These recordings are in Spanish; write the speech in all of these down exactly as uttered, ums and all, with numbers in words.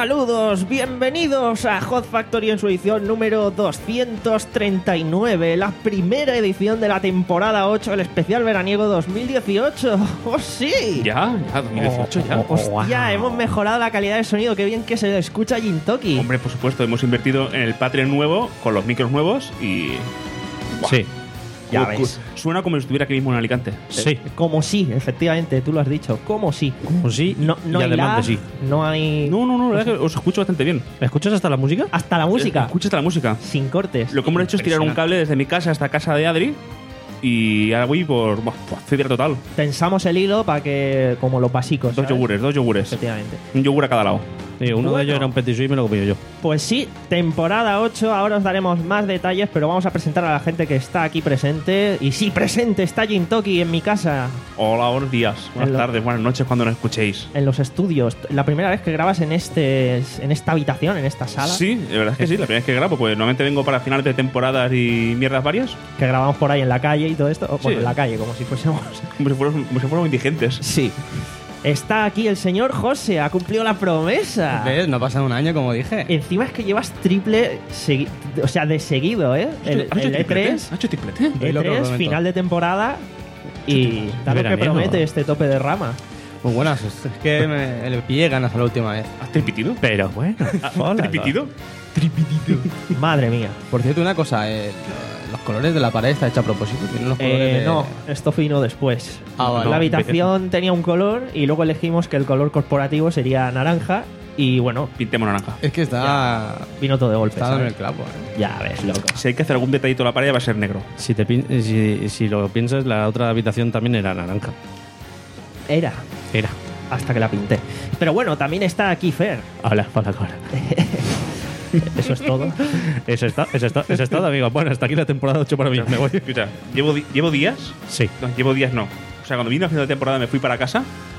Saludos, bienvenidos a Hot Factory en su edición número doscientos treinta y nueve, la primera edición de la temporada ocho, el especial veraniego dos mil dieciocho. ¡Oh, sí! Ya, ya, dos mil dieciocho ya. Oh, hostia, hemos mejorado la calidad del sonido, qué bien que se escucha Jintoki. Hombre, por supuesto, hemos invertido en el Patreon nuevo, con los micros nuevos y... ¡buah! Sí. Ya Cu- ves. cu- Suena como si estuviera aquí mismo en Alicante. Sí. Como sí, efectivamente, tú lo has dicho. Como sí. Como sí, No, no y hay además lag, de sí. no hay... No, no, no, la verdad es que os escucho bastante bien. ¿Escuchas hasta la música? Hasta la música. Escuchas hasta la música. Sin cortes. Lo que hemos hecho es tirar un cable desde mi casa hasta casa de Adri y ahora voy por... buah, buah, cedera total. Tensamos el hilo para que... Como los básicos, Dos ¿sabes? yogures, dos yogures. Efectivamente. Un yogur a cada lado. Sí, uno Bueno. de ellos era un petit suisse y me lo comí yo. Pues sí, temporada ocho, ahora os daremos más detalles, pero vamos a presentar a la gente que está aquí presente. Y sí, presente está Jintoki en mi casa, Hola, buenos días. Buenas En lo- tardes, buenas noches cuando nos escuchéis. en los estudios. La primera vez que grabas en este en esta habitación, en esta sala, Sí, la verdad es que sí, la primera vez que grabo, pues normalmente vengo para finales de temporadas y mierdas varias, que grabamos por ahí en la calle y todo esto. O, bueno, Sí. en la calle, como si fuésemos... como si fuéramos, como si fuéramos indigentes. Sí. Está aquí el señor José, ha cumplido la promesa. ¿Ves? No pasa un año, como dije. Encima es que llevas triple, segui- o sea, de seguido, ¿eh? El, ¿Has hecho el E triplete? tres, ¿Has hecho triplete? Doy lo que E tres, prometo. final de temporada y da lo que Veraniego. promete este tope de rama. Muy buenas. Es es que me, le pillé ganas a la última vez. ¿Has tripitido? Pero bueno. ¿Has tripitido? Madre mía. Por cierto, una cosa. eh, los colores de la pared está hecha a propósito. Tienen los colores Eh, de... no, esto vino después. Ah, vale. La habitación tenía un color y luego elegimos que el color corporativo sería naranja y bueno, Pintemos naranja. Es que está... vino todo de golpe. Está dando en ¿sabes? el clavo, eh. Ya ves, loco. Si hay que hacer algún detallito a la pared va a ser negro. Si, te pin- si, si lo piensas, la otra habitación también era naranja. Era, Era. hasta que la pinté. Pero bueno, también está aquí Fer. Hola, hola, hola. Eso es todo. Eso está, eso está, eso es todo, amigo. Bueno, hasta aquí la temporada ocho para mí. Me voy. Escucha, llevo, di- llevo días. Sí. No, llevo días no. O sea, cuando vino a final de temporada me fui para casa.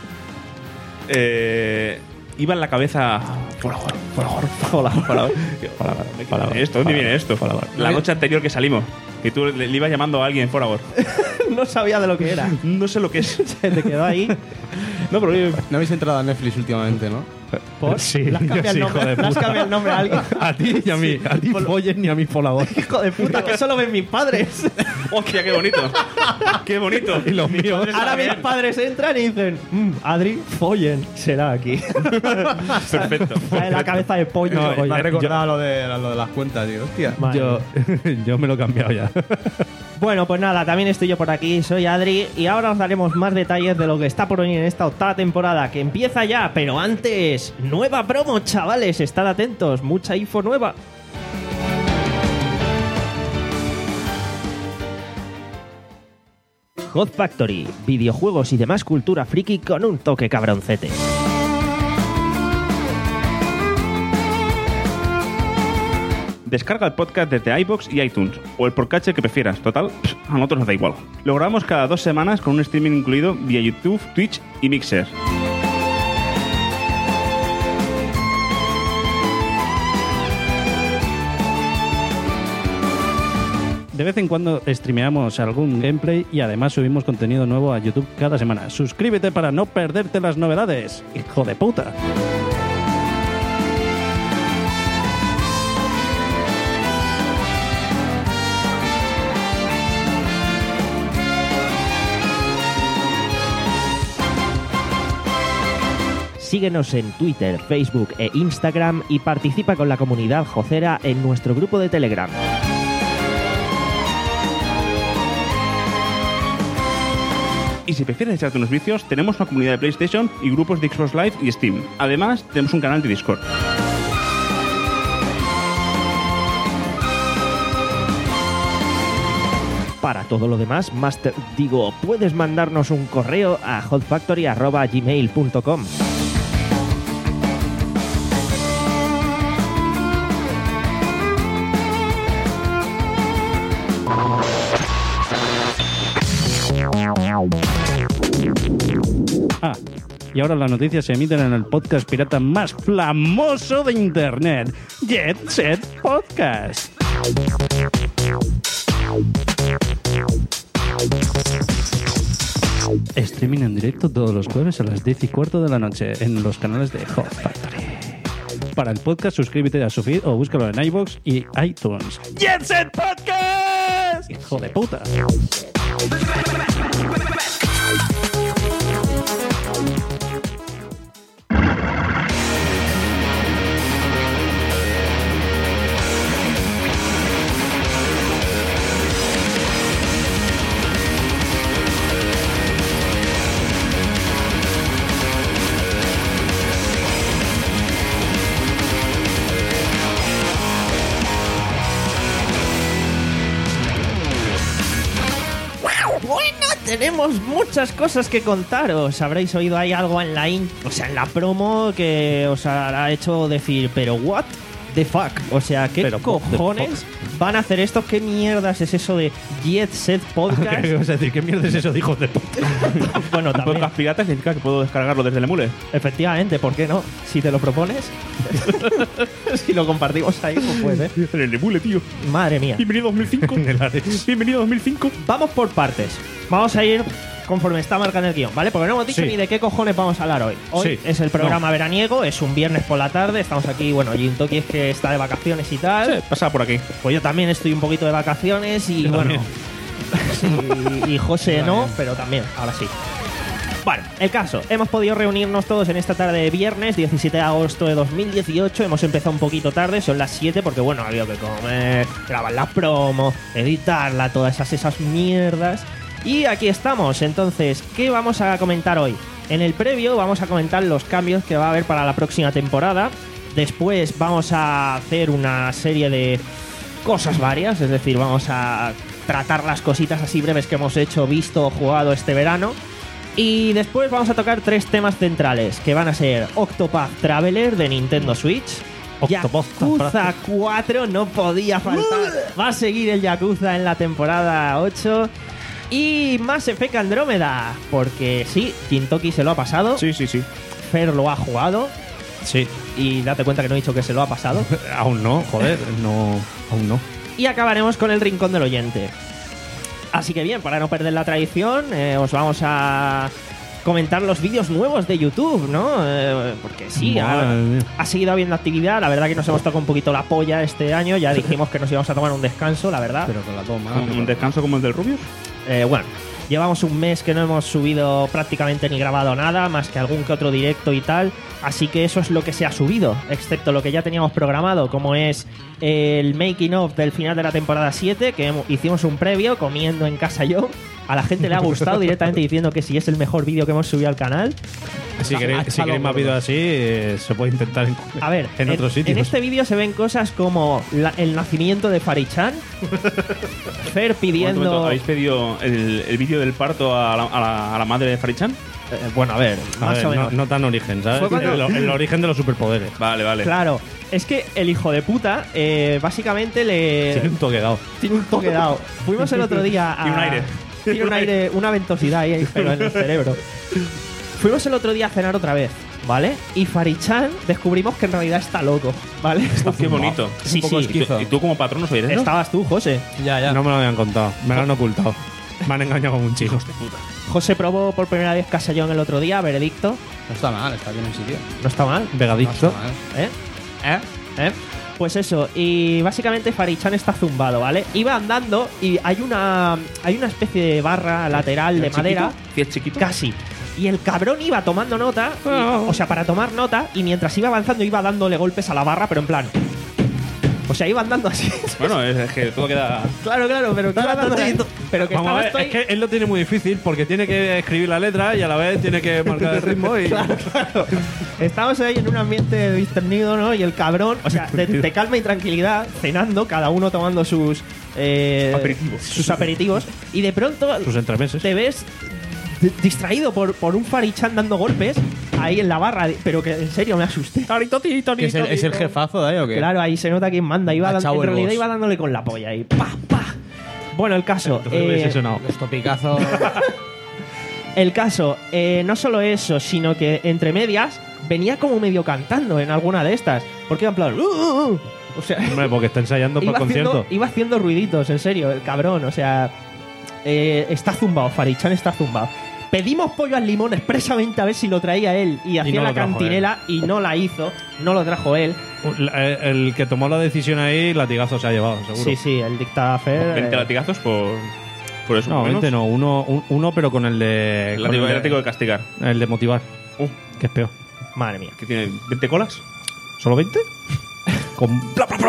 Eh, iba en la cabeza. Por favor, por favor, Hola. por favor. Por favor. ¿Esto? ¿Dónde Por viene esto? La noche anterior que salimos. Que tú le, le ibas llamando a alguien, por favor. No sabía de lo que era. No sé lo que es. Se te quedó ahí. No, pero oye, No habéis entrado a Netflix últimamente, ¿no? ¿Por? Sí, ¿Le has yo cambiado sí, el nombre? hijo de ¿Le has puta. cambiado el nombre a alguien? A ti y a mí. A ti follen ni a mí folador. Hijo de puta, que solo ven mis padres. hostia, qué bonito. Qué bonito. Y los míos. Ahora mis padres entran y dicen, "Mm, Adri, follen, será aquí. Perfecto. Trae la cabeza de pollo. No, Oye, Me ha yo- recordado lo, de, lo de las cuentas, tío. Hostia. madre Yo, yo me lo he cambiado ya. Bueno, pues nada, también estoy yo por aquí, soy Adri y ahora os daremos más detalles de lo que está por venir en esta octava temporada que empieza ya, pero antes, nueva promo, chavales, estad atentos, mucha info nueva. Hot Factory, videojuegos y demás cultura friki con un toque cabroncete. Descarga el podcast desde iVoox y iTunes, o el podcatcher que prefieras. Total, pff, a nosotros nos da igual. Lo grabamos cada dos semanas con un streaming incluido vía YouTube, Twitch y Mixer. De vez en cuando streameamos algún gameplay y además subimos contenido nuevo a YouTube cada semana. Suscríbete para no perderte las novedades, hijo de puta. Síguenos en Twitter, Facebook e Instagram y participa con la comunidad jocera en nuestro grupo de Telegram. Y si prefieres echarte unos vicios, tenemos una comunidad de PlayStation y grupos de Xbox Live y Steam. Además, tenemos un canal de Discord. Para todo lo demás, Master, digo, puedes mandarnos un correo a hotfactory arroba gmail punto com. Ah, y ahora las noticias se emiten en el podcast pirata más famoso de internet, Jet Set Podcast. Streaming en directo todos los jueves a las diez y cuarto de la noche en los canales de Hot Factory. para el podcast, suscríbete a su feed o búscalo en iVoox y iTunes. ¡Jet Set Podcast! ¡Hijo de puta! Bueno, tenemos muchas cosas que contaros. Habréis oído ahí algo en la in, o sea, en la promo que os ha hecho decir, pero what the fuck, o sea, ¿qué Pero what the cojones van a hacer esto? ¿Qué mierdas es eso de Jet Set Podcast? ¿Qué vas a decir? ¿Qué mierda es eso de hijos de puta? Bueno, Un también, podcast pirata significa que puedo descargarlo desde el emule. efectivamente, ¿por qué no? Si te lo propones, si lo compartimos ahí, pues puede. En el emule, tío. Madre mía. Bienvenido a dos mil cinco. En el Ares. Bienvenido a dos mil cinco. Vamos por partes. Vamos a ir conforme está marcando el guión, ¿vale? Porque no hemos dicho Sí. ni de qué cojones vamos a hablar hoy. Hoy Sí. es el programa veraniego, es un viernes por la tarde, estamos aquí, bueno, Jintoki es que está de vacaciones y tal. Sí, pasa por aquí. Pues yo también estoy un poquito de vacaciones y Yo bueno. también. Sí, y José no, pero también, ahora sí. Bueno, el caso, hemos podido reunirnos todos en esta tarde de viernes, diecisiete de agosto de dos mil dieciocho. Hemos empezado un poquito tarde, son las siete, porque bueno, ha habido que comer, grabar la promo, editarla, todas esas, esas mierdas. Y aquí estamos, entonces, ¿qué vamos a comentar hoy? En el previo vamos a comentar los cambios que va a haber para la próxima temporada. Después vamos a hacer una serie de cosas varias, es decir, vamos a tratar las cositas así breves que hemos hecho, visto o jugado este verano. Y después vamos a tocar tres temas centrales, que van a ser Octopath Traveler de Nintendo Switch, Octopath Yakuza cuatro, no podía faltar, va a seguir el Yakuza en la temporada ocho, y Mass Effect Andrómeda, porque sí, Jintoki se lo ha pasado, Sí, sí, sí. Fer lo ha jugado, Sí. y date cuenta que no he dicho que se lo ha pasado. Aún no, joder. No, aún no. Y acabaremos con el Rincón del Oyente. Así que bien, para no perder la tradición, eh, os vamos a comentar los vídeos nuevos de YouTube, ¿no? Eh, porque sí, ha, Madre mía. ha seguido habiendo actividad. La verdad que nos hemos tocado un poquito la polla este año. Ya dijimos que nos íbamos a tomar un descanso, la verdad. Pero con la toma. Un, un descanso como el del Rubius. Eh, bueno, llevamos un mes que no hemos subido prácticamente ni grabado nada, más que algún que otro directo y tal. Así que eso es lo que se ha subido, excepto lo que ya teníamos programado, como es el making of del final de la temporada siete, que hemo- hicimos un previo comiendo en casa yo. A la gente le ha gustado directamente diciendo que sí es el mejor vídeo que hemos subido al canal. Si queréis, si queréis más vídeos así, eh, se puede intentar en, A ver, en otros sitios. en este vídeo se ven cosas como la- el nacimiento de Farichan, Fer Un momento, pidiendo... ¿Habéis pedido el, el vídeo del parto a la, a la- a la madre de Farichan? Eh, bueno, a ver, A más ver, o no, menos. no tan origen, ¿sabes? Fue cuando- El, el origen de los superpoderes. Vale, vale. Claro, es que el hijo de puta, eh, básicamente le... Tiene un toque dado. Tiene un toque dado. Fuimos el otro día a... Tiene un aire. Tiene un aire, una ventosidad ahí, pero en el cerebro. Fuimos el otro día a cenar otra vez, ¿vale? Y Farichan descubrimos que en realidad está loco, ¿vale? Uf, qué bonito. Sí, poco sí. esquizo. ¿Y tú como patrón no sois eso? Estabas tú, José. Ya, ya. No me lo habían contado. Me lo han ocultado. Me han engañado como un chico. José probó por primera vez Casallón el otro día, veredicto. No está mal, está bien en sitio. No está mal, No Vegadicto. está mal. ¿eh? ¿Eh? ¿Eh? Pues eso, y básicamente Farichan está zumbado, ¿vale? Iba andando y hay una hay una especie de barra lateral de madera, ¿Sí es chiquito? casi. Y el cabrón iba tomando nota, y- Ah. o sea, para tomar nota, y mientras iba avanzando iba dándole golpes a la barra, pero en plan... O sea, iba andando así. Bueno, es, es que todo queda... Claro, claro, pero que iba dando ahí- pero que Vamos a estabas ver, tú ahí- es que él lo tiene muy difícil porque tiene que escribir la letra y a la vez tiene que marcar el ritmo y... Claro, claro. Estamos ahí en un ambiente discernido, ¿no? Y el cabrón, o sea, de, de calma y tranquilidad, cenando, cada uno tomando sus eh, Aperitivos. sus aperitivos, y de pronto Sus entremeses. te ves di- distraído por, por un Farichan dando golpes ahí en la barra, pero que en serio me asusté. ¿Que es, el, ¿Es el jefazo de ahí o qué? Claro, ahí se nota quién manda. Iba Ha dan- echado en el realidad boss. iba dándole con la polla ahí. ¡Pa, pa! Bueno, el caso. Entonces eh, hubiese sonado. Los topicazos. El caso, eh, no solo eso, sino que entre medias venía como medio cantando en alguna de estas. Porque iba en plan... "Uh, uh, uh". O sea, Hombre, porque está ensayando para iba el concierto. haciendo, iba haciendo ruiditos, en serio, el cabrón. O sea, eh, está zumbado, Farichan está zumbado. Pedimos pollo al limón expresamente a ver si lo traía él y hacía no la lo trajo cantinela y no la hizo, no lo trajo él. el, el que tomó la decisión ahí, latigazo se ha llevado, seguro. Sí, sí, el Dictafer. veinte eh, latigazos por, por eso. No, por lo menos. veinte no, uno, un- uno pero con el de... El con látigo, el el de, látigo de castigar. el de motivar, Uh, que es peor. Madre mía. ¿qué tiene? ¿veinte colas? ¿Solo veinte? Con...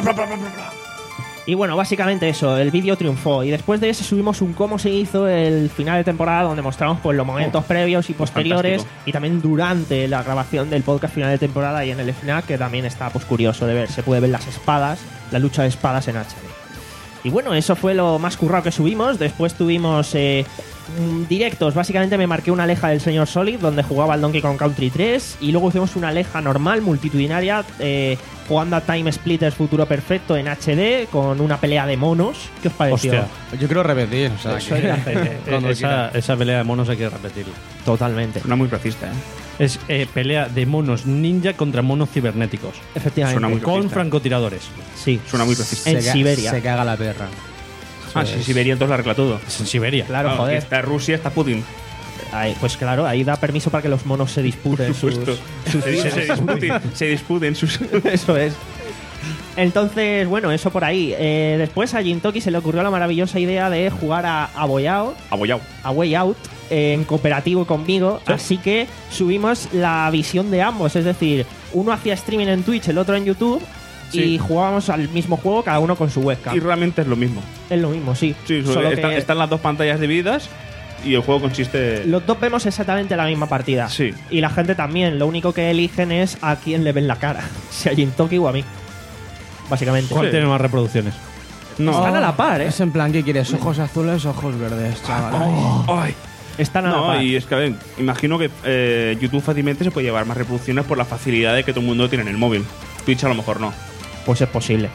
Y bueno, básicamente eso, el vídeo triunfó. Y después de eso subimos un cómo se hizo el final de temporada, donde mostramos pues los momentos Oh, previos y posteriores. fantástico. Y también durante la grabación del podcast final de temporada y en el FNAC, que también está pues curioso de ver. Se puede ver las espadas, la lucha de espadas en H D. Y bueno, eso fue lo más currado que subimos. Después tuvimos eh, mm, directos. Básicamente me marqué una aleja del señor Solid, donde jugaba al Donkey Kong Country tres. Y luego hicimos una aleja normal, multitudinaria, eh, jugando a Time Splitters Futuro Perfecto en H D, con una pelea de monos. ¿Qué os pareció? Hostia. Yo quiero repetir. O sea, Eso que- hay que hacer, cuando esa, quiera. esa pelea de monos hay que repetirla. Totalmente. Suena muy racista, ¿eh? Es eh, pelea de monos ninja contra monos cibernéticos. Efectivamente. Suena muy Con racista. francotiradores. Sí. Suena muy racista. En Se ca- Siberia. Se caga la perra. Ah, sí, Siberia entonces la arregla todo. Es en Siberia. Claro, Claro, joder. aquí está Rusia, está Putin. Ahí, pues claro, ahí da permiso para que los monos se disputen sus, Justo. sus Se, se, se disputen, se disputen sus... Eso es. Entonces, bueno, eso por ahí. Eh, después a Jintoki se le ocurrió la maravillosa idea de jugar a, a Way Out, Abollado. a Way Out eh, en cooperativo conmigo. Así que subimos la visión de ambos. Es decir, uno hacía streaming en Twitch, el otro en YouTube. Sí. Y jugábamos al mismo juego, cada uno con su webcam. Y realmente es lo mismo. Es lo mismo, sí. Sí, Solo está- que están las dos pantallas divididas y el juego consiste... los dos vemos exactamente la misma partida. Sí. Y la gente también. Lo único que eligen es a quién le ven la cara. Si a Jintoki o a mí. Básicamente. ¿Cuál Sí. tiene más reproducciones? No. Están a la par, ¿eh? Es en plan, ¿qué quieres? ¿Ojos azules o ojos verdes, chaval? Ay. Están a la No, par. y es que, a ver, imagino que eh, YouTube fácilmente se puede llevar más reproducciones por la facilidad de que todo el mundo tiene en el móvil. Twitch a lo mejor no. Pues es posible.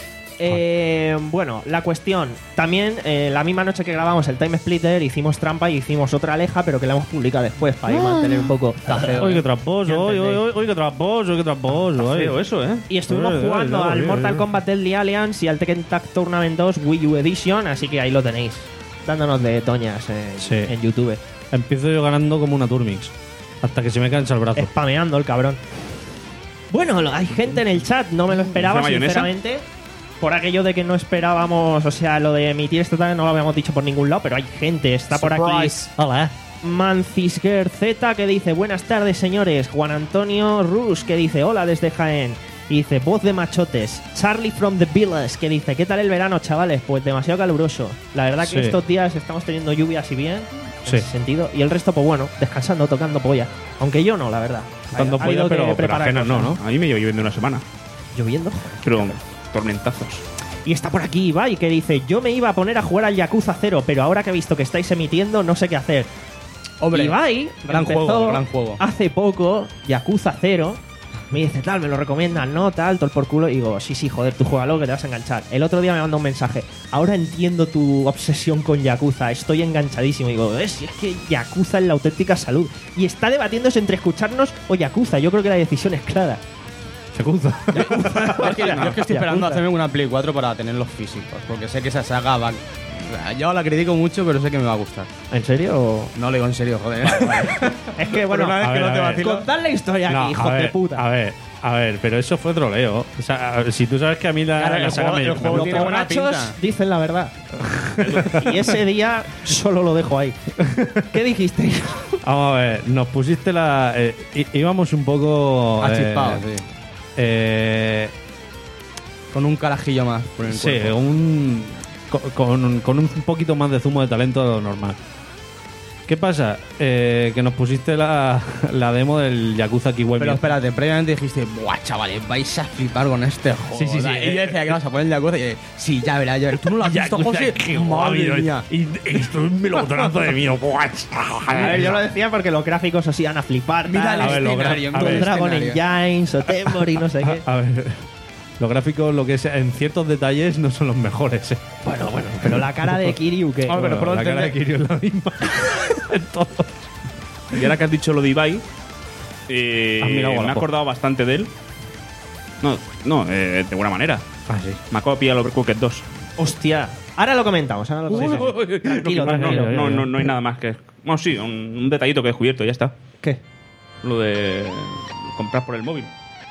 Eh, bueno, la cuestión. También, eh, la misma noche que grabamos el Time Splitter, hicimos trampa y hicimos otra aleja, pero que la hemos publicado después para ahí mantener un poco. Oye, qué tramposo, Ya oye, entendéis. oye, oye, qué tramposo, qué tramposo. oye. Feo eso, ¿eh? Y estuvimos Ay, ay, jugando ay, al ay, Mortal ay. Kombat Deadly Alliance y al Tekken Tag Tournament dos Wii U Edition, así que ahí lo tenéis. Dándonos de toñas en, Sí. en YouTube. Empiezo yo ganando como una Turmix. Hasta que se me cansa el brazo. Spameando el cabrón. Bueno, lo- hay gente en el chat, no me lo esperaba, ¿Una mayonesa? sinceramente. Por aquello de que no esperábamos, o sea, lo de emitir esta tarde no lo habíamos dicho por ningún lado, pero hay gente, está por aquí. Surprise. Hola. Mancisger Z que dice buenas tardes señores. Juan Antonio Rus que dice hola desde Jaén. Y dice voz de machotes. Charlie from the Villas que dice ¿qué tal el verano chavales? Pues demasiado caluroso. La verdad que Sí. estos días estamos teniendo lluvias y bien. En Sí. ese sentido. Y el resto pues bueno, descansando, tocando polla. Aunque yo no, la verdad. Tocando Ha- ha habido polla, que pero, pero preparar ajenas no, cosas. ¿no? A mí me llevo lloviendo una semana. Lloviendo. Pero tormentazos. Y está por aquí Ibai que dice yo me iba a poner a jugar al Yakuza cero, pero ahora que he visto que estáis emitiendo no sé qué hacer. Hombre, Ibai gran empezó juego, gran juego. hace poco Yakuza cero. Me dice tal, me lo recomiendan, no, tal, todo por culo. Y digo, sí, sí, joder, tú juégalo que te vas a enganchar. El otro día me manda un mensaje. Ahora entiendo tu obsesión con Yakuza, estoy enganchadísimo. Y digo, es, es que Yakuza es la auténtica salud. Y está debatiéndose entre escucharnos o Yakuza. Yo creo que la decisión es clara. Yakuza. Yo es que, yo es que estoy Yakuza. esperando a hacerme una Play cuatro para tener los físicos. Porque sé que esa saga va. Yo la critico mucho, pero sé que me va a gustar. ¿En serio? No lo digo en serio, joder. Es que, bueno, una vez a que ver, no te a ver. vacilo. contad la historia No, aquí, hijos a ver, de puta. A ver, a ver, pero eso fue troleo. O sea, a ver, si tú sabes que a mí la, Claro, la el saga juego- me, el me juego gusta. tiene Los buena borrachos pinta. dicen la verdad. Y ese día solo lo dejo ahí. ¿Qué dijisteis? Vamos a ver, nos pusiste la. eh, í- íbamos un poco. Achispado, eh, sí. eh, Con un carajillo más por el sí, cuerpo. un. co- Con, con un poquito más de zumo de talento de lo normal. ¿Qué pasa? Eh, que nos pusiste la, la demo del Yakuza Kiwami. Pero espérate, previamente dijiste, buah, chavales, vais a flipar con este juego. Sí, sí, sí. Y yo decía que vas a poner el Yakuza y yo, sí, ya verás, ya verás. ¿Tú no lo has visto, Yakuza José? Kiwami, Madre mía. Y esto es un melocotonazo de mío. A ver, yo lo decía porque los gráficos os iban a flipar. Mira tal. el A ver, lo escenario, gra- a mira ver. el Dragon escenario. Engines o Temori, no sé qué. A ver, los gráficos, lo que es en ciertos detalles, no son los mejores. ¿eh? Bueno, bueno, pero la cara de Kiryu que. Ah, pero Bueno, por la cara de entender- Kiryu es la misma. En todo. Y ahora que has dicho lo de Ibai, eh, Has mirado a me la he po- acordado bastante de él. No, no, eh, de buena manera. Ah, sí. Me acabo de pillar el Overcooked dos. Hostia. Ahora lo comentamos. Ahora lo comentamos. Tranquilo, no, tranquilo. no, no, no hay nada más que... Bueno, sí, un, un detallito que he descubierto, ya está. ¿Qué? Lo de comprar por el móvil.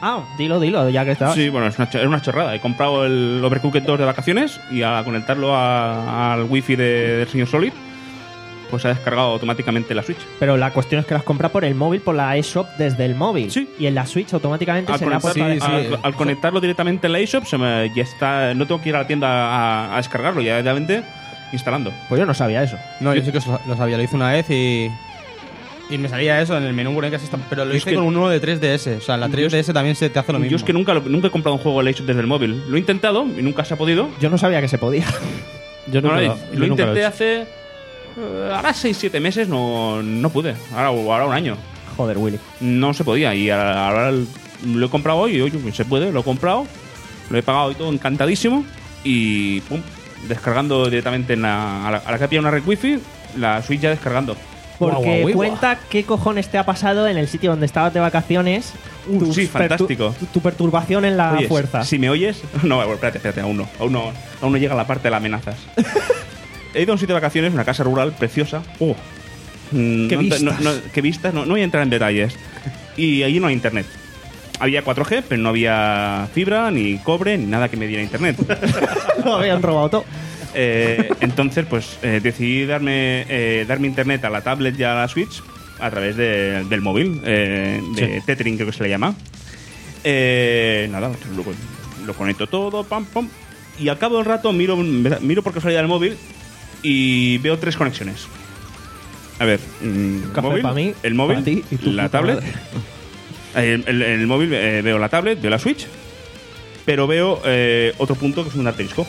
Ah, dilo, dilo, ya que estás. Sí, bueno, es una, cho- es una chorrada. He comprado el Overcooked dos de vacaciones y al conectarlo a- al wifi de, del señor Solid, pues ha descargado automáticamente la Switch. Pero la cuestión es que las compras por el móvil, por la eShop desde el móvil. Sí. Y en la Switch automáticamente Al, se la conectar- puede sí, al- sí. al conectarlo directamente en la eShop, se me, ya está, no tengo que ir a la tienda a, a descargarlo, ya directamente instalando. Pues yo no sabía eso. No, yo sí que lo lo sabía, lo hice una vez y. Y me salía eso en el menú Burencas, pero lo Yo es hice que- con uno de tres D S. O sea, en la Yo tres D S también se te hace lo mismo. Yo es que nunca, lo- nunca he comprado un juego en la eShop desde el móvil. Lo he intentado y nunca se ha podido. Yo no sabía que se podía. Yo No, nunca lo, lo, lo yo nunca lo intenté he hecho. hace. eh, ahora seis siete meses no, no pude. Ahora, ahora un año. Joder, Willy. No se podía. Y ahora, ahora el- lo he comprado hoy y oye, se puede, lo he comprado. Lo he pagado y todo encantadísimo. Y pum, descargando directamente en la, a la, a la que ha pillado una red wifi, la Switch ya descargando. Porque Guau, guau, guau. cuenta qué cojones te ha pasado en el sitio donde estabas de vacaciones. Uh, tus sí, pertu- fantástico. Tu, tu perturbación en la Oyes, fuerza. Si me oyes. No, bueno, espérate, espérate, aún no. Aún no, aún no llega la parte de las amenazas. He ido a un sitio de vacaciones, una casa rural preciosa. Oh. Mm, Qué no, vistas. no- no- qué vistas, no, no voy a entrar en detalles. Y allí no hay internet. Había cuatro G, pero no había fibra, ni cobre, ni nada que me diera internet. Lo habían robado todo. Eh, entonces, pues eh, decidí darme, eh, darme internet a la tablet y a la Switch a través de- del móvil, eh, de Sí. Tethering creo que se le llama. Eh, nada, lo, lo conecto todo, pam, pam. Y al cabo del rato miro, miro por casualidad el móvil y veo tres conexiones. A ver, mm, Café móvil, pa' mí, el móvil, pa' ti y tu la puta tablet. madre. Eh, El, el- el móvil eh, veo la tablet, veo la Switch, pero veo eh, otro punto que es un asterisco.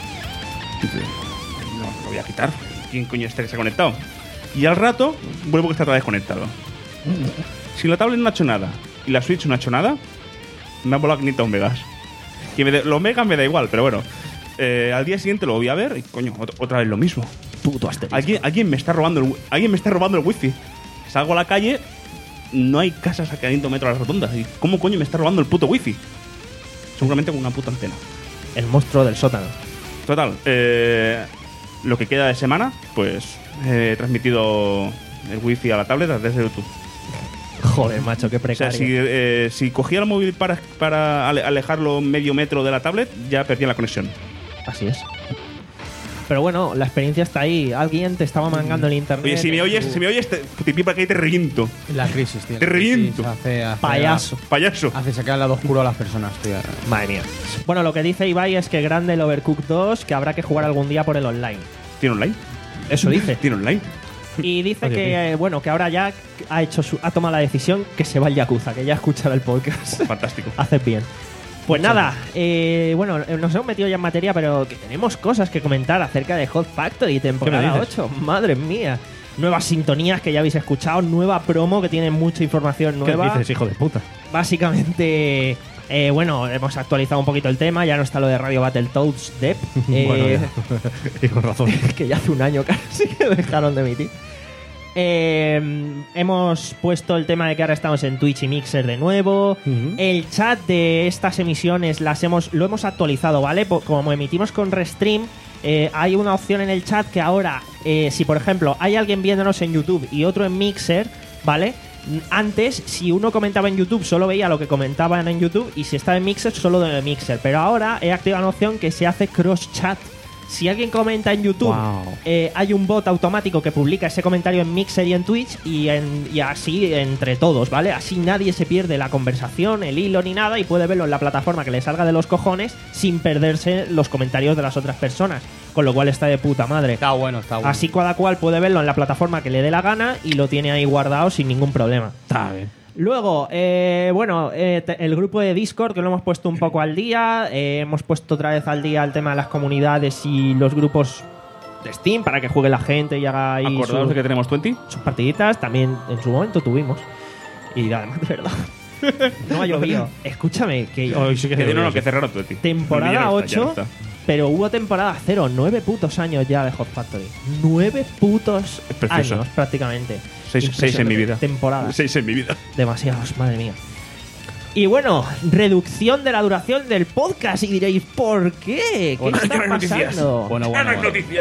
No, lo voy a quitar. ¿Quién coño está que se ha conectado? Y al rato vuelvo que está otra vez conectado. Si la tablet no ha hecho nada y la Switch no ha hecho nada, me han volado quinientos megas. Que me de- los megas me da igual, pero bueno. Eh, al día siguiente lo voy a ver y coño, ot- otra vez lo mismo. Puto asterisco. Alguien, alguien me está robando el, wi- alguien me está robando el wifi. Salgo a la calle, no hay casas a quinientos metros a las rotondas. ¿Y cómo coño me está robando el puto wifi? Seguramente con una puta antena. El monstruo del sótano. Total, eh, lo que queda de semana, pues he transmitido el wifi a la tablet desde YouTube. Joder, macho, qué O sea, precario. si, eh, si cogía el móvil para, para ale- alejarlo medio metro de la tablet, ya perdía la conexión. Así es. Pero bueno, la experiencia está ahí. Alguien te estaba mangando el internet. Oye, si me oyes, si me oyes, te, te pipa que ahí te reviento. La crisis, tío. Te la crisis reviento. Hace, hace, Payaso. Payaso. Hace sacar el lado oscuro a las personas, tío. Madre mía. Bueno, lo que dice Ibai es que grande el Overcooked dos, que habrá que jugar algún día por el online. ¿Tiene online? Eso dice. ¿Tiene online? Y dice Oye, que, eh, bueno, que ahora ya ha hecho su, ha tomado la decisión que se va al Yakuza, que ya escuchará el podcast. Fantástico. Haces bien. Pues nada, eh, bueno, eh, nos hemos metido ya en materia, pero que tenemos cosas que comentar acerca de Hot Factory temporada dices? ocho. Madre mía. Nuevas sintonías que ya habéis escuchado, nueva promo que tiene mucha información ¿Qué nueva. dices, hijo de puta? Básicamente, eh, bueno, hemos actualizado un poquito el tema, ya no está lo de Radio Battletoads Dep, eh, Bueno, ya. Y con razón. que ya hace un año casi que dejaron de emitir. Eh, hemos puesto el tema de que ahora estamos en Twitch y Mixer de nuevo. Ujú. El chat de estas emisiones las hemos, lo hemos actualizado, ¿vale? Po- Como emitimos con Restream, eh, hay una opción en el chat que ahora, eh, si por ejemplo hay alguien viéndonos en YouTube y otro en Mixer, ¿vale? Antes, si uno comentaba en YouTube, solo veía lo que comentaban en YouTube, y si estaba en Mixer, solo de Mixer. Pero ahora he activado una opción que se hace cross-chat. Si alguien comenta en YouTube, Wow. eh, hay un bot automático que publica ese comentario en Mixer y en Twitch, y, en- y así entre todos, ¿vale? Así nadie se pierde la conversación, el hilo ni nada, y puede verlo en la plataforma que le salga de los cojones sin perderse los comentarios de las otras personas. Con lo cual está de puta madre. Está bueno, está bueno. Así cada cual puede verlo en la plataforma que le dé la gana y lo tiene ahí guardado sin ningún problema. Está bien. Luego, eh, bueno, eh, te- el grupo de Discord que lo hemos puesto un poco al día. eh, hemos puesto otra vez al día el tema de las comunidades y los grupos de Steam para que juegue la gente y haga ahí Acordaos su- de que tenemos veinte. sus partiditas. También en su momento tuvimos. Y además, de verdad. No ha llovido. Escúchame, que Hoy sí que Que se no, no, oye. que cerraron veinte. temporada Ya no está, ya no ocho, está. pero hubo temporada cero. Nueve putos años ya de Hot Factory. Nueve putos Es precioso. años, prácticamente. Seis- seis en mi vida. Temporadas. Seis en mi vida. Demasiados, madre mía. Y bueno, reducción de la duración del podcast. Y diréis, ¿por qué? ¿Qué Bueno, está buenas noticias. pasando? Bueno, bueno, bueno. noticias.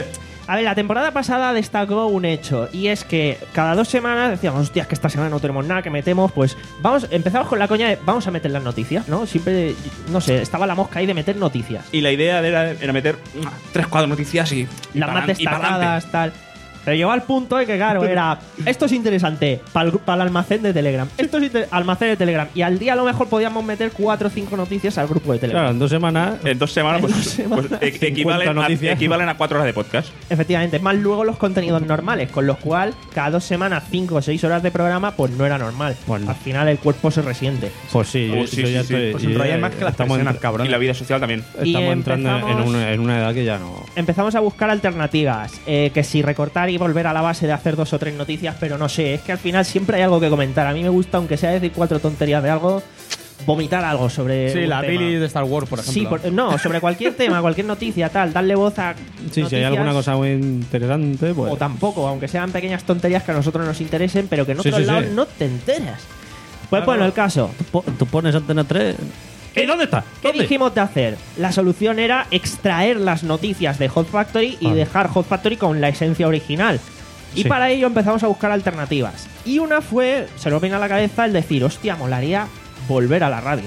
A ver, la temporada pasada destacó un hecho, y es que cada dos semanas decíamos, hostia, es que esta semana no tenemos nada, que metemos, pues vamos, empezamos con la coña de vamos a meter las noticias, ¿no? Siempre, no sé, estaba la mosca ahí de meter noticias. Y la idea era, era meter ah, tres, cuatro noticias y. y Las para más adelante, y para destacadas, adelante. tal. Pero llegó al punto de que, claro, era esto es interesante para el, el almacén de Telegram. Esto es inter- almacén de Telegram. Y al día a lo mejor podíamos meter cuatro o cinco noticias al grupo de Telegram. Claro, en dos semanas. En dos semanas, En pues, dos semanas. pues, e- equivalen, a, noticias. equivalen a cuatro horas de podcast. Efectivamente, más luego los contenidos normales, con los cuales cada dos semanas, cinco o seis horas de programa, pues no era normal. Bueno. Al final el cuerpo se resiente. Pues sí, yo, Oh, sí, yo sí, ya sí. estoy. Pues yo ya- enrolláis más que las estamos personas, entra- cabrón. Y la vida social también. Y Estamos entrando en, empezamos- una, en una edad que ya no. Empezamos a buscar alternativas, eh, que si recortar y volver a la base de hacer dos o tres noticias, pero no sé, es que al final siempre hay algo que comentar. A mí me gusta, aunque sea decir cuatro tonterías de algo, vomitar algo sobre Sí, un la tema. peli de Star Wars, por ejemplo. Sí, por- no, sobre cualquier tema, cualquier noticia, tal, darle voz a Sí, si hay noticias, alguna cosa muy interesante, pues. o tampoco, aunque sean pequeñas tonterías que a nosotros nos interesen, pero que en Sí, otros sí, lados sí. no te enteras. Pues Claro. bueno, el caso. Po- Tú pones Antena tres. ¿Y dónde está? ¿Qué ¿Dónde? dijimos de hacer? La solución era extraer las noticias de Hot Factory y Ah. dejar Hot Factory con la esencia original. Y Sí. para ello empezamos a buscar alternativas. Y una fue, se nos viene a la cabeza el decir, hostia, molaría volver a la radio.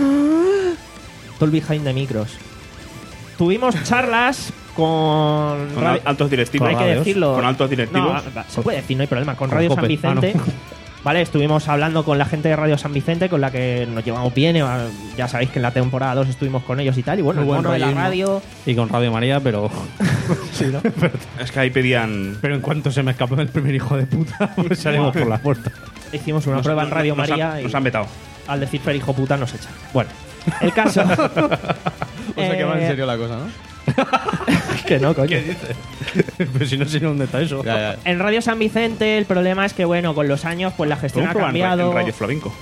Todo el behind the micros. Tuvimos charlas con... Con radio- al- altos directivos. hay que radios. decirlo. Con altos directivos. No, se puede decir, no hay problema. Con Con Radio San Cope. Vicente. Ah, no. Vale, estuvimos hablando con la gente de Radio San Vicente, con la que nos llevamos bien. eh, Ya sabéis que en la temporada dos estuvimos con ellos y tal. Y bueno, Muy el buen mono de la rollismo. radio. Y con Radio María, pero. Es que ahí pedían. Pero en cuanto se me escapó el primer hijo de puta, pues salimos por la puerta. Hicimos una nos- prueba en Radio nos han- María y Nos han vetado. al decir Fer hijo puta nos echan. Bueno, el caso. O sea que va en Eh, serio la cosa, ¿no? Que no, coño. Pero si no sé dónde está eso. Ya, ya. En Radio San Vicente el problema es que, bueno, con los años pues la gestión Podemos ha probar en ra- cambiado. en Radio Flamenco.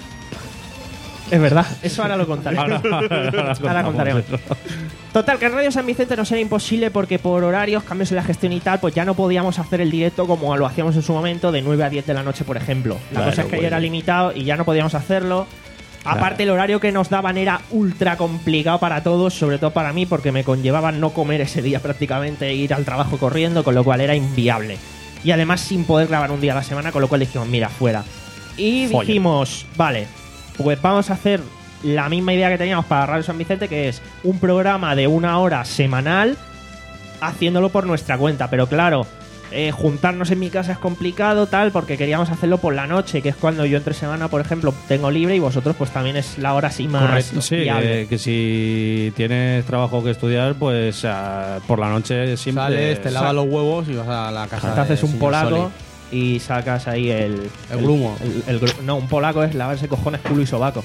Es verdad, eso ahora lo contaré. Ahora, ahora, Ahora contaremos. eso. Total, que en Radio San Vicente nos era imposible porque por horarios, cambios en la gestión y tal, pues ya no podíamos hacer el directo como lo hacíamos en su momento, de nueve a diez de la noche, por ejemplo. La Claro, cosa es que ahí bueno. era limitado y ya no podíamos hacerlo. Aparte, el horario que nos daban era ultra complicado para todos, sobre todo para mí, porque me conllevaba no comer ese día prácticamente e ir al trabajo corriendo, con lo cual era inviable. Y además sin poder grabar un día a la semana, con lo cual dijimos, mira, fuera. Y Folla. dijimos, vale, pues vamos a hacer la misma idea que teníamos para Radio San Vicente, que es un programa de una hora semanal, haciéndolo por nuestra cuenta. Pero claro, eh, juntarnos en mi casa es complicado, tal, porque queríamos hacerlo por la noche, que es cuando yo entre semana, por ejemplo, tengo libre y vosotros pues también es la hora así más Correcto. Sí, viable. eh, que si tienes trabajo que estudiar, pues ah, por la noche siempre. Sales, te lavas sal- los huevos y vas a la casa. Te haces de un señor polaco Soli. y sacas ahí el... El grumo. el- el gru- no, un polaco es lavarse cojones, culo y sobaco.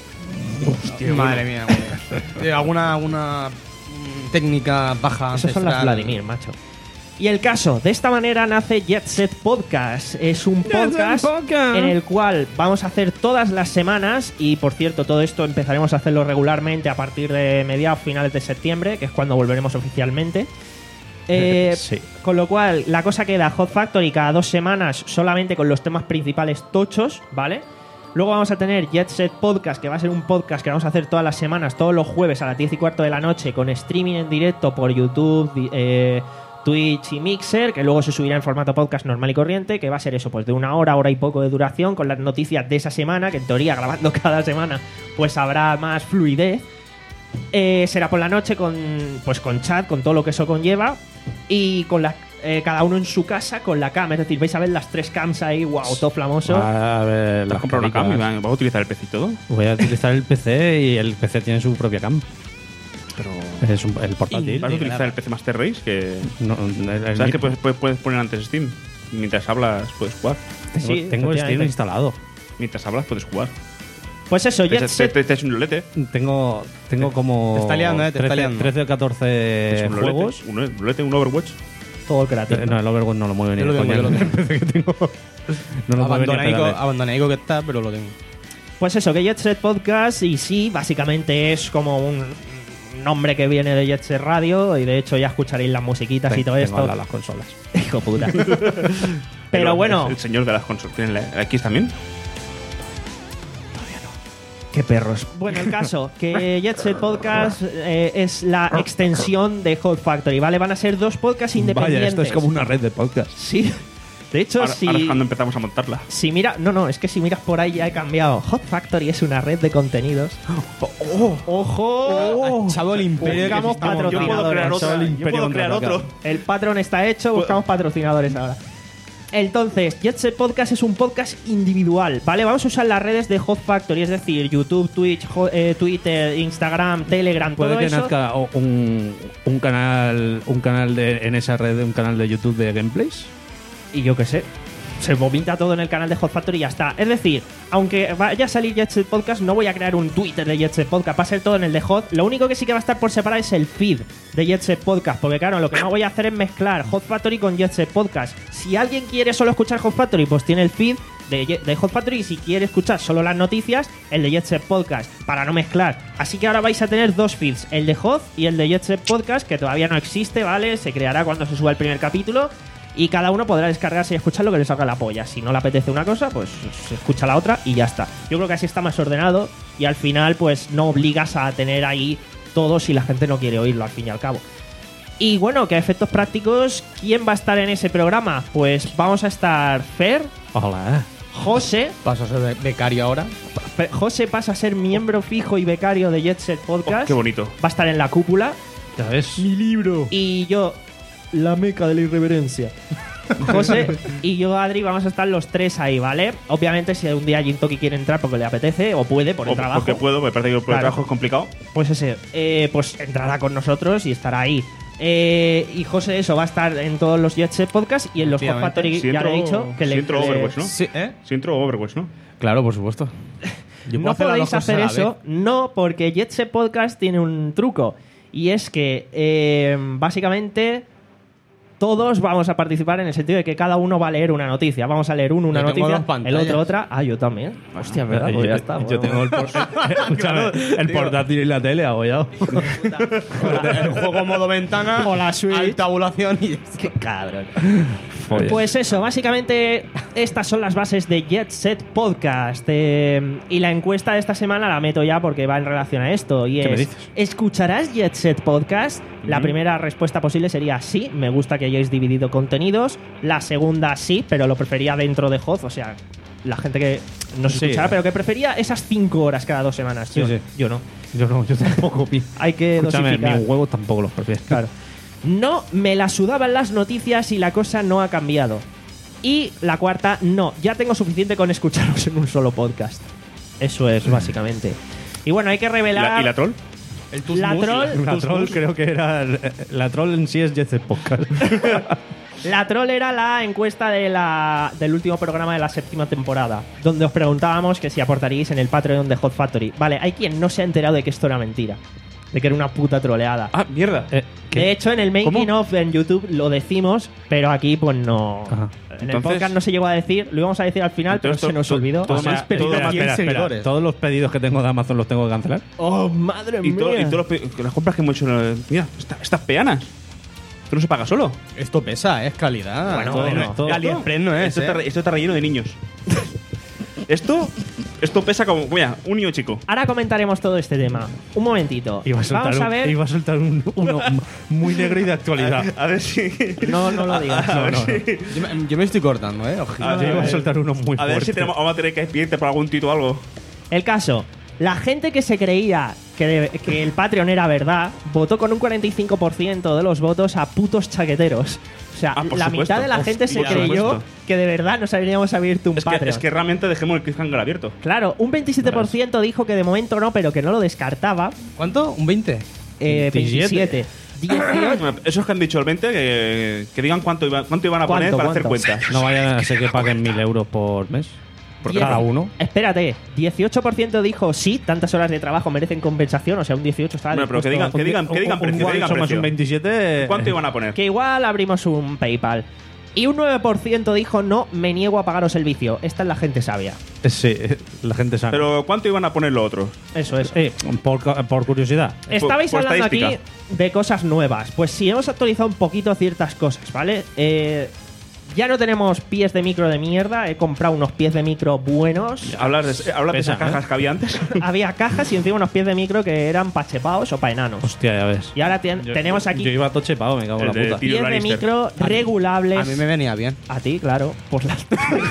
Madre mía. güey. Eh, ¿Alguna, alguna mm, técnica baja? Esas son las ancestral? Vladimir, macho. Y el caso, de esta manera nace Jet Set Podcast. Es un podcast en el cual vamos a hacer todas las semanas, y por cierto, todo esto empezaremos a hacerlo regularmente a partir de mediados, finales de septiembre, que es cuando volveremos oficialmente. Eh, Sí. Con lo cual, la cosa queda Hot Factory cada dos semanas solamente con los temas principales tochos, ¿vale? Luego vamos a tener Jet Set Podcast, que va a ser un podcast que vamos a hacer todas las semanas, todos los jueves a las diez y cuarto de la noche, con streaming en directo por YouTube, di- eh, Twitch y Mixer, que luego se subirá en formato podcast normal y corriente, que va a ser eso, pues de una hora, hora y poco de duración, con las noticias de esa semana, que en teoría grabando cada semana, pues habrá más fluidez. Eh, será por la noche con, pues con chat, con todo lo que eso conlleva, y con la, eh, cada uno en su casa con la cam, es decir, vais a ver las tres cams ahí, wow, todo flamoso. A ver, ¿Te has las comprado una cam y caricas. van- vas a utilizar el P C y todo? Voy a utilizar el P C y el P C tiene su propia cam. Pero. Es un- el portátil. ¿Vas a utilizar el P C Master Race? Que. No, el- el- ¿Sabes que puedes, puedes, puedes poner antes Steam? Y mientras hablas, puedes jugar. Tengo, Sí, tengo Steam efectivamente. instalado. Mientras hablas, puedes jugar. Pues eso, Te, Jet te, Set. te, te echas un rolete. Tengo, tengo como Te está liando, eh, te está trece, liando. trece o catorce Es un juegos. rolete, un rolete, un Overwatch. Todo el creativo. Eh, No, el Overwatch no lo mueve ni Yo lo de tengo, coña. yo lo tengo. El P C que tengo no lo mueve ni a Abandonaico, pedales. abandonaico que está, pero lo tengo. Pues eso, que Jet Set Podcast, y sí, básicamente es como un nombre que viene de Jet Set Radio, y de hecho ya escucharéis las musiquitas y todo Tengo esto. al lado las consolas. Hijo puta. Pero bueno, El señor de las consolas. ¿Tiene la, la X también? Qué perros. Bueno, el caso, que Jet Set Podcast eh, es la extensión de Hot Factory, ¿vale? Van a ser dos podcasts independientes. Vaya, esto es como una red de podcast. Sí. De hecho, Ahora, si, ahora es cuando empezamos a montarla. si mira, no, no, es que si miras por ahí ya he cambiado. Hot Factory es una red de contenidos. ¡Oh! ¡Ojo! Ha echado el imperio que Buscamos existimos. Yo puedo crear patrocinadores. otra. el Yo imperio puedo crear contraatacado. otro. El Patreon está hecho, buscamos patrocinadores ahora. Entonces, Jet Set Podcast es un podcast individual, ¿vale? Vamos a usar las redes de Hot Factory, es decir, YouTube, Twitch, jo- eh, Twitter, Instagram, Telegram, Puede todo que eso. nazca un, un canal un canal de en esa red, un canal de YouTube de gameplays. Y yo qué sé, se vomita todo en el canal de Hot Factory y ya está. Es decir, aunque vaya a salir Jet Set Podcast, no voy a crear un Twitter de Jet Set Podcast, va a ser todo en el de Hot. Lo único que sí que va a estar por separar es el feed de Jet Set Podcast, porque claro, lo que no voy a hacer es mezclar Hot Factory con Jet Set Podcast. Si alguien quiere solo escuchar Hot Factory, pues tiene el feed de, Ye- de Hot Factory, y si quiere escuchar solo las noticias, el de Jet Set Podcast, para no mezclar. Así que ahora vais a tener dos feeds, el de Hot y el de Jet Set Podcast, que todavía no existe, ¿vale? Se creará cuando se suba el primer capítulo. Y cada uno podrá descargarse y escuchar lo que le salga la polla. Si no le apetece una cosa, pues se escucha la otra y ya está. Yo creo que así está más ordenado y al final pues no obligas a tener ahí todo si la gente no quiere oírlo, al fin y al cabo. Y bueno, que a efectos prácticos, ¿quién va a estar en ese programa? Pues vamos a estar Fer, Hola. José. Paso a ser be- becario ahora. Fe- José pasa a ser miembro fijo y becario de Jet Set Podcast. Oh, qué bonito. Va a estar en la cúpula. Ya ves. libro. Y yo, la meca de la irreverencia. José y yo, Adri, vamos a estar los tres ahí, ¿vale? Obviamente, si un día Jintoki quiere entrar porque le apetece o puede por el O trabajo, porque puedo, me parece que por Claro. el trabajo es complicado. pues ese, eh, pues entrará con nosotros y estará ahí. Eh, y José, eso, va a estar en todos los Jet Set Podcast y en los Hot Efectivamente. Factory, Si ya entro, le he dicho que si le, entro le- Overwatch, ¿no? Sí, ¿eh? Si entro Overwatch, ¿no? Claro, por supuesto. Yo puedo No hacer las podéis dos cosas hacer a la eso, vez. no, porque Jet Set Podcast tiene un truco. Y es que, eh, básicamente, todos vamos a participar en el sentido de que cada uno va a leer una noticia. Vamos a leer uno una Yo tengo noticia, dos pantallas. el otro otra. Ah, yo también. Hostia, ¿verdad? Pues ya está. Yo bueno. tengo el, por- escúchame, el portátil y la tele abollado. El juego modo ventana, O la Switch. altabulación y... Qué cabrón. Joder. Pues eso, básicamente estas son las bases de Jet Set Podcast. Eh, y la encuesta de esta semana la meto ya porque va en relación a esto. Y ¿Qué me es, dices? ¿escucharás Jet Set Podcast? La primera respuesta posible sería sí, me gusta que hayáis dividido contenidos. La segunda sí, pero lo prefería dentro de Hot, o sea, la gente que nos Sí. escuchará, pero que prefería esas cinco horas cada dos semanas. Sí, yo, sí. yo no. Yo no, yo tampoco. pi. Hay que Escúchame, dosificar. mis huevos tampoco los prefiero. Claro. No, me la sudaban las noticias y la cosa no ha cambiado. Y la cuarta, no, ya tengo suficiente con escucharos en un solo podcast. Eso es, básicamente. Y bueno, hay que revelar... ¿La- ¿Y la troll? El La Tusmus. troll- La troll creo que era. La troll en sí es Jet Set Podcast. La troll era la encuesta de la, del último programa de la séptima temporada, donde os preguntábamos que si aportaríais en el Patreon de Hot Factory. Vale, hay quien no se ha enterado de que esto era mentira, de que era una puta troleada. Ah, mierda. Eh, ¿qué? De hecho, en el making ¿Cómo? of en YouTube lo decimos, pero aquí pues no. Ajá. En el Entonces- podcast no se llegó a decir, lo íbamos a decir al final, pero Entonces, se nos to- olvidó. todo O sea, más- espera, todo Espera, más- espera, espera. seguidores. Todos los pedidos que tengo de Amazon los tengo que cancelar. ¡Oh, madre Y, mía! todo- y todos los pe- las compras que hemos hecho. eh, Mira, esta- estas peanas. Esto no se paga solo. Esto pesa, es calidad. Bueno, Todo- bueno, todo- Esto- AliExpress no es, Esto, ¿eh? está, re- esto está relleno de niños. esto, esto pesa como. Mira, un niño chico. Ahora comentaremos todo este tema. Un momentito. Iba a soltar, Vamos a un- ver. iba a soltar un- uno muy negro y de actualidad. A ver si. No, no lo digas. A No, ver no, si- Yo me, yo me estoy cortando, ¿eh? Ojito. A Yo iba a soltar uno muy A ver fuerte. si tenemos, vamos a tener que despedirte por algún tito o algo. El caso. La gente que se creía que, de- que el Patreon era verdad votó con un cuarenta y cinco por ciento de los votos a putos chaqueteros. O sea, Ah, por la supuesto. mitad de la gente se Por creyó supuesto. que de verdad nos habríamos abierto un Es que, Patreon. es que realmente dejemos el cliffhanger abierto. Claro, un veintisiete por ciento dijo que de momento no, pero que no lo descartaba. ¿Cuánto? ¿Un veinte? Eh, veintisiete. veintisiete. dieciocho. Esos que han dicho el veinte, que, que digan cuánto, iba- cuánto iban a poner ¿Cuánto, para hacer cuánto? cuentas. No vayan a ser que paguen mil euros por mes. Por Diez- cada uno. Espérate, dieciocho por ciento dijo sí, tantas horas de trabajo merecen compensación, o sea, un dieciocho está Bueno, pero que dispuesto- digan, que digan, que digan Un- precio, un que digan guancho más precio. un veintisiete. ¿Cuánto iban a poner? que igual abrimos un PayPal. Y un nueve por ciento dijo no, me niego a pagaros el vicio. Esta es la gente sabia. Sí, la gente sabe. Pero ¿cuánto iban a poner los otros? Eso es. Eh, por, por curiosidad. Estabais por hablando aquí estadística. de cosas nuevas. Pues sí, hemos actualizado un poquito ciertas cosas, ¿vale? Eh, Ya no tenemos pies de micro de mierda. He comprado unos pies de micro buenos. ¿Hablas de, hablas de esas Pesan, cajas ¿eh? que había antes? Había cajas y encima unos pies de micro que eran pa' chepaos o pa' enanos. Hostia, ya ves. Y ahora tien- Yo- tenemos aquí Yo iba todo chepado, me cago en la El de puta. Peter pies de Lannister. micro regulables. A mí me venía bien. A ti, claro. Pues las...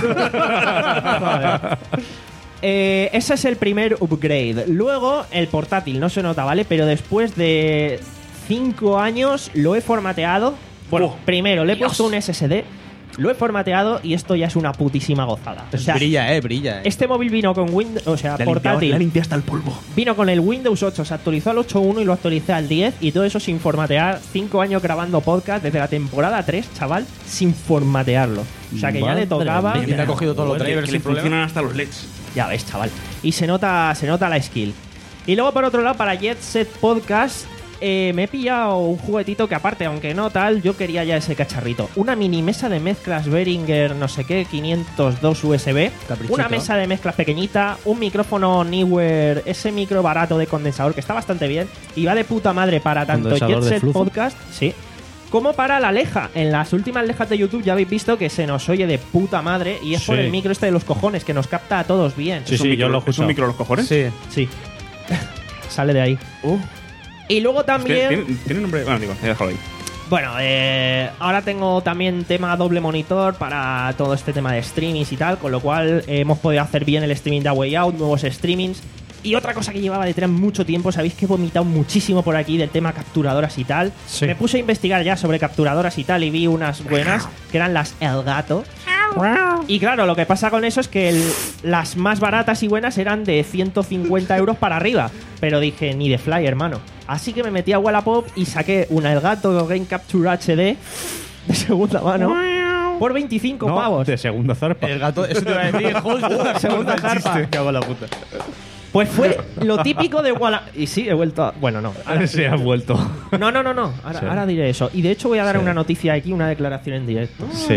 Joder. Eh, ese es el primer upgrade. Luego, el portátil, no se nota, ¿vale? Pero después de cinco años lo he formateado. Bueno, Oh, primero le he Dios. puesto un S S D, lo he formateado y esto ya es una putísima gozada. O sea, brilla, eh, brilla. Eh. este móvil vino con Windows, o sea, Le ha limpiado- portátil. le ha limpiado hasta el polvo. Vino con el Windows ocho, se actualizó al ocho punto uno y lo actualicé al diez y todo eso sin formatear. Cinco años grabando podcast desde la temporada tres, chaval, sin formatearlo. O sea que ya le Madre tocaba. mía. Y te ha cogido todos los Que, drivers que le sin problema. funcionan hasta los L E Ds. Ya ves, chaval. Y se nota, se nota la skill. Y luego, por otro lado, para Jet Set Podcast, eh, me he pillado un juguetito que, aparte, aunque no tal, yo quería ya ese cacharrito. Una mini mesa de mezclas Behringer, no sé qué, quinientos dos U S B. Caprichito. Una mesa de mezclas pequeñita. Un micrófono Neewer, ese micro barato de condensador que está bastante bien. Y va de puta madre para tanto Jet ¿Condensador de Set flujo? Podcast, sí, como para la Alexa. En las últimas Alejas de YouTube ya habéis visto que se nos oye de puta madre y es por Sí. el micro este de los cojones que nos capta a todos bien. Sí, ¿Es un sí, micro, yo lo he ¿Es un escuchado. micro los cojones? Sí. Sí. Sale de ahí. Y luego Es que también. ¿Tiene, tiene nombre? Bueno, digo, déjalo ahí. Bueno, eh, ahora tengo también tema doble monitor para todo este tema de streamings y tal, con lo cual eh, hemos podido hacer bien el streaming de A Way Out, nuevos streamings. Y otra cosa que llevaba detrás mucho tiempo, sabéis que he vomitado muchísimo por aquí del tema capturadoras y tal. Sí. Me puse a investigar ya sobre capturadoras y tal y vi unas buenas, que eran las Elgato. Y claro, lo que pasa con eso es que el- las más baratas y buenas eran de ciento cincuenta euros para arriba. Pero dije, ni de fly, hermano. Así que me metí a Wallapop y saqué una Elgato Game Capture H D de segunda mano por veinticinco No, pavos. de segunda zarpa. El gato, eso te iba a decir, justo. Segunda zarpa. Me cago en la puta. Pues fue lo típico de Wallapop. Y sí, he vuelto a... Bueno, no. Ahora Se ha vuelto. No, no, no, no. Ahora, Sí. ahora diré eso. Y de hecho voy a dar Sí. una noticia aquí, una declaración en directo. Sí.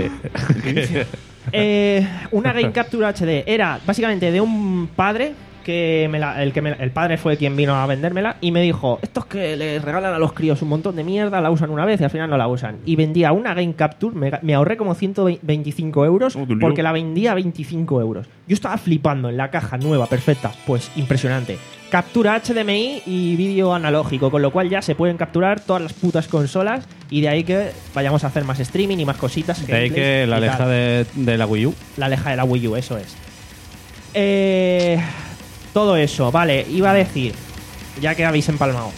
Eh, una Game Capture H D era básicamente de un padre que me la- el que me la- el padre fue quien vino a vendérmela y me dijo, estos que le regalan a los críos un montón de mierda, la usan una vez y al final no la usan. Y vendía una Game Capture, me, me ahorré como ciento veinticinco euros Oh, de un porque lío. la vendía a veinticinco euros. Yo estaba flipando en la caja nueva, perfecta, pues impresionante. Captura H D M I y vídeo analógico, con lo cual ya se pueden capturar todas las putas consolas y de ahí que vayamos a hacer más streaming y más cositas. De ahí gameplays que la y tal. aleja de, de la Wii U. La aleja de la Wii U, eso es. Eh, todo eso, vale, iba a decir, ya que habéis empalmado.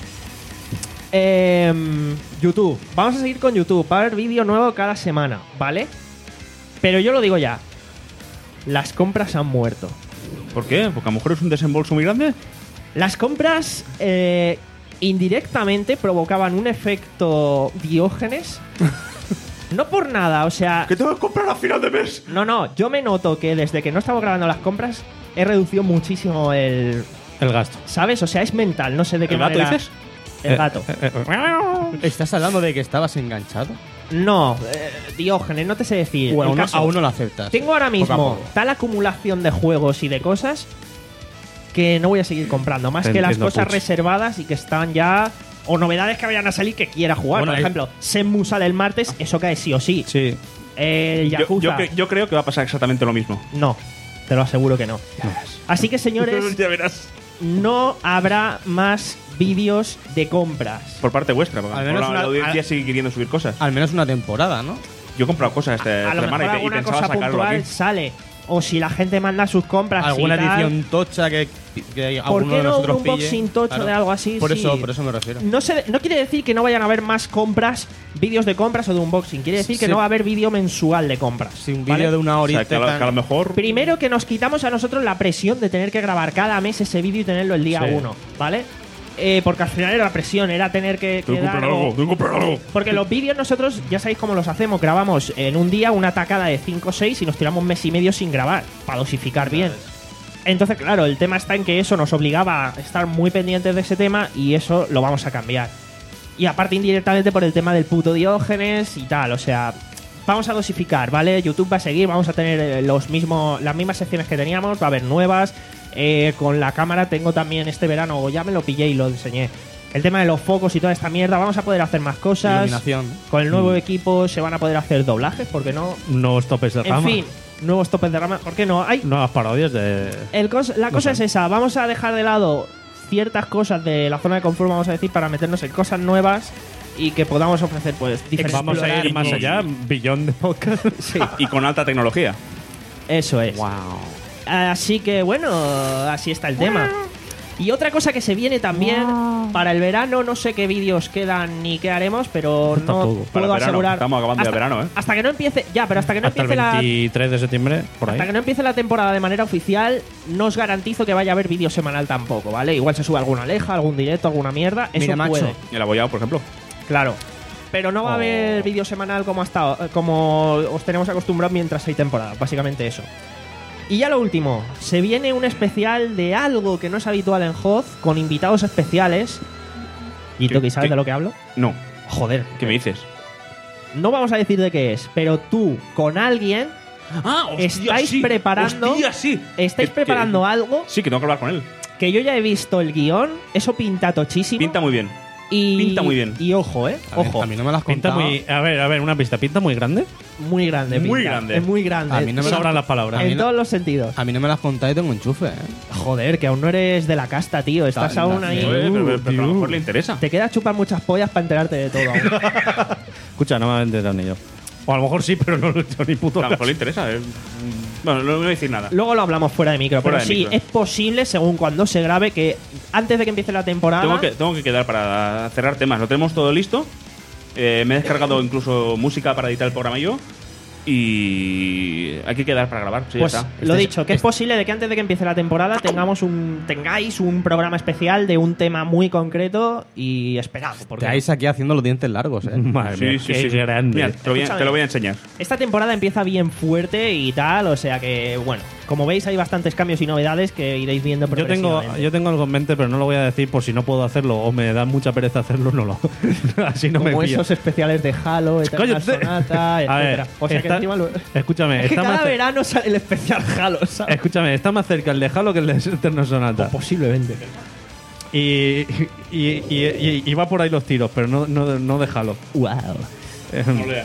Em, YouTube, vamos a seguir con YouTube. Va a haber vídeo nuevo cada semana, ¿vale? Pero yo lo digo ya, las compras han muerto. ¿Por qué? Porque a lo mejor es un desembolso muy grande. Las compras eh, indirectamente provocaban un efecto Diógenes. No por nada, o sea... ¿Qué tengo que comprar a final de mes? No, no, yo me noto que desde que no estamos grabando las compras he reducido muchísimo el... El gasto. ¿Sabes? O sea, es mental, no sé de qué ¿El gato manera... dices? El gato. Eh, eh, eh. ¿Estás hablando de que estabas enganchado? No, eh, Diógenes, no te sé decir. O El aún, no- caso, aún no lo aceptas. tengo ahora Poco a mismo poco. tal acumulación de juegos y de cosas que no voy a seguir comprando. Más Te que las entiendo, cosas Puch. reservadas y que están ya... O novedades que vayan a salir que quiera jugar. Bueno, Por hay- ejemplo, Shenmue sale el martes, eso cae sí o sí. Sí. El Yo, Yakuza... yo cre- yo creo que va a pasar exactamente lo mismo. No, te lo aseguro que no. Así que, señores, Ya verás. no habrá más vídeos de compras. Por parte vuestra, porque Al a lo mejor menos la, la una- audiencia al- sigue queriendo subir cosas. Al menos una temporada, ¿no? Yo he comprado cosas esta A lo semana mejor y, pe- y alguna pensaba cosa sacarlo puntual aquí. sale. O si la gente manda sus compras Alguna y tal. edición tocha que, que ¿Por alguno qué de no un nosotros pille. unboxing tocho Claro. de algo así? Por Sí. eso, por eso me refiero. No, sé, no quiere decir que no vayan a haber más compras, vídeos de compras o de unboxing. Quiere decir que Sí. no va a haber vídeo mensual de compras. Si un ¿vale? vídeo de una O horita. sea, que a, lo, que a lo mejor. Primero que nos quitamos a nosotros la presión de tener que grabar cada mes ese vídeo y tenerlo el día Sí. uno, ¿vale? Eh, porque al final era la presión, era tener que, que Tengo que dar comprar o- algo, tengo que comprar algo. Porque los vídeos nosotros, ya sabéis cómo los hacemos, grabamos en un día una tacada de cinco o seis y nos tiramos un mes y medio sin grabar, para dosificar bien. Entonces, claro, el tema está en que eso nos obligaba a estar muy pendientes de ese tema y eso lo vamos a cambiar. Y aparte indirectamente por el tema del puto Diógenes y tal, o sea, vamos a dosificar, ¿vale? YouTube va a seguir, vamos a tener eh, los mismos, las mismas secciones que teníamos, va a haber nuevas. Eh, con la cámara tengo también este verano, o ya me lo pillé y lo enseñé. el tema de los focos y toda esta mierda. Vamos a poder hacer más cosas. Iluminación. Con el nuevo equipo se van a poder hacer doblajes, ¿por qué no? Nuevos topes de En rama. fin, nuevos topes de rama, ¿por qué no? Hay Nuevas parodias de. el cos- la No cosa sé. es esa, vamos a dejar de lado ciertas cosas de la zona de confort, vamos a decir, para meternos en cosas nuevas y que podamos ofrecer pues diferentes. Vamos a ir explorar más y- allá, billón de podcast. Sí, Y con alta tecnología. eso es. Wow. Así que bueno, así está el tema. Y otra cosa que se viene también para el verano, no sé qué vídeos quedan ni qué haremos, pero no Tampoco. Para puedo el verano, asegurar. estamos acabando ya hasta, verano, ¿eh? Hasta que no empiece, ya, pero hasta que no Hasta el empiece la veintitrés de septiembre, por ahí. hasta que no empiece la temporada de manera oficial, no os garantizo que vaya a haber vídeo semanal tampoco, ¿vale? Igual se sube alguna aleja, algún directo, alguna mierda, eso Mira, macho. puede. El abollado, por ejemplo. Claro. Pero no va a haber vídeo semanal como hasta como os tenemos acostumbrados mientras hay temporada, básicamente eso. Y ya lo último, se viene un especial de algo que no es habitual en Hoz, con invitados especiales. ¿Y tú ¿Qué- que sabes qué? de lo que hablo? No. Joder, ¿Qué me dices? no vamos a decir de qué es, pero tú con alguien Ah, estáis preparando Hostia, sí. estáis Que- preparando que- algo Sí, que tengo que hablar con él. que yo ya he visto el guión, eso pinta tochísimo. Pinta muy bien. y, pinta muy bien. Y ojo, eh, A mí- ojo, A mí no me las Pinta contado. muy. A ver, a ver, una pista. Pinta muy grande. muy grande, Muy pinta. grande. Es muy grande. A mí no me Sobran la- las palabras. a mí en no- todos los sentidos. A mí no me las contáis y tengo enchufe, ¿eh? Joder, que aún no eres de la casta, tío. Estás Ta- aún ta- ahí. Joder, pero, pero- pero a tío. lo mejor le interesa. Te queda chupar muchas pollas para enterarte de todo. aún. Escucha, no me voy a enterar ni yo. O a lo mejor sí, pero no lo he hecho ni puto A lo mejor caso. le interesa. eh. Bueno, no voy a decir nada. Luego lo hablamos fuera de micro. Fuera pero de sí, micro. es posible, según cuando se grabe, que antes de que empiece la temporada. Tengo que, tengo que quedar para cerrar temas. Lo tenemos todo listo. Eh, me he descargado incluso música para editar el programa yo. Y hay que quedar para grabar. Sí, Pues ya está. lo Este- dicho, que es posible de que antes de que empiece la temporada tengamos un tengáis un programa especial de un tema muy concreto y esperado. Porque Estáis aquí haciendo los dientes largos, ¿eh? Madre Sí, mía, sí, qué sí. grande. Mira, te lo, voy a, Escúchame. te lo voy a enseñar. esta temporada empieza bien fuerte y tal, o sea que, bueno, como veis hay bastantes cambios y novedades que iréis viendo Yo tengo, progresivamente. yo tengo algo en mente, pero no lo voy a decir por si no puedo hacerlo o me da mucha pereza hacerlo, no lo. Así no Como me pilla. esos especiales de Halo, Eternal Cállate. Sonata, A ver, etcétera. O sea que está- encima lo- escúchame, es que está cada más, cer- verano sale el especial Halo, ¿sabes? escúchame, está más cerca el de Halo que el de Eterno Sonata. Posiblemente. Y, y, y, y- y va por ahí los tiros, pero no, no, no de Halo. Wow. Eh,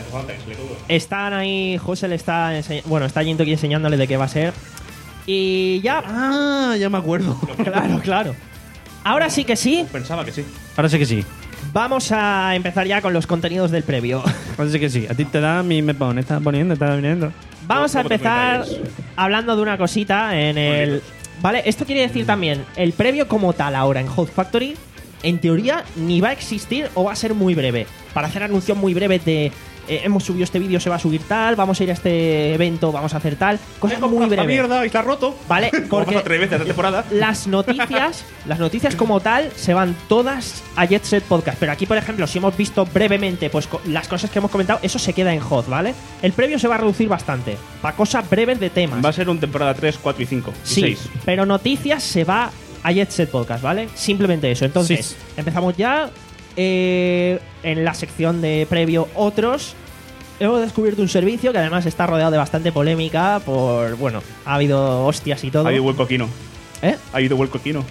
Están ahí, José le está ense- bueno, está Jinto aquí enseñándole de qué va a ser. Y ya, ah, ya me acuerdo. claro, claro. Ahora sí que sí, Pensaba que sí. Ahora sí que sí. vamos a empezar ya con los contenidos del previo. Ahora sí que sí. A ti te da, a mí me pone, está poniendo, está viniendo. Vamos a Luego te empezar comentáis. hablando de una cosita en el... Vale, esto quiere decir también, el previo como tal ahora en Hot Factory, en teoría ni va a existir o va a ser muy breve. Para hacer anuncios muy breves de... eh, hemos subido este vídeo, se va a subir tal, vamos a ir a este evento, vamos a hacer tal. Cosas muy breves. mierda y está roto. Vale, Como ha porque pasado tres veces esta temporada. las noticias, las noticias como tal se van todas a Jet Set Podcast, pero aquí por ejemplo, si hemos visto brevemente pues co- las cosas que hemos comentado, eso se queda en Hot, ¿vale? El previo se va a reducir bastante para cosas breves de temas. Va a ser un temporada tres, cuatro y cinco. Sí, seis. pero noticias se va a Jet Set Podcast, ¿vale? Simplemente eso. Entonces, Sí. empezamos ya eh, en la sección de previo otros. Hemos descubierto un servicio que además está rodeado de bastante polémica por, bueno, ha habido hostias y todo. Ha habido vuelco Kino. ¿Eh? Ha habido vuelco Kino.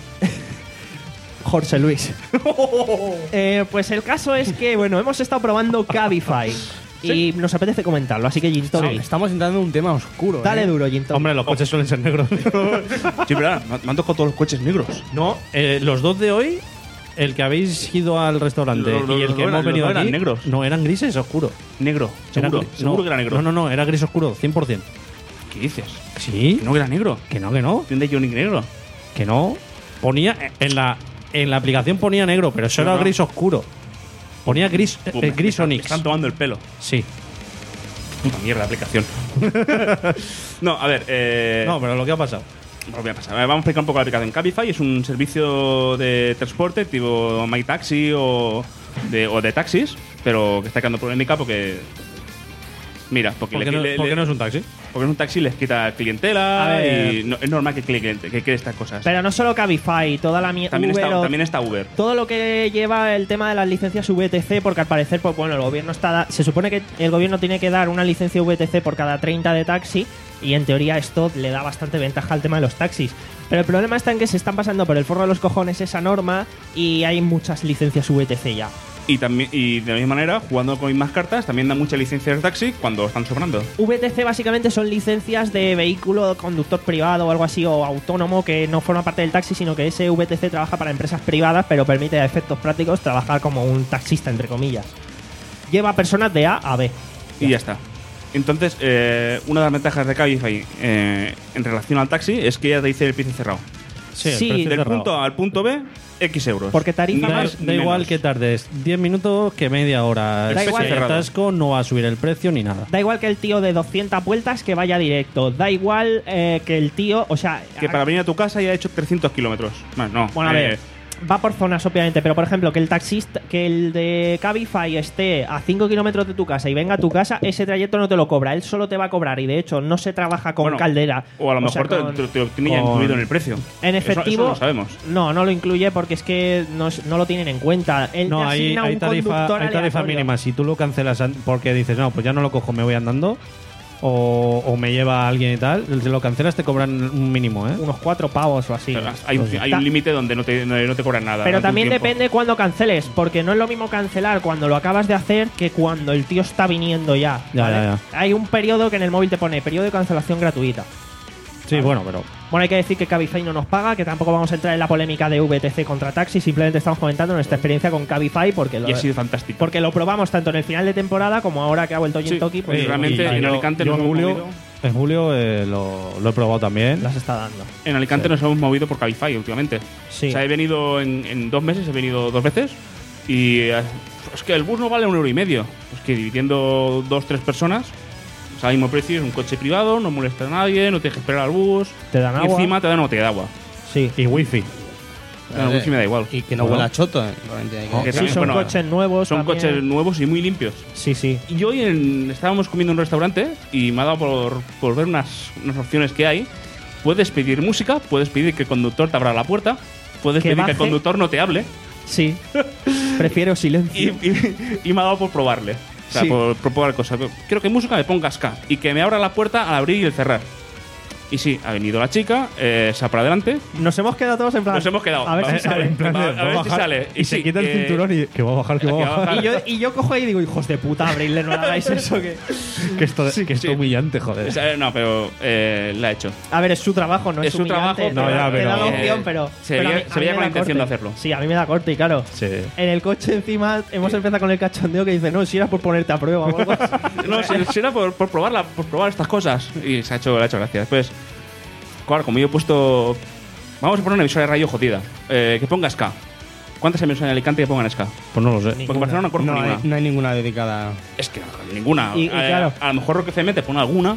Jorge Luis. Eh, pues el caso es que, bueno, hemos estado probando Cabify y nos apetece comentarlo, así que Jintoki, Estamos entrando en un tema oscuro. dale ¿eh? duro, Jintoki. Hombre, los coches suelen ser negros. Sí, verdad. Me me han tocado todos los coches negros. No, eh, los dos de hoy, el que habéis ido al restaurante Los- los- y el los que dos hemos eran- venido los dos aquí, eran negros. no, eran grises oscuro. Negro. Seguro. Era gri- Seguro no, que era negro. No, no, no, era gris oscuro, cien por cien. ¿Qué dices? Sí, Que no que era negro. que no, que no, Tiene Johnny negro. que no. Ponía, en la, en la aplicación ponía negro, pero eso No, era no. gris oscuro. Ponía gris, eh, Pum, gris me Onyx. Están tomando el pelo. Sí. Puta mierda de aplicación. No, a ver. Eh, No, pero lo que ha pasado. Pues voy a pasar. A ver, vamos a explicar un poco la aplicación. Cabify es un servicio de transporte tipo MyTaxi o de, o de taxis, pero que está creando polémica porque Mira, porque, ¿Por le- qué, no, le- por qué le- no es un taxi? porque en un taxi les quita clientela A ver. y no- es normal que cliente que quiere estas cosas. Pero no solo Cabify, toda la mierda. también, Uber está, o- también está Uber. todo lo que lleva el tema de las licencias V T C, porque al parecer, pues bueno, el gobierno está da- se supone que el gobierno tiene que dar una licencia V T C por cada treinta de taxi, y en teoría esto le da bastante ventaja al tema de los taxis. Pero el problema está en que se están pasando por el forro de los cojones esa norma y hay muchas licencias V T C ya. Y también y de la misma manera, jugando con mismas cartas, también dan muchas licencias de taxi cuando están sobrando. V T C básicamente son licencias de vehículo conductor privado o algo así, o autónomo, que no forma parte del taxi, sino que ese V T C trabaja para empresas privadas, pero permite a efectos prácticos trabajar como un taxista, entre comillas. Lleva personas de A a B. Y ya está. Entonces, eh, una de las ventajas de Cabify eh, en relación al taxi es que ya te dice el precio cerrado. Sí, el Sí, precio Del cerrado. punto A al punto B, X euros. Porque tarifa Ni Da, más, da ni igual menos. que tardes diez minutos que media hora. Da Si igual. hay Cerrado. atasco, no va a subir el precio ni nada. Da igual que el tío de doscientas vueltas que vaya directo. Da igual eh, que el tío, o sea... Que para venir a tu casa ya ha hecho trescientos kilómetros. Más, no. Bueno, a eh, ver, va por zonas, obviamente, pero por ejemplo, que el taxista, que el de Cabify esté a cinco kilómetros de tu casa y venga a tu casa, ese trayecto no te lo cobra, él solo te va a cobrar, y de hecho no se trabaja con bueno, caldera. O a lo sea, mejor te- con- te, te lo tiene ya con- incluido en el precio. en Eso- efectivo. Eso, lo sabemos. No, no lo incluye porque es que no, es- no lo tienen en cuenta. Él No, te hay, asigna hay un tarifa, conductor hay tarifa aleatorio. mínima. Si tú lo cancelas an- porque dices, no, pues ya no lo cojo, me voy andando, o, o me lleva alguien y tal, si lo cancelas te cobran un mínimo, ¿eh? Unos cuatro pavos o así. Pero Hay, un- hay Ta- un límite donde no te, no, no te cobran nada. Pero durante un también tiempo. depende cuando canceles, porque no es lo mismo cancelar cuando lo acabas de hacer que cuando el tío está viniendo ya. Ya, ¿vale? ya, Hay un periodo que en el móvil te pone periodo de cancelación gratuita. Sí, bueno, pero... Bueno, hay que decir que Cabify no nos paga, que tampoco vamos a entrar en la polémica de V T C contra taxi, simplemente estamos comentando nuestra experiencia con Cabify porque lo, Y ha sido fantástico. porque lo probamos tanto en el final de temporada como ahora que ha vuelto Sí, Jintoki, pues y realmente y en yo- Alicante yo nos en hemos julio, movido. en julio eh, lo, lo he probado también. las está dando. En Alicante nos hemos movido por Cabify últimamente. Sí. O sea, he venido en, en dos meses, he venido dos veces. Y eh, es que el bus no vale un euro y medio. Es que dividiendo dos, tres personas, o sea, al mismo precio, es un coche privado, no molesta a nadie, no tienes que esperar al bus. Te dan y agua. encima te dan una botella de agua. Sí. Y wifi. Claro, Eh, wifi me da igual. Y que no Bueno. huela a choto. eh, realmente hay que Que Sí, también, son bueno, coches nuevos. Son también. coches nuevos y muy limpios. Sí, sí. Y hoy en- estábamos comiendo en un restaurante y me ha dado por, por ver unas, unas opciones que hay. Puedes pedir música, puedes pedir que el conductor te abra la puerta, puedes Que pedir que baje. el conductor no te hable. Sí. Prefiero Y, silencio. y- y me ha dado por probarle. O sea, Sí. por, por probar cosas. Quiero que música me ponga ska y que me abra la puerta al abrir y el cerrar. Y sí, ha venido la chica, eh, se ha para adelante. Nos hemos quedado todos en plan. Nos hemos quedado. A ver si Vamos a sale. ver. En plan de, Va- a va ver si bajar, sale. Y, se sí, quita el que- cinturón y que va a bajar, que va a que va a bajar. Y yo, y yo cojo y digo, hijos de puta, abrirle, no le hagáis eso. Que... Que esto, que esto sí. humillante, O joder. sea, no, pero eh, la ha hecho. A ver, es su trabajo, no es, Es su humillante, trabajo, No, ya, te da la pero- opción, eh, pero. se pero a veía- mí- se a mí veía me con da intención corte. de hacerlo. Sí, a mí me da corte, y claro. Sí. En el coche encima hemos empezado con el cachondeo que dice, no, si era por ponerte a prueba o algo así. No, si, si era por, por probarla, por probar estas cosas. Y se ha hecho, le ha hecho gracia. Después, claro, como yo he puesto. Vamos a poner una emisora de radio jodida. Eh, que ponga ska. ¿Cuántas emisoras en Alicante que pongan ska? Pues no lo sé. Porque en Barcelona no conozco No hay, ninguna. no hay ninguna dedicada. Es que no, ninguna. Y- y Eh, claro. A lo mejor Rock F M te pone alguna.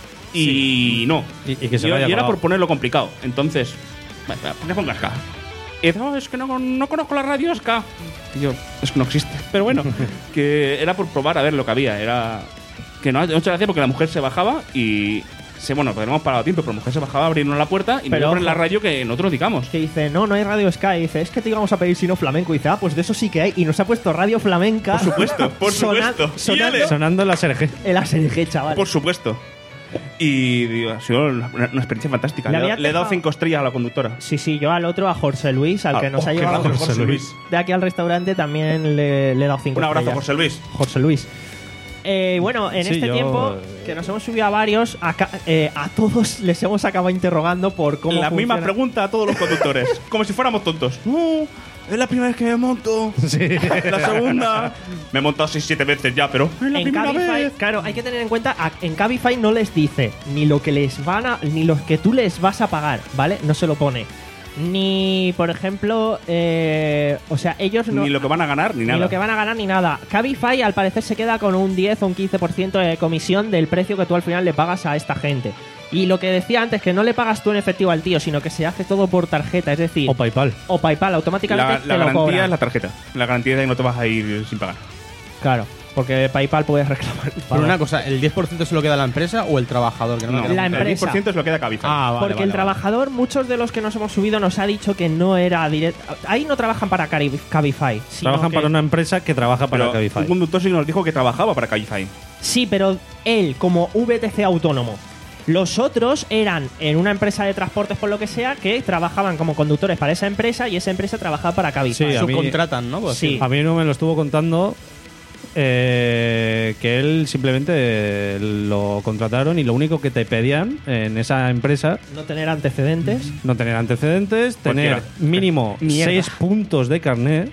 Y no. Y- y que se y, vaya y era colado. por ponerlo complicado. Entonces, bueno, que ponga ska. Y dice, "Oh, es que no, no conozco la radio ska. Y yo, es que no existe. Pero bueno, que era por probar a ver lo que había. Era. Que no ha hecho gracia porque la mujer se bajaba y. Se, bueno, pues hemos parado a tiempo, pero la mujer se bajaba a abrirnos la puerta y me Pero dio por en la ojo. radio que nosotros digamos. Que dice, no, no hay radio Sky. Y dice, es que te íbamos a pedir sino flamenco. Y dice, ah, pues de eso sí que hay. Y nos ha puesto radio flamenca. Por supuesto, por Sona- supuesto. sonando Y ale. Sonando la S R G. el A S R G, chaval. Por supuesto. Y digo, ha sido una, una experiencia fantástica. Le Le, he había dado- le he dado dejado- cinco estrellas a la conductora. Sí, sí, yo al otro, a Jorge Luis, al Ah, que nos oh, ha qué llevado grande, Jorge Luis. de aquí al restaurante, también le, le he dado cinco Un abrazo, estrellas. José Luis. Jorge Luis. Eh, bueno, en Sí, este yo- tiempo que nos hemos subido a varios, a, ca- eh, a todos les hemos acabado interrogando por cómo La misma funciona. pregunta a todos los conductores. Como si fuéramos tontos. No, es la primera vez que me monto. Sí. La segunda. Me he montado seis, siete veces ya, pero. Es la En primera Cabify, vez. claro, hay que tener en cuenta, a- en Cabify no les dice ni lo que les van a, ni lo que tú les vas a pagar, ¿vale? No se lo pone. Ni, por ejemplo, eh, o sea, ellos no... Ni lo que van a ganar, ni Ni nada. lo que van a ganar ni nada. Cabify al parecer se queda con un diez o un quince por ciento de comisión del precio que tú al final le pagas a esta gente. Y lo que decía antes, que no le pagas tú en efectivo al tío, sino que se hace todo por tarjeta, es decir, O PayPal. o PayPal, automáticamente La, te la lo garantía cobran. es la tarjeta. La garantía es de que no te vas a ir sin pagar. Claro. porque PayPal puedes reclamar. Pero una cosa, ¿el diez por ciento se lo queda la empresa o el trabajador? Que no me No, queda la muy claro. el diez por empresa. ciento es lo que da Cabify. Ah, vale, Porque vale, el vale. trabajador, muchos de los que nos hemos subido nos ha dicho que no era directo. Ahí no trabajan para Cari- Cabify. sino Trabajan que- para una empresa que trabaja para Pero Cabify. un conductor sí nos dijo que trabajaba para Cabify. Sí, pero él, como V T C autónomo. Los otros eran en una empresa de transportes, por lo que sea, que trabajaban como conductores para esa empresa y esa empresa trabajaba para Cabify. Sí, a mí- Subcontratan, ¿no? Pues Sí. A mí no me lo estuvo contando eh, que él simplemente lo contrataron y lo único que te pedían en esa empresa, No tener antecedentes. no tener antecedentes, tener Cualquiera. mínimo Mierda. seis puntos de carnet,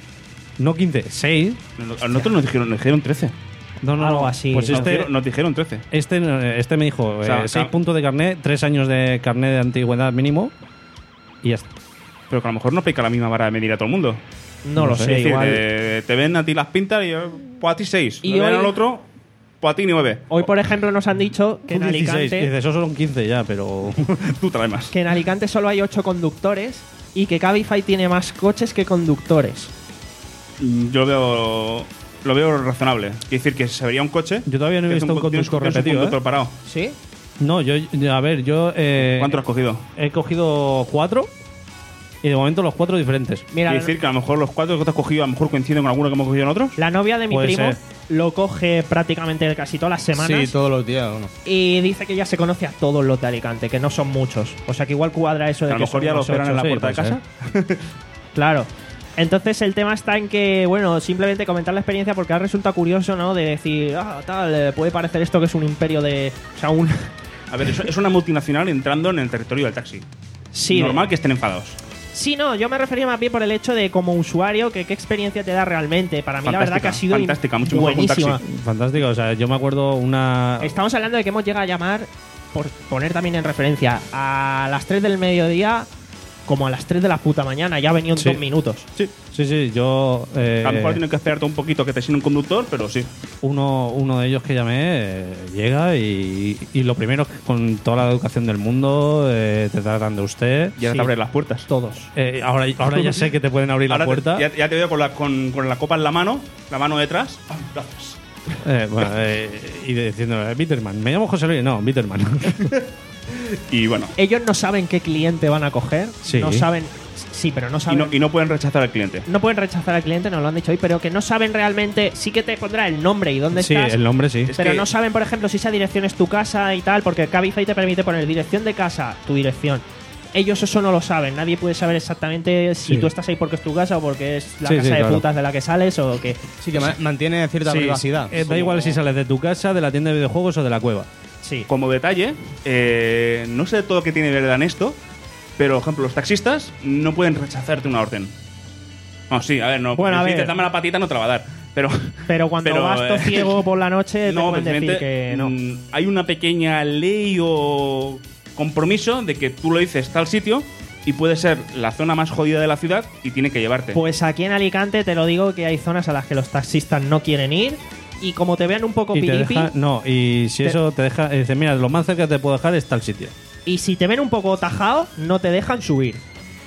no quince, seis. A nosotros nos dijeron, nos dijeron trece. No, no, Algo no. así. Pues Nos, este, dijeron, nos dijeron trece. este, este me dijo O sea, eh, seis ca- puntos de carnet, tres años de carnet de antigüedad mínimo y ya está. Pero que a lo mejor no pica la misma vara de medir a todo el mundo. No, No lo sé. sé, Es decir, igual. eh, te ven a ti las pintas y eh, pues a ti seis. Y Y ven hoy- al otro, pues a ti nueve. Hoy, por ejemplo, nos han dicho que en Tú dieciséis, Alicante, dices, esos son quince ya, pero Tú traes más. que en Alicante solo hay ocho conductores y que Cabify tiene más coches que conductores. Mm, Yo lo veo, lo veo razonable. Quiere decir que se vería un coche. yo todavía no he que es visto un tienes- conductor tienes un repetido. conductor ¿eh? parado. ¿Sí? No, yo, yo- a ver, yo eh, ¿Cuánto lo has cogido? he cogido cuatro y de momento los cuatro diferentes. Mira, Quiere decir que a lo mejor los cuatro que te has cogido a lo mejor coinciden con alguno que hemos cogido en otros. la novia de mi Puede primo ser. lo coge prácticamente casi todas las semanas. Sí, todos los días. Bueno. Y dice que ya se conoce a todos los de Alicante, que no son muchos. O sea que igual cuadra eso de A lo que mejor son ya lo unos esperan en la ocho. sí, puerta de puede casa. Claro. Entonces el tema está en que, bueno, simplemente comentar la experiencia porque ha resultado curioso, ¿no? De decir, ah, tal, eh, puede parecer esto que es un imperio de... O sea, un... A ver, eso es una multinacional entrando en el territorio del taxi. Sí, Normal que estén enfadados. Sí, no, yo me refería más bien por el hecho de como usuario, que qué experiencia te da realmente. Para mí la verdad que ha sido fantástica, mucho mejor que un buenísima. taxi. Fantástico, o sea, yo me acuerdo una... Estamos hablando de que hemos llegado a llamar, por poner también en referencia, a las tres del mediodía como a las tres de la puta mañana. Ya ha venido en Sí. dos minutos. Sí, sí, sí, yo... eh, A lo mejor tienes que esperarte un poquito que te siga un conductor, pero sí. uno, uno de ellos que llamé eh, llega y, y lo primero, con toda la educación del mundo, eh, te tratan de usted. Ya Sí. te abren las puertas. Todos. Eh, ahora, ahora ya sé que te pueden abrir la Ahora te- puerta. ya, ya te veo con la, con, con la copa en la mano, la mano detrás. Ah, gracias. Eh, bueno, eh, y diciendo, eh, Bitterman, me llamo José Luis. No, Bitterman. Y bueno, Ellos no saben qué cliente van a coger. Sí. No saben... Sí, pero no y saben... no, y no pueden rechazar al cliente. No pueden rechazar al cliente, nos lo han dicho hoy, pero que no saben realmente... Sí que te pondrá el nombre y dónde Sí, estás. el nombre sí. Es Pero que- no saben, por ejemplo, si esa dirección es tu casa y tal, porque Cabify te permite poner dirección de casa, tu dirección. Ellos eso no lo saben. Nadie puede saber exactamente si Sí. tú estás ahí porque es tu casa o porque es la Sí, casa sí, de claro. putas de la que sales o que... Sí, que ma- mantiene cierta Sí, privacidad. eh, da igual si sales de tu casa, de la tienda de videojuegos o de la cueva. Sí. Como detalle, eh, no sé todo lo que tiene verdad en esto, pero, por ejemplo, los taxistas no pueden rechazarte una orden. No, sí, a ver, no. Bueno, a si ver. dices, dame la patita, no te la va a dar. Pero, Pero cuando pero, vas todo eh, ciego por la noche te no, pueden decir precisamente, que no. mm, hay una pequeña ley o compromiso de que tú lo dices tal sitio y puede ser la zona más jodida de la ciudad y tiene que llevarte. Pues aquí en Alicante te lo digo que hay zonas a las que los taxistas no quieren ir y como te vean un poco Y te piripi deja, no, y si Te- eso te deja, eh, dice, mira, lo más cerca que te puedo dejar está el sitio. y si te ven un poco tajado, no te dejan subir.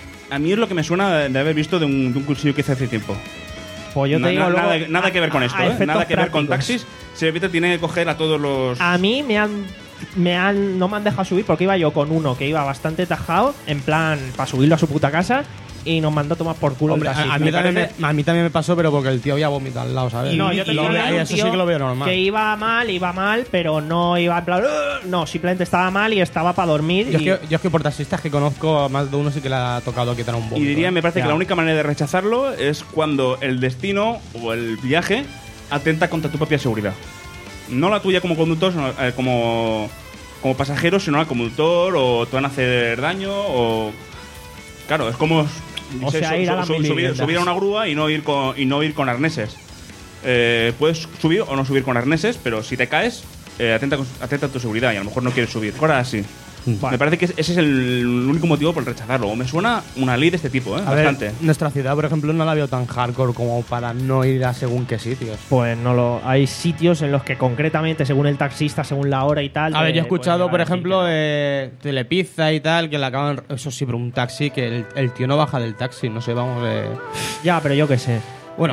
A mí es lo que me suena de, de haber visto de un, de un cursillo que hice hace tiempo. Pues yo te Na- digo na- luego, nada, nada que ver con a- esto, a ¿eh? efectos Nada que ver con prácticos. taxis. Se repite, tiene que coger a todos los. A mí me han, me han, no me han dejado subir porque iba yo con uno que iba bastante tajado, en plan, para subirlo a su puta casa, y nos mandó a tomar por culo Hombre, el a, taxi. a mí me también parece- me, a mí también me pasó, pero porque el tío había vomitado al lado, ¿sabes? No, yo te Lo estoy ve- hablando de un eso tío sí que lo veo normal. que iba mal, iba mal, pero no iba en plan, "Ugh", no, simplemente estaba mal y estaba para dormir. Yo es, y- que, yo es que por taxistas que conozco a más de uno sí que le ha tocado quitar un vómito. Y diría, me parece Ya. que la única manera de rechazarlo es cuando el destino o el viaje atenta contra tu propia seguridad. No la tuya como conductor, sino, eh, como, como pasajero, sino al conductor, o te van a hacer daño, o. Claro, es como. O sea, ir a la subir, mili-viviendas. subir a una grúa y no ir con, y no ir con arneses. Eh, puedes subir o no subir con arneses, pero si te caes, eh, atenta, con- atenta a tu seguridad y a lo mejor no quieres subir. Ahora sí. Vale. Me parece que ese es el único motivo por rechazarlo. O me suena una ley de este tipo, ¿eh? A ver, Bastante. nuestra ciudad, por ejemplo, no la veo tan hardcore como para no ir a según qué sitios. Pues no lo. Hay sitios en los que concretamente, según el taxista, según la hora y tal. A ver, te yo he escuchado, pueden por llegar a ejemplo, decir eh, Telepizza y tal, que le acaban. Eso sí, pero un taxi, que el, el tío no baja del taxi, no sé, vamos. Eh, que- Ya, pero yo qué sé. bueno, Eh,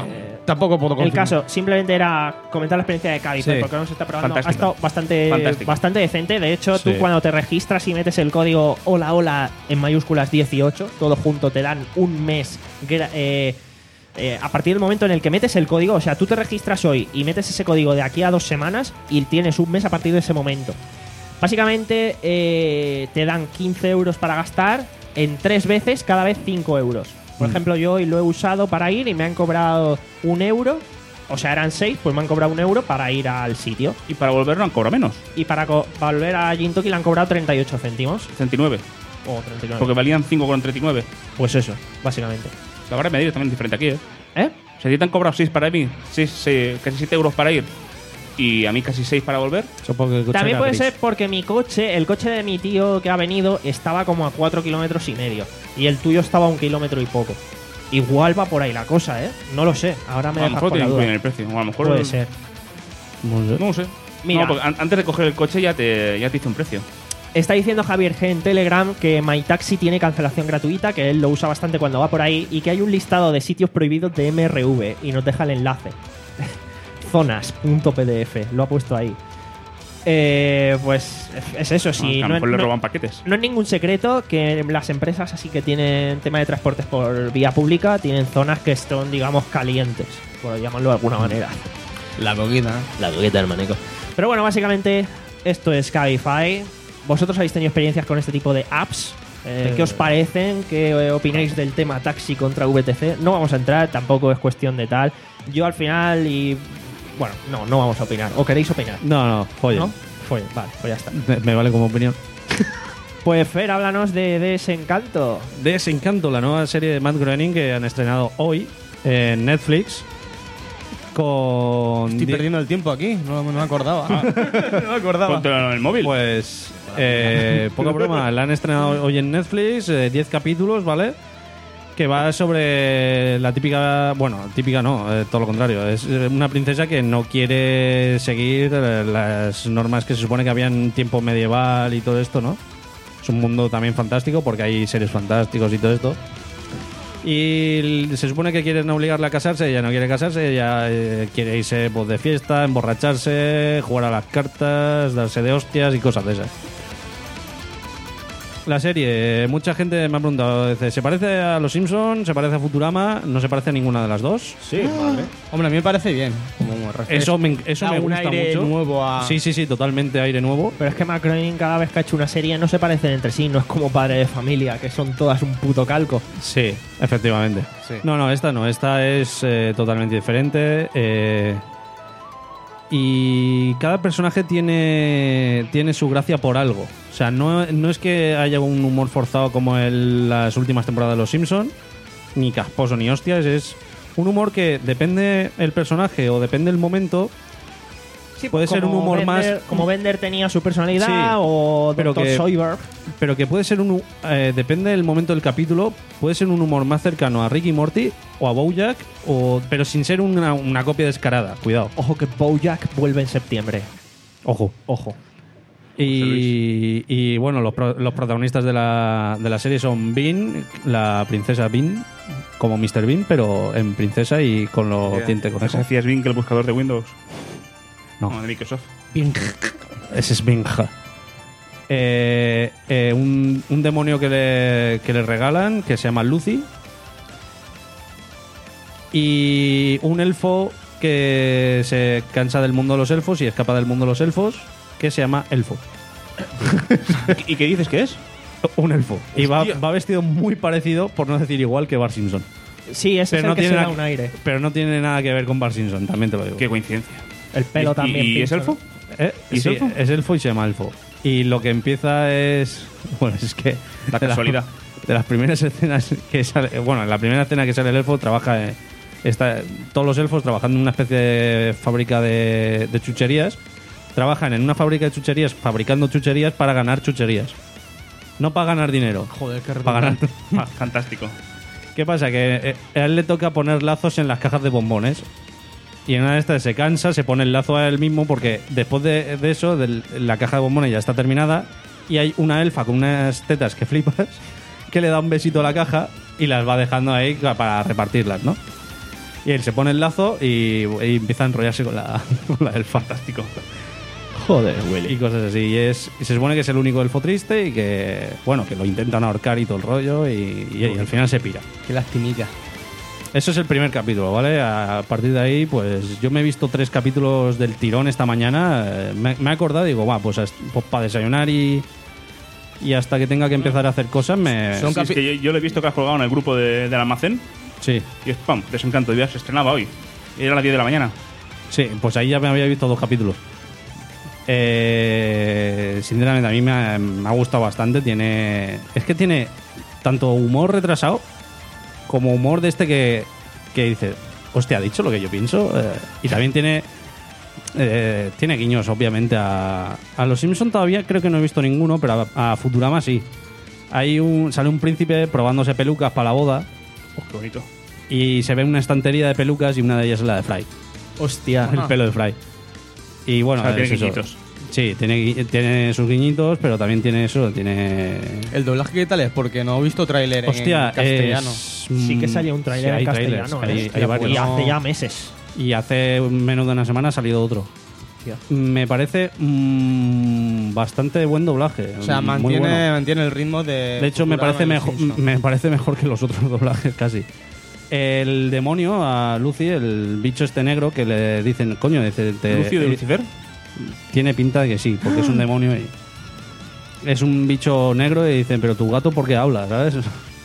Tampoco puedo El confirmar. caso, simplemente era comentar la experiencia de Cabify, Sí. porque no se está probando. Fantástica. Ha estado bastante, Fantástica. bastante decente. De hecho, Sí. tú cuando te registras y metes el código hola hola en mayúsculas dieciocho, todo junto, te dan un mes. gra- Eh, eh, a partir del momento en el que metes el código, o sea, tú te registras hoy y metes ese código de aquí a dos semanas y tienes un mes a partir de ese momento. Básicamente, eh, te dan quince euros para gastar en tres veces, cada vez cinco euros. Por Mm. ejemplo, yo hoy lo he usado para ir y me han cobrado un euro. O sea, eran seis, pues me han cobrado un euro para ir al sitio. Y para volver no han cobrado menos. Y para co- volver a Gintoki le han cobrado treinta y ocho céntimos. treinta y nueve. O treinta y nueve. Porque valían cinco con treinta y nueve. Pues eso, básicamente. La vara de medir es también diferente aquí, ¿eh? ¿Eh? O sea, si te han cobrado seis para mí, seis, seis, casi siete euros para ir, y a mí casi seis para volver, Supongo que el coche También era puede gris. ser porque mi coche, el coche de mi tío que ha venido, estaba como a cuatro kilómetros y medio. Y el tuyo estaba a un kilómetro y poco. Igual va por ahí la cosa, ¿eh? No lo sé. Ahora me a lo dejas mejor con te la incluyen duda. el precio. O a lo mejor. Puede ser. No sé. No lo sé. Mira. No, porque an- antes de coger el coche ya te, ya te hice un precio. Está diciendo Javier G en Telegram que MyTaxi tiene cancelación gratuita, que él lo usa bastante cuando va por ahí, y que hay un listado de sitios prohibidos de M R V y nos deja el enlace. zonas punto p d f, lo ha puesto ahí. Eh, pues es eso, sí. a lo no, mejor le no- roban paquetes. no es ningún secreto que las empresas así que tienen tema de transportes por vía pública tienen zonas que son, digamos, calientes, por llamarlo de alguna manera. La coquita. La duqueta del maneco. Pero bueno, básicamente esto es Cabify. ¿Vosotros habéis tenido experiencias con este tipo de apps? Eh, ¿Qué os parecen? ¿Qué eh, opináis del tema taxi contra V T C? No vamos a entrar, tampoco es cuestión de tal. Yo al final y... Bueno, no, no vamos a opinar. ¿O queréis opinar? No, no, oye. ¿No? Pues, vale, pues ya está. Me, me vale como opinión. Pues Fer, háblanos de Desencanto. Desencanto, la nueva serie de Matt Groening que han estrenado hoy en Netflix. Con. Estoy di- perdiendo el tiempo aquí, no, no me acordaba. no me acordaba. Póntelo en el móvil. Pues, eh, poca broma, la han estrenado hoy en Netflix, diez capítulos, ¿vale? Que va sobre la típica, bueno, típica no, eh, todo lo contrario, es eh, una princesa que no quiere seguir eh, las normas que se supone que había en tiempo medieval y todo esto, ¿no? Es un mundo también fantástico porque hay seres fantásticos y todo esto. Y l- se supone que quieren obligarla a casarse, ella no quiere casarse, ella eh, quiere irse pues, de fiesta, emborracharse, jugar a las cartas, darse de hostias y cosas de esas. La serie, mucha gente me ha preguntado, dice, ¿se parece a Los Simpsons? ¿Se parece a Futurama? No se parece a ninguna de las dos. Sí, vale. Hombre, a mí me parece bien. Como refresco. Eso me, eso Da me un gusta aire mucho. nuevo a- Sí, sí, sí, totalmente aire nuevo. Pero es que Matt Groening cada vez que ha hecho una serie no se parecen entre sí, no es como Padre de Familia, que son todas un puto calco. Sí, efectivamente. Sí. No, no, esta no. Esta es eh, totalmente diferente. eh, y cada personaje tiene, tiene su gracia por algo. O sea, no, no es que haya un humor forzado como en las últimas temporadas de Los Simpsons, ni casposo ni hostias. Es un humor que depende el personaje o depende el momento. Sí, Puede ser un humor Bender- más- Como Bender tenía su personalidad, Sí, o pero doctor que- Soyberg. Pero que puede ser un... eh, depende del momento del capítulo. Puede ser un humor más cercano a Rick y Morty o a Bojack, o, pero sin ser una, una copia descarada. Cuidado. Ojo que Bojack vuelve en septiembre. Ojo. Ojo. Y, y, bueno, los, pro- los protagonistas de la, de la serie son Bean, la princesa Bean, como mister Bean, pero en princesa y con los dientes ¿No conejos. hacías bien que el buscador de Windows? No. No, de Microsoft. Ese es Benja. Eh, eh, un, un demonio que le, que le regalan, que se llama Lucy. Y un elfo que se cansa del mundo de los elfos y escapa del mundo de los elfos, que se llama Elfo. ¿Y y qué dices que es? Un elfo. Y va, Hostia. va vestido muy parecido, por no decir igual, que Bart Simpson. Sí, ese Pero es el no que tiene se da na- un aire. Pero no tiene nada que ver con Bart Simpson, también te lo digo. Qué coincidencia. El pelo ¿Y- también. ¿Y, es pincha, elfo? ¿Eh? ¿Y es Sí, elfo? es elfo y se llama elfo. Y lo que empieza es... Bueno, es que... La de las- casualidad. de las primeras escenas que sale... Bueno, en la primera escena que sale el elfo trabaja... eh, está, todos los elfos trabajando en una especie de fábrica de, de chucherías. Trabajan en una fábrica de chucherías fabricando chucherías para ganar chucherías. No para ganar dinero. Joder, qué Para ganar... Ah, fantástico. ¿Qué pasa? Que eh, a él le toca poner lazos en las cajas de bombones. Y en una de estas se cansa, se pone el lazo a él mismo porque después de, de eso, del- la caja de bombones ya está terminada y hay una elfa con unas tetas que flipas que le da un besito a la caja y las va dejando ahí ca- para repartirlas, ¿no? Y él se pone el lazo y, y empieza a enrollarse con la, con la elfa. Fantástico. Joder, Y Willy. cosas así. Y, es, y se supone que es el único elfo triste y que, bueno, que lo intentan ahorcar y todo el rollo y, y- y al final se pira. Qué lastimica. Eso es el primer capítulo, ¿vale? A partir de ahí, pues yo me he visto tres capítulos del tirón esta mañana. eh, Me, me he acordado y digo, va, pues, pues para desayunar y, y hasta que tenga que empezar a hacer cosas me... Son Sí, es capi- que yo, yo lo he visto que has colgado en el grupo de- del almacén Sí, y es pam, desencanto. Ya se estrenaba hoy. Y era a las diez de la mañana. sí, pues ahí ya me había visto dos capítulos. Eh, sinceramente, a mí me ha, me ha gustado bastante. Tiene. Es que tiene tanto humor retrasado como humor de este que, que dice, hostia, ha dicho lo que yo pienso. Eh, y también tiene. eh, tiene guiños, obviamente, a, a los Simpson todavía creo que no he visto ninguno, pero a, a Futurama sí. Hay un, sale un príncipe probándose pelucas para la boda Oh, qué bonito. y se ve una estantería de pelucas y una de ellas es la de Fry. Hostia. El pelo de Fry. Y bueno, O sea, tiene es eso. guiñitos. Sí, tiene, gui- tiene sus guiñitos, pero también tiene eso, tiene... ¿El doblaje qué tal es? Porque no he visto tráiler en Hostia, castellano. es- Sí que salió un sí, tráiler hay en trailers, castellano, hay- ¿eh? hay varios. Y hace No. ya meses. Y hace menos de una semana ha salido otro. Hostia. Me parece mm, bastante buen doblaje. O sea, muy mantiene, bueno. mantiene el ritmo de. De hecho, me Futurama parece, y mejor, Simpson. me parece mejor que los otros doblajes, casi. El demonio a Lucy, el bicho este negro, que le dicen, coño, dice, te- ¿Lucio de eh, Lucifer? tiene pinta de que sí, porque es un demonio y es un bicho negro y dicen, pero tu gato ¿por qué habla? ¿Sabes?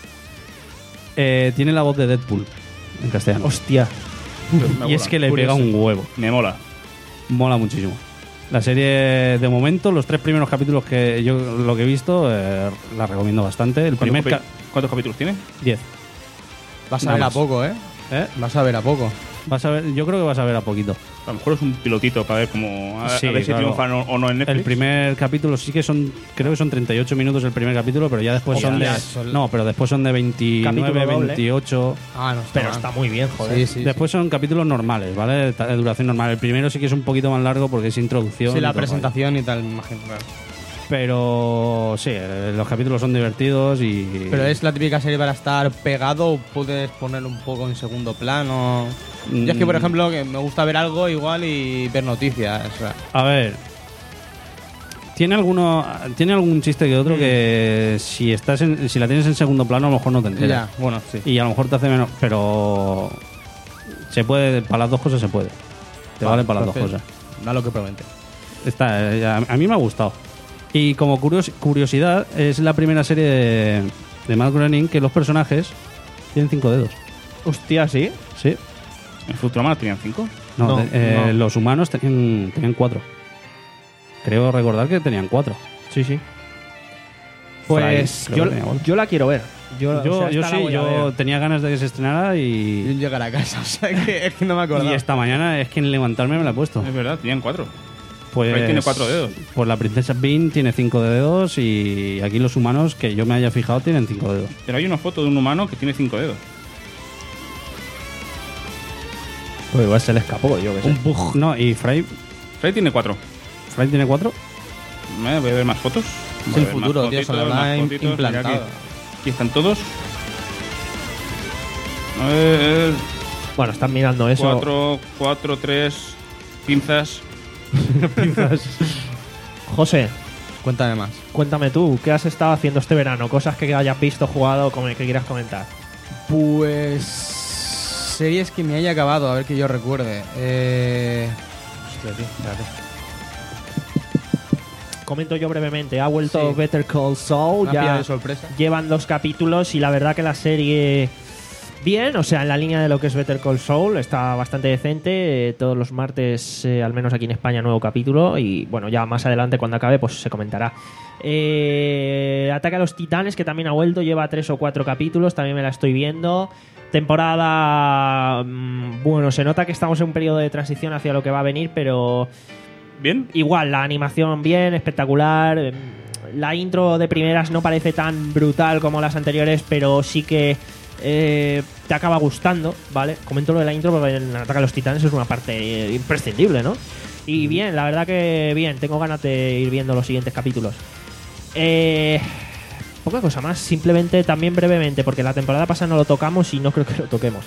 Eh, tiene la voz de Deadpool en castellano. Hostia. Me y mola. es que le Curioso. pega un huevo. Me mola. Mola muchísimo. La serie, de momento, los tres primeros capítulos que yo lo que he visto, eh, la recomiendo bastante. El primer... ¿Cuántos, ca- capi- ¿Cuántos capítulos tiene? diez. Vas a nada ver a más. poco, ¿eh? ¿Eh? Vas a ver a poco. Vas a ver, yo creo que vas a ver a poquito. A lo mejor es un pilotito para ver cómo. A, Sí, a ver si claro. triunfan o, o no en Netflix. El primer capítulo sí que son, creo que son treinta y ocho minutos el primer capítulo, pero ya después son de... Hostias, son- No, pero después son de veintinueve, Capítulo doble. veintiocho... Ah, no Pero mal. está muy bien, joder. Sí, sí. Después son capítulos normales, ¿vale? De ta- de duración normal. El primero sí que es un poquito más largo porque es introducción. Sí, y la todo el rollo. presentación y tal, me imagino. Claro. Pero sí, eh, los capítulos son divertidos y... Pero es la típica serie para estar pegado o puedes ponerlo un poco en segundo plano. Yo es que, por Mm. ejemplo, que me gusta ver algo igual y ver noticias. O sea, A ver... Tiene alguno, tiene algún chiste que otro que si estás en- si la tienes en segundo plano a lo mejor no te enteras. ya, bueno, sí. Y a lo mejor te hace menos... Pero... Se puede... Para las dos cosas se puede. Te vale para las dos Entonces, cosas. Da lo que promete. Está, eh, a, a mí me ha gustado. Y como curios- curiosidad, es la primera serie de, de Matt Groening que los personajes tienen cinco dedos. Hostia, sí. ¿Sí? ¿En Futurama tenían cinco? No, No, de- eh, no. los humanos tenían, tenían cuatro. Creo recordar que tenían cuatro. Sí, sí. Pues Fry, creo yo, que tenía cuatro. yo la quiero ver. Yo, Yo, o sea, yo esta la sí, voy a yo ver. tenía ganas de que se estrenara Y y, llegar a casa, o sea, que, es que no me acordaba. y esta mañana es que en levantarme me la he puesto. Es verdad, tenían cuatro. Pues, Fry tiene cuatro dedos. Pues la princesa Bean tiene cinco dedos y aquí los humanos, que yo me haya fijado, tienen cinco dedos. Pero hay una foto de un humano que tiene cinco dedos. Pues igual se le escapó, yo que sé. Un bug. No, y Fry, Fry tiene cuatro. Fry tiene cuatro. Eh, Voy a ver más fotos. Es Voy el a ver más futuro, tío, se fotitos, lo más habrá im- fotitos. Mira implantado. Aquí, aquí están todos. Eh, Bueno, están mirando eso. cuatro, cuatro, tres, pinzas. José, Cuéntame más. cuéntame tú, ¿qué has estado haciendo este verano? Cosas que hayas visto, jugado, como que quieras comentar. Pues. Series que me haya acabado, a ver que yo recuerde. Eh. Hostia, tío, espérate. Comento yo brevemente. Ha vuelto Sí. Better Call Saul. Me ha pillado Ya de sorpresa. llevan dos capítulos y la verdad que la serie... Bien, o sea, en la línea de lo que es Better Call Saul, está bastante decente. Eh, todos los martes, eh, al menos aquí en España, nuevo capítulo. Y bueno, ya más adelante, cuando acabe, pues se comentará. Eh, Ataque a los Titanes, que también ha vuelto, lleva tres o cuatro capítulos, también me la estoy viendo. Temporada. mm, Bueno, se nota que estamos en un periodo de transición hacia lo que va a venir, pero. ¿Bien? Igual, la animación bien, espectacular. eh, La intro de primeras no parece tan brutal como las anteriores, pero sí que eh, te acaba gustando, ¿vale? Comento lo de la intro porque en Ataque a los Titanes es una parte eh, imprescindible, ¿no? Y bien, la verdad que bien, tengo ganas de ir viendo los siguientes capítulos. Eh, poca cosa más, simplemente también brevemente, porque la temporada pasada no lo tocamos y no creo que lo toquemos.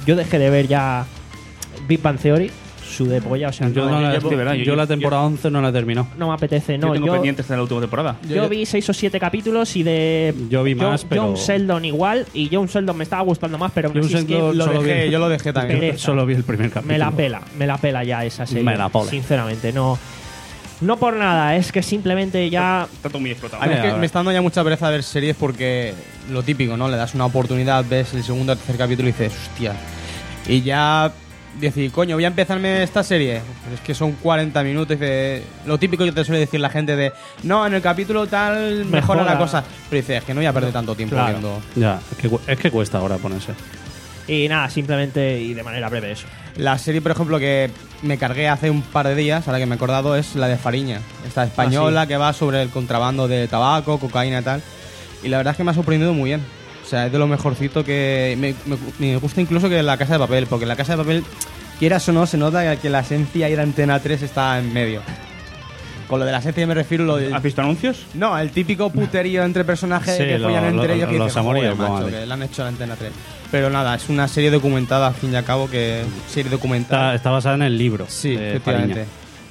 yo dejé de ver ya Big Bang Theory, su de polla, o sea, Yo, no, no la- yo- de verdad, yo yo- la yo- temporada once no la terminó. no me apetece, no. yo tengo yo, pendientes de la última temporada. yo vi seis o siete capítulos y de Yo vi más, John, pero- John Sheldon igual, y John Sheldon me estaba gustando más, pero aún John así es que Sheldon Lo Solo dejé, vi- yo lo dejé también. Pereza. Solo vi el primer capítulo. me la pela, me la pela ya esa serie. Me la pole. Sinceramente, no. No por nada, es que simplemente ya. Está todo muy explotado. A mí es que a ver. me está dando ya mucha pereza ver series porque lo típico, ¿no? Le das una oportunidad, ves el segundo o tercer capítulo y dices, hostia. Y ya decir, coño, voy a empezarme esta serie. Pero es que son cuarenta minutos y dice, lo típico que te suele decir la gente de, no, en el capítulo tal mejora, Mejora. la cosa. Pero dices, es que no voy a perder tanto tiempo Claro. viendo. Ya, es que, cu- es que cuesta ahora ponerse. Y nada, simplemente y de manera breve eso. La serie, por ejemplo, que me cargué hace un par de días, ahora que me he acordado, es la de Fariña. Esta española que va sobre el contrabando de tabaco, cocaína y tal. Y la verdad es que me ha sorprendido muy bien. O sea, es de lo mejorcito que... Me, me- me gusta incluso que La Casa de Papel, porque La Casa de Papel, quieras o no, se nota que la esencia ahí de Antena tres está en medio. Con lo de la esencia me refiero lo de... ¿Has visto anuncios? No, el típico puterío entre personajes Sí, que lo- follan entre lo- ellos. Que los dices, amoríos, "Joder, macho, vamos a ver". que la han hecho en Antena tres. Pero nada, es una serie documentada al fin y al cabo, que serie documentada. Está, está basada en el libro. Sí, de efectivamente. Fariña.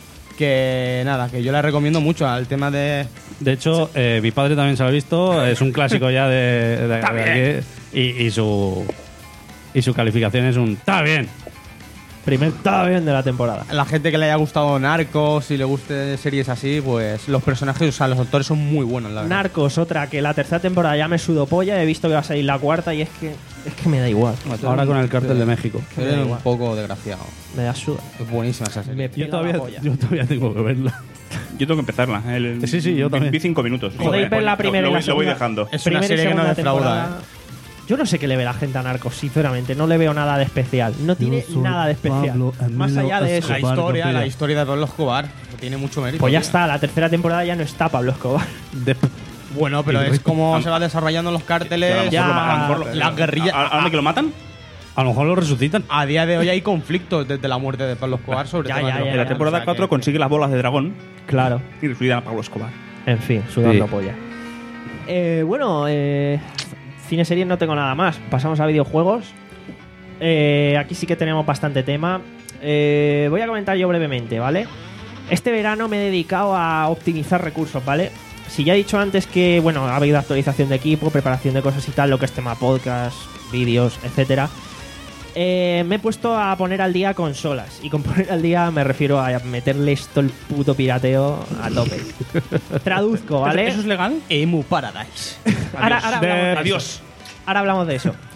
Que nada, que yo la recomiendo mucho al tema de... De hecho, eh, mi padre también se lo ha visto. Es un clásico ya de, de- de aquí. Y, y su y su calificación es un está bien. Primer está bien de la temporada. La gente que le haya gustado Narcos y le guste series así, pues los personajes, o sea, los actores son muy buenos, la verdad. Narcos, otra que la tercera temporada ya me sudo polla, he visto que va a salir la cuarta y es que es que me da igual. Ahora con el cártel de México. Eres me da un igual. poco desgraciado. Me da suda. Es buenísima esa serie. Me Yo pela todavía, la polla. yo todavía tengo que verla. Yo tengo que empezarla. El- Sí, sí, yo vi- también. Vi cinco minutos. Podéis ver la Lo- primera lo, y la voy- lo voy segunda. dejando. Es una Primera y serie que no segunda defrauda, temporada. Yo no sé qué le ve la gente a Narcos, sinceramente. No le veo nada de especial. No tiene soy nada de especial. Pablo Más Emilio allá de eso. La Escobar. historia, Gabriel. la historia de Pablo Escobar, que tiene mucho mérito. Pues ya tío. está, la tercera temporada ya no está Pablo Escobar. De- Bueno, pero es como se va desarrollando los Que a lo carteles. mejor Ya, lo ma- a lo mejor lo- la guerrilla- ¿A, a, a dónde que lo matan? a lo mejor lo resucitan. A día de hoy hay conflictos desde la muerte de Pablo Escobar sobre Ya, temas ya, de los ya, En la ya. temporada O sea, cuatro que- consigue las bolas de dragón Claro. y resucitan a Pablo Escobar. En fin, sudando Sí. polla. Eh, bueno, eh, cine series no tengo nada más. Pasamos a videojuegos. Eh, aquí sí que tenemos bastante tema. Eh, voy a comentar yo brevemente, ¿vale? Este verano me he dedicado a optimizar recursos, ¿vale? Si ya he dicho antes que, bueno, ha habido actualización de equipo, preparación de cosas y tal, lo que es tema podcast, vídeos, etcétera. Eh, me he puesto a poner al día consolas. Y con poner al día me refiero a meterle esto el puto pirateo a tope. Traduzco, ¿vale? ¿Eso es legal? Emu Paradise. Ahora, ahora De- hablamos de Adiós. eso. Ahora hablamos de eso.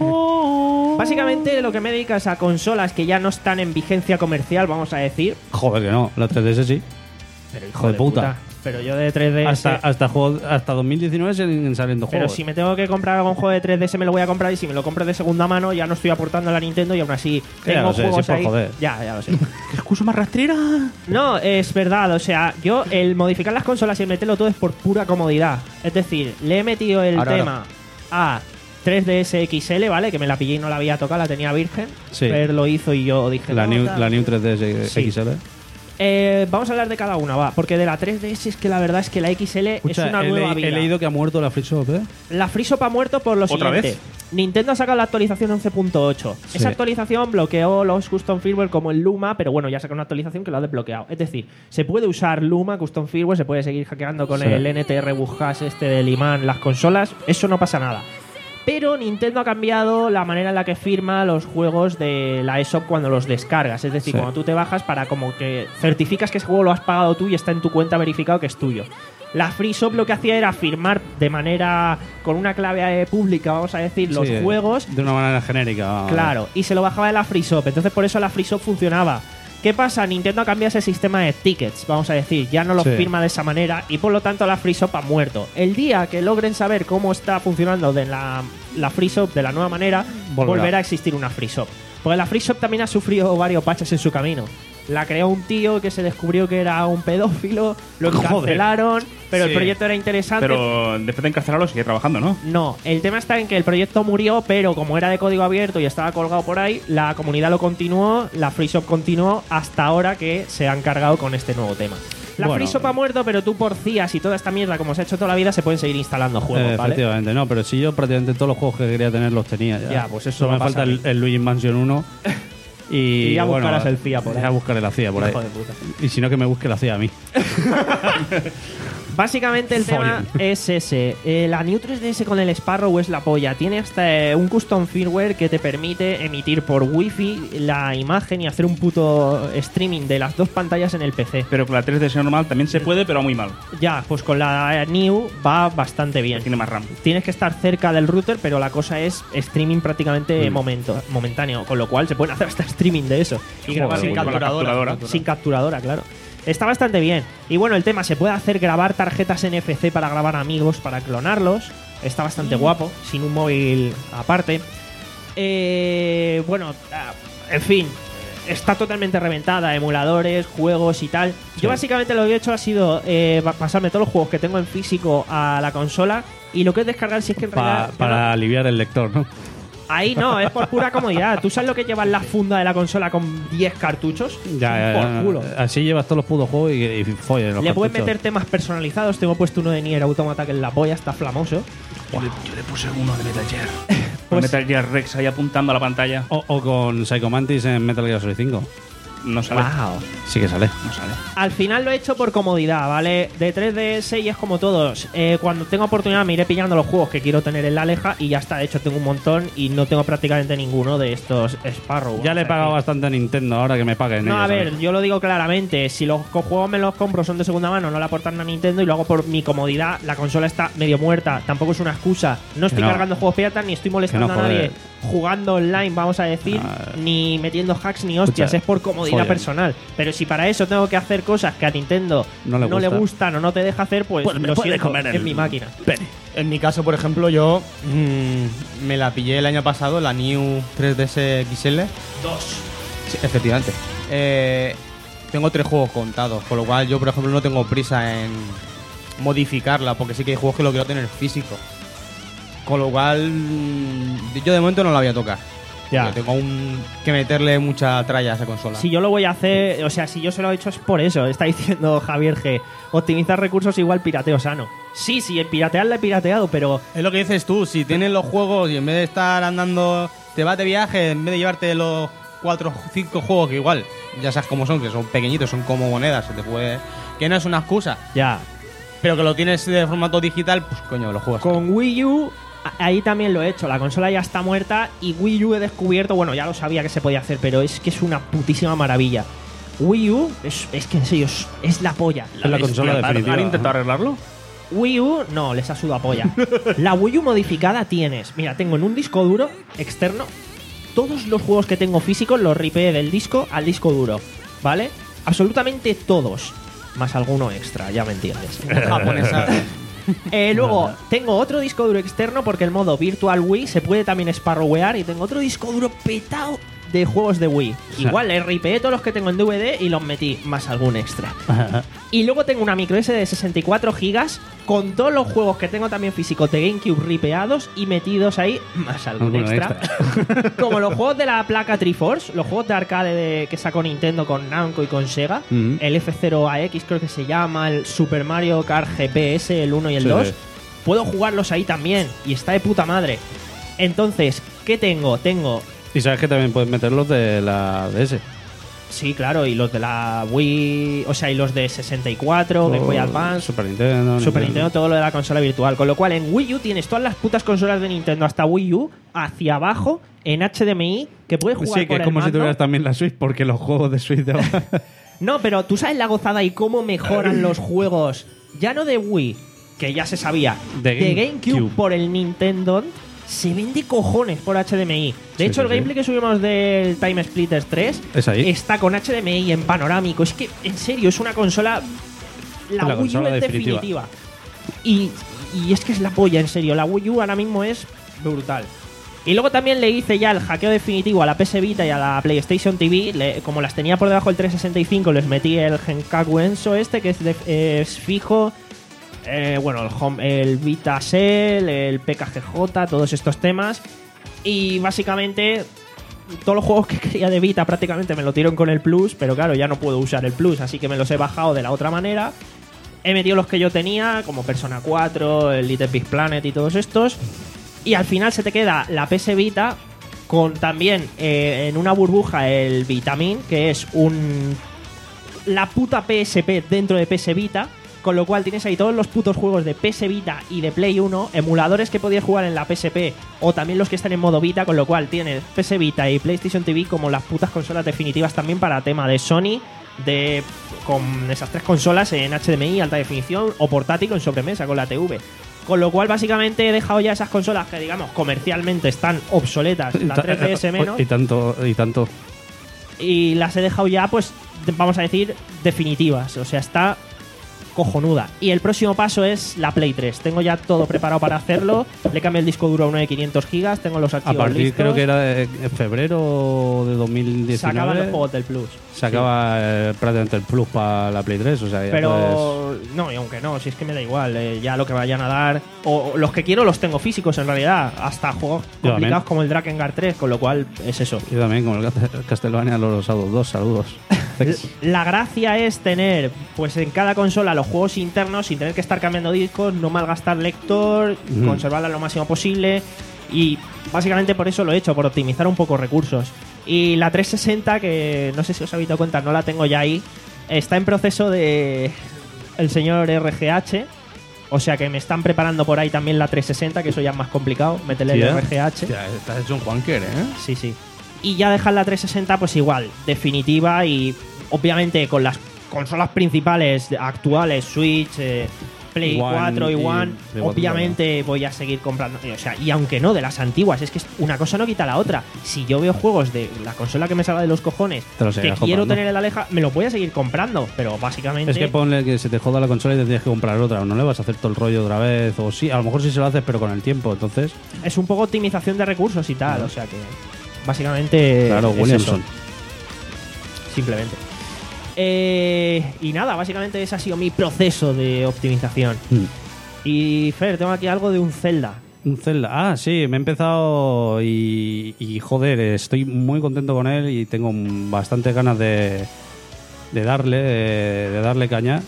Básicamente lo que me dedico es a consolas que ya no están en vigencia comercial, vamos a decir. Joder, que no. La tres D S sí. Pero hijo de puta. Pero yo de tres D S... Hasta, hasta, juegos- hasta dos mil diecinueve siguen saliendo Pero juegos. si me tengo que comprar algún juego de tres D S me lo voy a comprar, y si me lo compro de segunda mano ya no estoy aportando a la Nintendo y aún así Ya tengo lo sé, juegos sí, por ahí. joder. Ya, ya lo sé. ¿Qué excusa más rastrera? No, es verdad, o sea, yo el modificar las consolas y el meterlo todo es por pura comodidad. Es decir, le he metido el Ahora, tema a tres D S X L, ¿vale? Que me la pillé y no la había tocado, la tenía virgen. Sí. Pero lo hizo y yo dije... La, no, New, tal. la New tres D S Sí. X L. Eh, vamos a hablar de cada una, va. Porque de la tres D S es que la verdad es que la X L Escucha, es una he, nueva le- vida. he leído que ha muerto la Free Shop, ¿eh? La FreeShop ha muerto por lo ¿Otra siguiente. vez? Nintendo ha sacado la actualización once punto ocho. Sí. Esa actualización bloqueó los custom firmware como el Luma, pero bueno, ya ha sacado una actualización que lo ha desbloqueado. Es decir, se puede usar Luma, custom firmware, se puede seguir hackeando con Sí. el N T R Bujás este del imán las consolas, eso no pasa nada. Pero Nintendo ha cambiado la manera en la que firma los juegos de la eShop cuando los descargas. Es decir, Sí. cuando tú te bajas para como que certificas que ese juego lo has pagado tú y está en tu cuenta verificado que es tuyo. La FreeShop lo que hacía era firmar de manera con una clave eh, pública, vamos a decir, los Sí, juegos. De una manera genérica. vamos. Claro, y se lo bajaba de la FreeShop. Entonces por eso la FreeShop funcionaba. ¿Qué pasa? Nintendo ha cambiado ese sistema de tickets, vamos a decir. Ya no lo Sí. firma de esa manera y por lo tanto la FreeShop ha muerto. El día que logren saber cómo está funcionando de la, la FreeShop de la nueva manera, Volverá. volverá a existir una FreeShop. Porque la FreeShop también ha sufrido varios patches en su camino. La creó un tío que se descubrió que era un pedófilo, lo Joder. encarcelaron, pero Sí. el proyecto era interesante. Pero después de encarcelarlo sigue trabajando, ¿no? No, el tema está en que el proyecto murió, pero como era de código abierto y estaba colgado por ahí, la comunidad lo continuó, la FreeShop continuó hasta ahora que se han cargado con este nuevo tema. La Bueno. FreeShop ha muerto, pero tú por C I A S y toda esta mierda, como se ha hecho toda la vida, se pueden seguir instalando juegos, Eh, ¿vale? Efectivamente, no, pero si yo prácticamente todos los juegos que quería tener los tenía ya. Ya, pues eso Solo me me pasa falta a mí. el, el Luigi Mansion uno. Y, Y ya bueno, buscarás el C I A por ahí. Ya buscaré la C I A por ahí. Hijo de puta. Y si no, que me busque la C I A a mí. Básicamente el tema es ese. Eh, la New tres D S con el Sparrow es la polla. Tiene hasta eh, un custom firmware que te permite emitir por Wi-Fi la imagen y hacer un puto streaming de las dos pantallas en el P C. Pero con la tres D S normal también se puede, pero muy mal. Ya, pues con la New va bastante bien. Tiene más RAM. Tienes que estar cerca del router, pero la cosa es streaming prácticamente Mm. momento, momentáneo, con lo cual se pueden hacer hasta streaming de eso. Y Joder, grabar sin sin con la capturadora. capturadora. Sin capturadora, claro. Está bastante bien. Y bueno, el tema, se puede hacer grabar tarjetas N F C para grabar amigos, para clonarlos. Está bastante guapo, sin un móvil aparte. Eh, bueno, ah, en fin, está totalmente reventada, emuladores, juegos y tal. Sí. Yo básicamente lo que he hecho ha sido eh, pa- pasarme todos los juegos que tengo en físico a la consola y lo que es descargar, si es que en Pa- realidad... para aliviar el lector, ¿no? Ahí no, es por pura comodidad. ¿Tú sabes lo que lleva en la funda de la consola con diez cartuchos? Ya, ya, por ya. culo. Así llevas todos los putos juegos y, y follen los Le puedes cartuchos. meter temas personalizados. Tengo puesto uno de Nier Automata que es la polla, está flamoso. Yo le, yo le puse uno de Metal Gear. Pues- Metal Gear Rex ahí apuntando a la pantalla. O, o con Psycho Mantis en Metal Gear Solid cinco. No sale. Wow. Sí que sale. No sale. Al final lo he hecho por comodidad, ¿vale? De tres D S y es como todos. Eh, cuando tengo oportunidad me iré pillando los juegos que quiero tener en la Aleja y ya está. De hecho, tengo un montón y no tengo prácticamente ninguno de estos Sparrow. Ya O le he sea pagado que- bastante a Nintendo, ahora que me paguen. No, ellos, a ver, ¿sabes? yo lo digo claramente. Si los co- juegos me los compro son de segunda mano, no le aportan a Nintendo y lo hago por mi comodidad. La consola está medio muerta, tampoco es una excusa. No estoy Que no. cargando juegos piratas ni estoy molestando Que no, a nadie joder. jugando online, vamos a decir, Ah. ni metiendo hacks ni hostias. Escucha, es por comodidad follen. personal. Pero si para eso tengo que hacer cosas que a Nintendo No le le gusta. gustan o no te deja hacer, pues, Pues me lo puede siento, comer es el- mi máquina. En mi caso, por ejemplo, yo mm, me la pillé el año pasado, la New tres D S X L. Dos. Sí, efectivamente. Eh, tengo tres juegos contados, con lo cual yo, por ejemplo, no tengo prisa en modificarla, porque sí que hay juegos que lo quiero tener físico. Con lo cual, mm, yo de momento no la voy a tocar. Ya. Yo tengo un, que meterle mucha tralla a esa consola. Si yo lo voy a hacer, o sea, si yo se lo he hecho es por eso. Está diciendo Javier G. Optimizar recursos igual pirateo sano. Sí, sí, el piratear la he pirateado, pero Es lo que dices tú, si tienes los juegos y en vez de estar andando, te vas de viaje, en vez de llevarte los cuatro o cinco juegos que igual, ya sabes cómo son, que son pequeñitos, son como monedas, se te puede... Que no es una excusa, ya. pero que lo tienes de formato digital, pues coño, lo juegas. Con Wii U, a- ahí también lo he hecho. La consola ya está muerta y Wii U he descubierto, bueno, ya lo sabía que se podía hacer, pero es que es una putísima maravilla. Wii U es, es que en serio es, es la polla. Es la consola ¿Han- definitiva. ¿Han intentado arreglarlo? Wii U, no, les ha sudado a polla. La Wii U modificada tienes. Mira, tengo en un disco duro externo todos los juegos que tengo físicos, los ripeé del disco al disco duro, ¿vale? Absolutamente todos. Más alguno extra, ya me entiendes. Japonesa. Eh, luego, tengo otro disco duro externo porque el modo Virtual Wii se puede también sparrowear y tengo otro disco duro petado de juegos de Wii. Igual, le ripeé todos los que tengo en D V D y los metí, más algún extra. Y luego tengo una micro S de sesenta y cuatro gigas con todos los juegos que tengo también físicos de GameCube ripeados y metidos ahí, más algún Alguno extra. Como los juegos de la placa Triforce, los juegos de arcade de- que sacó Nintendo con Namco y con Sega, Ujú. el F cero A X creo que se llama, el Super Mario Kart G P S, el uno y el Sí, dos, sí. puedo jugarlos ahí también y está de puta madre. Entonces, ¿qué tengo? Tengo Y sabes que también puedes meter los de la D S. Sí, claro, y los de la Wii, o sea, y los de sesenta y cuatro, Game Boy Advance, Super Nintendo. Super Nintendo, todo lo de la consola virtual. Con lo cual, en Wii U tienes todas las putas consolas de Nintendo hasta Wii U hacia abajo en H D M I que puedes jugar Sí, que por es el como si mando. tuvieras también la Switch, porque los juegos de Switch de ahora. No, pero tú sabes la gozada y cómo mejoran los juegos, ya no de Wii, que ya se sabía, De de GameCube. GameCube por el Nintendo. Se vende cojones por H D M I. De Sí, hecho, sí, el sí. gameplay que subimos del Time Splitters tres Es ahí. está con H D M I en panorámico. Es que, en serio, es una consola. La, La Wii U consola es definitiva. definitiva. Y, y es que es la polla, en serio. La Wii U ahora mismo es brutal. Y luego también le hice ya el hackeo definitivo a la P S Vita y a la PlayStation T V. Le- como las tenía por debajo del trescientos sesenta y cinco, les metí el Genkaku Enso este, que es, de- es fijo. Eh, bueno, el, home, el Vita Cell, el P K G J, todos estos temas. Y básicamente todos los juegos que quería de Vita prácticamente me lo tiraron con el Plus, pero claro, ya no puedo usar el Plus, así que me los he bajado de la otra manera. He metido los que yo tenía, como Persona cuatro, el Little Big Planet y todos estos. Y al final se te queda la P S Vita con también eh, en una burbuja el Vitamin, que es un la puta P S P dentro de P S Vita. Con lo cual tienes ahí todos los putos juegos de P S Vita y de Play uno, emuladores que podías jugar en la P S P o también los que están en modo Vita, con lo cual tienes P S Vita y PlayStation T V como las putas consolas definitivas también para tema de Sony, de con esas tres consolas en H D M I, alta definición o portátil o en sobremesa con la T V. Con lo cual básicamente he dejado ya esas consolas que digamos comercialmente están obsoletas, la tres D S menos. Y tanto, y tanto. Y las he dejado ya pues vamos a decir definitivas, o sea, está cojonuda. Y el próximo paso es la Play tres. Tengo ya todo preparado para hacerlo. Le cambié el disco duro a uno de quinientos gigas. Tengo los archivos A partir listos. creo que era de, en febrero de dos mil diecinueve. Se acaban los juegos del Plus. Se acaba Sí. eh, prácticamente el Plus para la Play tres. O sea, ya Pero no, y aunque no, si es que me da igual. Eh, ya lo que vayan a dar. O, o los que quiero los tengo físicos en realidad. Hasta juegos Yo complicados también. como el Drakengard tres. Con lo cual es eso. Yo también, como el Cast- Castlevania Los Rosados dos. Saludos. La gracia es tener pues en cada consola los juegos internos sin tener que estar cambiando discos, no malgastar lector, Mm. conservarla lo máximo posible y básicamente por eso lo he hecho, por optimizar un poco recursos. Y la trescientos sesenta, que no sé si os habéis dado cuenta, no la tengo ya ahí, está en proceso de el señor R G H, o sea que me están preparando por ahí también la trescientos sesenta, que eso ya es más complicado, meterle Sí, el ¿eh? R G H. Hostia, estás hecho un Juanquer, ¿eh? Sí, sí. Y ya dejar la trescientos sesenta, pues igual, definitiva y obviamente con las consolas principales actuales, Switch, eh, Play One cuatro y y One, Play cuatro obviamente voy a seguir comprando. O sea, y aunque no, de las antiguas, es que una cosa no quita la otra. Si yo veo juegos de la consola que me salga de los cojones, Te los que seguirás quiero comprando. tener en la Aleja, me lo voy a seguir comprando, pero básicamente Es que ponle que se te joda la consola y te tienes que comprar otra. No le vas a hacer todo el rollo otra vez. O sí, a lo mejor sí se lo haces, pero con el tiempo. Entonces, es un poco optimización de recursos y tal. O sea que básicamente. claro, es Williamson. eso. Simplemente. Eh, y nada, básicamente ese ha sido mi proceso de optimización. Mm. Y Fer, tengo aquí algo de un Zelda. Un Zelda. Ah, sí, me he empezado y, y joder, estoy muy contento con él y tengo bastantes ganas de, de darle, de, de darle caña.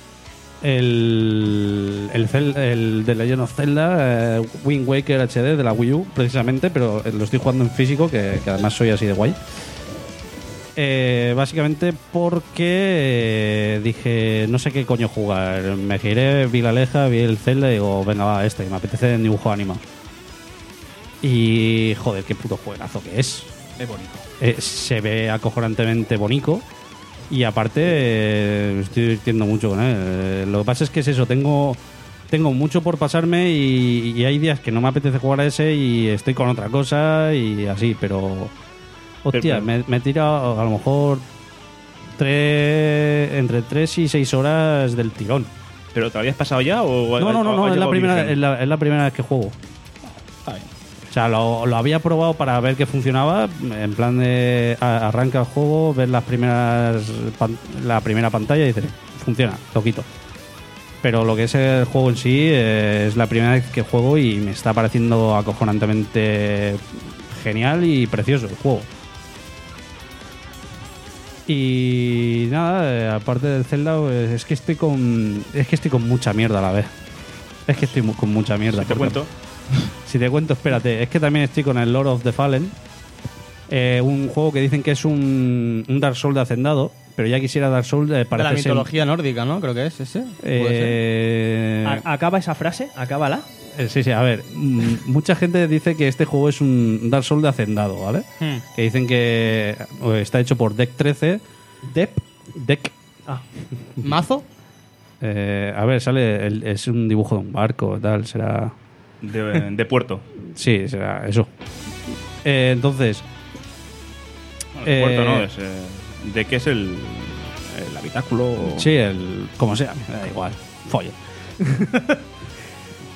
El, el, Zel- el de Legend of Zelda, eh, Wind Waker H D de la Wii U, precisamente, pero lo estoy jugando en físico, que, que además soy así de guay. Eh, básicamente porque eh, dije, no sé qué coño jugar. Me giré, vi la Aleja, vi el Zelda y digo, venga, va, este, me apetece el dibujo animado. Y joder, qué puto juegazo que es. Es bonito. Eh, se ve acojonantemente bonito. Y aparte, eh, me estoy divirtiendo mucho con él. Eh, lo que pasa es que es eso, tengo, tengo mucho por pasarme y, y hay días que no me apetece jugar a ese y estoy con otra cosa y así, pero. Hostia, Pero- me, me he tirado a lo mejor tres, entre tres y seis horas del tirón. ¿Pero te lo habías pasado ya o No, no, no, o- no o es, la llegado primera, virgen? es, la, es la primera vez que juego. Está bien. O sea, lo, lo había probado para ver qué funcionaba, en plan de a- arranca el juego, ver las primeras pan- la primera pantalla y dices, funciona, lo quito. Pero lo que es el juego en sí eh, es la primera vez que juego y me está pareciendo acojonantemente genial y precioso el juego. Y nada, eh, aparte del Zelda, pues, es que estoy con es que estoy con mucha mierda a la vez. Es que estoy mu- con mucha mierda. Si te porque- cuento. Si te cuento, espérate. Es que también estoy con el Lord of the Fallen. eh, un juego que dicen que es un, un Dark Souls de hacendado. Pero ya quisiera Dark Souls eh, De parece la ser- mitología nórdica, ¿no? Creo que es ese. ¿Puede ser? eh, A- ¿Acaba esa frase? ¿Acábala? eh, sí, sí, a ver. mm, mucha gente dice que este juego es un Dark Souls de hacendado, ¿vale? Hmm. Que dicen que eh, está hecho por Deck trece. Dep. Deck. Ah. ¿Mazo? eh, a ver, sale. el- es un dibujo de un barco, tal. Será. De, de puerto. Sí, será eso. Eh, entonces. No, de puerto Eh, no, es, eh, ¿de qué es el, el habitáculo? o- Sí, el. Como sea, me da igual. Folle.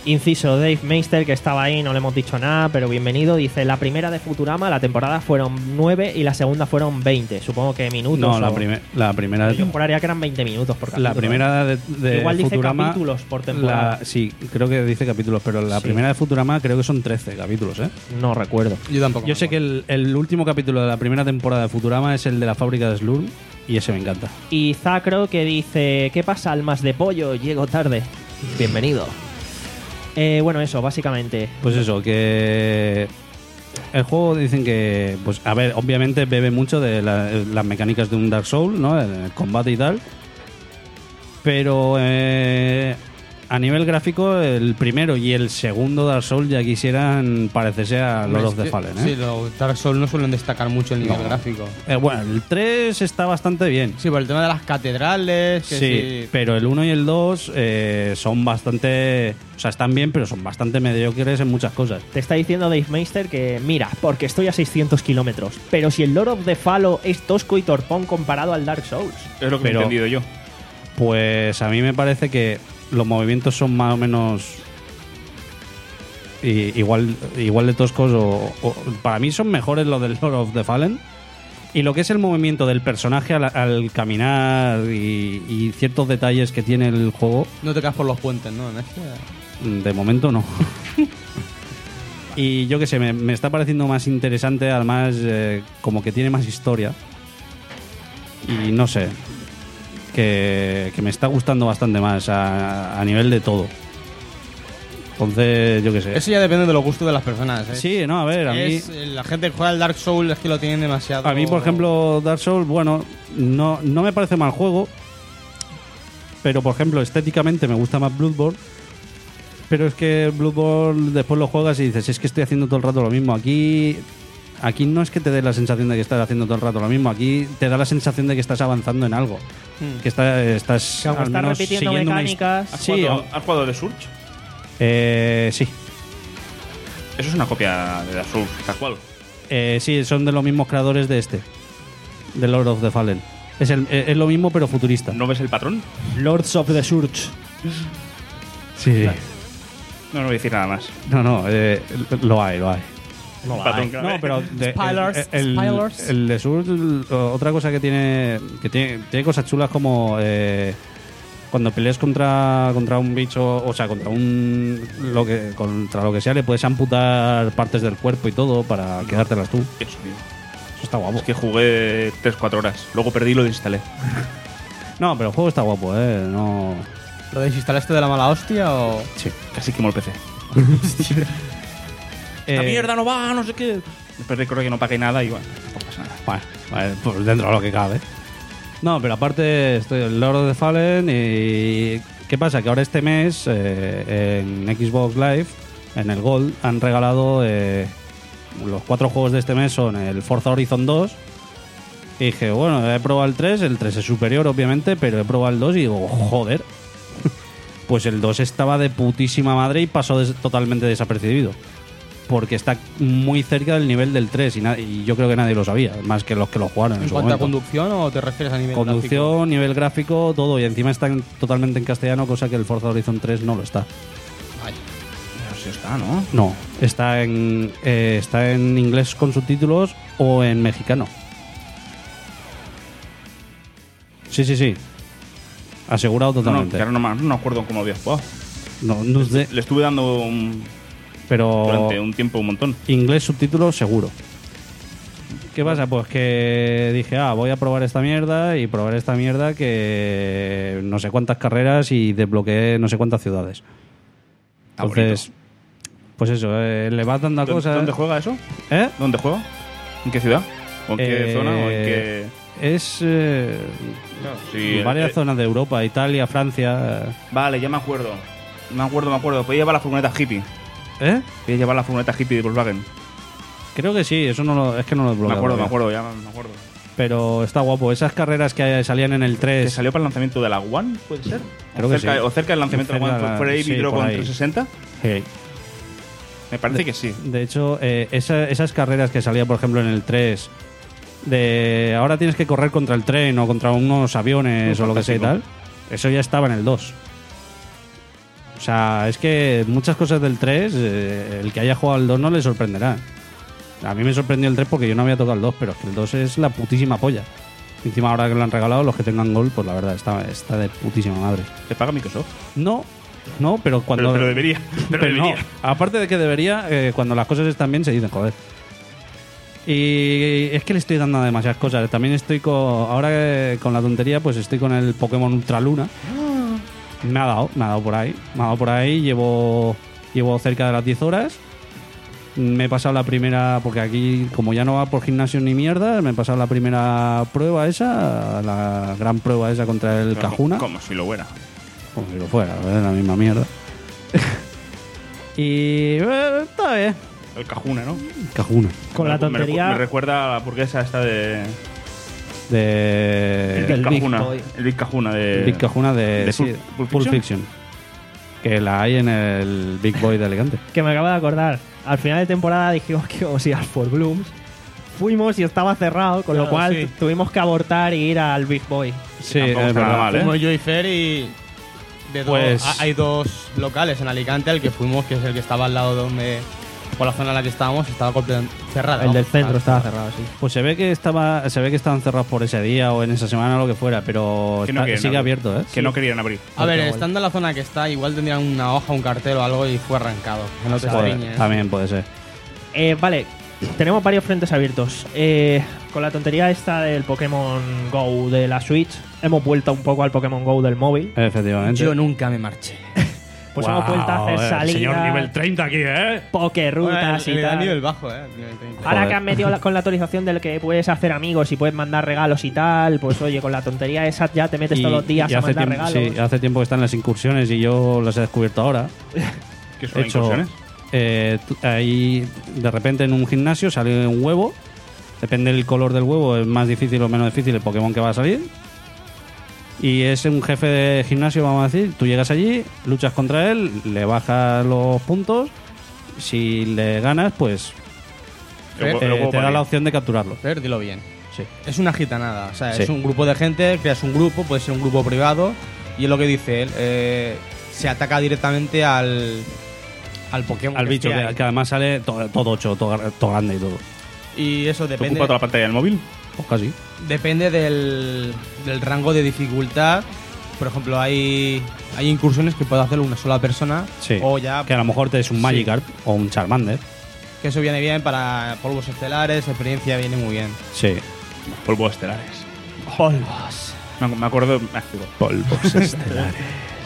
Inciso, Dave Meister, que estaba ahí, no le hemos dicho nada, pero bienvenido. Dice, la primera de Futurama, la temporada fueron nueve y la segunda fueron veinte. Supongo que minutos. No, la, o- prime- la primera Yo juraría que eran veinte minutos por capítulo. La primera de, de Igual dice Futurama, capítulos por temporada. la- sí, creo que dice capítulos, pero la Sí. primera de Futurama creo que son trece capítulos, ¿eh? No recuerdo. Yo tampoco. Yo me sé que acuerdo. el, el último capítulo de la primera temporada de Futurama es el de la fábrica de Slurm y ese me encanta. Y Zacro que dice, ¿qué pasa, almas de pollo? Llego tarde. Bienvenido. Eh, bueno, eso, básicamente. Pues eso, que el juego dicen que, pues a ver, obviamente bebe mucho de la- las mecánicas de un Dark Souls, ¿no? El combate y tal. Pero eh, a nivel gráfico, el primero y el segundo Dark Souls ya quisieran parecerse a Lord Es of the que- Fallen, ¿eh? Sí, los Dark Souls no suelen destacar mucho el nivel No. gráfico. Eh, bueno, el tres está bastante bien. Sí, por el tema de las catedrales. Que Sí, sí. pero el uno y el dos eh, son bastante... O sea, están bien, pero son bastante mediocres en muchas cosas. Te está diciendo Dave Meister que, mira, porque estoy a seiscientos kilómetros, pero si el Lord of the Fallow es tosco y torpón comparado al Dark Souls. Es lo que Pero- he entendido yo. Pues a mí me parece que los movimientos son más o menos i- igual, igual de toscos o, o- para mí son mejores los del Lord of the Fallen. Y lo que es el movimiento del personaje al, al caminar y, y ciertos detalles que tiene el juego, No te caes por los puentes, ¿no? En este. de momento no. Y yo qué sé, me, me está pareciendo más interesante, además eh, como que tiene más historia. Y no sé, que, que me está gustando bastante más a, a nivel de todo. Entonces, yo qué sé. Eso ya depende de los gustos de las personas. ¿eh? Sí, no, a ver, a mí, Es- la gente que juega al Dark Souls es que lo tienen demasiado. a mí, por ejemplo, Dark Souls, bueno, no, no me parece mal juego. Pero, por ejemplo, estéticamente me gusta más Bloodborne. Pero es que Bloodborne después lo juegas y dices, es que estoy haciendo todo el rato lo mismo. Aquí aquí no es que te dé la sensación de que estás haciendo todo el rato lo mismo. Aquí te da la sensación de que estás avanzando en algo. Hmm. Que está- estás, Que aunque al estás menos repitiendo siguiendo una his- mecánicas- ¿Has, Sí, jugado, o- ¿Has jugado de Surge? eh, sí. Eso es una copia de Dark Souls, tal cual. Eh, sí, son de los mismos creadores de este. De Lord of the Fallen. Es, el- es lo mismo, pero futurista. ¿No ves el patrón? Lords of the Surge. Sí. No, no voy a decir nada más. No, no, eh, lo hay, lo hay. No, El patrón hay. que No, pero de- Spoilers, el, el, spoilers. el de Sur, el- otra cosa que tiene que tiene, tiene cosas chulas como eh, cuando peleas contra contra un bicho, o sea, contra un lo que contra lo que sea, le puedes amputar partes del cuerpo y todo para quedártelas tú. Eso, tío. Eso está guapo. Es que jugué tres cuatro horas. Luego perdí y lo desinstalé. No, pero el juego está guapo, eh, no. ¿Lo desinstalaste de la mala hostia o.? Sí. Casi quemó el P C. Eh, ¡La mierda no va! No sé qué. Después recuerdo que no pagué nada y bueno, no pasa nada. Bueno, vale, pues dentro de lo que cabe. No, pero aparte estoy el Lord of the Fallen y... ¿Qué pasa? Que ahora este mes eh, en Xbox Live, en el Gold, han regalado... eh, los cuatro juegos de este mes son el Forza Horizon dos. Y dije, bueno, he probado el tres, el tres es superior obviamente, pero he probado el dos y digo, joder. Pues el dos estaba de putísima madre y pasó des- totalmente desapercibido. Porque está muy cerca del nivel del tres y, na- y yo creo que nadie lo sabía, más que los que lo jugaron en, ¿En su cuanto a momento. conducción o te refieres a nivel Conducción, nivel gráfico, todo. Y encima está en- totalmente en castellano, cosa que el Forza Horizon tres no lo está. gráfico? Vaya. Pero sí está, ¿no? No, está en, eh, está en inglés con subtítulos o en mexicano. Sí, sí, sí. Asegurado No, no, totalmente. que ahora no, me- no me acuerdo cómo había jugado. No, no sé, Le estuve dando un- pero durante un tiempo un montón. inglés subtítulos seguro. ¿Qué pasa? Pues que dije, ah, voy a probar esta mierda y probar esta mierda que no sé cuántas carreras y desbloqueé no sé cuántas ciudades. Ah, Entonces, pues eso, eh, le va dando a ¿Dónde, cosas. ¿Dónde juega eso? ¿Eh? ¿Dónde juega? ¿En qué ciudad? ¿O en qué Eh, zona? ¿O en qué...? Es eh, Sí, varias eh, zonas de Europa, Italia, Francia. Vale, ya me acuerdo. Me acuerdo, me acuerdo. Podía llevar la furgoneta hippie. ¿Eh? Podía llevar la furgoneta hippie de Volkswagen. Creo que sí, eso no lo, es que no lo he Me desbloqueado. acuerdo, me todavía. acuerdo, ya me acuerdo. Pero está guapo. Esas carreras que salían en el ¿Que tres. salió para el lanzamiento de la One, puede ser? Creo o que cerca, sí. O cerca del lanzamiento de la Cerca One. de la- ¿Fue ahí sí, vidrio por con ahí. trescientos sesenta? Hey. Me parece que sí. De hecho, eh, esa- esas carreras que salía, por ejemplo, en el tres, de ahora tienes que correr contra el tren o contra unos aviones Muy o lo que sea y tal, fantástico. eso ya estaba en el dos. O sea, es que muchas cosas del tres, eh, el que haya jugado al dos no le sorprenderá. A mí me sorprendió el tres porque yo no había tocado el dos, pero es que el dos es la putísima polla. Encima ahora que lo han regalado, los que tengan Gold, pues la verdad, está, está de putísima madre. ¿Te paga Microsoft? No, no, pero cuando... Pero, pero debería. Pero, Pero no, debería. aparte de que debería, eh, cuando las cosas están bien se dicen, joder. Y es que le estoy dando demasiadas cosas. También estoy con... Ahora que con la tontería, pues estoy con el Pokémon Ultra Luna. Me ha dado, me ha dado por ahí. Me ha dado por ahí, llevo, llevo cerca de las diez horas. Me he pasado la primera, porque aquí, como ya no va por gimnasio ni mierda, me he pasado la primera prueba esa, la gran prueba esa contra el Pero Cajuna. Como si lo fuera. Como si lo fuera, es la misma mierda. Y eh, está bien. El Cajuna, ¿no? Cajuna. Con la Me recu- tontería Me recuerda a la hamburguesa esta de. De El del Big Cajuna. Boy. El Big Cajuna de. Big Cajuna de, de sí, Pulp- Pulp Pulp Fiction. Fiction. Que la hay en el Big Boy de Alicante. que me acabo de acordar. Al final de temporada dijimos que íbamos a ir al For Blooms. Fuimos y estaba cerrado, con lo Claro, cual sí. tu- tuvimos que abortar y ir al Big Boy. Sí, tampoco es está nada verdad. mal, ¿eh? Fuimos yo y Fer y de dos- Pues- ha- hay dos locales en Alicante, el que fuimos, que es el que estaba al lado de donde, por la zona en la que estábamos, estaba completamente cerrado. El del centro estaba cerrado, sí. Pues se ve que estaba, se ve que estaban cerrados por ese día o en esa semana o lo que fuera, pero Que no está- quieren sigue abrir. abierto, ¿eh? Que no querían abrir. A ver, Igual. estando en la zona que está, igual tendrían una hoja, un cartel o algo y fue arrancado. Que no te Joder, extrañe, ¿eh? también puede ser. Eh, vale, tenemos varios frentes abiertos. Eh, con la tontería esta del Pokémon Go de la Switch, hemos vuelto un poco al Pokémon Go del móvil. Efectivamente. Yo nunca me marché. Pues hemos vuelto a hacer Guau, eh, Señor salidas, nivel treinta aquí, ¿eh? pokerrutas Bueno, y el- el tal. nivel bajo, eh. nivel treinta. Ahora Joder. que han metido la- con la actualización del que puedes hacer amigos y puedes mandar regalos y tal, pues oye, con la tontería esa ya te metes Y- todos los días y a hace mandar tiempo, regalos. sí, hace tiempo que están las incursiones y yo las he descubierto ahora. ¿Qué son He hecho, incursiones? eh, tú- ahí de repente en un gimnasio sale un huevo. Depende del color del huevo, es más difícil o menos difícil el Pokémon que va a salir. Y es un jefe de gimnasio, vamos a decir. Tú llegas allí, luchas contra él, le bajas los puntos. Si le ganas, pues Fer, Luego- eh, luego te da para la mí. opción de capturarlo. Fer, dilo bien. Sí. Es una gitanada. O sea, Sí. es un grupo de gente, creas un grupo, puede ser un grupo privado. Y es lo que dice él. eh, se ataca directamente al, al Pokémon. Al que bicho, esté que, ahí. que además sale todo, todo ocho, todo, todo grande y todo. Y eso ¿Te depende, ocupa toda la pantalla del móvil? Pues casi. depende del, del rango de dificultad. Por ejemplo, hay, hay incursiones que puede hacer una sola persona. Sí. O ya. Que a lo mejor te es un Sí. Magikarp o un Charmander. Que eso viene bien para polvos estelares, experiencia viene muy bien. Sí. Polvos estelares. Polvos. Me, me acuerdo. ah, digo, Polvos estelares.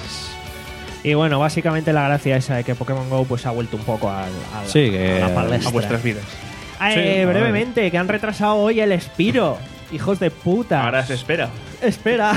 Y bueno, básicamente la gracia esa de que Pokémon Go pues ha vuelto un poco al, al- Sí, que- a la palestra. a vuestras vidas. Eh, Sí, brevemente, que han retrasado hoy el Spiro. Hijos de puta. Ahora se espera. Espera.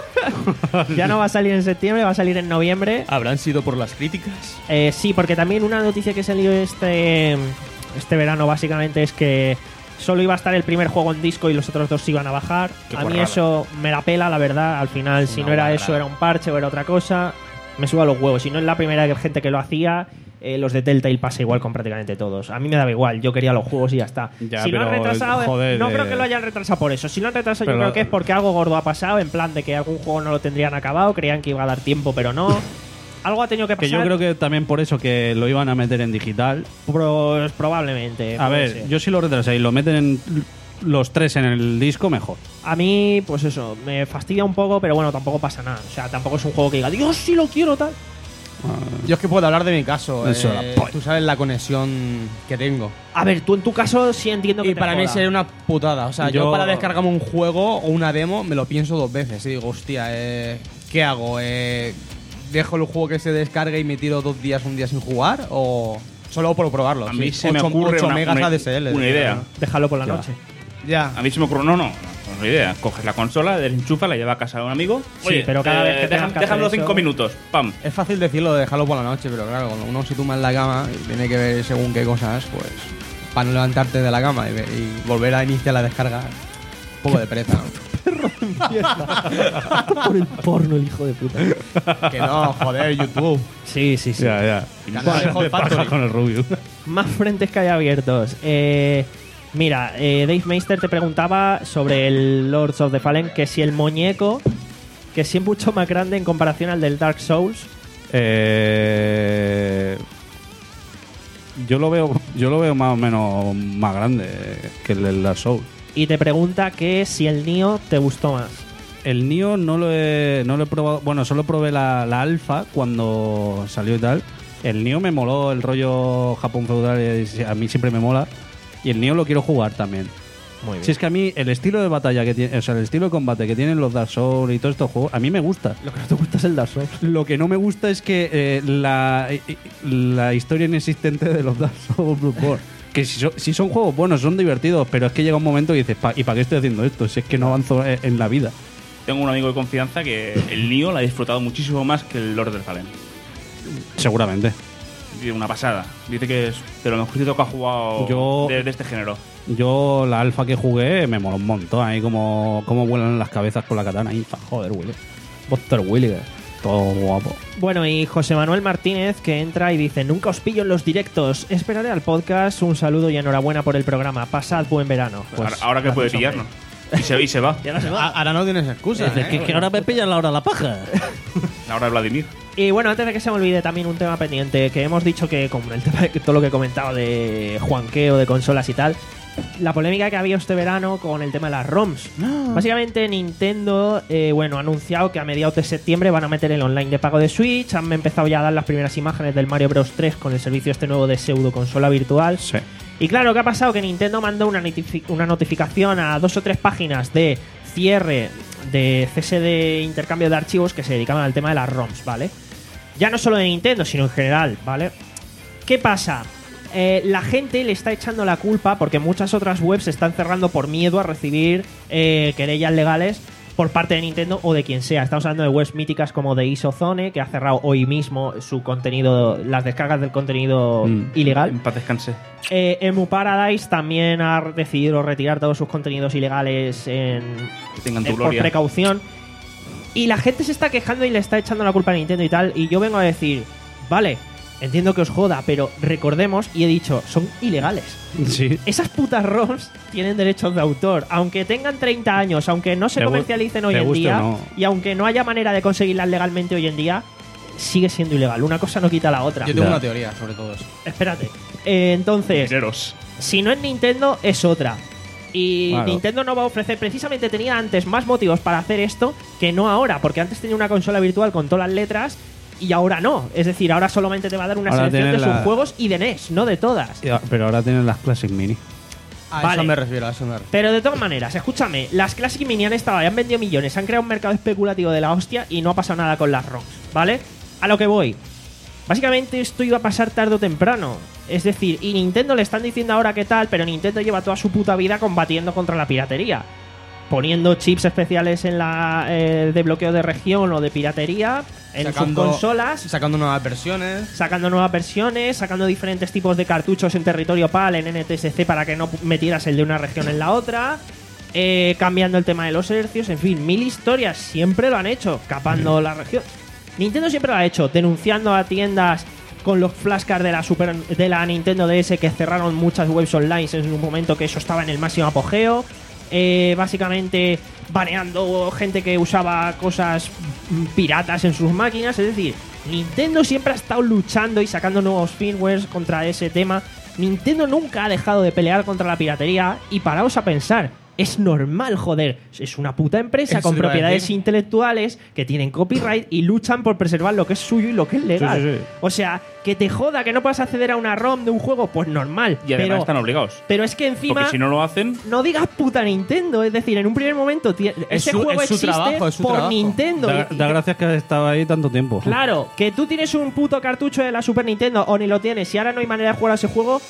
Ya no va a salir en septiembre, va a salir en noviembre. ¿Habrán sido por las críticas? Eh, sí, porque también una noticia que salió este, este verano básicamente es que solo iba a estar el primer juego en disco y los otros dos se iban a bajar. Qué a mí guarrada. eso me la pela, la verdad. Al final, si Una no era guarrada. eso, era un parche o era otra cosa, me suba los huevos. Si no es la primera gente que lo hacía, eh, los de Telltale pasa igual con prácticamente todos. A mí me daba igual, yo quería los juegos y ya está. Ya, si lo han pero, retrasado, eh, joder, no eh, creo que lo hayan retrasado por eso. Si lo han retrasado, yo pero- creo que es porque algo gordo ha pasado, en plan de que algún juego no lo tendrían acabado, creían que iba a dar tiempo, pero no. Algo ha tenido que pasar. Que yo creo que también por eso que lo iban a meter en digital. Pues probablemente. A puede ver, ser. yo si lo retrasé y lo meten en los tres en el disco, mejor. A mí, pues eso, me fastidia un poco, pero bueno, tampoco pasa nada. O sea, tampoco es un juego que diga, Dios, sí lo quiero, tal. Yo es que puedo hablar de mi caso. Eso, eh, la polla. tú sabes la conexión que tengo. A ver, tú en tu caso sí entiendo que Y te para mí joda. sería una putada. O sea, yo, Yo- para descargarme un juego o una demo me lo pienso dos veces. Y digo, hostia, eh, ¿qué hago? Eh, ¿Dejo el juego que se descargue y me tiro dos días, un día sin jugar? ¿O solo por probarlo? A Sí, mí se me ocho- ocurre ocho una, megas una- A D S L. una idea. Déjalo por la Ya. noche. Ya. A mí se me ocurre. No, no. No es una idea. Coges la consola, desenchufa, la lleva a casa de un amigo. Sí, pero cada vez que tengas dejan- que hacer déjalo eso- cinco minutos. Pam. Es fácil decirlo de dejarlo por la noche, pero claro, cuando uno se tumba en la cama y tiene que ver según qué cosas, pues para no levantarte de la cama y, ve- y volver a iniciar la descarga, un poco de pereza. Por el porno, el hijo de puta. Que no, joder, YouTube. Sí, sí, sí. Ya, ya. Canal de Hot Factory. con el Rubio. Más frentes que hay abiertos. Eh, mira, eh, Dave Meister te preguntaba sobre el Lords of the Fallen, que si el muñeco, que si es mucho más grande en comparación al del Dark Souls, Eh, yo lo veo yo lo veo más o menos más grande que el del Dark Souls. Y te pregunta que si el Nioh te gustó más. El Nioh no lo he, no lo he probado. Bueno, solo probé la, la alfa cuando salió y tal. El Nioh me moló, el rollo Japón feudal, y a mí siempre me mola. Y el Nioh lo quiero jugar también. Muy bien. Si es que a mí el estilo de batalla que tiene, o sea, el estilo de combate que tienen los Dark Souls y todos estos juegos, a mí me gusta. Lo que no te gusta es el Dark Souls. Lo que no me gusta es que eh, la, eh, la historia inexistente de los Dark Souls Bloodborne. Que si, so, si son juegos buenos, son divertidos, pero es que llega un momento y dices, pa, ¿y para qué estoy haciendo esto? Si es que no avanzo en, en la vida. Tengo un amigo de confianza que el Nioh la ha disfrutado muchísimo más que el Lord del Fallen. Seguramente. Dice una pasada. Dice que es de lo mejorcito que ha jugado Yo- de, de este género. Yo la alfa que jugué me moló un montón. Ahí como, como vuelan las cabezas con la katana. Ahí, joder, Willy. Buster Willy. Todo guapo. Bueno, y José Manuel Martínez, que entra y dice: nunca os pillo en los directos, esperaré al podcast, un saludo y enhorabuena por el programa, pasad buen verano. Pues, ahora, ahora que puede gracias, pillarnos. hombre. Y se, y se va. Ya no se A- va. Ahora no tienes excusa. Es ¿eh? que, que ahora me pillan la hora de la paja. La hora de Vladimir. Y bueno, antes de que se me olvide también un tema pendiente, que hemos dicho que con el tema de todo lo que he comentado de juanqueo, de consolas y tal, la polémica que ha habido este verano con el tema de las ROMs. Básicamente Nintendo, eh, bueno, ha anunciado que a mediados de septiembre van a meter el online de pago de Switch, han empezado ya a dar las primeras imágenes del Mario Bros tres con el servicio este nuevo de pseudo consola virtual. Sí. Y claro, ¿qué ha pasado? Que Nintendo mandó una, notifi- una notificación a dos o tres páginas de cierre, de cese de intercambio de archivos que se dedicaban al tema de las ROMs, ¿vale? Ya no solo de Nintendo, sino en general, ¿vale? ¿Qué pasa? Eh, la gente le está echando la culpa porque muchas otras webs se están cerrando por miedo a recibir eh, querellas legales por parte de Nintendo o de quien sea. Estamos hablando de webs míticas como de Isozone, que ha cerrado hoy mismo su contenido, las descargas del contenido Mm. ilegal. En paz descanse. Eh, Emu Paradise también ha decidido retirar todos sus contenidos ilegales en, Que tengan tu eh, por gloria. precaución. Y la gente se está quejando y le está echando la culpa a Nintendo y tal. Y yo vengo a decir, vale, entiendo que os joda, pero recordemos, y he dicho, son ilegales. Sí. Esas putas ROMs tienen derechos de autor. Aunque tengan treinta años, aunque no se Te gu- comercialicen hoy te en guste día, o no. y aunque no haya manera de conseguirlas legalmente hoy en día, sigue siendo ilegal. Una cosa no quita la otra. Yo tengo Ya. una teoría sobre todo eso. Espérate. Eh, entonces, Dineros. si no es Nintendo, es otra. Y Claro. Nintendo no va a ofrecer, precisamente tenía antes más motivos para hacer esto que no ahora, porque antes tenía una consola virtual con todas las letras y ahora no. Es decir, ahora solamente te va a dar una Ahora selección de tiene sus la- juegos y de N E S, no de todas. Ya, pero ahora tienen las Classic Mini. A Vale. eso me refiero, a eso me refiero. Pero de todas maneras, escúchame, las Classic Mini han estado, han vendido millones, han creado un mercado especulativo de la hostia y no ha pasado nada con las ROMs, ¿vale? A lo que voy. Básicamente esto iba a pasar tarde o temprano. Es decir, y Nintendo le están diciendo ahora qué tal, pero Nintendo lleva toda su puta vida combatiendo contra la piratería. Poniendo chips especiales en la eh, de bloqueo de región o de piratería en Sacando- sus consolas, Sacando nuevas versiones. sacando nuevas versiones, sacando diferentes tipos de cartuchos en territorio PAL, en N T S C para que no metieras el de una región en la otra, eh, cambiando el tema de los hercios, en fin, mil historias, siempre lo han hecho, capando la región. Nintendo siempre lo ha hecho, denunciando a tiendas con los flashcards de la Super de la Nintendo D S que cerraron muchas webs online en un momento que eso estaba en el máximo apogeo. Eh, básicamente baneando gente que usaba cosas mm, piratas en sus máquinas. Es decir, Nintendo siempre ha estado luchando y sacando nuevos firmwares contra ese tema. Nintendo nunca ha dejado de pelear contra la piratería. Y paraos a pensar, es normal, joder. Es una puta empresa Eso con iba a propiedades decir. intelectuales que tienen copyright y luchan por preservar lo que es suyo y lo que es legal. Sí, sí, sí. O sea, que te joda que no puedas acceder a una ROM de un juego, pues normal. Y además pero, están obligados. pero es que encima Porque si no lo hacen, no digas puta Nintendo, es decir, en un primer momento tie- ese su- juego es su existe trabajo, es su por trabajo. Nintendo. Da, Y- da gracias que has estado ahí tanto tiempo. Claro, que tú tienes un puto cartucho de la Super Nintendo o ni lo tienes y ahora no hay manera de jugar a ese juego.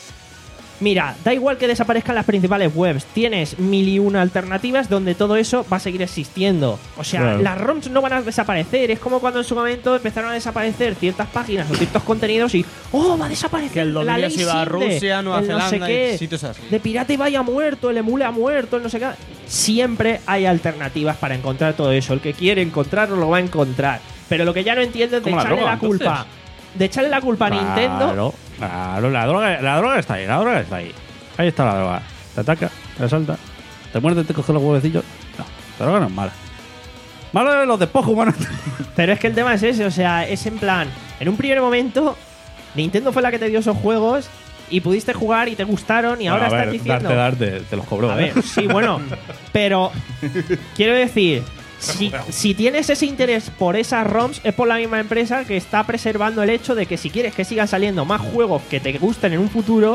Mira, da igual que desaparezcan las principales webs, tienes mil y una alternativas donde todo eso va a seguir existiendo. O sea, Claro. las ROMs no van a desaparecer. Es como cuando en su momento empezaron a desaparecer ciertas páginas o ciertos contenidos y ¡oh, va a desaparecer! Que el la dominio ley se iba a Sinde, Rusia, Nueva el no sé Zelanda qué, y sitios así. de Pirate Bay ha muerto, el Emule ha muerto, el no sé qué. Siempre hay alternativas para encontrar todo eso. El que quiere encontrarlo lo va a encontrar. Pero lo que ya no entiendo es de Como la echarle droga, la culpa. entonces. De echarle la culpa a Nintendo. Claro, claro, la droga, la droga está ahí, la droga está ahí. Ahí está la droga. Te ataca, te asalta, te muerde, te coge los huevecillos. No, la droga no es mala. Malo es los despojos humanos. Pero es que el tema es ese, o sea, es en plan, En un primer momento, Nintendo fue la que te dio esos juegos y pudiste jugar y te gustaron y Bueno, ahora a ver, estás diciendo... Darte, darte, te los cobró. A ¿eh? ver, sí, bueno, pero quiero decir, si, si tienes ese interés por esas ROMs, es por la misma empresa que está preservando el hecho de que si quieres que sigan saliendo más juegos que te gusten en un futuro,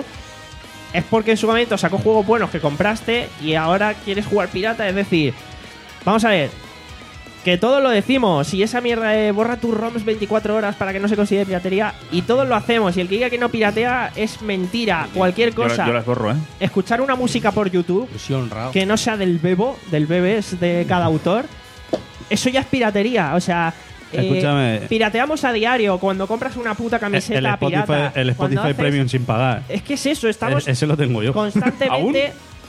es porque en su momento sacó juegos buenos que compraste y ahora quieres jugar pirata. Es decir, vamos a ver, que todos lo decimos, y esa mierda de borra tus ROMs veinticuatro horas para que no se considere piratería, y todos lo hacemos, y el que diga que no piratea es mentira. Cualquier Yo, la- cosa. yo las borro, ¿eh? Escuchar una música por YouTube Yo soy honrado. que no sea del bebo, del bebé es de cada autor, eso ya es piratería. O sea, eh, Escúchame. pirateamos a diario cuando compras una puta El camiseta Spotify, pirata. el Spotify Cuando haces- Premium sin pagar. Es que es eso, estamos E- ese lo tengo yo. constantemente.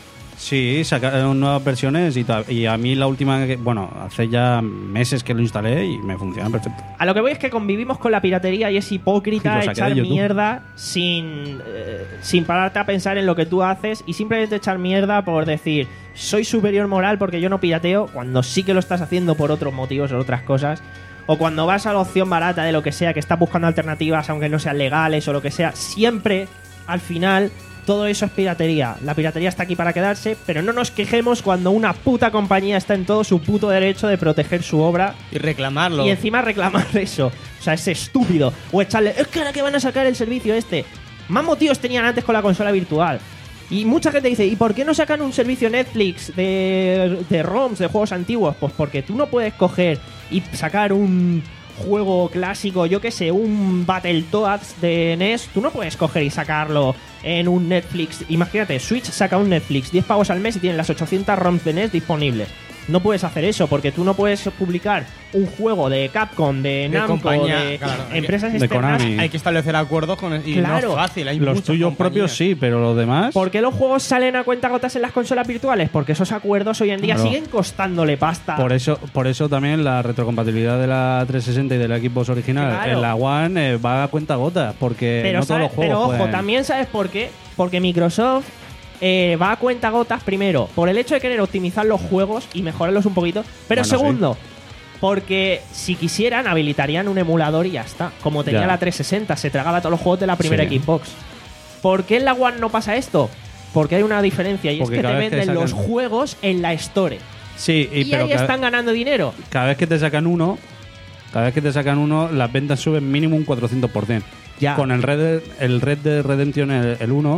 Sí, sacaron nuevas versiones y, ta- y a mí la última, que, bueno, hace ya meses que lo instalé y me funciona perfecto. A lo que voy es que convivimos con la piratería y es hipócrita Lo saqué echar de YouTube. mierda sin, eh, sin pararte a pensar en lo que tú haces y simplemente echar mierda por decir soy superior moral porque yo no pirateo, cuando sí que lo estás haciendo por otros motivos o otras cosas. O cuando vas a la opción barata de lo que sea, que estás buscando alternativas aunque no sean legales o lo que sea, siempre, al final, todo eso es piratería. La piratería está aquí para quedarse, pero no nos quejemos cuando una puta compañía está en todo su puto derecho de proteger su obra Y reclamarlo. y encima reclamar eso. O sea, es estúpido. O echarle, es que ahora que van a sacar el servicio este. Más motivos tenían antes con la consola virtual. Y mucha gente dice, ¿y por qué no sacan un servicio Netflix de, de ROMs, de juegos antiguos? Pues porque tú no puedes coger y sacar un juego clásico, yo que sé, un Battletoads de N E S, tú no puedes coger y sacarlo en un Netflix. Imagínate, Switch saca un Netflix, diez pavos al mes y tienen las ochocientas ROMs de N E S disponibles. No puedes hacer eso porque tú no puedes publicar un juego de Capcom, de Namco, compañía, de claro, hay que- empresas de externas. Konami. Hay que establecer acuerdos con y Claro. no es fácil. Hay Los muchas tuyos compañías. propios sí, pero los demás... ¿Por qué los juegos salen a cuentagotas en las consolas virtuales? Porque esos acuerdos hoy en día Claro. siguen costándole pasta. Por eso, por eso también la retrocompatibilidad de la trescientos sesenta y del Xbox original Claro. en la One eh, va a cuenta gotas, porque pero, no todos ¿sabes? los juegos pero ojo, pueden- también sabes por qué. Porque Microsoft eh, va a cuentagotas primero por el hecho de querer optimizar los juegos y mejorarlos un poquito. Pero Bueno, segundo, porque si quisieran habilitarían un emulador y ya está. Como tenía Ya. la trescientos sesenta, se tragaba todos los juegos de la primera Sí. Xbox. ¿Por qué en la One no pasa esto? Porque hay una diferencia y Porque es que te cada vez que venden los sacan- juegos en la Store. Sí, y, Y, pero ahí cada, están ganando dinero. cada vez que te sacan uno, cada vez que te sacan uno, las ventas suben mínimo un cuatrocientos por ciento. Ya. Con el Red Dead, el Red Dead Redemption, el, el uno,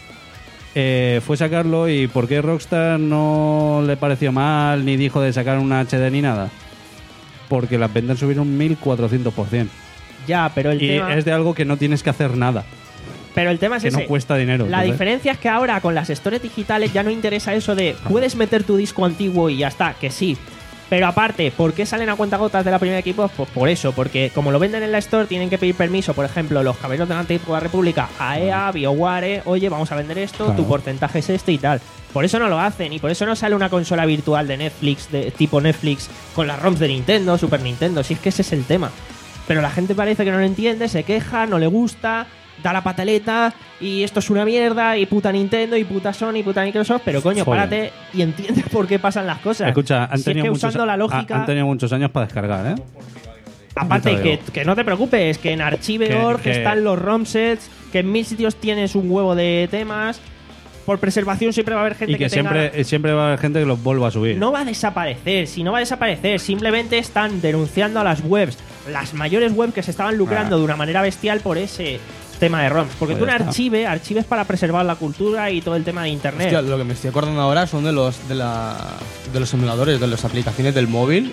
eh, fue sacarlo y ¿por qué Rockstar no le pareció mal ni dijo de sacar una H D ni nada? Porque las ventas subieron mil cuatrocientos por ciento. Ya, pero el Y tema... es de algo que no tienes que hacer nada, Pero el tema es que ese. no cuesta dinero. La entonces- diferencia es que ahora con las stores digitales ya no interesa eso de puedes meter tu disco antiguo y ya está, que sí. Pero aparte, ¿por qué salen a cuentagotas de la primera equipo? Pues por eso, porque como lo venden en la store tienen que pedir permiso, por ejemplo, los caballeros de la antigua república, a E A, BioWare, oye, vamos a vender esto, Claro. tu porcentaje es este y tal. Por eso no lo hacen y por eso no sale una consola virtual de Netflix, de tipo Netflix, con las ROMs de Nintendo, Super Nintendo, si es que ese es el tema. Pero la gente parece que no lo entiende, se queja, no le gusta, da la pataleta y esto es una mierda y puta Nintendo y puta Sony y puta Microsoft, pero coño, Follen. párate y entiende por qué pasan las cosas. Escucha, han si es tenido, que muchos, usando la lógica, ha- han tenido muchos años para descargar, ¿eh? aparte te que, digo. que no te preocupes, que en archive punto org Que- que- están los ROM sets, que en mil sitios tienes un huevo de temas, por preservación siempre va a haber gente Y que, tenga- siempre, siempre va a haber gente que los vuelva a subir. No va a desaparecer, si no va a desaparecer, simplemente están denunciando a las webs, las mayores webs que se estaban lucrando Ah. de una manera bestial por ese tema de ROMs. Porque Pues tú en ya está. archive, archive es para preservar la cultura y todo el tema de internet. Hostia, lo que me estoy acordando ahora son de los de, la, de los emuladores, de las aplicaciones del móvil.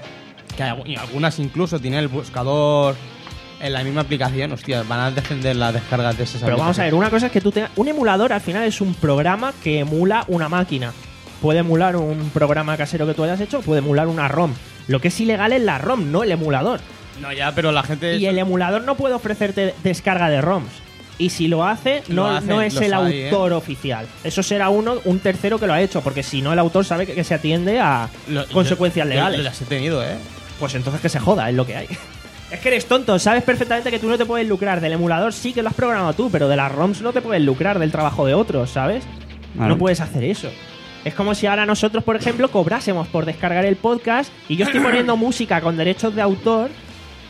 Que hay, y algunas incluso tienen el buscador en la misma aplicación. Hostia, van a defender las descargas de esas Pero vamos a ver, aplicaciones. una cosa es que tú tengas... Un emulador al final es un programa que emula una máquina. Puede emular un programa casero que tú hayas hecho, puede emular una ROM. Lo que es ilegal es la ROM, no el emulador. No, ya, pero la gente. Y el emulador no puede ofrecerte descarga de ROMs. Y si lo hace, Lo no, hacen, no es los el hay, ¿eh? autor oficial. Eso será uno, un tercero que lo ha hecho, porque si no el autor sabe que, que se atiende a Lo- consecuencias yo- legales. yo las he tenido, ¿eh? Pues entonces que se joda, es lo que hay. Es que eres tonto, sabes perfectamente que tú no te puedes lucrar. Del emulador sí que lo has programado tú, pero de las ROMs no te puedes lucrar del trabajo de otros, ¿sabes? Claro. No puedes hacer eso. Es como si ahora nosotros, por ejemplo, cobrásemos por descargar el podcast y yo estoy poniendo música con derechos de autor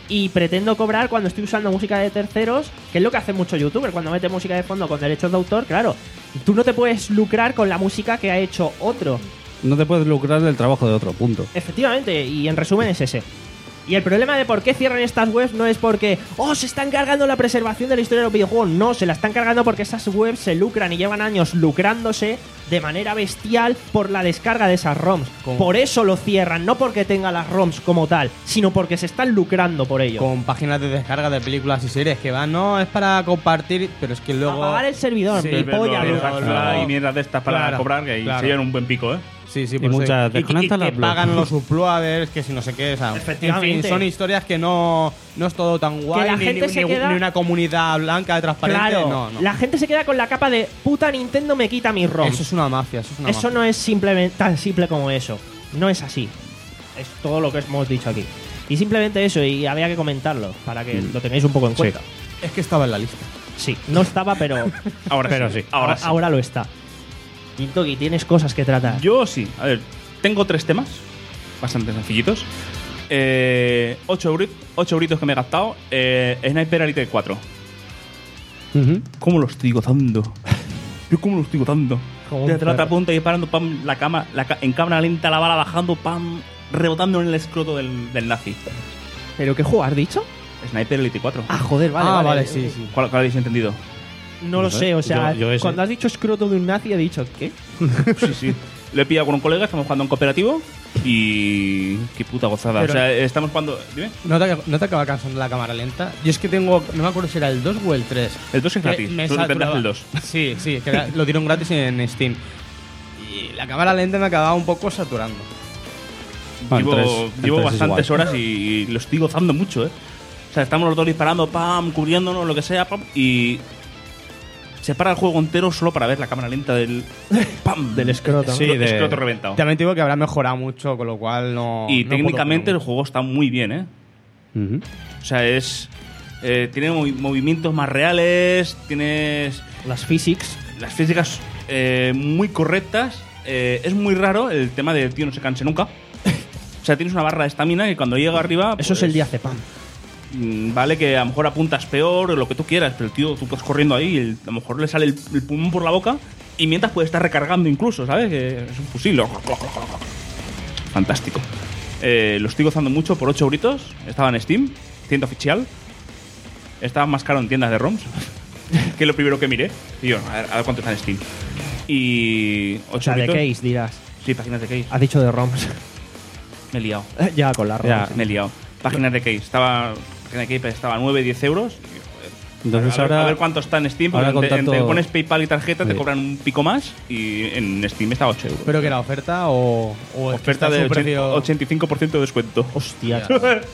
y pretendo cobrar cuando estoy usando música de terceros, que es lo que hace mucho youtuber cuando mete música de fondo con derechos de autor. Claro, tú no te puedes lucrar con la música que ha hecho otro. No te puedes lucrar del trabajo de otro, punto. Efectivamente, y en resumen es ese. Y el problema de por qué cierran estas webs no es porque, oh, se están cargando la preservación de la historia de los videojuegos. No, se la están cargando porque esas webs se lucran y llevan años lucrándose de manera bestial por la descarga de esas ROMs. ¿Cómo? Por eso lo cierran, no porque tenga las ROMs como tal, sino porque se están lucrando por ello. Con páginas de descarga de películas y series que van, no, es para compartir, pero es que luego... Apagar el servidor, Sí, mi pero polla. luego- luego. luego- y mierdas de estas para Claro, cobrar, que ahí claro. se llevan un buen pico, ¿eh? Sí, sí, Y por eso muchas digo. y, y, desconectan y las que blogs. pagan los uploaders, que si no sé qué, o sea, Efectivamente. en fin, son historias que no, no es todo tan guay, la ni, gente ni- se ni- queda- ni una comunidad blanca, transparente, Claro, no, no. la gente se queda con la capa de puta Nintendo me quita mis ROMs. Eso es una mafia, eso es una Eso mafia. no es simplemente tan simple como eso. No es así. Es todo lo que hemos dicho aquí. Y simplemente eso, y había que comentarlo para que lo tengáis un poco en cuenta. Es que estaba en la lista. Sí, no estaba, pero Ahora Pero sí. sí. Ahora ahora, sí. ahora lo está. Tintoki, tienes cosas que tratar. Yo sí. A ver, tengo tres temas bastante sencillitos. Eh, ocho, euri- ocho euritos que me he gastado. Eh, Sniper Elite cuatro. Ujú. ¿Cómo lo estoy gozando? Yo cómo lo estoy gozando. Como un De otra perro. punta disparando, pam, la cama, la ca- en cámara lenta la bala bajando, pam, rebotando en el escroto del, del nazi. ¿Pero qué juego has dicho? Sniper Elite cuatro. Ah, joder, vale. ah, vale, sí, sí. ¿Cuál, cuál habéis entendido? No lo No sé. sé, o sea, Yo- yo ese. cuando has dicho escroto de un nazi he dicho, ¿qué? Sí, sí. Lo he pillado con un colega, estamos jugando en cooperativo y... ¡Qué puta gozada! Pero- o sea, estamos jugando... Dime. ¿No te, ¿No te acaba cansando la cámara lenta? Yo es que tengo, no me acuerdo si era el dos o el tres. El dos es Que gratis, me tú sal- tendrás prueba. el dos. Sí, sí, que era- lo dieron gratis en Steam. Y la cámara lenta me acababa un poco saturando. Ah, el llevo tres- el llevo tres es bastantes igual. horas y lo estoy gozando mucho, ¿eh? O sea, estamos los dos disparando, pam, cubriéndonos, lo que sea, pam, y... Se para el juego entero solo para ver la cámara lenta del... ¡Pam! Del escroto, ¿no? Sí, de- escroto reventado. También te digo que habrá mejorado mucho, con lo cual no. Y no puedo técnicamente el opinar. juego está muy bien, ¿eh? Ujú. O sea, es... eh, tiene movi- movimientos más reales, tienes Las physics. las físicas eh, muy correctas. Eh, es muy raro el tema de el tío no se canse nunca. O sea, tienes una barra de estamina que cuando llega arriba... Eso es pues, el diazepam. mm, Vale, que a lo mejor apuntas peor o lo que tú quieras, pero el tío, tú estás corriendo ahí y el- a lo mejor le sale el, el pulmón por la boca y mientras puede estar recargando incluso, ¿sabes? Que es un fusil. Fantástico. Eh, lo estoy gozando mucho por ocho euritos. Estaba en Steam, tienda oficial. Estaba más caro en tiendas de ROMs. Que es lo primero que miré. Y yo, a ver, a ver cuánto está en Steam. Y O ocho sea, de euritos. case dirás. Sí, páginas de Case. Has dicho de ROMs. Me he liado. ya, con la Ya, ROMs. me he liado. Páginas de Case. Estaba, página de Case estaba a nueve, diez euros. Y, joder, Entonces a, ver, ahora... a ver cuánto está en Steam, porque ahora con entre, tanto- entre pones PayPal y tarjeta te Sí. cobran un pico más y en Steam está a ocho euros. ¿Pero que era oferta o.? o es que Oferta está de a su precio- ochenta y cinco por ciento de descuento. Hostia.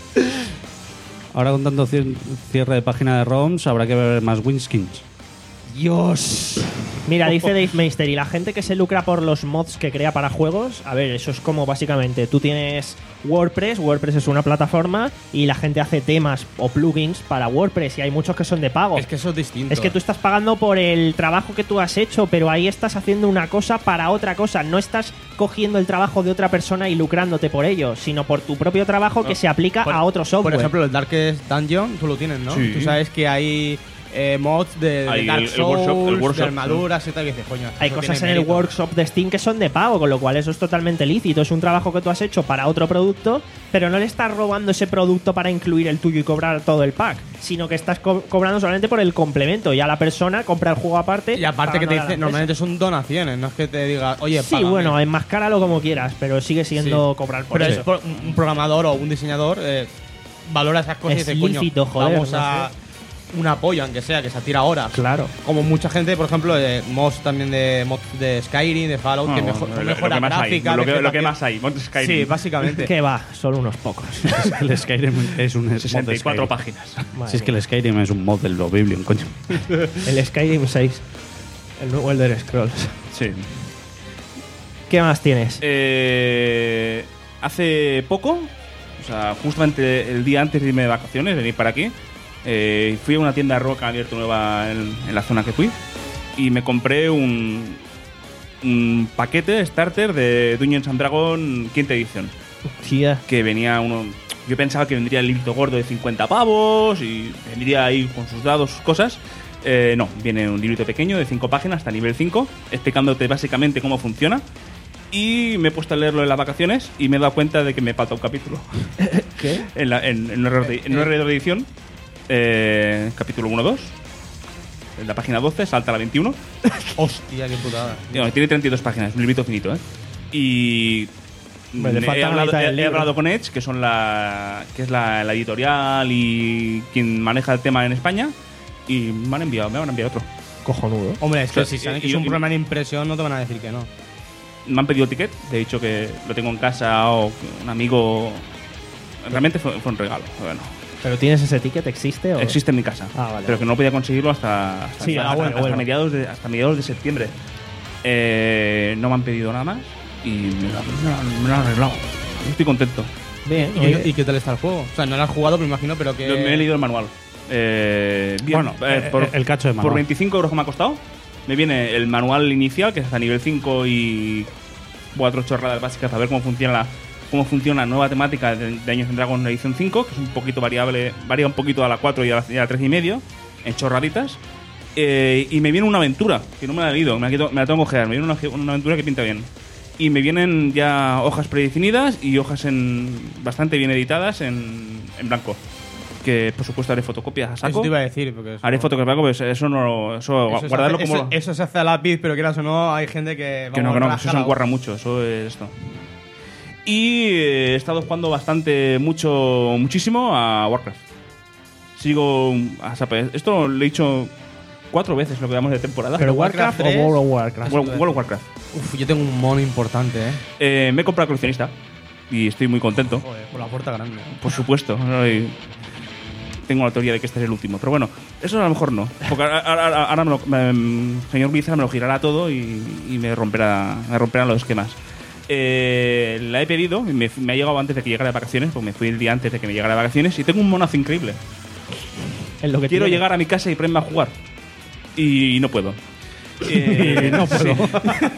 Ahora con tanto cier- cierre de página de ROMs habrá que ver más winskins. Dios. Mira, dice Dave Meister, y la gente que se lucra por los mods que crea para juegos, a ver, eso es como básicamente, tú tienes WordPress, WordPress es una plataforma y la gente hace temas o plugins para WordPress y hay muchos que son de pago. Es que eso es distinto. Es que tú estás pagando por el trabajo que tú has hecho, pero ahí estás haciendo una cosa para otra cosa. No estás cogiendo el trabajo de otra persona y lucrándote por ello, sino por tu propio trabajo que se aplica Por- a otro software. Por ejemplo, el Darkest Dungeon, tú lo tienes, ¿no? Sí. Tú sabes que hay eh, mods de, de Hay Dark el- el Souls, workshop- el de workshop, armaduras y tal, que dices, coño. hay eso cosas en tiene el mérito. workshop de Steam que son de pago, con lo cual eso es totalmente lícito. Es un trabajo que tú has hecho para otro producto, pero no le estás robando ese producto para incluir el tuyo y cobrar todo el pack, sino que estás co- cobrando solamente por el complemento. Ya la persona compra el juego aparte. Y aparte que te pagándole a la dice, empresa. normalmente son donaciones, no es que te diga, oye, Sí, págame. bueno, enmascáralo como quieras, pero sigue siendo Sí. cobrar por Pero eso. es por- un programador o un diseñador eh, valora esas cosas Es y dice, coño, lícito, joder, vamos no a un apoyo, aunque sea, que se tira horas. Claro. Como mucha gente, por ejemplo, eh, mods también de mods de Skyrim, de Fallout, Ah, que bueno, mejor, lo- con lo mejora que más hay, gráfica. lo que- lo que vegetación. más hay, mods Skyrim. Sí, básicamente. Que va, solo unos pocos. El Skyrim es un mod de sesenta y cuatro Skyrim. páginas. Madre Si es que mía. el Skyrim es un mod del Oblivion, coño. El Skyrim seis. El nuevo Elder Scrolls. Sí. ¿Qué más tienes? Eh, hace poco, o sea, justamente el día antes de irme de vacaciones, venir para aquí, eh, fui a una tienda de rock que ha abierto nueva en, en la zona que fui y me compré un, un paquete starter de Dungeons and Dragons quinta edición, Tía. que venía uno, Yo pensaba que vendría el librito gordo de cincuenta pavos y vendría ahí con sus dados, sus cosas. Eh, no, viene un librito pequeño de cinco páginas hasta nivel cinco, explicándote básicamente cómo funciona. Y me he puesto a leerlo en las vacaciones y me he dado cuenta de que me falta un capítulo. ¿Qué? En, la, en, en un error de, en un error de edición, eh, capítulo uno dos. En la página doce salta a la veintiuno. Hostia, qué putada. No, tiene treinta y dos páginas, un librito finito, ¿eh? Y Hombre, le he, falta la hablado, mitad del he- he libro. hablado con Edge, que son la que es la, la editorial y quien maneja el tema en España, y me han enviado, me van a enviar otro. Cojonudo. Hombre, es que O sea, si saben y- que y- es un y- problema de impresión, no te van a decir que no. Me han pedido el ticket, he dicho que lo tengo en casa o que un amigo. Realmente fue, fue un regalo. Bueno, ¿Pero tienes ese ticket? ¿Existe? O? existe en mi casa, Ah, vale, pero vale. que no podía conseguirlo hasta, hasta, Sí, hasta- ah, bueno, hasta bueno. mediados de, hasta mediados de septiembre. Eh, no me han pedido nada más y me lo, han- me lo han- me lo han arreglado. Estoy contento. Bien, ¿Y, oye. y qué tal está el juego? O sea, no lo has jugado, pero me imagino, pero que... Yo me he leído el manual. Eh, bien, Bueno, eh, eh, por, el cacho de manual. por veinticinco euros que me ha costado, me viene el manual inicial, que es hasta nivel cinco y cuatro chorradas básicas para ver cómo funciona la, cómo funciona la nueva temática de, de Dungeons and Dragons edición cinco, que es un poquito variable, varía un poquito a la cuatro y a la, y a la tres y medio, en chorraditas. Eh, y me viene una aventura, que no me la he leído, me la, quito- me la tengo que ojear, me viene una, una aventura que pinta bien. Y me vienen ya hojas predefinidas y hojas en bastante bien editadas en, en blanco. Que por supuesto haré fotocopias a Eso saco. te iba a decir, porque... Eso, Haré fotocopias a saco, pues eso no. Eso, eso se guardarlo hace- como. Eso, eso se hace a lápiz, pero quieras o no, hay gente que... que no, vamos, que no, raja eso se la encuarra mucho, eso es esto. Y eh, he estado jugando bastante, mucho, muchísimo a Warcraft. Sigo a sape. Esto lo he dicho cuatro veces lo que damos de temporada. ¿Pero Warcraft, Warcraft o World of Warcraft? World, World of Warcraft. Uf, yo tengo un mono importante, ¿eh? Eh, me he comprado coleccionista y estoy muy contento. Joder, por la puerta grande. Por supuesto. ¿no? Y tengo la teoría de que este es el último. Pero bueno, eso a lo mejor no. Porque ahora, ahora- ahora me lo- me- señor Blizzard me lo girará todo y, y me romperá me romperán los esquemas. Eh, la he pedido y me, me ha llegado antes de que llegara de vacaciones, porque me fui el día antes de que me llegara de vacaciones y tengo un monazo increíble. Es lo que Quiero tiene. llegar a mi casa y ponerme a jugar. Y no puedo. Eh, no puedo. sí.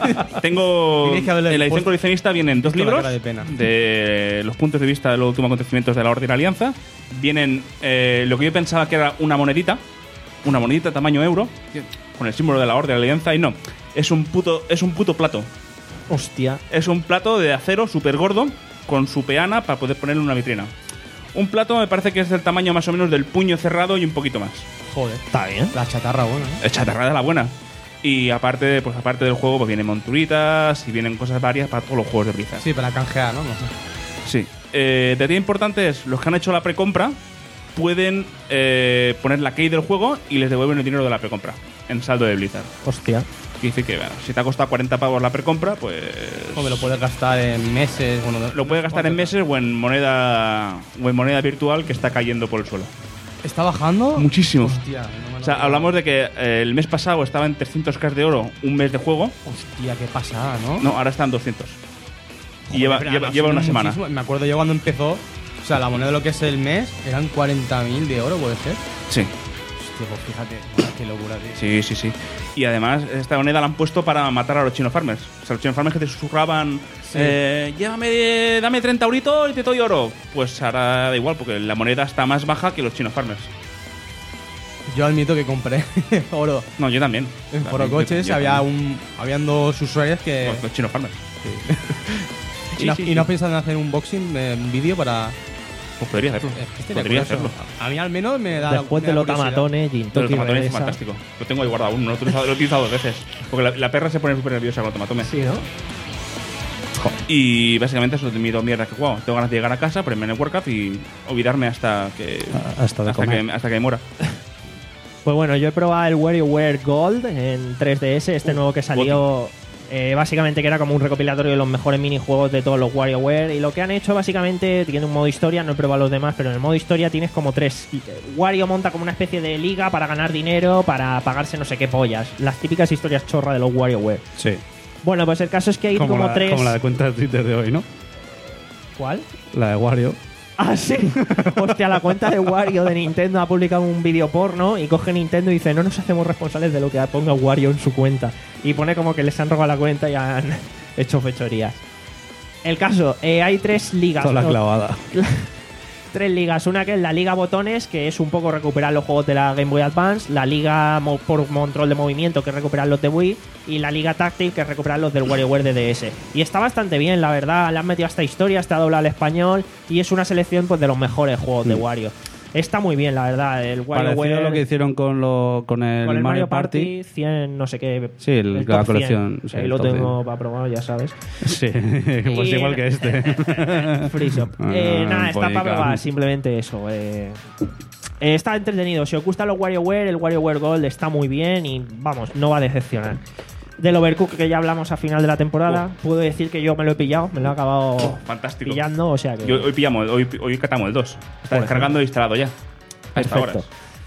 Tengo Tienes que haberle en la edición puesto- coleccionista vienen dos puesto la libros cara de pena. de los puntos de vista de los últimos acontecimientos de la Orden y la Alianza. Vienen eh, lo que yo pensaba que era una monedita, una monedita tamaño euro, con el símbolo de la Orden y la Alianza, y no, es un puto, es un puto plato. Hostia. Es un plato de acero súper gordo con su peana para poder ponerlo en una vitrina. Un plato me parece que es del tamaño más o menos del puño cerrado y un poquito más. Joder. Está bien. La chatarra buena, ¿eh? Es chatarra de la buena. Y aparte, pues aparte del juego, pues vienen monturitas y vienen cosas varias para todos los juegos de Blizzard. Sí, para canjear, ¿no? No sé. Sí. Eh, detalle importante es, los que han hecho la precompra pueden eh, poner la key del juego y les devuelven el dinero de la precompra en saldo de Blizzard. Hostia. Que dice que, bueno, si te ha costado cuarenta pavos la precompra, pues... O me lo puedes gastar en meses. Bueno, Lo puedes gastar en meses o en moneda o en moneda virtual que está cayendo por el suelo. ¿Está bajando? Muchísimo. Hostia, no me lo O sea, creo. hablamos de que eh, el mes pasado estaba en trescientos K de oro un mes de juego. Hostia, qué pasada, ¿no? No, ahora está en doscientos. Y Joder, lleva, pero lleva, además lleva son una semana. muchísimo. Me acuerdo yo cuando empezó, o sea, la moneda de lo que es el mes eran cuarenta mil de oro, ¿puede ser? Sí, Hostia, pues fíjate, madre, qué locura, tío. sí, sí, sí. Y además, esta moneda la han puesto para matar a los chino farmers. O sea, los chino farmers que te susurraban, Sí. eh, llévame, dame treinta euritos y te doy oro. Pues ahora da igual, porque la moneda está más baja que los chino farmers. Yo admito que compré oro No, yo también. en También, Forocoches, yo- yo había también. un habían dos usuarios que... Los, los chino farmers. ¿Y, no, sí, y sí. no has pensado en hacer un unboxing, eh, un vídeo para...? Pues podría hacerlo. Es que estaría Podría curioso. hacerlo. A mí al menos me da... Después me de da los curiosidad. tamatones, Pero el Jintoki tomatome es regresa. fantástico. Lo tengo ahí guardado aún, no lo he utilizado, lo he utilizado dos veces. Porque la, la perra se pone súper nerviosa con el tomatome. Sí, ¿no? Y básicamente eso es mi dos mierdas que he jugado. Tengo ganas de llegar a casa, ponerme en el Warcraft y olvidarme hasta que. Hasta de comer. que, hasta que muera. Pues bueno, yo he probado el WarioWare Gold en tres D S, este nuevo que salió, eh, básicamente que era como un recopilatorio de los mejores minijuegos de todos los WarioWare. Y lo que han hecho básicamente, tiene un modo historia, no he probado los demás, pero en el modo historia tienes como tres. Wario monta como una especie de liga para ganar dinero, para pagarse no sé qué pollas. Las típicas historias chorra de los WarioWare. Sí. Bueno, pues el caso es que hay como, Como, la, tres... como la de cuenta de Twitter de hoy, ¿no? ¿Cuál? La de Wario. Ah, sí. Hostia, la cuenta de Wario de Nintendo ha publicado un vídeo porno y coge Nintendo y dice, no nos hacemos responsables de lo que ponga Wario en su cuenta. Y pone como que les han robado la cuenta y han hecho fechorías. El caso, eh, hay tres ligas. Toda la ¿no? clavada. tres ligas. Una que es la Liga Botones, que es un poco recuperar los juegos de la Game Boy Advance. La Liga mo- por control de movimiento, que es recuperar los de Wii. Y la Liga Táctil, que es recuperar los del WarioWare de D S. Y está bastante bien, la verdad. Le han metido esta historia, está doblado al español. Y es una selección pues de los mejores juegos de Wario. Está muy bien, la verdad. El Parecido WarioWare... a lo que hicieron con, lo, con el, con el Mario Mario Party. Party, cien, no sé qué. Sí, el- el la top colección, cien. sí, Ahí el lo top tengo cien. para probar, ya sabes. Sí, pues Y- igual que este. Free Shop. Ah, Eh, nada, está pollica. para probar, simplemente eso. Eh. Eh, está entretenido. Si os gustan los WarioWare, el WarioWare Gold está muy bien y vamos, no va a decepcionar. Del Overcooked, que ya hablamos a final de la temporada, puedo decir que yo me lo he pillado, me lo he acabado Oh, fantástico. pillando, o sea que... Yo- hoy pillamos, hoy, hoy catamos el dos. Está Por descargando e instalado ya. A esta Perfecto. hora.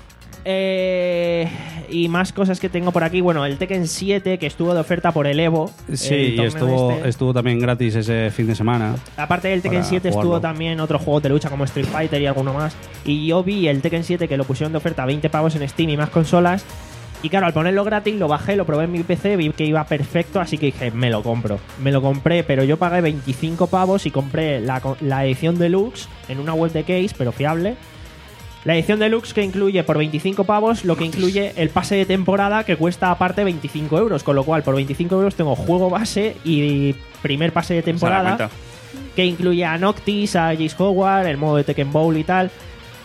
Eh, y más cosas que tengo por aquí. Bueno, el Tekken siete, que estuvo de oferta por el Evo. Sí, el y torneo estuvo, este. estuvo también gratis ese fin de semana. Aparte del Tekken para siete jugarlo. estuvo también otros juegos de lucha como Street Fighter y alguno más. Y yo vi el Tekken siete que lo pusieron de oferta a veinte pavos en Steam y más consolas. Y claro, al ponerlo gratis lo bajé, lo probé en mi P C, vi que iba perfecto, así que dije, me lo compro. Me lo compré, pero yo pagué veinticinco pavos y compré la, co- la edición deluxe en una web de case, pero fiable. La edición deluxe que incluye por veinticinco pavos lo que incluye el pase de temporada que cuesta aparte veinticinco euros, con lo cual por veinticinco euros tengo juego base y primer pase de Se da temporada cuenta. que incluye a Noctis, a Jace Howard, el modo de Tekken Bowl y tal.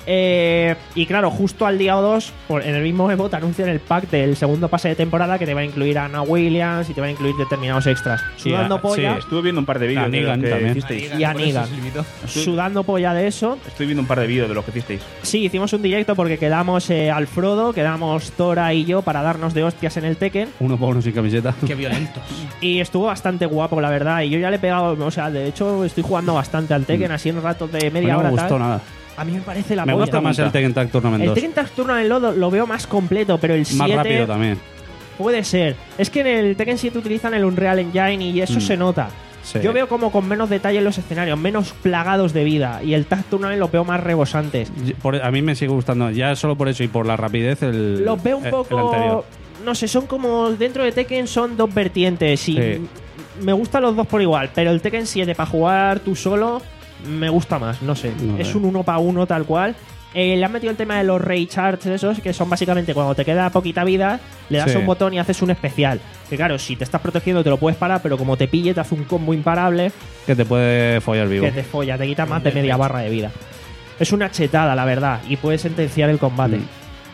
Eh, y claro, justo al día dos, por- en el mismo Evo, te anuncian el pack del segundo pase de temporada que te va a incluir a Anna Williams y te va a incluir determinados extras. Sí, Sudando ah, polla. sí. Estuve viendo un par de vídeos A de Negan los que también. hicisteis. Y a por eso Negan. se limitó. Sudando polla de eso. Estoy viendo un par de vídeos de los que hicisteis. Sí, hicimos un directo porque quedamos eh, al Frodo, quedamos Tora y yo para darnos de hostias en el Tekken. Uno por uno sin camiseta. Qué violentos. Y estuvo bastante guapo, la verdad. Y yo ya le he pegado, o sea, de hecho estoy jugando bastante al Tekken, así en ratos de media no hora. me gustó tal. nada. A mí me parece la Me polla. gusta más el Tekken Tag Tournament El dos. Tekken Tag Tournament lo, lo veo más completo, pero el Más siete rápido también. puede ser. Es que en el Tekken siete utilizan el Unreal Engine y eso Mm. se nota. Sí. Yo veo como con menos detalle en los escenarios, menos plagados de vida. Y el Tag Tournament los veo más rebosantes. Y- por- a mí me sigue gustando, ya solo por eso y por la rapidez, el, Los veo un el- poco. el anterior. No sé, son como. Dentro de Tekken son dos vertientes. Y Sí. me gustan los dos por igual. Pero el Tekken siete para jugar tú solo me gusta más. No sé. No es sé. un uno para uno tal cual. Eh, le han metido el tema de los Ray Charts, esos, que son básicamente cuando te queda poquita vida, le das Sí. un botón y haces un especial. Que claro, si te estás protegiendo te lo puedes parar, pero como te pille te hace un combo imparable Que te puede follar vivo. que te folla, te quita más de media barra de vida. Es una chetada, la verdad, y puede sentenciar el combate. Mm.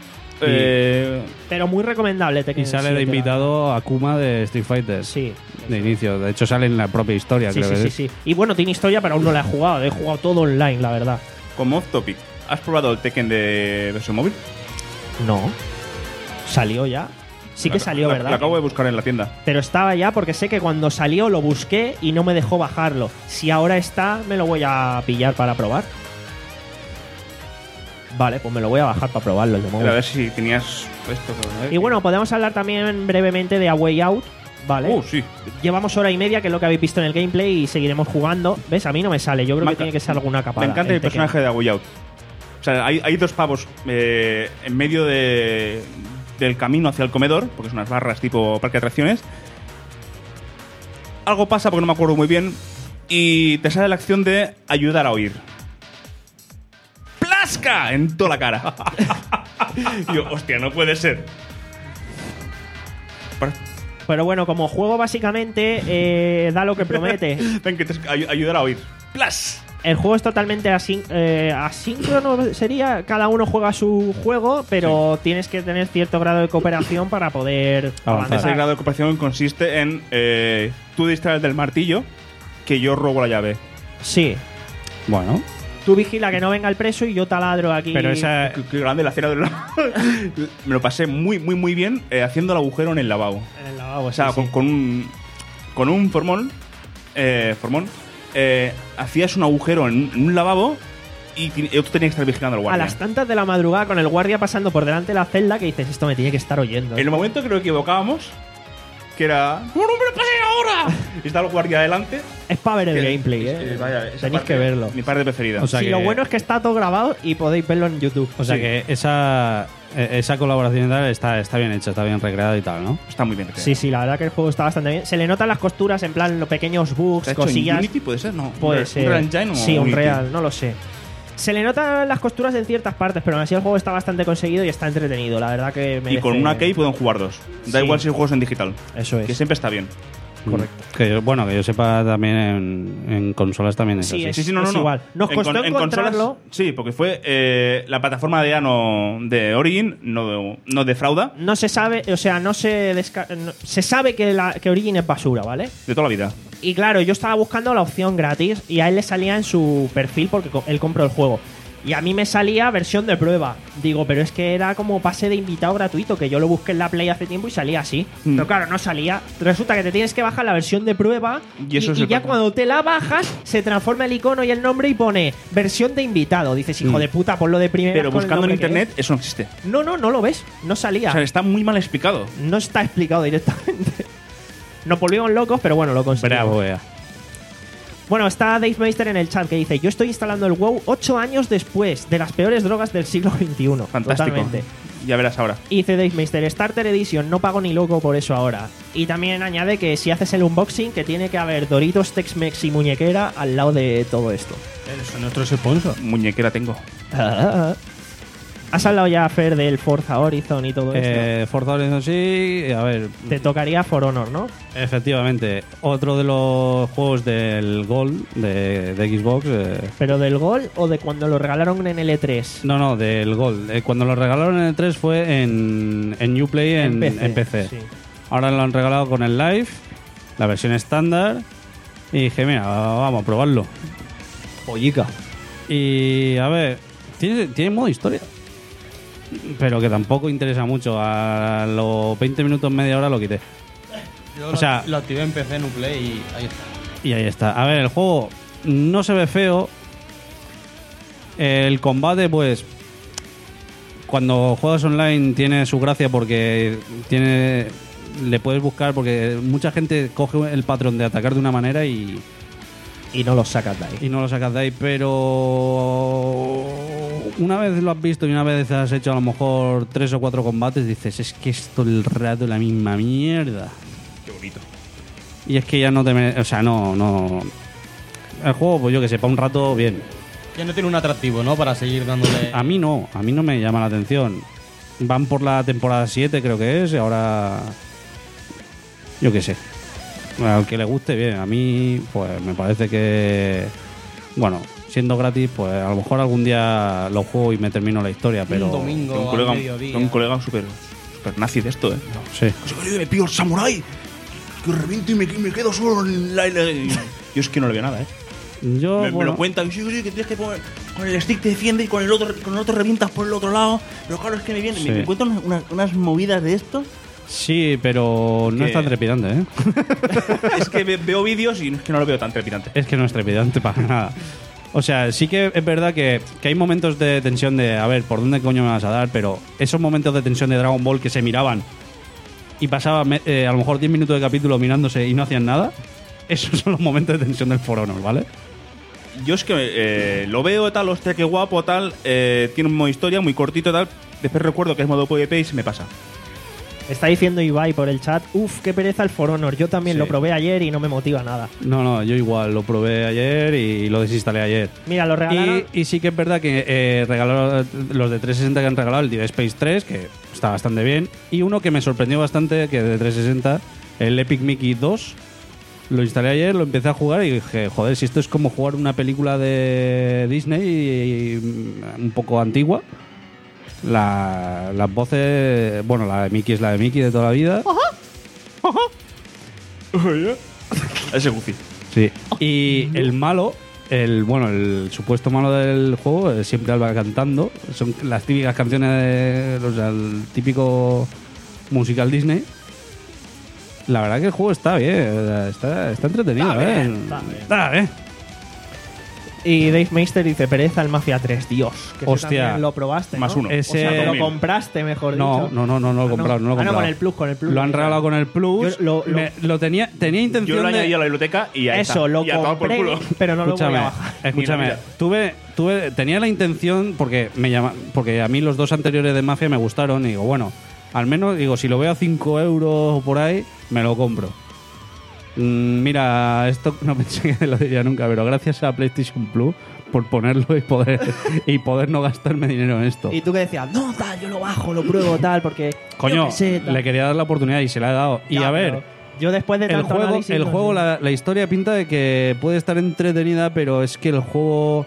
Eh, Pero muy recomendable Tekken Y sale siete, de la invitado Akuma de Street Fighter. verdad. Sí. De inicio. De hecho, sale en la propia historia, Sí, creo sí, que sí, es. sí. Y bueno, tiene historia, pero aún no la he jugado. He jugado todo online, la verdad. como off topic, ¿has probado el Tekken de versión móvil? No. Salió ya. Sí que Lo- salió, lo- ¿verdad? Lo acabo de buscar en la tienda. Pero estaba ya porque sé que cuando salió lo busqué y no me dejó bajarlo. Si ahora está, me lo voy a pillar para probar. Vale, pues me lo voy a bajar para probarlo el de móvil. A ver si tenías esto. a ver. Y bueno, podemos hablar también brevemente de A Way Out, ¿vale? Uh, sí. Llevamos hora y media, que es lo que habéis visto en el gameplay, y seguiremos jugando. ¿Ves? A mí no me sale. Yo creo Me que enca- tiene que ser alguna capa. Me encanta el personaje de A Way Out. O sea, hay, hay dos pavos eh, en medio de, del camino hacia el comedor, porque son unas barras tipo parque de atracciones. Algo pasa porque no me acuerdo muy bien. Y te sale la acción de ayudar a oír. ¡Plasca! En toda la cara. Y yo, hostia, no puede ser. Para- Pero bueno, como juego básicamente eh, da lo que promete. Ven, que te ay- ayudar a oír. ¡Plas! El juego es totalmente asín- eh, asíncrono, sería. Cada uno juega su juego, pero tienes que tener cierto grado de cooperación para poder Avanzar. Ese grado de cooperación consiste en eh, tú distraes del martillo que yo robo la llave. Sí. Bueno. Tú vigila que no venga el preso y yo taladro aquí. Pero esa. Qué, qué grande la cera del lavabo. Me lo pasé muy, muy, muy bien eh, haciendo el agujero en el lavabo. En el lavabo, O sea, sí, con, sí. con un con un formón, eh, formón eh, hacías un agujero en, en un lavabo y, ti- y otro tenía que estar vigilando al A guardia. las tantas de la madrugada con el guardia pasando por delante de la celda que dices, esto me tiene que estar oyendo. En el momento que nos equivocábamos, que era ¡no, no me lo pases ahora! Y estaba el guardia delante. Es para ver el Que- gameplay, es- eh. eh, vaya, esa Tenéis parte- que verlo. Mi parte preferida. O sea Sí, que- lo bueno es que está todo grabado y podéis verlo en YouTube. O sea Sí. que esa, eh, esa colaboración y tal está, está bien hecha, está bien recreada y tal, ¿no? Está muy bien. Sí, sí, la verdad que el juego está bastante bien. Se le notan las costuras, en plan, los pequeños bugs, ¿Está hecho en cosillas. Unity puede ser? No. Puede ¿Un ser. Real Engine o Sí, un Unity? real, no lo sé. Se le notan las costuras en ciertas partes, pero aún así el juego está bastante conseguido y está entretenido. La verdad que merece... Y con una key pueden jugar dos. Da Sí. igual si el juego es en digital. Eso es. Que siempre está bien. Correcto. Que yo- bueno, que yo sepa también en, en consolas también es Sí, así. es- Sí, sí, no, no, no. igual. Nos En costó con- en consolas- encontrarlo. sí, porque fue eh, la plataforma de Ano de Origin, no, no defrauda, No se sabe, o sea, no se desca- no- se sabe que, la, que Origin es basura, ¿vale? de toda la vida. Y claro, yo estaba buscando la opción gratis y a él le salía en su perfil porque co- él compró el juego. Y a mí me salía versión de prueba. Digo, pero es que era como pase de invitado gratuito, que yo lo busqué en la Play hace tiempo y salía así. Mm. Pero claro, no salía. Resulta que te tienes que bajar la versión de prueba Y eso es el ya paso. cuando te la bajas se transforma el icono y el nombre y pone versión de invitado. Dices, hijo Mm. de puta, ponlo de primera. Pero con el buscando en nombre que internet eso no existe. es. No, no, no lo ves. No salía. O sea, está muy mal explicado. No está explicado directamente. Nos volvimos locos, pero bueno, lo conseguimos. Bravo, ea. Bueno, está Dave Meister en el chat que dice: yo estoy instalando el WoW ocho años después de las peores drogas del siglo veintiuno. Fantástico. Totalmente. Ya verás ahora. Y dice Dave Meister: Starter Edition, no pago ni loco por eso ahora. Y también añade que si haces el unboxing, que tiene que haber Doritos, Tex-Mex y muñequera al lado de todo esto. Son nuestros sponsors. Muñequera tengo. ¿Has hablado ya, Fer, del Forza Horizon y todo esto? Eh, Forza Horizon sí, a ver, Te tocaría For Honor, ¿no? efectivamente, otro de los juegos del Gold de, de Xbox. eh, ¿Pero del Gol o de cuando lo regalaron en el E tres? no, no, del Gold. Eh, cuando lo regalaron en el tres fue en, en Uplay en, en P C. Sí. Ahora lo han regalado con el Live, la versión estándar. Y dije, mira, vamos a probarlo. Pollica. Y a ver, tiene, tiene modo historia. Pero que tampoco interesa mucho. A los veinte minutos, media hora lo quité. Yo O lo- sea- lo activé en P C en Uplay y ahí está. Y ahí está. A ver, el juego no se ve feo. El combate, pues, cuando juegas online tiene su gracia porque tiene le puedes buscar porque mucha gente coge el patrón de atacar de una manera y, Y no los sacas de ahí. y no lo sacas de ahí, pero una vez lo has visto y una vez has hecho a lo mejor tres o cuatro combates, dices, es que esto el rato es la misma mierda. Qué bonito. Y es que ya no te... mere- o sea, no, no... El juego, pues yo que sé, para un rato, bien. Ya no tiene un atractivo, ¿no? Para seguir dándole... A mí no, a mí no me llama la atención. Van por la temporada siete, creo que es, y ahora... Yo qué sé. Al que le guste, bien. A mí, pues me parece que... Bueno, siendo gratis, pues a lo mejor algún día lo juego y me termino la historia, pero... Un domingo Tengo un al colega, mediodía. tengo un colega súper super nazi de esto, ¿eh? Sí. Pues yo me pillo el samurái, que reviento y me, me quedo solo en la isla. Y- Yo es que no le veo nada, ¿eh? Yo, me, me bueno, lo cuentan, sí, sí, que tienes que poner, con el stick te defiende y con el otro con el otro revientas por el otro lado. Pero claro, es que me vienen, Sí. me, me cuentan unas, unas- unas movidas de esto. sí, pero no Que- es tan trepidante, ¿eh? Es que ve- veo vídeos y es que no lo veo tan trepidante. Es que no es trepidante para nada. O sea, sí que es verdad que, que hay momentos de tensión de, a ver, ¿por dónde coño me vas a dar? Pero esos momentos de tensión de Dragon Ball que se miraban y pasaban eh, a lo mejor diez minutos de capítulo mirándose y no hacían nada, esos son los momentos de tensión del For Honor, ¿vale? Yo es que eh, lo veo tal, hostia, qué guapo, tal. eh, tiene un modo historia muy cortito, tal. Después recuerdo que es modo PvP y se me pasa. Está diciendo Ibai por el chat, uff, qué pereza el For Honor. Yo también Sí. lo probé ayer y no me motiva nada. No, no, yo igual lo probé ayer y lo desinstalé ayer. Mira, lo regalaron. Y, y sí que es verdad que eh, regalaron los de trescientos sesenta que han regalado, el Dead Space tres, que está bastante bien. Y uno que me sorprendió bastante, que de trescientos sesenta, el Epic Mickey dos. Lo instalé ayer, lo empecé a jugar y dije, joder, si esto es como jugar una película de Disney y, y un poco antigua. La- las voces, bueno, la de Mickey es la de Mickey de toda la vida. Ese Goofy. Sí. Y el malo, el bueno, el supuesto malo del juego, eh, siempre va cantando. Son las típicas canciones, de, o sea, el típico musical Disney. La verdad que el juego está bien, o sea, está, está entretenido, Está ¿eh? bien, está bien. Está bien. Y Dave Meister dice, pereza el Mafia tres, Dios. Que ese Hostia. también lo probaste, Más ¿no? uno. O sea, Ese- te lo compraste, mejor No, dicho. no, no, no, no lo he Ah, comprado, no lo he Ah, comprado. con el Plus, con el Plus. Lo han regalado con el Plus. Yo lo- lo- Me- lo tenía, tenía Yo intención lo de... añadí a la biblioteca y ahí Eso, está. lo Y a tomar por compré, culo. pero no lo voy escúchame, a bajar. escúchame. Mira, mira. Tuve, tuve, tenía la intención porque me llama, porque a mí los dos anteriores de Mafia me gustaron y digo, bueno, al menos digo, si lo veo a cinco euros o por ahí, me lo compro. Mm, mira, esto no pensé que lo diría nunca, pero gracias a PlayStation Plus por ponerlo y poder y poder no gastarme dinero en esto. Y tú que decías, no, tal, yo lo bajo, lo pruebo, tal, porque... yo Coño, qué sé, tal. le quería dar la oportunidad y se la he dado. Y Ya, a ver, pero yo después de el tanto juego, análisis, el no juego sé. la, la historia pinta de que puede estar entretenida, pero es que el juego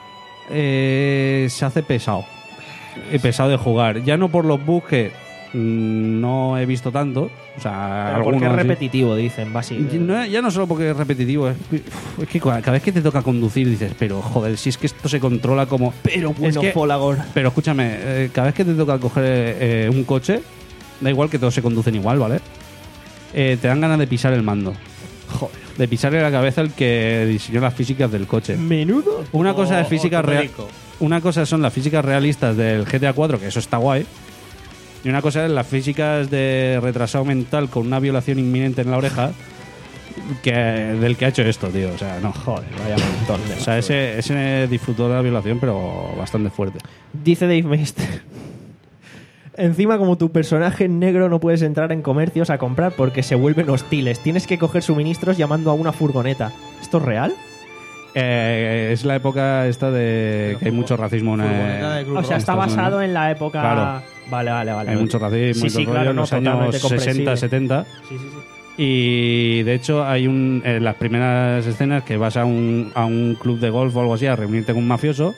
eh, se hace pesado. Y pesado de jugar. Ya no por los bugs que mm, no he visto tanto. O sea, Pero porque es algunos sí. repetitivo, dicen, Y básicamente. no- ya no solo porque es repetitivo, es, es que cada vez que te toca conducir dices, pero joder, si es que esto se controla como... Pero bueno, que- Folagor. Pero escúchame, eh, cada vez que te toca coger eh, un coche, da igual que todos se conducen igual, ¿vale? Eh, te dan ganas de pisar el mando. Joder. De pisarle la cabeza al que diseñó las físicas del coche. Menudo. Una cosa es física real. ortopédico. Una cosa son las físicas realistas del G T A cuatro, que eso está guay. Y una cosa es las físicas de retrasado mental con una violación inminente en la oreja que del que ha hecho esto, tío. O sea, no. Joder, vaya montón de O sea, ese, ese disfrutó de la violación, pero bastante fuerte. Dice Dave Meister. Encima, como tu personaje negro no puedes entrar en comercios a comprar porque se vuelven hostiles. Tienes que coger suministros llamando a una furgoneta. ¿Esto es real? Eh, es la época esta de que hay mucho racismo en, Furgoneta de eh, Cruz O sea, está Estados basado Unidos. en la época... Claro. Vale, vale, vale. Hay vale. mucho racismo Sí, y todo sí, el rollo claro, en no, los años totalmente sesenta, comprensible. setenta. Sí, sí, sí. Y de hecho hay un, en las primeras escenas que vas a un, a un club de golf o algo así a reunirte con un mafioso.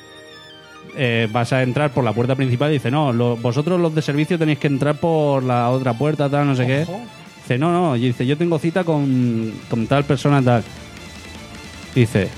Eh, vas a entrar por la puerta principal y dice, no, lo- vosotros los de servicio tenéis que entrar por la otra puerta, tal, no sé qué. Dice, no, no, y dice, yo tengo cita con, con tal persona, tal. Y dice,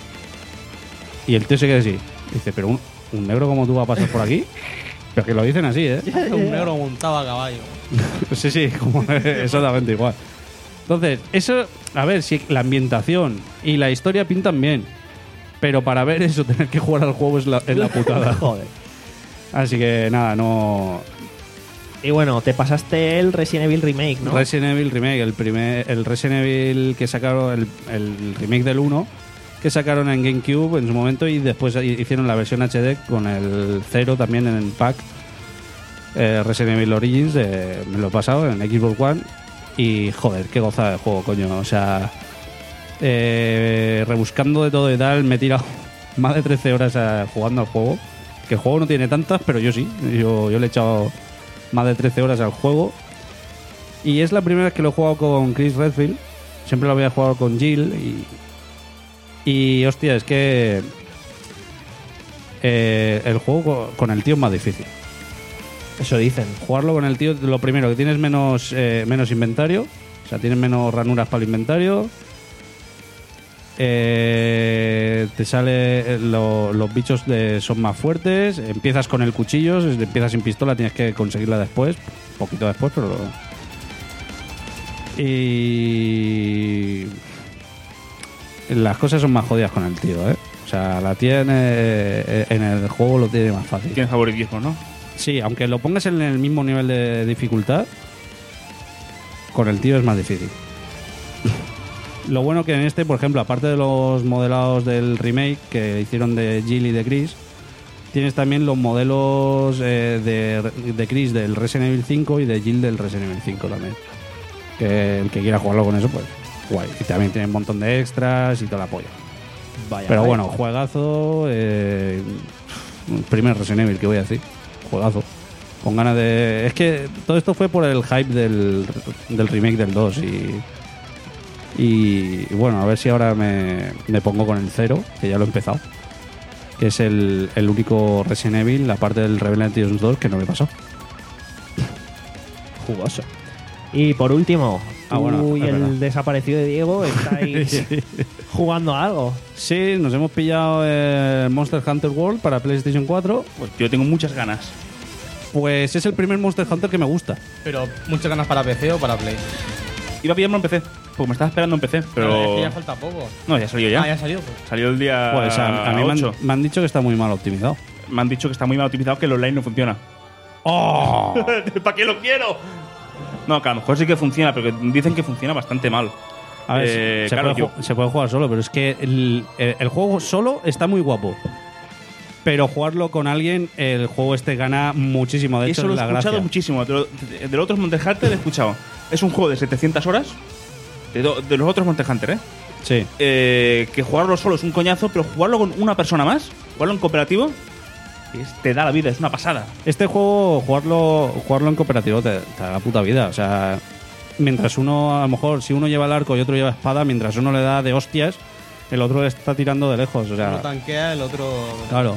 y el tío se queda así. Dice, pero un, un negro como tú va a pasar por aquí. Pero que lo dicen así, ¿eh? Un negro montado a caballo. Sí, sí, como exactamente igual. Entonces, eso, a ver, si la ambientación y la historia pintan bien, pero para ver eso, tener que jugar al juego es la, es la putada. Joder. Así que nada, no. Y bueno, te pasaste el Resident Evil Remake, ¿no? Resident Evil Remake, el primer, el Resident Evil que sacaron, el, el remake del uno, que sacaron en GameCube en su momento y después hicieron la versión H D con el cero también en el pack. Eh, Resident Evil Origins, eh, me lo he pasado en Xbox One y joder, qué gozada de juego, coño. O sea, eh, rebuscando de todo y tal, me he tirado más de trece horas a- jugando al juego. Que el juego no tiene tantas, pero yo sí. Yo, yo le he echado más de trece horas al juego. Y es la primera vez que lo he jugado con Chris Redfield. Siempre lo había jugado con Jill. Y, y hostia, es que eh, el juego co- con el tío es más difícil. Eso dicen. Jugarlo con el tío, lo primero, que tienes menos, eh, menos inventario. O sea, tienes menos ranuras para el inventario. Eh, te sale eh, lo- los bichos de- son más fuertes. Empiezas con el cuchillo, si empiezas sin pistola, tienes que conseguirla después, poquito después, pero y las cosas son más jodidas con el tío, ¿eh? O sea, la tiene eh, en el juego lo tiene más fácil. Tiene favoritismo, ¿no? Sí, aunque lo pongas en el mismo nivel de dificultad, con el tío es más difícil. Lo bueno que en este, por ejemplo, aparte de los modelados del remake que hicieron de Jill y de Chris, tienes también los modelos eh, de, de Chris del Resident Evil cinco y de Jill del Resident Evil cinco también. Que el que quiera jugarlo con eso, pues guay. Y también tiene un montón de extras y toda la polla. Vaya. Pero vaya. bueno, juegazo. Eh, primer Resident Evil que voy a decir. Juegazo. Con ganas de. Es que todo esto fue por el hype del, del remake del dos. Y, y bueno, a ver si ahora me, me pongo con el cero, que ya lo he empezado. Que es el, el único Resident Evil, aparte del Revelations dos, que no me pasó. Jugoso. Y por último, tú Ah, bueno, y es el verdad. desaparecido de Diego estáis jugando a algo. Sí, nos hemos pillado el Monster Hunter World para PlayStation cuatro. Pues yo tengo muchas ganas. Pues es el primer Monster Hunter que me gusta. Pero muchas ganas para P C o para Play. Iba a pillarme en P C, porque me estaba esperando en P C, Pero es pero... que ya falta poco. No, ya salió ya. Ah, ya salió. Pues. Salió el día Pues a, a mí me han, ocho. me han dicho que está muy mal optimizado. Me han dicho que está muy mal optimizado, que el online no funciona. ¡Oh! ¿Para qué lo quiero? No, que a lo mejor sí que funciona, pero que dicen que funciona bastante mal. A ver, Eh, se, claro, puede, yo- ju- se puede jugar solo, pero es que el, el- el juego solo está muy guapo. Pero jugarlo con alguien, el juego este gana muchísimo. De hecho, Eso lo he es la escuchado gracia. muchísimo. De, lo- de- del otro Monster Hunter he escuchado. Es un juego de setecientas horas. de, do- de los otros Monster Hunter, ¿eh? Sí. Eh, que jugarlo solo es un coñazo, pero jugarlo con una persona más, jugarlo en cooperativo, es- te da la vida, es una pasada. Este juego, jugarlo, jugarlo en cooperativo te, te da la puta vida. O sea, mientras uno, a lo mejor, si uno lleva el arco y otro lleva espada, mientras uno le da de hostias, el otro le está tirando de lejos. O sea, Uno tanquea, el otro... claro.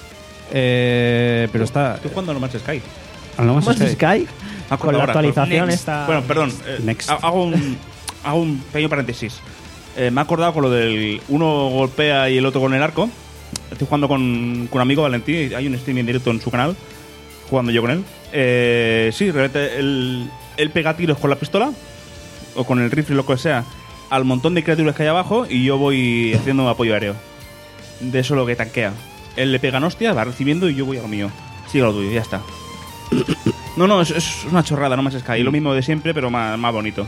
Eh, pero está. Estoy jugando a No Man's Sky. al No Man's Man's Sky. Sky, Ah, con la ahora, actualización Next. está... Bueno, perdón. eh, Next. ha- Hago un, hago un pequeño paréntesis. Eh, me he acordado con lo del uno golpea y el otro con el arco. Estoy jugando con, con un amigo, Valentín. Hay un stream en directo en su canal. Jugando yo con él. Eh, sí, realmente él, él pega tiros con la pistola. O con el rifle, lo que sea. Al montón de criaturas que hay abajo. Y yo voy haciendo apoyo aéreo. De eso lo que tanquea. Él le pega hostias, va recibiendo y yo voy a lo mío. Sigue lo tuyo, ya está. No, no, es, es una chorrada, No Man's Sky. Lo mismo de siempre, pero más, más bonito.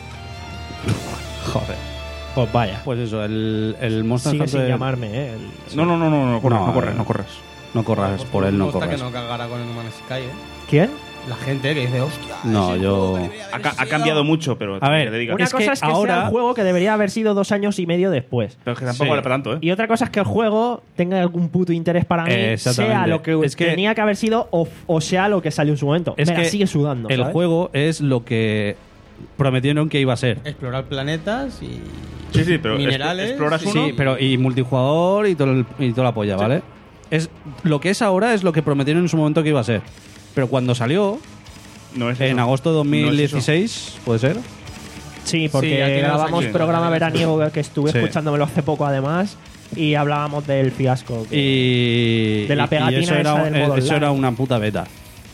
Joder. Pues vaya. Pues eso, el, el Monster Sigue sin Hunter. llamarme, ¿eh? El- No, no, no, no, no corras, No, no, corras, eh. no corras. No corras por él, no Me gusta corras. que no cagara con el No Man's Sky, ¿eh? ¿Quién? La gente que dice, hostia. No, ese yo- juego que debería haber Ha, ca- ha sido- cambiado mucho, pero A ver, que te diga. Una Es que cosa es que ahora- sea un juego que debería haber sido dos años y medio después. Pero es que tampoco Sí. vale para tanto, ¿eh? Y otra cosa es que el juego tenga algún puto interés para mí, Eh, exactamente. sea lo que, Es que- tenía que haber sido o, o sea lo que salió en su momento. Es Me la que sigue sudando. el ¿sabes? juego es lo que prometieron que iba a ser. Explorar planetas y... Sí, sí, pero minerales. es- exploras y- uno. Sí, pero y multijugador y todo el, y toda la polla, ¿vale? Es lo que es ahora es lo que prometieron en su momento que iba a ser. Pero cuando salió No es en eso. agosto de dos mil No es dieciséis, ¿puede ser? Sí, porque Sí, ya tiene dos grabamos años. programa veraniego que estuve Sí. escuchándomelo hace poco además y hablábamos del fiasco. que- Y De la y- y pegatina eso, era, esa del modo eso online. era una puta beta.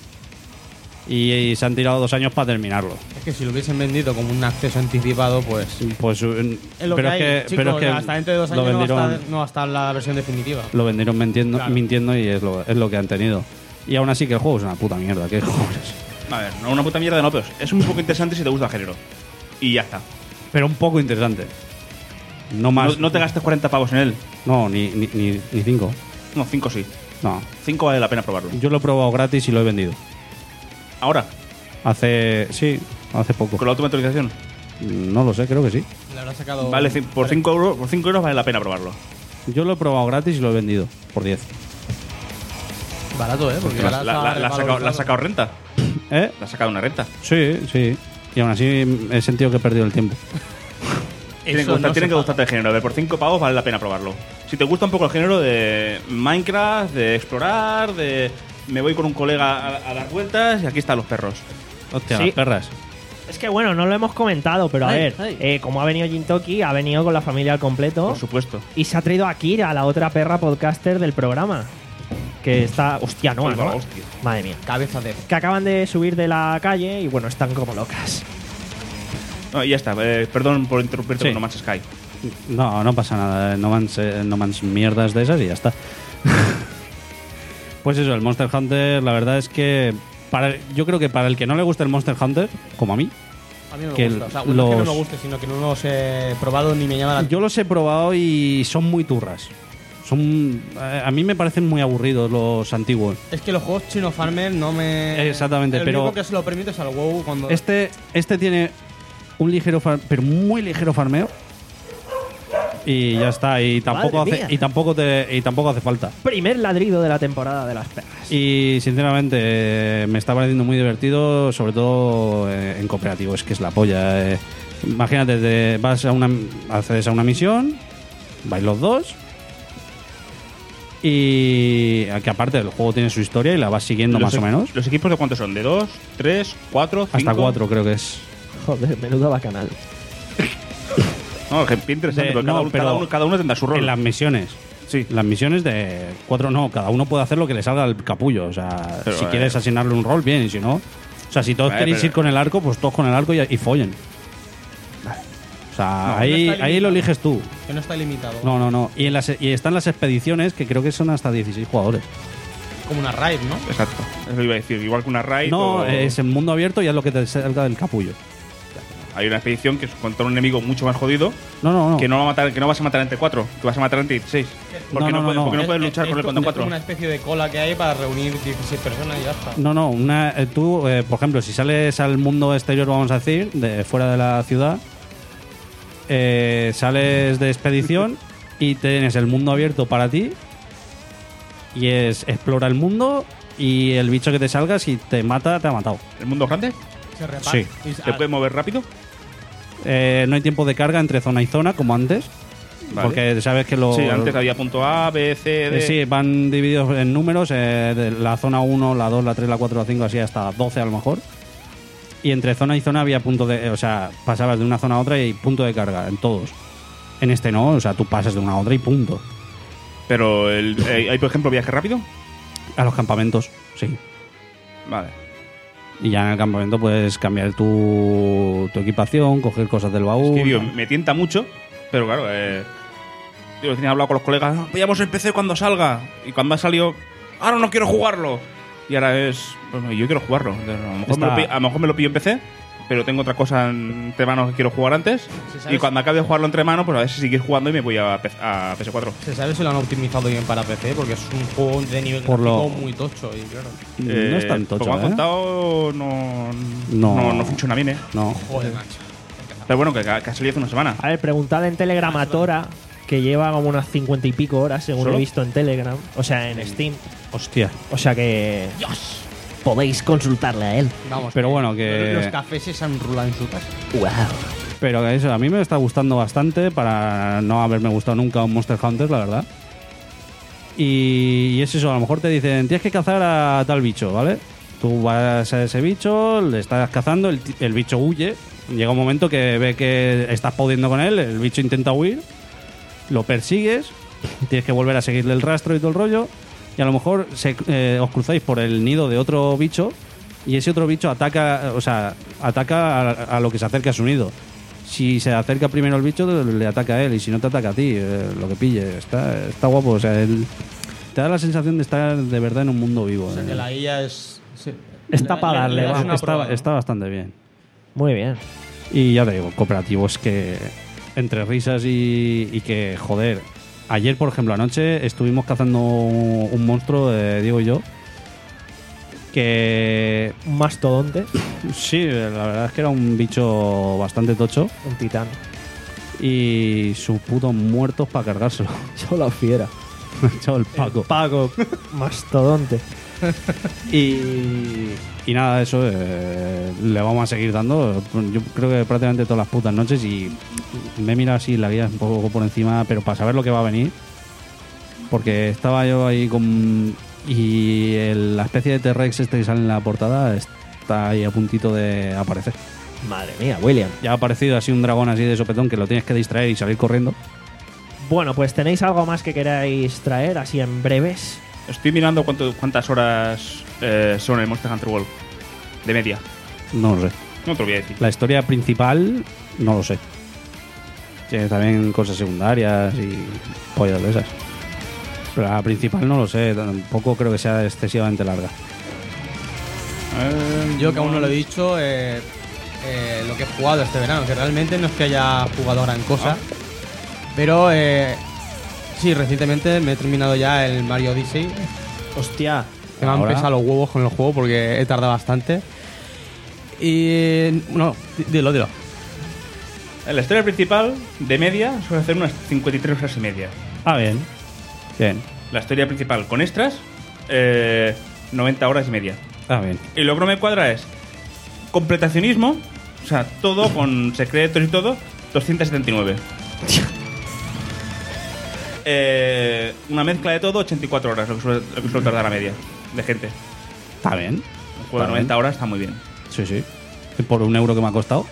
Y, y se han tirado dos años para terminarlo. Es que si lo hubiesen vendido como un acceso anticipado, pues... Pues, eh, Es lo pero que hay, es que, chicos, pero es que hasta dentro de dos lo años no va, a vendieron, estar, no va a estar la versión definitiva. lo vendieron mintiendo, Claro. mintiendo y es lo, es lo que han tenido. Y aún así que el juego es una puta mierda. ¿Qué cojones? A ver, no una puta mierda, no, pero es un poco interesante si te gusta el género. Y ya está. Pero un poco interesante. No No, más. no te gastes cuarenta pavos en él. No, ni, ni, ni, ni cinco. No, cinco sí. No. cinco vale la pena probarlo. Yo lo he probado gratis y lo he vendido. Ahora, Hace. Sí, hace poco. con la última actualización. No lo sé, creo que sí. Le habrá sacado... Vale, ci- por cinco euros, por cinco euros vale la pena probarlo. Yo lo he probado gratis y lo he vendido por diez. Barato, ¿eh? Porque La, ahora la, está la- la has sacado, revalorizado. la has sacado renta. ¿Eh? La has sacado una renta. Sí, sí. Y aún así he sentido que he perdido el tiempo. Tienen que, Eso gustar- no tienen se que paga. gustarte el género. A ver, por cinco pavos vale la pena probarlo. Si te gusta un poco el género de Minecraft, de explorar, de me voy con un colega a, a dar vueltas y aquí están los perros. Hostia, Sí. las perras. Es que bueno, no lo hemos comentado, pero a Ay, ver, ay. eh, como ha venido Jintoki, ha venido con la familia al completo Por supuesto. y se ha traído a Kira, la otra perra podcaster del programa. Que está. Hostia, no, Uy, no. va, hostia. Madre mía. Cabeza de... Que acaban de subir de la calle y bueno, están como locas. No, y ya está. Eh, perdón por interrumpirte Sí. con No Man's Sky. No, no pasa nada. No mans, eh, no mans mierdas de esas y ya está. Pues eso, el Monster Hunter, la verdad es que. Para, yo creo que para el que no le gusta el Monster Hunter, como a mí, A mí no me que gusta. O sea, no es que no los- me guste, sino que no los he probado ni me llama la... yo los he probado y son muy turras. Son, eh, a mí me parecen muy aburridos los antiguos. Es que los juegos Chino Farmer no me... Exactamente, el pero- único que se lo permite es al WoW cuando... Este, este tiene un ligero, far- pero muy ligero farmeo. Y ya está. Y tampoco Madre hace, mía. y tampoco te, y tampoco hace falta. Primer ladrido de la temporada de las perras. Y sinceramente eh, me está pareciendo muy divertido, sobre todo eh, en cooperativo. Es que es la polla. eh. Imagínate, te vas a una, accedes a una misión, vais los dos. Y que aparte el juego tiene su historia y la vas siguiendo Los más o e- menos. ¿Los equipos de cuántos son? ¿De dos, tres, cuatro, cinco? Hasta cuatro creo que es. Joder, menudo bacanal. No, que bien interesante. De- pero cada, no, uno, pero cada, uno, cada uno tendrá su rol. En las misiones. Sí. Las misiones de cuatro no, cada uno puede hacer lo que le salga al capullo. O sea, Pero, si eh, quieres asignarle un rol, bien, y si no. O sea, si todos Eh, queréis pero- ir con el arco, pues todos con el arco y, y follen. O sea, No, ahí, no está ahí lo limitado. eliges tú. Que no está limitado. No, no, no. Y, en las, y están las expediciones que creo que son hasta dieciséis jugadores. Como una raid, ¿no? Exacto. Eso lo iba a decir. Igual que una raid. No, o- es en mundo abierto y es lo que te salga del capullo. Hay una expedición que es contra un enemigo mucho más jodido. No, no, no. Que no, va a matar, que no vas a matar entre cuatro. Que vas a matar entre dieciséis. Porque No, no, no, puedes, no, porque no Es- puedes es- luchar es con él co- contra es cuatro. como una especie de cola que hay para reunir dieciséis personas y ya está. No, no, una, eh, tú, eh, por ejemplo, si sales al mundo exterior, vamos a decir, de fuera de la ciudad, eh, sales de expedición y tienes el mundo abierto para ti. Y es explora el mundo y el bicho que te salga, si te mata, te ha matado. ¿El mundo grande? Se reparte. Sí. Y- ¿Se puede mover rápido? Eh, no hay tiempo de carga entre zona y zona como antes. Vale. Porque sabes que los... Sí, antes había punto A, B, C, D. Eh, sí, van divididos en números, eh, de la zona uno, la dos, la tres, la cuatro, la cinco, así hasta doce a lo mejor. Y entre zona y zona había punto de... O sea, pasabas de una zona a otra y punto de carga, en todos. En este no, o sea, tú pasas de una a otra y punto. Pero el, eh, hay, por ejemplo, viaje rápido. A los campamentos, sí. Vale. Y ya en el campamento puedes cambiar tu, tu equipación, coger cosas del baúl. Es que, tío, me tienta mucho, pero claro, eh, yo tenía hablado con los colegas, "Ah, veamos el P C cuando salga". Y cuando ha salido, ahora no quiero jugarlo. Y ahora es, bueno, yo quiero jugarlo. A lo, mejor me lo, Está- pi- a lo mejor me lo pillo en P C, pero tengo otra cosa entre manos que quiero jugar antes. sabes- Y cuando acabe de jugarlo entre manos, pues a ver si sigues jugando y me voy a, P- a P S cuatro. ¿Se sabe si lo han optimizado bien para P C? Porque es un juego de nivel Por gráfico lo- muy tocho. Y claro. No es tan Por tocho, como han ¿eh? contado, no, No. no, no funciona bien, ¿eh? No. Joder, macho. Pero bueno, que, que ha salido hace una semana. A ver, preguntad en Telegram a Tora, que lleva como unas cincuenta y pico horas, según ¿Solo? he visto en Telegram. O sea, en Steam. Hostia. O sea que. Podéis consultarle a él. Vamos. Pero bueno, que... Los cafés se han rulado en su casa. ¡Wow! Pero que eso, a mí me está gustando bastante para no haberme gustado nunca un Monster Hunter, la verdad. Y, y es eso, a lo mejor te dicen, tienes que cazar a tal bicho, ¿vale? Tú vas a ese bicho, le estás cazando, el, ti- el bicho huye. Llega un momento que ve que estás pudiendo con él, el bicho intenta huir, lo persigues, tienes que volver a seguirle el rastro y todo el rollo. Y a lo mejor se, eh, os cruzáis por el nido de otro bicho y ese otro bicho ataca, o sea, ataca a, a lo que se acerca a su nido. Si se acerca primero el bicho, le ataca a él, y si no te ataca a ti, eh, lo que pille. Está, está guapo, o sea, el- te da la sensación de estar de verdad en un mundo vivo. O sea, eh. que la I A es. sí. Está Le- para le- darle, le das vamos. una está, prueba. está bastante bien. Muy bien. Y ya te digo, cooperativo es que entre risas y, y que, joder, ayer, por ejemplo, anoche estuvimos cazando un monstruo, eh, Diego y yo, que Un mastodonte, sí, la verdad es que era un bicho bastante tocho un titán. y sus putos muertos para cargárselo. Yo la fiera. Echado el Paco. Paco, mastodonte. Y, y nada, eso eh, le vamos a seguir dando. Yo creo que prácticamente todas las putas noches. Y me he mirado así la guía un poco por encima, pero para saber lo que va a venir. Porque estaba yo ahí con. Y el- la especie de T-Rex este que sale en la portada está ahí a puntito de aparecer. Madre mía, William. Ya ha aparecido así un dragón así de sopetón que lo tienes que distraer y salir corriendo. Bueno, pues tenéis algo más que queráis traer, así en breves. Estoy mirando cuánto, cuántas horas eh, son el Monster Hunter World. De media. No lo sé. No te lo voy a decir. La historia principal, no lo sé. Tiene también cosas secundarias y pollas de esas. Pero la principal no lo sé, tampoco creo que sea excesivamente larga. Eh, Yo que aún no lo he dicho, eh, eh, lo que he jugado este verano, que realmente no es que haya jugado gran cosa, pero eh, sí, recientemente me he terminado ya el Mario Odyssey, Hostia. que me han Ahora. pesado los huevos con el juego porque he tardado bastante. Y no, di- dilo, dilo. La historia principal, de media, suele hacer unas cincuenta y tres horas y media. Ah, bien. Bien. La historia principal con extras, eh, noventa horas y media. Ah, bien. Y lo que no me cuadra es completacionismo, o sea, todo con secretos y todo, doscientos setenta y nueve. Eh, una mezcla de todo, ochenta y cuatro horas, lo que suele, lo que suele tardar la media de gente. Está bien. Un juego de Está noventa bien. horas está muy bien. Sí, sí. Y por un euro que me ha costado.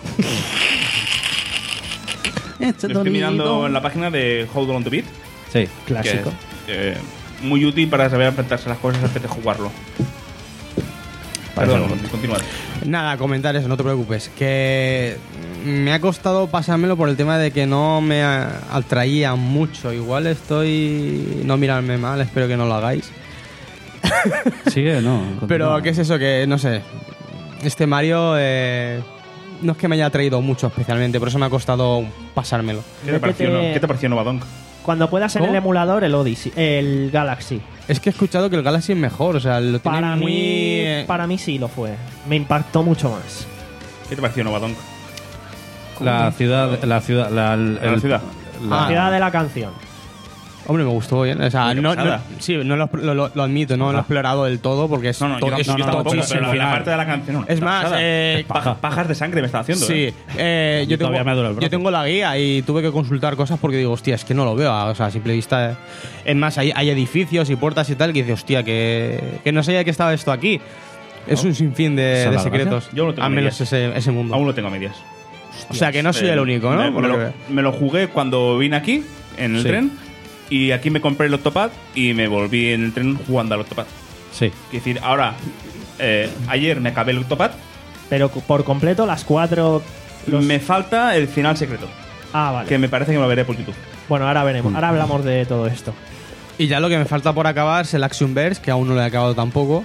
Lo estoy mirando en la página de Hold On To Beat, Sí. Clásico. que es eh, muy útil para saber enfrentarse a las cosas antes de jugarlo. Perdón, continuad. Nada, comentar eso, no te preocupes. Que me ha costado pasármelo por el tema de que no me a- atraía mucho. Igual estoy... No mirarme mal, espero que no lo hagáis. Sigue, no. Pero, continúa. ¿qué es eso? Que, no sé, este Mario eh, no es que me haya atraído mucho especialmente, por eso me ha costado pasármelo. ¿Qué te pareció, Métete- no? ¿Qué te pareció Novadonk? Cuando puedas en ¿Cómo? el emulador, el Odyssey, el Galaxy. Es que he escuchado que el Galaxy es mejor, o sea, lo tiene Para muy... mí, eh, para mí sí lo fue. Me impactó mucho más. ¿Qué te pareció Novadonk? La ciudad, la ciudad, la, el- La el- ciudad. La Ah. ciudad de la canción. Hombre, me gustó bien. O sea, Qué no, pasada. no- sí, no lo, lo- lo admito, no lo he explorado del todo porque es No, no, yo, todo- no, es yo todo tampoco, tochísimo. pero la, la final. parte de la canción no. Es una más, pasada. eh, Paja- pajas de sangre me está haciendo. Sí, eh, yo, tengo, todavía me duele el brazo. yo tengo la guía y tuve que consultar cosas porque digo, hostia, es que no lo veo, o sea, a simple vista. eh. Es más, hay, hay edificios y puertas y tal que dice, hostia, que, que no sabía que estaba esto aquí. Es un sinfín de, Esa es de la secretos. gracia. Yo no tengo al menos medias. ese, ese mundo. Aún lo tengo a medias. O sea, que no soy Eh, el único, ¿no? Me, Por me lo lo, que veo. me lo jugué cuando vine aquí, en el Sí. tren, y aquí me compré el Octopad y me volví en el tren jugando al Octopad. Sí. Es decir, ahora, eh, ayer me acabé el Octopad, Pero cu- por completo, las cuatro. Los... me falta el final secreto, Ah, vale. que me parece que me lo veré por YouTube. Bueno, ahora veremos. Ahora hablamos de todo esto. Y ya lo que me falta por acabar es el Action Verse, que aún no lo he acabado tampoco.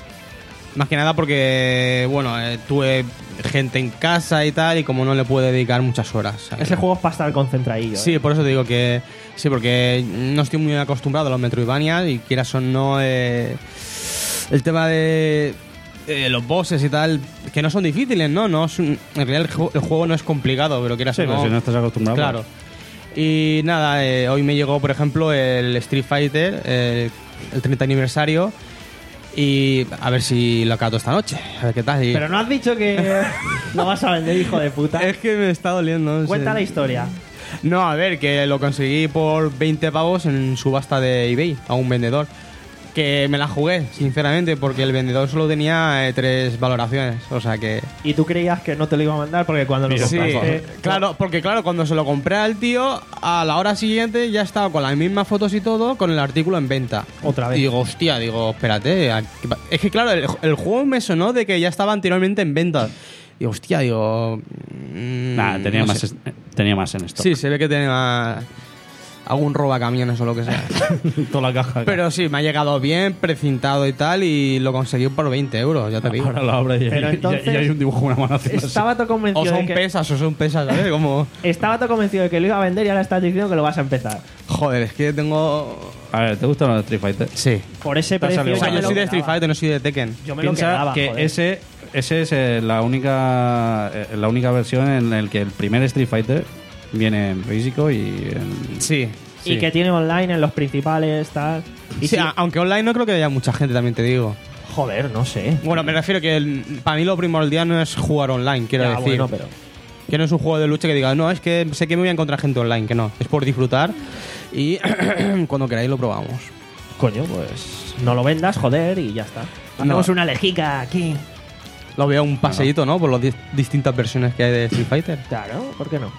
Más que nada porque, bueno, eh, tuve gente en casa y tal, y como no le pude dedicar muchas horas. ¿sabes? Ese juego es para estar concentradillo. Sí, ¿eh? por eso te digo que sí, porque no estoy muy acostumbrado a los Metroidvania y quieras o no, eh, el tema de eh, los bosses y tal, que no son difíciles, ¿no? no es un- en realidad el, ju- el juego no es complicado, pero quieras Sí, o pero no. si no estás acostumbrado. Claro. Y nada, eh, hoy me llegó, por ejemplo, el Street Fighter, eh, el treinta aniversario. Y a ver si lo acato esta noche. A ver qué tal. Y- Pero no has dicho que lo vas a vender, hijo de puta. Es que me está doliendo. no sé. Cuenta la historia. No, a ver, que lo conseguí por veinte pavos en subasta de eBay a un vendedor. Que me la jugué, sinceramente, porque el vendedor solo tenía eh, tres valoraciones. O sea que. Y tú creías que no te lo iba a mandar porque cuando lo Sí, compraste. claro, porque claro, cuando se lo compré al tío, a la hora siguiente ya estaba con las mismas fotos y todo, con el artículo en venta. Otra vez. Y digo, hostia, digo, espérate. ¿a qué pa-? Es que claro, el, el juego me sonó de que ya estaba anteriormente en venta. Digo, hostia, digo. mm, Nada, tenía, no más sé. es- tenía más en esto. Sí, se ve que tenía algún robacamiones o lo que sea. Toda la caja. Pero sí, me ha llegado bien, precintado y tal, y lo conseguí por veinte euros, ya te digo. Ahora lo abre y, Pero y- entonces- y hay un dibujo, una mano haciendo así. Estaba todo O convencido de son que. pesas, o son pesas, ¿sabes? Como... Estaba todo convencido de que lo iba a vender y ahora estás diciendo que lo vas a empezar. Joder, es que tengo... A ver, ¿te gustan los Street Fighter? Sí. Por ese Te ha precio. salido O sea, me yo lo soy de quedaba. Street Fighter, no soy de Tekken. Yo me lo Piensa quedaba, que joder. ese, ese es eh, la única eh, la única versión en la que el primer Street Fighter viene en físico y en... Sí. Y que tiene online en los principales, tal. Y Sí, si- a- aunque online no creo que haya mucha gente, también te digo. Joder, no sé. Bueno, me refiero que el- para mí lo primordial no es jugar online, quiero Ya, decir. bueno, pero. Que no es un juego de lucha que diga, no, es que sé que me voy a encontrar gente online, que no. Es por disfrutar y cuando queráis lo probamos. Coño, pues. No lo vendas, joder, y ya está. Hacemos una lejica aquí. Lo veo un paseíto, ¿no? Por las di- distintas versiones que hay de Street Fighter. Claro, ¿por qué no?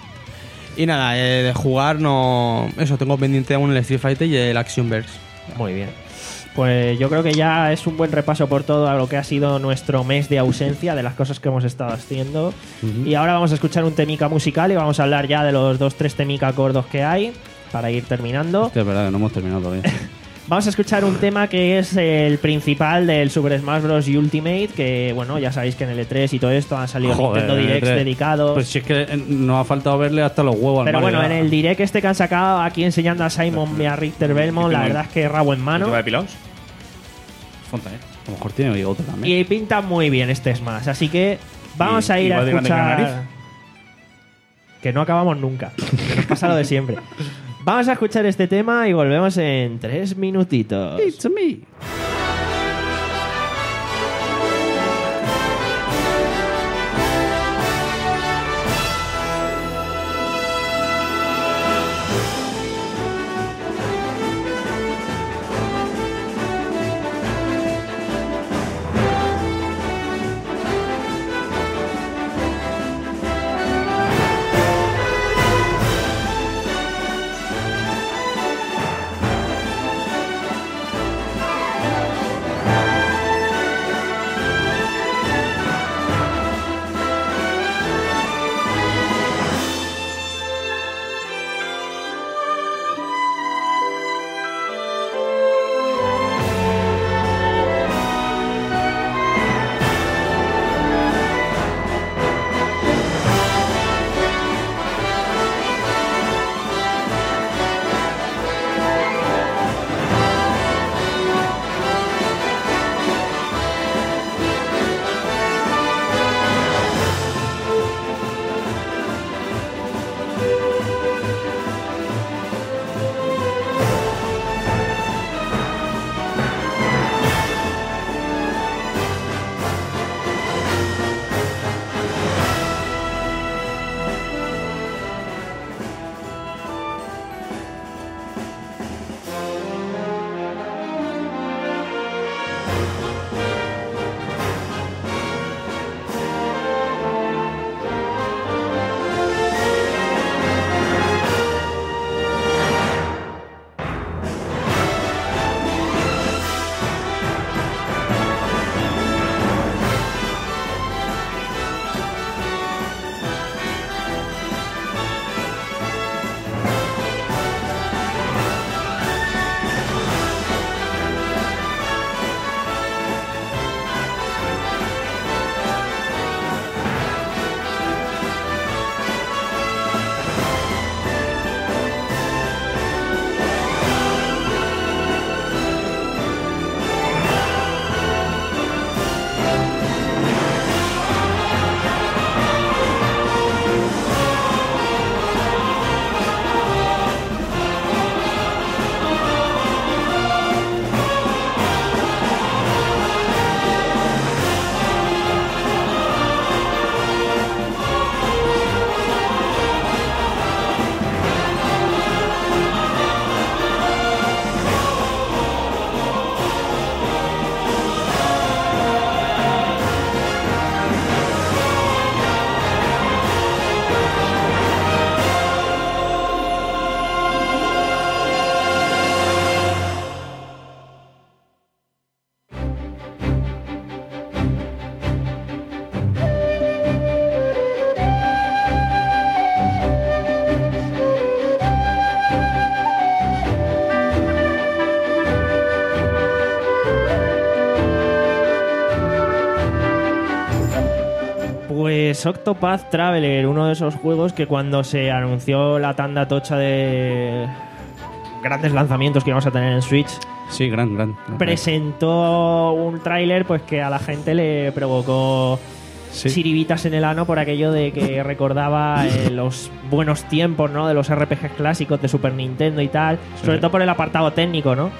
Y nada, eh, de jugar no... Eso, tengo pendiente aún el Street Fighter y el Action Verse. Muy bien. Pues yo creo que ya es un buen repaso por todo a lo que ha sido nuestro mes de ausencia, de las cosas que hemos estado haciendo. Y ahora vamos a escuchar un temica musical y vamos a hablar ya de los dos, tres temica gordos que hay para ir terminando. Hostia, es verdad, que no hemos terminado todavía. Vamos a escuchar un tema que es el principal del Super Smash Bros. Ultimate, que bueno, ya sabéis que en el E tres y todo esto han salido Joder, Nintendo Directs el E tres. dedicados. Pues si es que eh, nos ha faltado verle hasta los huevos al Pero Mario, bueno, en ya. el Direct este que han sacado aquí enseñando a Simon y a Richter Belmont, la verdad es que rabo en mano. ¿Te va de pilaos? Fonta, ¿eh? A lo mejor tiene bigote también. Y pinta muy bien este Smash. Así que vamos ¿Y- a ir y a va de grande con la escuchar. nariz? Que no acabamos nunca. Que nos pasa lo de siempre. Vamos a escuchar este tema y volvemos en tres minutitos. It's me. Thank Pues Octopath Traveler, uno de esos juegos que cuando se anunció la tanda tocha de grandes lanzamientos que íbamos a tener en Switch, Sí, gran, gran. gran. presentó un tráiler pues que a la gente le provocó Sí. chiribitas en el ano por aquello de que recordaba eh, los buenos tiempos, ¿no? De los R P Gs clásicos de Super Nintendo y tal, sobre todo por el apartado técnico, ¿no?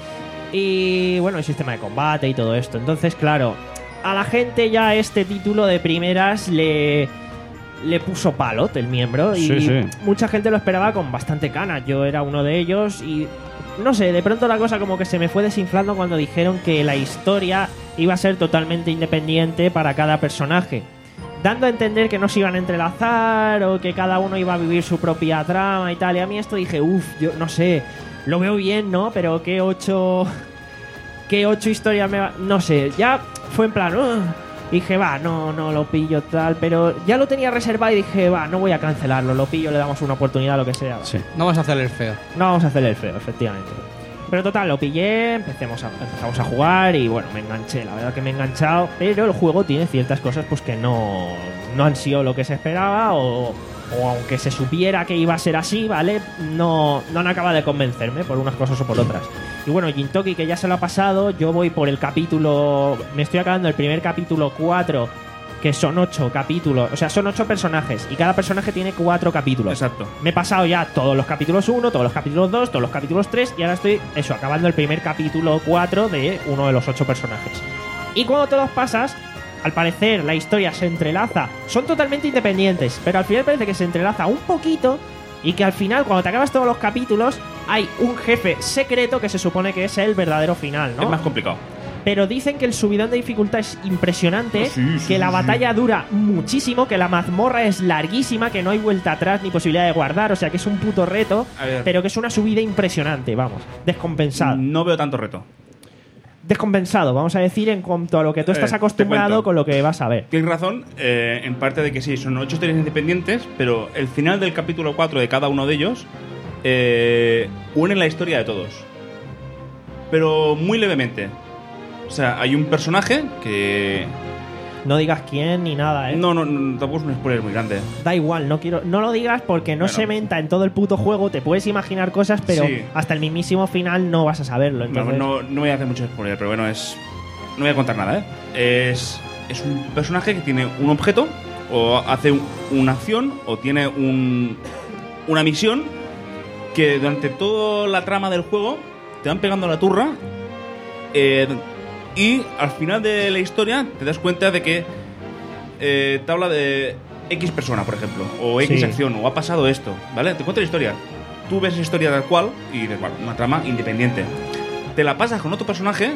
Y bueno, el sistema de combate y todo esto. Entonces, claro, a la gente ya este título de primeras le, le puso palo el miembro y Sí, sí. mucha gente lo esperaba con bastante ganas. Yo era uno de ellos y no sé, de pronto la cosa como que se me fue desinflando cuando dijeron que la historia iba a ser totalmente independiente para cada personaje, dando a entender que no se iban a entrelazar o que cada uno iba a vivir su propia trama y tal. Y a mí esto dije, uff, yo no sé, lo veo bien, ¿no? Pero qué ocho... qué ocho historias me va... No sé, ya fue en plan... "Ugh". Dije, va, no, no lo pillo tal, pero ya lo tenía reservado y dije, va, no voy a cancelarlo, lo pillo, le damos una oportunidad, lo que sea. Sí. No vas a hacer el feo. No vamos a hacerle el feo, efectivamente. Pero total, lo pillé, empecemos a, empezamos a jugar y bueno, me enganché. La verdad que me he enganchado, pero el juego tiene ciertas cosas pues que no, no han sido lo que se esperaba o, o aunque se supiera que iba a ser así, ¿vale? No, no han acabado de convencerme por unas cosas o por otras. Y bueno, Jintoki, que ya se lo ha pasado, yo voy por el capítulo... Me estoy acabando el primer capítulo cuatro, que son ocho capítulos. O sea, son ocho personajes y cada personaje tiene cuatro capítulos. Exacto. Me he pasado ya todos los capítulos uno, todos los capítulos dos, todos los capítulos tres y ahora estoy, eso, acabando el primer capítulo cuatro de uno de los ocho personajes. Y cuando te los pasas, al parecer la historia se entrelaza. Son totalmente independientes, pero al final parece que se entrelaza un poquito y que al final, cuando te acabas todos los capítulos, hay un jefe secreto que se supone que es el verdadero final, ¿no? Es más complicado. Pero dicen que el subidón de dificultad es impresionante, Sí, sí, que la sí, batalla dura muchísimo, que la mazmorra es larguísima, que no hay vuelta atrás ni posibilidad de guardar, o sea que es un puto reto, A ver. pero que es una subida impresionante, vamos, descompensado. No veo tanto reto. Descompensado, vamos a decir, en cuanto a lo que tú Eh, estás te acostumbrado cuento. con lo que vas a ver. Tienes razón, eh, en parte de que sí, son ocho historias independientes, pero el final del capítulo cuatro de cada uno de ellos eh, une la historia de todos. Pero muy levemente. O sea, hay un personaje que... No digas quién ni nada, ¿eh? No, no, no, tampoco es un spoiler muy grande. Da igual, no quiero, no lo digas porque no Bueno. se menta en todo el puto juego, te puedes imaginar cosas, pero Sí. hasta el mismísimo final no vas a saberlo. No, Entonces, no, no voy a hacer mucho spoiler, pero bueno, es... No voy a contar nada, ¿eh? Es, es un personaje que tiene un objeto, o hace un- una acción, o tiene un, una misión, que durante toda la trama del juego te van pegando la turra, eh, y al final de la historia te das cuenta de que eh, te habla de X persona, por ejemplo, o X Sí. acción, o ha pasado esto, ¿vale? Te cuenta la historia. Tú ves la historia tal cual y dices, bueno, una trama independiente. Te la pasas con otro personaje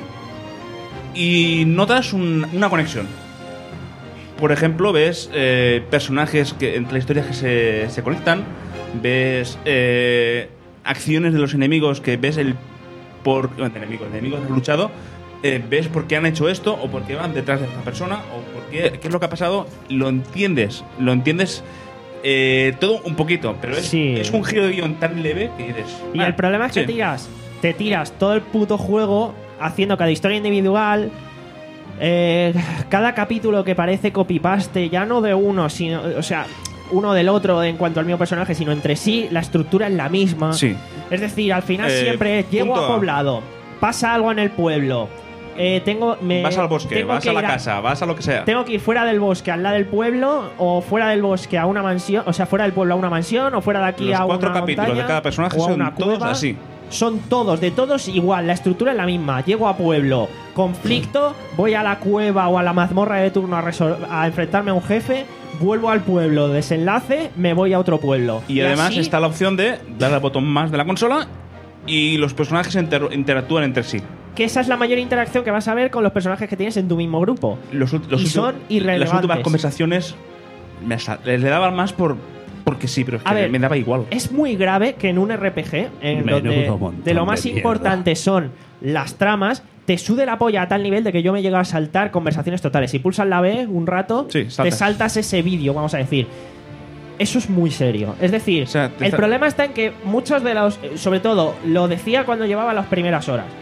y notas un- una conexión. Por ejemplo, ves eh, personajes que entre las historias que se, se conectan, ves eh, acciones de los enemigos que ves el por no, de enemigos, de enemigos que han luchado, eh, ves por qué han hecho esto o por qué van detrás de esta persona o por qué, qué es lo que ha pasado, lo entiendes, lo entiendes eh, todo un poquito, pero es, Sí. es un giro de guión tan leve que dices. Y "Ah, el problema es que sí". tiras, te tiras todo el puto juego haciendo cada historia individual. eh, cada capítulo que parece copy-paste, ya no de uno, sino, o sea, uno del otro en cuanto al mismo personaje, sino entre sí, la estructura es la misma. Sí. Es decir, al final Eh, siempre es, llego punto a A. poblado, pasa algo en el pueblo, eh, tengo, me, Vas al bosque, tengo vas que a la ir casa, vas a lo que sea. Tengo que ir fuera del bosque al lado del pueblo o fuera del bosque a una mansión, o sea, fuera del pueblo a una mansión o fuera de aquí Los a cuatro una capítulos montaña, de cada personaje o a son una todos cueva. así. Son todos, de todos igual, la estructura es la misma. Llego a pueblo, conflicto, voy a la cueva o a la mazmorra de turno a, resol- a enfrentarme a un jefe, vuelvo al pueblo, desenlace, me voy a otro pueblo. Y, además así, está la opción de dar al botón más de la consola y los personajes inter- interactúan entre sí. que esa es la mayor interacción que vas a ver con los personajes que tienes en tu mismo grupo. Los, ult- los Y ulti- son irrelevantes. Las últimas conversaciones me sa- les le daban más por porque sí, pero es A que ver, me daba igual. Es muy grave que en un R P G, en Menudo donde montón de lo de más mierda. importante son las tramas, te sude la polla a tal nivel de que yo me he llegado a saltar conversaciones totales. Si pulsas la B un rato, Sí, te saltas. saltas ese vídeo, vamos a decir. Eso es muy serio. Es decir, O sea, te el está- problema está en que muchos de los... eh, Sobre todo, lo decía cuando llevaba las primeras horas.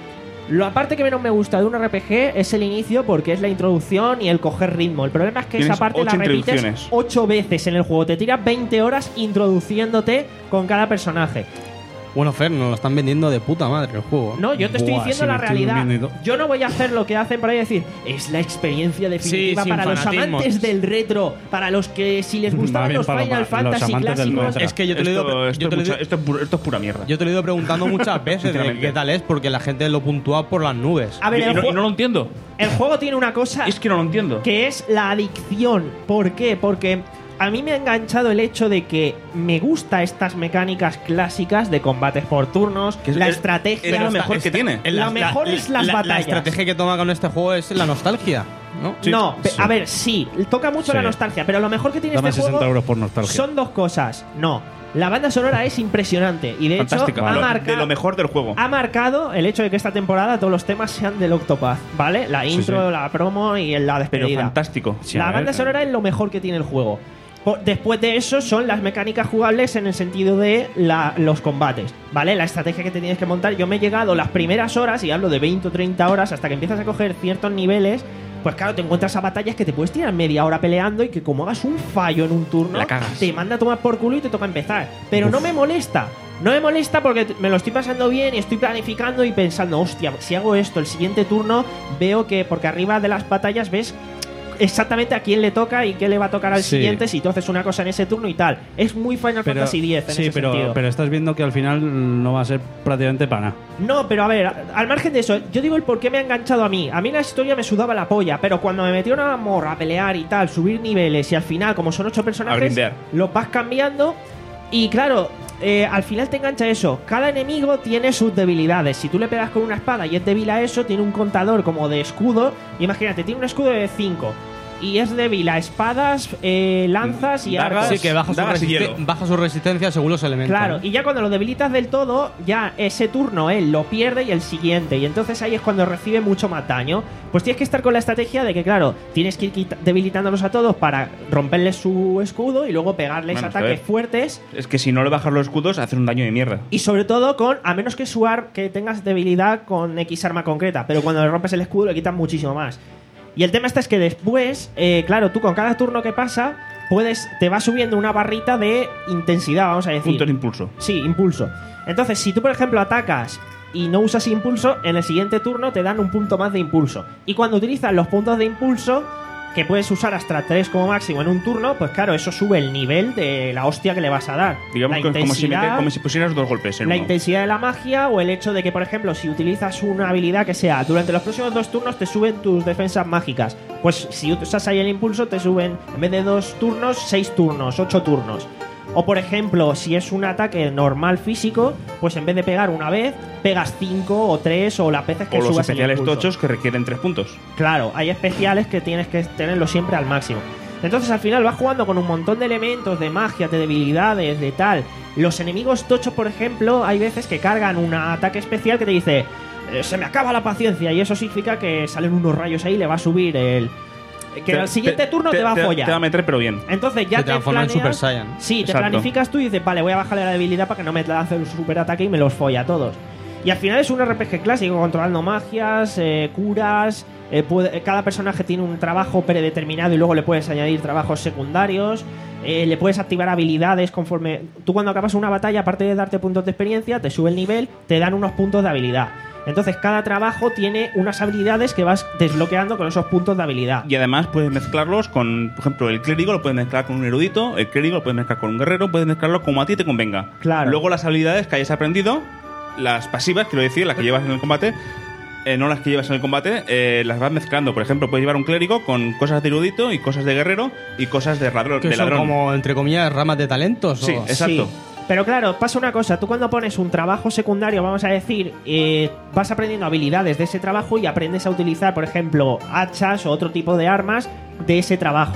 La parte que menos me gusta de un R P G es el inicio, porque es la introducción y el coger ritmo. El problema es que esa Tienes parte la ocho repites introducciones. ocho veces en el juego. Te tiras veinte horas introduciéndote con cada personaje. Bueno, Fer, nos lo están vendiendo de puta madre el juego. No, yo te estoy Buah, diciendo sí, la me estoy realidad. durmiendo y todo. Yo no voy a hacer lo que hacen por ahí decir, es la experiencia definitiva Sí, sin para los fanatismos. amantes del retro, para los que si les Va gustaban bien los para Final los Fantasy amantes del clásicos. retro. Es que yo te lo he esto, ido, esto yo te es lo he mucha- ido- esto es pu- esto es pura mierda. yo te lo he ido preguntando muchas veces de Sinceramente. qué tal es, porque la gente lo puntúa por las nubes. A ver, y, el, y no, jue- y no lo entiendo. el juego tiene una cosa Es que no lo entiendo. que es la adicción. ¿Por qué? Porque a mí me ha enganchado el hecho de que me gusta estas mecánicas clásicas de combates por turnos, Que es- la es- estrategia. es lo Está- mejor que tiene. Lo La- mejor la- es las la- batallas. La estrategia que toma con este juego es la nostalgia, ¿no? Sí. No, pe- Sí. a ver, sí, toca mucho Sí. la nostalgia, pero lo mejor que tiene Dame este sesenta juego euros por nostalgia. son dos cosas. No, la banda sonora es impresionante y de Fantástica. hecho ha Lo- marcado, de lo mejor del juego. ha marcado el hecho de que esta temporada todos los temas sean del Octopath, ¿vale? La intro, sí. la promo y la Pero despedida. fantástico. Sí, la a ver, banda eh. sonora es lo mejor que tiene el juego. Po- Después de eso son las mecánicas jugables en el sentido de la- los combates, ¿vale? La estrategia que te tienes que montar. Yo me he llegado las primeras horas, y hablo de veinte o treinta horas, hasta que empiezas a coger ciertos niveles. Pues claro, te encuentras a batallas que te puedes tirar media hora peleando y que como hagas un fallo en un turno, La cagas. te manda a tomar por culo y te toca empezar. Pero no me molesta. No me molesta porque t- me lo estoy pasando bien y estoy planificando y pensando, hostia, si hago esto el siguiente turno, veo que, porque arriba de las batallas ves exactamente a quién le toca y qué le va a tocar al Sí. siguiente si tú haces una cosa en ese turno y tal. Es muy Final Pero- Fantasy diez en sí, ese pero, sentido. pero estás viendo que al final no va a ser prácticamente para nada. No, pero a ver, a- al margen de eso, yo digo el por qué me ha enganchado a mí. A mí la historia me sudaba la polla, pero cuando me metió una morra a pelear y tal, subir niveles y al final, como son ocho personajes, brindear. los vas cambiando y claro, eh, al final te engancha eso. Cada enemigo tiene sus debilidades. Si tú le pegas con una espada y es débil a eso, tiene un contador como de escudo. Imagínate, tiene un escudo de cinco y es débil a espadas, eh, lanzas y Dagas. arcos. Sí, que baja su, Dagas y resiste- hielo. baja su resistencia según los elementos. Claro, ¿no? y ya cuando lo debilitas del todo, ya ese turno él lo pierde y el siguiente. Y entonces ahí es cuando recibe mucho más daño. Pues tienes que estar con la estrategia de que, claro, tienes que ir quita- debilitándolos a todos para romperles su escudo y luego pegarles Bueno, ataques joder. fuertes. Es que si no le bajas los escudos, hace un daño de mierda. Y sobre todo con, a menos que su ar- que tengas debilidad con X arma concreta, pero cuando le rompes el escudo le quitas muchísimo más. Y el tema está es que después, eh, claro, tú con cada turno que pasa, puedes, te va subiendo una barrita de intensidad, vamos a decir. Puntos de impulso. Sí, impulso. Entonces, si tú, por ejemplo, atacas y no usas impulso, en el siguiente turno te dan un punto más de impulso. Y cuando utilizas los puntos de impulso, que puedes usar hasta tres como máximo en un turno, pues claro, eso sube el nivel de la hostia que le vas a dar. Digamos la que es como si, intensidad- mete- como si pusieras dos golpes en la uno. intensidad de la magia o el hecho de que, por ejemplo, si utilizas una habilidad que sea durante los próximos dos turnos te suben tus defensas mágicas. Pues si usas ahí el impulso te suben, en vez de dos turnos, seis turnos, ocho turnos. O por ejemplo, si es un ataque normal físico, pues en vez de pegar una vez, pegas cinco o tres o las veces que O los subas el especiales impulso. tochos que requieren tres puntos. Claro, hay especiales que tienes que tenerlo siempre al máximo. Entonces al final vas jugando con un montón de elementos, de magia, de debilidades, de tal. Los enemigos tochos, por ejemplo, hay veces que cargan un ataque especial que te dice "Eh, se me acaba la paciencia", y eso significa que salen unos rayos ahí y le va a subir el... Que Te- al siguiente te- turno te, va a Te follar. va a meter, pero bien. Entonces ya Se te transforma en planeas, Super Saiyan. Sí, te Exacto. planificas tú y dices, vale, voy a bajarle la debilidad para que no me lance un super ataque y me los folla a todos. Y al final es un R P G clásico, controlando magias, eh, curas. eh, puede- cada personaje tiene un trabajo predeterminado y luego le puedes añadir trabajos secundarios. eh, le puedes activar habilidades conforme. Tú, cuando acabas una batalla, aparte de darte puntos de experiencia, te sube el nivel, te dan unos puntos de habilidad. Entonces, cada trabajo tiene unas habilidades que vas desbloqueando con esos puntos de habilidad. Y además puedes mezclarlos con, por ejemplo, el clérigo lo puedes mezclar con un erudito, el clérigo lo puedes mezclar con un guerrero, puedes mezclarlo como a ti te convenga. Claro. Luego las habilidades que hayas aprendido, las pasivas, quiero decir, las que llevas en el combate, eh, no las que llevas en el combate, eh, las vas mezclando. Por ejemplo, puedes llevar un clérigo con cosas de erudito y cosas de guerrero y cosas de ladrón. Que de son ladrón. como, entre comillas, ramas de talentos. Sí, ¿o? exacto. Sí. Pero claro, pasa una cosa, tú cuando pones un trabajo secundario, vamos a decir, eh, vas aprendiendo habilidades de ese trabajo y aprendes a utilizar, por ejemplo, hachas o otro tipo de armas de ese trabajo.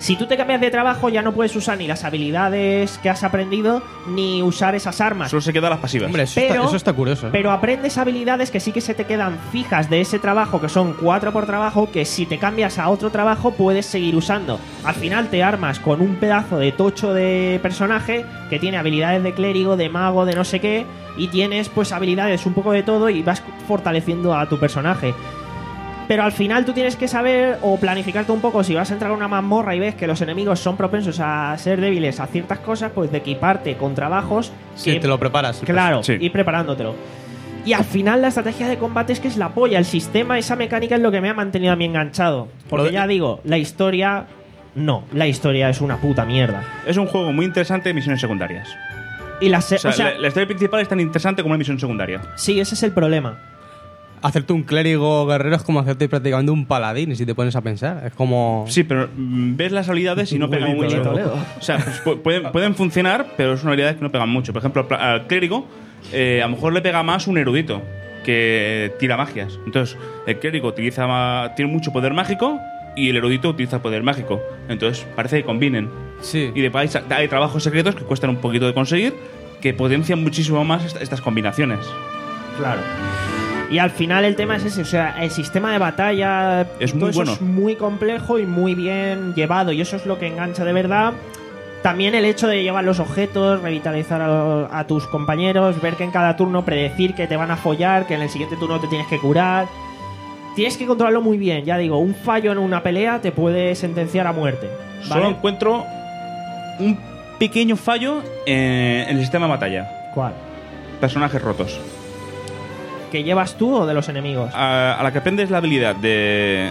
Si tú te cambias de trabajo, ya no puedes usar ni las habilidades que has aprendido, ni usar esas armas. Solo se quedan las pasivas. Hombre, eso, Pero- está, eso está curioso. ¿eh? Pero aprendes habilidades que sí que se te quedan fijas de ese trabajo, que son cuatro por trabajo, que si te cambias a otro trabajo puedes seguir usando. Al final te armas con un pedazo de tocho de personaje que tiene habilidades de clérigo, de mago, de no sé qué, y tienes pues habilidades un poco de todo y vas fortaleciendo a tu personaje. Pero al final tú tienes que saber o planificarte un poco si vas a entrar a una mazmorra y ves que los enemigos son propensos a ser débiles a ciertas cosas, pues de equiparte con trabajos Sí, que te lo preparas. Claro, Sí. ir preparándotelo. Y al final la estrategia de combate es que es la polla. El sistema, esa mecánica es lo que me ha mantenido a mí enganchado. Porque Lo de- ya digo, la historia... No, la historia es una puta mierda. Es un juego muy interesante de misiones secundarias. Y la, se- O sea, o sea, la, la historia principal es tan interesante como una misión secundaria. sí, ese es el problema. Hacerte un clérigo guerrero es como hacerte prácticamente un paladín, si te pones a pensar. Es como... Sí, pero mm, ves las habilidades y no pegan Abuelito, mucho. Toledo. O sea, pues, pu- pueden, pueden funcionar, pero son habilidades que no pegan mucho. Por ejemplo, al pla- al clérigo, eh, a lo mejor le pega más un erudito que tira magias. Entonces, el clérigo utiliza ma- tiene mucho poder mágico y el erudito utiliza poder mágico. Entonces, parece que combinen. Sí. Y después hay, hay trabajos secretos que cuestan un poquito de conseguir, que potencian muchísimo más est- estas combinaciones. Claro. Y al final el tema es ese, o sea, el sistema de batalla Es todo muy eso bueno. es muy complejo y muy bien llevado, y eso es lo que engancha de verdad. También el hecho de llevar los objetos, revitalizar a, lo- a tus compañeros, ver que en cada turno predecir que te van a follar, que en el siguiente turno te tienes que curar. Tienes que controlarlo muy bien, ya digo, un fallo en una pelea te puede sentenciar a muerte. ¿vale? Solo encuentro un pequeño fallo en, en el sistema de batalla. ¿Cuál? Personajes rotos. ¿Que llevas tú o de los enemigos? A, a la que aprendes la habilidad de.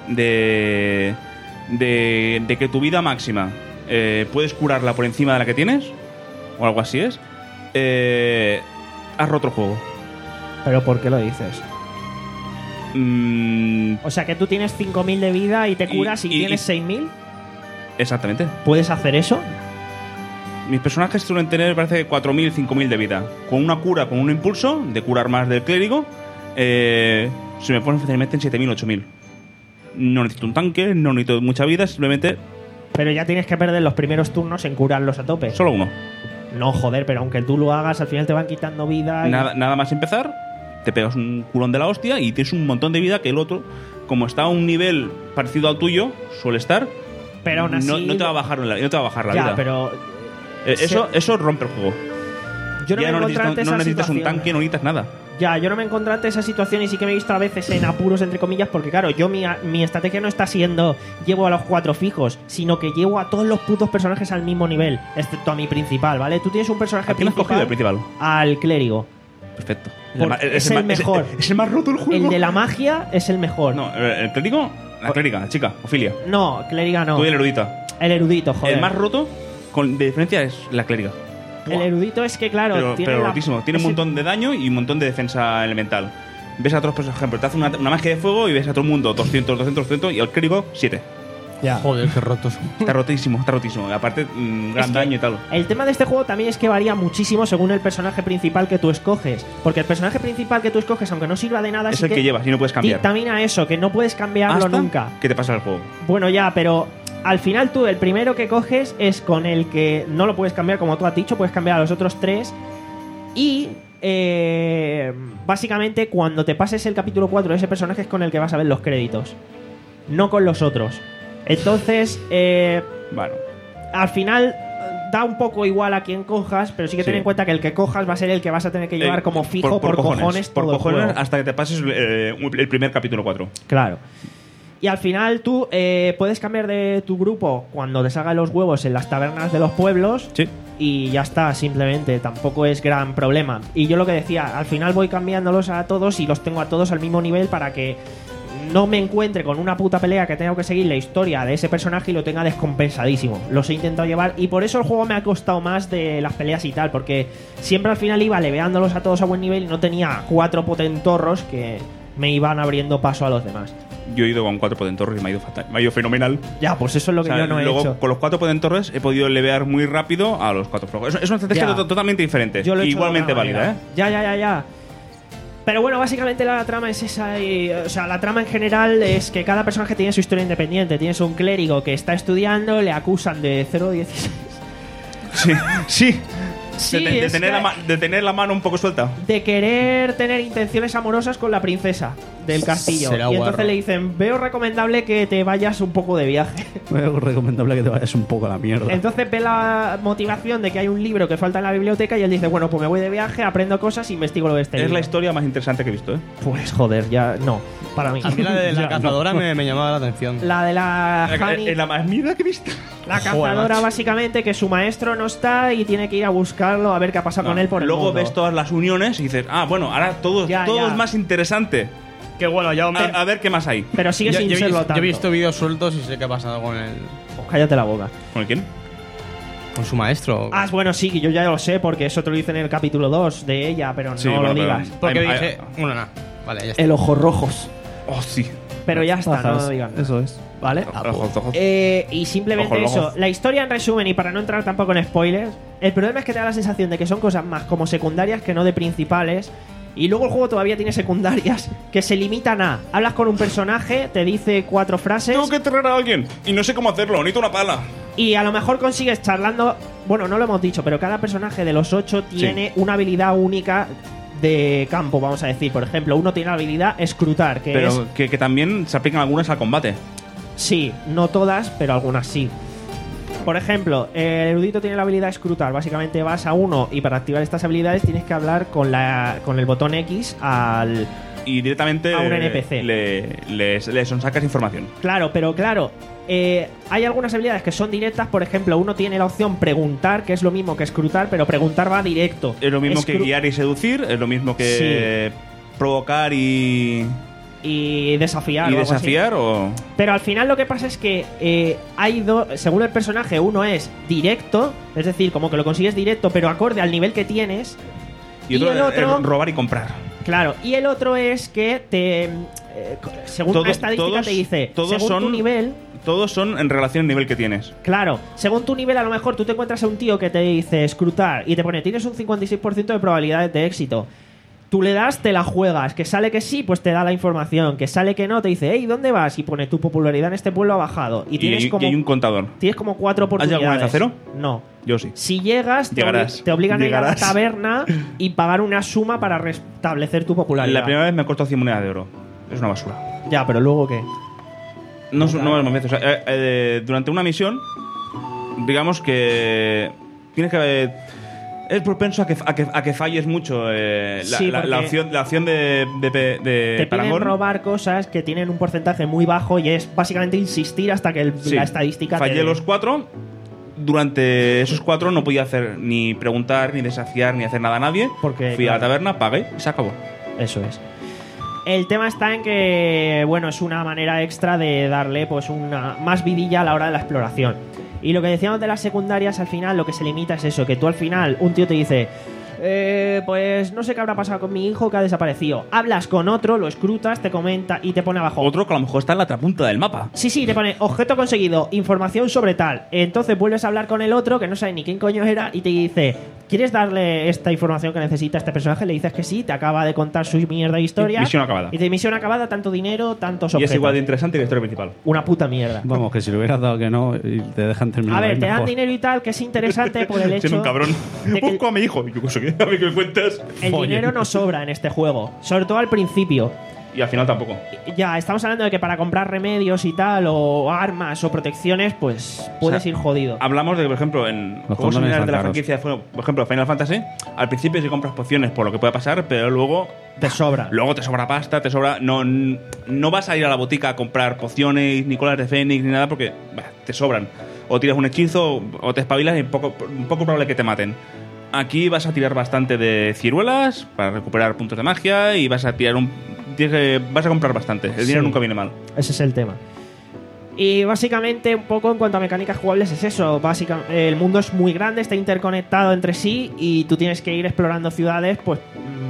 de. de, de que tu vida máxima eh, puedes curarla por encima de la que tienes, o algo así es, eh, has roto el juego. ¿Pero por qué lo dices? Mm, O sea, que tú tienes cinco mil de vida y te Y- curas y, y- tienes y- seis mil. exactamente. ¿Puedes hacer eso? Mis personajes suelen tener, parece, cuatro mil, cinco mil de vida. Con una cura, con un impulso de curar más del clérigo, eh, se me ponen fácilmente en siete mil, ocho mil. No necesito un tanque, no necesito mucha vida, simplemente Pero ya tienes que perder los primeros turnos en curarlos a tope. solo uno. No, joder, pero aunque tú lo hagas, al final te van quitando vida. y- Nada, nada más empezar, te pegas un culón de la hostia y tienes un montón de vida que el otro, como está a un nivel parecido al tuyo, suele estar, Pero aún así. no, no te va a bajar la, no te va a bajar la ya, vida. pero. Eh, eso, se- eso rompe el juego. Yo no ya me no encontré necesitas, ante no esa necesitas un situación. tanque, no necesitas nada. Ya, yo no me encontré ante esa situación y sí que me he visto a veces en apuros, entre comillas, porque claro, yo mi, mi estrategia no está siendo llevo a los cuatro fijos, sino que llevo a todos los putos personajes al mismo nivel, excepto a mi principal, ¿vale? Tú tienes un personaje ¿A quién has cogido principal, el principal? al clérigo. Perfecto. Por- ma- es el ma- mejor. Es, es el más roto del juego. El de la magia es el mejor. No, el el clérigo, la clériga, la chica, Ofilia. No, clériga no. Tú y el erudita. El erudito, joder. El más roto, con, de diferencia, es la clériga. El erudito es que, claro, pero tiene pero la- rotísimo. Tiene un ese- montón de daño y un montón de defensa elemental. Ves a otros, por ejemplo, te hace una, una magia de fuego y ves a todo el mundo doscientos, doscientos, doscientos y al clérigo siete. Ya. Joder, qué rotos. Está rotísimo, está rotísimo. Aparte, mm, gran Es que daño y tal. El tema de este juego también es que varía muchísimo según el personaje principal que tú escoges. Porque el personaje principal que tú escoges, aunque no sirva de nada, Es sí el que llevas y no puedes cambiar. dictamina eso, que no puedes cambiarlo Hasta nunca. que te pasa el juego. Bueno, ya, pero al final tú el primero que coges es con el que no lo puedes cambiar, como tú has dicho, puedes cambiar a los otros tres. Y eh, básicamente cuando te pases el capítulo cuatro de ese personaje es con el que vas a ver los créditos, no con los otros. Entonces, eh, Bueno, al final da un poco igual a quien cojas, pero sí que ten Sí. en cuenta que el que cojas va a ser el que vas a tener que llevar eh, como fijo por, cojones, por todo el cojones juego. hasta que te pases eh, el primer capítulo cuatro. Claro. Y al final tú eh, puedes cambiar de tu grupo cuando te salgan los huevos en las tabernas de los pueblos. Sí. Y ya está, simplemente, tampoco es gran problema. Y yo lo que decía, al final voy cambiándolos a todos y los tengo a todos al mismo nivel para que no me encuentre con una puta pelea que tengo que seguir la historia de ese personaje y lo tenga descompensadísimo. Los he intentado llevar y por eso el juego me ha costado más de las peleas y tal, porque siempre al final iba leveándolos a todos a buen nivel y no tenía cuatro potentorros que me iban abriendo paso a los demás. Yo he ido con cuatro potentorros y me ha ido fatal. Me ha ido fenomenal. Ya, pues eso es lo que O sea, yo no he luego, hecho. con los cuatro potentorres he podido levear muy rápido a los cuatro flojos. Es, es una estrategia Ya. to- totalmente diferente. Yo lo he hecho de Igualmente otra válida, manera. ¿eh? Ya, ya, ya, ya. Pero bueno, básicamente la trama es esa. Y, o sea, la trama en general es que cada personaje tiene su historia independiente. Tienes un clérigo que está estudiando, le acusan de cero dieciséis. Sí, sí. Sí, de, de- de es tener que- la ma- de tener la mano un poco suelta. De querer tener intenciones amorosas con la princesa del castillo. Será Y entonces guarro. le dicen, veo recomendable que te vayas un poco de viaje. Es recomendable que te vayas un poco a la mierda. Entonces ve la motivación de que hay un libro que falta en la biblioteca y él dice, bueno, pues me voy de viaje, aprendo cosas e investigo lo de este Es libro. la historia más interesante que he visto, ¿eh? Pues joder, ya no, para mí. A mí la de la Ya, cazadora no. me, me llamaba la atención. La de la La, Honey, es la más mierda que he visto. la Joder, cazadora macho. básicamente que su maestro no está y tiene que ir a buscarlo a ver qué ha pasado con él por el Luego mundo. ves todas las uniones y dices, ah, bueno, ahora todo, Ya, todo ya. es más interesante. Que bueno, yo me... A, a ver qué más hay. Pero sigue yo, sin yo he serlo vis- tanto. yo he visto vídeos sueltos y sé qué ha pasado con el... Pues cállate la boca. ¿Con el quién? Con su maestro. Ah, bueno, sí, yo ya lo sé porque eso te lo dice en el capítulo dos de ella, pero no Sí, lo bueno, pero- digas. Porque Ay, ay, dije... Bueno, nada. Vale, ya está. El ojos rojos. Oh, sí. Pero ya está, no Ajá, lo digas. Eso es. ¿Vale? Ojos, ojos. Eh, y simplemente Ojo, eso, ojo. la historia en resumen, y para no entrar tampoco en spoilers, el problema es que te da la sensación de que son cosas más como secundarias que no de principales. Y luego el juego todavía tiene secundarias que se limitan a: hablas con un personaje, te dice cuatro frases Tengo que enterrar a alguien y no sé cómo hacerlo, necesito una pala. y a lo mejor consigues charlando. Bueno, no lo hemos dicho, pero cada personaje de los ocho tiene una habilidad única de campo, vamos a decir. Por ejemplo, uno tiene la habilidad escrutar, que Pero es. que, que también se aplican algunas al combate. Sí, no todas, pero algunas sí. Por ejemplo, el erudito tiene la habilidad escrutar. Básicamente vas a uno y para activar estas habilidades tienes que hablar con la con el botón X al... Y directamente A un eh, N P C. le, le, le sonsacas información. Claro, pero claro, eh, hay algunas habilidades que son directas. Por ejemplo, uno tiene la opción preguntar, que es lo mismo que escrutar, pero preguntar va directo. Es lo mismo que Escru- guiar y seducir, es lo mismo que provocar y, Y desafiar. y o algo así. desafiar o... Pero al final lo que pasa es que eh, hay dos, según el personaje, uno es directo, es decir, como que lo consigues directo, pero acorde al nivel que tienes. Y otro, el es otro, robar y comprar. claro, y el otro es que te, eh, según Todo- la estadística todos- te dice, todos según son- tu nivel, Todos son en relación al nivel que tienes. claro, según tu nivel a lo mejor tú te encuentras a un tío que te dice escrutar y te pone, tienes un cincuenta y seis por ciento de probabilidades de éxito. Tú le das, te la juegas, que sale que sí, pues te da la información, que sale que no, te dice, hey, ¿dónde vas? Y pone, tu popularidad en este pueblo ha bajado. Y, Y, tienes hay, como, y hay un contador. tienes como cuatro ¿Has oportunidades. llegado alguna vez a cero? No. Yo sí. Si llegas, te, Llegarás. obli- te obligan a ir a Llegarás. la taberna y pagar una suma para restablecer tu popularidad. La primera vez me costó cien monedas de oro. Es una basura. Ya, pero luego qué. No, es- no es más veces. O sea, eh, eh, durante una misión, digamos que tienes que. eh, es propenso a que, a que, a que falles mucho eh, la, Sí, la- la porque opción, la opción de, de, de, de Te piden Parangón. robar cosas que tienen un porcentaje muy bajo y es básicamente insistir hasta que el- Sí. la estadística te Fallé dé. los cuatro. Durante esos cuatro no podía hacer ni preguntar, ni desafiar, ni hacer nada a nadie. Porque, Fui a la claro. taberna, pagué y se acabó. Eso es. El tema está en que, bueno, es una manera extra de darle pues una más vidilla a la hora de la exploración. Y lo que decíamos de las secundarias, al final lo que se limita es eso, que tú al final, un tío te dice, eh, pues no sé qué habrá pasado con mi hijo que ha desaparecido. Hablas con otro, lo escrutas, te comenta y te pone abajo. Otro que a lo mejor está en la otra punta del mapa. Sí, sí, te pone objeto conseguido, información sobre tal. Entonces vuelves a hablar con el otro, que no sabe ni quién coño era, y te dice, ¿quieres darle esta información que necesita este personaje? Le dices que sí, te acaba de contar su mierda de historia. Misión acabada. Y te dice, misión acabada, tanto dinero, tantos Y objetos. es igual de interesante que la historia principal. Una puta mierda. Vamos, que si le hubieras dado que no y te dejan terminar. A ver, ahí te dan mejor. dinero y tal, que es interesante por el hecho... Siendo un cabrón. de que el- Busco a mi hijo. Y yo qué sé qué. A ver qué me cuentas. el dinero no sobra en este juego, sobre todo al principio. Y al final tampoco. Ya, estamos hablando de que para comprar remedios y tal, o armas o protecciones, pues puedes O sea, ir jodido. Hablamos de, por ejemplo, en Los juegos condones similares están de la caros. franquicia, fue- por ejemplo, Final Fantasy, al principio sí compras pociones por lo que puede pasar, pero luego Te sobra. luego te sobra pasta, te sobra... No, no vas a ir a la botica a comprar pociones, ni colas de fénix, ni nada, porque bah, te sobran. O tiras un hechizo, o te espabilas y poco, un poco probable que te maten. Aquí vas a tirar bastante de ciruelas para recuperar puntos de magia y vas a tirar un... tienes que- vas a comprar bastante. El dinero Sí. nunca viene mal. Ese es el tema. Y básicamente, un poco en cuanto a mecánicas jugables, es eso. Básicamente, el mundo es muy grande, está interconectado entre sí y tú tienes que ir explorando ciudades, pues,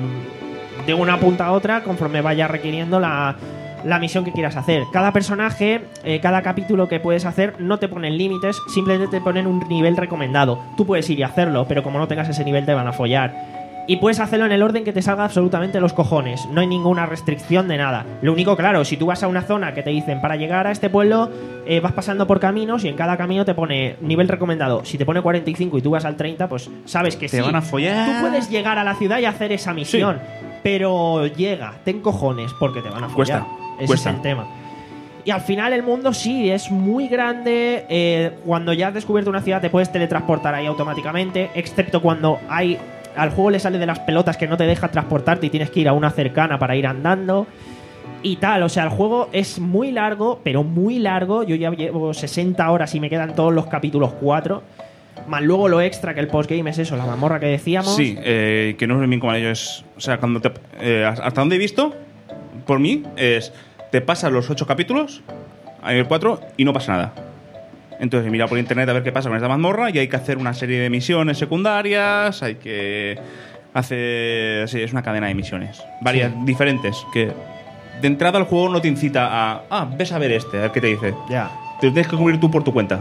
mm, de una punta a otra conforme vaya requiriendo la, la misión que quieras hacer. Cada personaje, eh, cada capítulo que puedes hacer, no te ponen límites, simplemente te ponen un nivel recomendado. Tú puedes ir y hacerlo, pero como no tengas ese nivel, te van a follar. Y puedes hacerlo en el orden que te salga absolutamente los cojones. No hay ninguna restricción de nada. Lo único, claro, si tú vas a una zona que te dicen para llegar a este pueblo eh, vas pasando por caminos y en cada camino te pone nivel recomendado. Si te pone cuarenta y cinco y tú vas al treinta, pues sabes que Te sí. van a follar. Tú puedes llegar a la ciudad y hacer esa misión. Pero llega, ten cojones, porque te van a follar. Cuesta, Ese cuesta. es el tema. Y al final el mundo sí, es muy grande. Eh, cuando ya has descubierto una ciudad te puedes teletransportar ahí automáticamente, excepto cuando hay... Al juego le sale de las pelotas que no te deja transportarte y tienes que ir a una cercana para ir andando y tal. O sea, el juego es muy largo, pero muy largo. Yo ya llevo sesenta horas y me quedan todos los capítulos cuatro. Más luego lo extra, que el postgame es eso, la mazmorra que decíamos. Sí, eh, que no es bien como ello. Es, o sea, cuando te, eh, hasta donde he visto, por mí, es te pasas los ocho capítulos a nivel cuatro y no pasa nada. Entonces he mirado por internet a ver qué pasa con esta mazmorra y hay que hacer una serie de misiones secundarias, hay que hacer... Sí, es una cadena de misiones. Varias, sí. diferentes, que de entrada el juego no te incita a... Ah, ves a ver este, a ver qué te dice. Ya. Te lo tienes que cubrir tú por tu cuenta.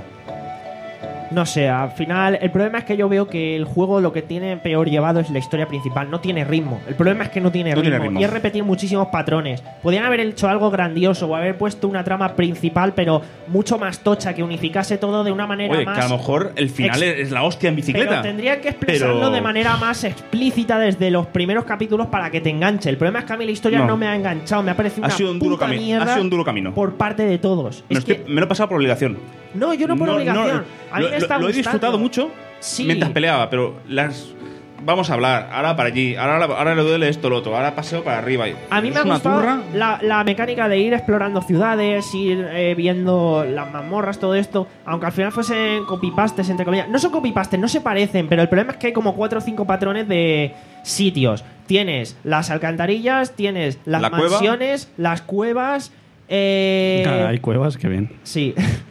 No sé, al final el problema es que yo veo que el juego lo que tiene peor llevado es la historia principal, no tiene ritmo. El problema es que no tiene, No ritmo, tiene ritmo. y es repetir muchísimos patrones. Podrían haber hecho algo grandioso o haber puesto una trama principal pero mucho más tocha que unificase todo de una manera Oye, más... que a lo mejor el final ex- es la hostia en bicicleta. Pero tendría que expresarlo Pero- de manera más explícita desde los primeros capítulos para que te enganche. El problema es que a mí la historia no, No. me ha enganchado, me ha parecido Ha una sido un duro puta cami- ha mierda sido un duro camino. por parte de todos. No Es estoy- que, me lo he pasado por obligación. no, yo no por No, obligación. no, a mí lo, me está lo- lo he gustando. disfrutado mucho Sí. mientras peleaba, pero las vamos a hablar, ahora para allí, ahora, ahora le duele esto, lo otro, ahora paseo para arriba. A mí Es me ha una gustado turra. la, la mecánica de ir explorando ciudades, ir eh, viendo las mazmorras, todo esto. Aunque al final fuesen copypastes, entre comillas. No son copypastes, no se parecen, pero el problema es que hay como cuatro o cinco patrones de sitios. Tienes las alcantarillas, tienes las La cueva. mansiones, las cuevas. Eh, Ah, hay cuevas, qué bien. Sí.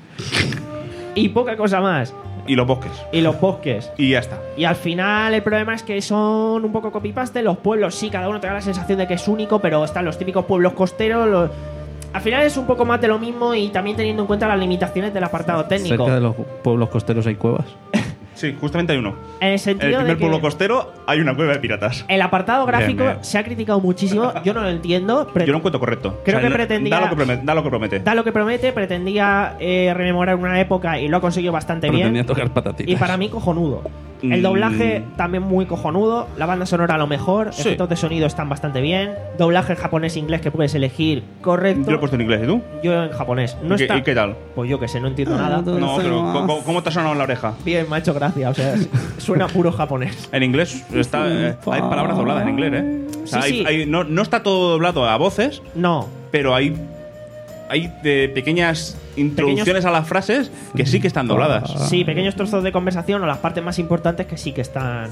Y poca cosa más. Y los bosques. Y los bosques. Y ya está. Y al final el problema es que son un poco copy-paste. Los pueblos sí, cada uno te da la sensación de que es único, pero están los típicos pueblos costeros. Los... Al final es un poco más de lo mismo y también teniendo en cuenta las limitaciones del apartado técnico. Cerca de los pueblos costeros hay cuevas. Sí, justamente hay uno. En el En el sentido de primer que pueblo costero hay una cueva de piratas. el apartado gráfico Bien, bien. se ha criticado muchísimo. Yo no lo entiendo. Pre- Yo lo encuentro correcto. Creo que no- pretendía- Da lo que, promete, da lo que promete. Da lo que promete, pretendía eh, rememorar una época y lo ha conseguido bastante Pretendía bien. tocar patatitas. Y para mí cojonudo. El Mm. doblaje también muy cojonudo. La banda sonora a lo mejor. Sí. Efectos de sonido están bastante bien. Doblaje japonés e inglés que puedes elegir. Correcto. Yo lo he puesto en inglés, ¿y tú? Yo en japonés. No ¿Y, qué, está... y qué tal? Pues yo que sé, no entiendo nada. No, pero ¿cómo, cómo te ha sonado en la oreja? Bien, me ha hecho gracia. O sea, suena puro japonés. En inglés está, eh, hay palabras dobladas en inglés, ¿eh? O sea, Sí, hay- sí. hay- no, no está todo doblado a voces, No. pero hay, hay de pequeñas introducciones a las frases que sí que están dobladas. Sí, pequeños trozos de conversación o las partes más importantes que sí que están.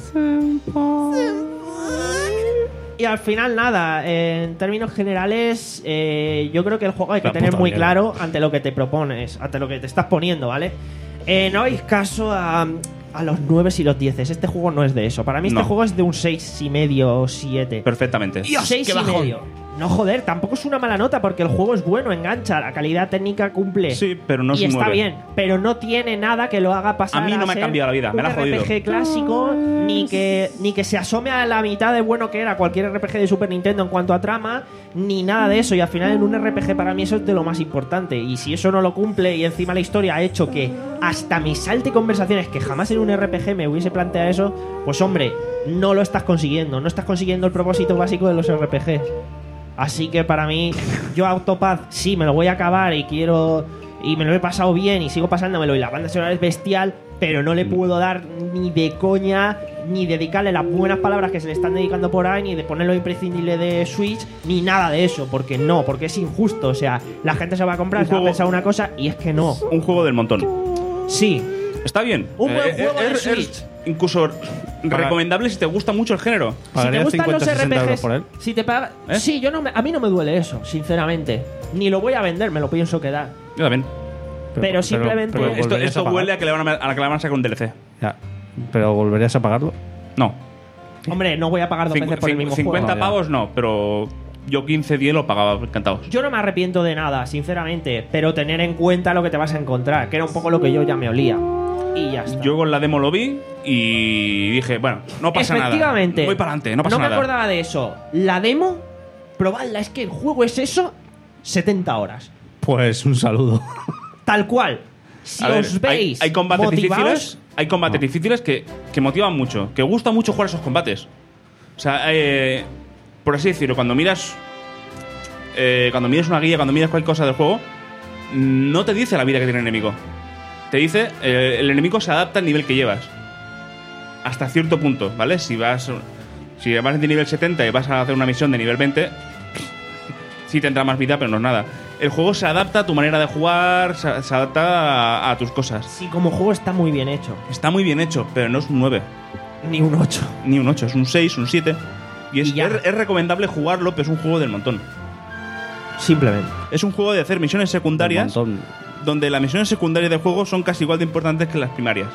Y al final, nada, en términos generales, eh, yo creo que el juego hay que La tener puta muy mierda. claro ante lo que te propones, ante lo que te estás poniendo, ¿vale? Eh, no hagáis caso a, a los nueve y los diez. Este juego no es de eso. Para mí este No. juego es de un seis y medio o siete. Perfectamente. seis y medio. No, joder, tampoco es una mala nota porque el juego es bueno, engancha, la calidad técnica cumple. Sí, pero no y se está mueve. bien, pero no tiene nada que lo haga pasar A mí no me ha ser cambiado la vida, me un la ha jodido. R P G clásico, ni que, ni que se asome a la mitad de bueno que era cualquier R P G de Super Nintendo en cuanto a trama, ni nada de eso. Y al final en un R P G para mí eso es de lo más importante. Y si eso no lo cumple y encima la historia ha hecho que hasta me salte conversaciones que jamás en un R P G me hubiese planteado eso, pues hombre, no lo estás consiguiendo. No estás consiguiendo el propósito básico de los R P Gs. Así que para mí, yo Octopath sí me lo voy a acabar y quiero. Y me lo he pasado bien y sigo pasándomelo. Y la banda sonora es bestial, pero no le puedo dar ni de coña, ni dedicarle las buenas palabras que se le están dedicando por ahí, ni de ponerlo imprescindible de Switch, ni nada de eso. Porque no, porque es injusto. O sea, la gente se va a comprar, Un se va a juego- pensar una cosa y es que no. Un juego del montón. Sí, Está bien. Un buen Eh, juego de es- Switch. es incluso recomendable si te gusta mucho el género. si te ¿Pagarías gustan cincuenta los sesenta euros R P Gs, por él? si te paga, ¿Eh? sí, yo no me- a mí no me duele eso, sinceramente. Ni lo voy a vender, me lo pienso quedar. Yo también. Pero simplemente- pero Esto- Esto, ¿volverías esto a pagar? huele a que, le van a, a la que le van a sacar un D L C. Ya. ¿Pero volverías a pagarlo? No. Hombre, no voy a pagar dos Cincu- veces por el cin- mismo cincuenta juego. ya. pavos no, pero yo quince, diez lo pagaba encantado. Yo no me arrepiento de nada, sinceramente, pero tener en cuenta lo que te vas a encontrar, que era un poco lo que yo ya me olía. Y ya está. Yo con la demo lo vi y dije, bueno, no pasa nada. Efectivamente. Voy para adelante, no pasa no nada. No me acordaba de eso. La demo, probadla, es que el juego es eso, setenta horas. Pues un saludo. Tal cual. Si A ver, os veis hay, hay combates motivados, difíciles, hay combates No. difíciles que, que motivan mucho, que gusta mucho jugar esos combates. O sea, eh, por así decirlo, cuando miras eh, cuando miras una guía, cuando miras cualquier cosa del juego, no te dice la vida que tiene el enemigo. Te dice, eh, el enemigo se adapta al nivel que llevas. Hasta cierto punto, ¿vale? Si vas si vas de nivel setenta y vas a hacer una misión de nivel veinte, sí tendrá más vida, pero no es nada. El juego se adapta a tu manera de jugar, se, se adapta a, a tus cosas. sí, como juego está muy bien hecho. Está muy bien hecho, pero no es un nueve, Ni un ocho. ni un ocho, es un seis, un siete. Y es, Y ya. es, es recomendable jugarlo, pero es un juego del montón. Simplemente. Es un juego de hacer misiones secundarias, Un montón. donde las misiones secundarias del juego son casi igual de importantes que las primarias.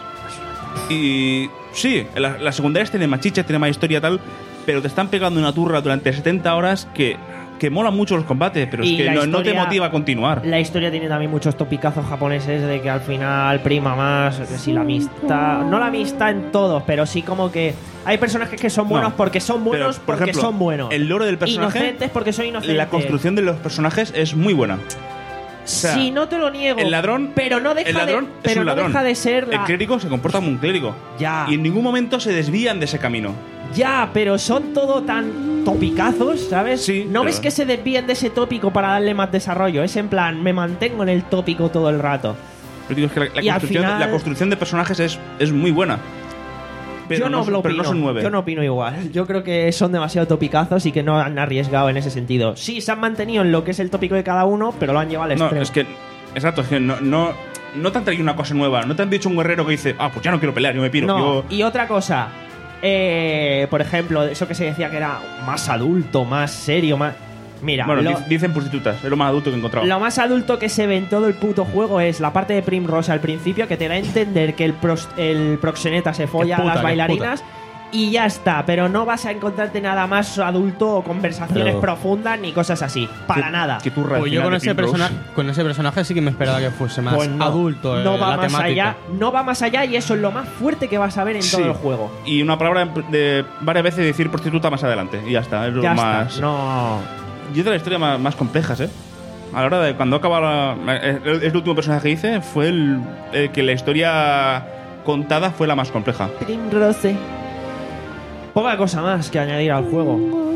Y sí, la- las secundarias tienen más chicha, tienen más historia tal, pero te están pegando una turra durante setenta horas que, que molan mucho los combates, pero es Y que la no, no te historia- motiva a continuar. La historia tiene también muchos topicazos japoneses de que al final prima más, que si la amistad, no la amistad en todos, pero sí como que hay personajes que son buenos No, porque son buenos pero, por porque ejemplo, son buenos. el lore del personaje, Inocentes porque son inocentes. la construcción de los personajes es muy buena. sea, sí, no te lo niego. El ladrón, pero no deja el ladrón de, es pero un no ladrón. deja de ser la- El clérigo se comporta como un clérigo. Ya. Y en ningún momento se desvían de ese camino. Ya, pero son todo tan topicazos, ¿sabes? Sí, no pero- ves que se desvíen de ese tópico para darle más desarrollo. Es en plan, me mantengo en el tópico todo el rato. Pero digo, es que la, la Y al construcción, final- la construcción de personajes es, es muy buena. Pero yo no, no, lo pero opino. no son nueve. Yo no opino igual. Yo creo que son demasiado topicazos y que no han arriesgado en ese sentido. Sí, se han mantenido en lo que es el tópico de cada uno, pero lo han llevado al No, extremo. es que. Exacto, es que no, no, no te han traído una cosa nueva. No te han dicho un guerrero que dice, ah, pues ya no quiero pelear, yo me piro. No, yo- y otra cosa. eh, por ejemplo, eso que se decía que era más adulto, más serio, más. Mira, Bueno, lo, di- dicen prostitutas, es lo más adulto que he encontrado. lo más adulto que se ve en todo el puto juego es la parte de Primrose al principio, que te da a entender que el, pros- el proxeneta se folla puta, a las que bailarinas. Y ya está, pero no vas a encontrarte nada más adulto o conversaciones Pero- profundas ni cosas así. Para Que- nada. Que turra al Pues yo final con de ese, Primrose. persona- con ese personaje sí que me esperaba que fuese más Pues no, adulto. eh, no va la más temática. allá, no va más allá y eso es lo más fuerte que vas a ver en Sí. todo el juego. Y una palabra de varias veces decir prostituta más adelante. Y ya está, es lo Ya más. está. No. Y es de las historias más, más complejas, ¿eh? A la hora de cuando acaba la. Es es el último personaje que hice, fue el, el que la historia contada fue la más compleja. Primrose. Poca cosa más que añadir al juego.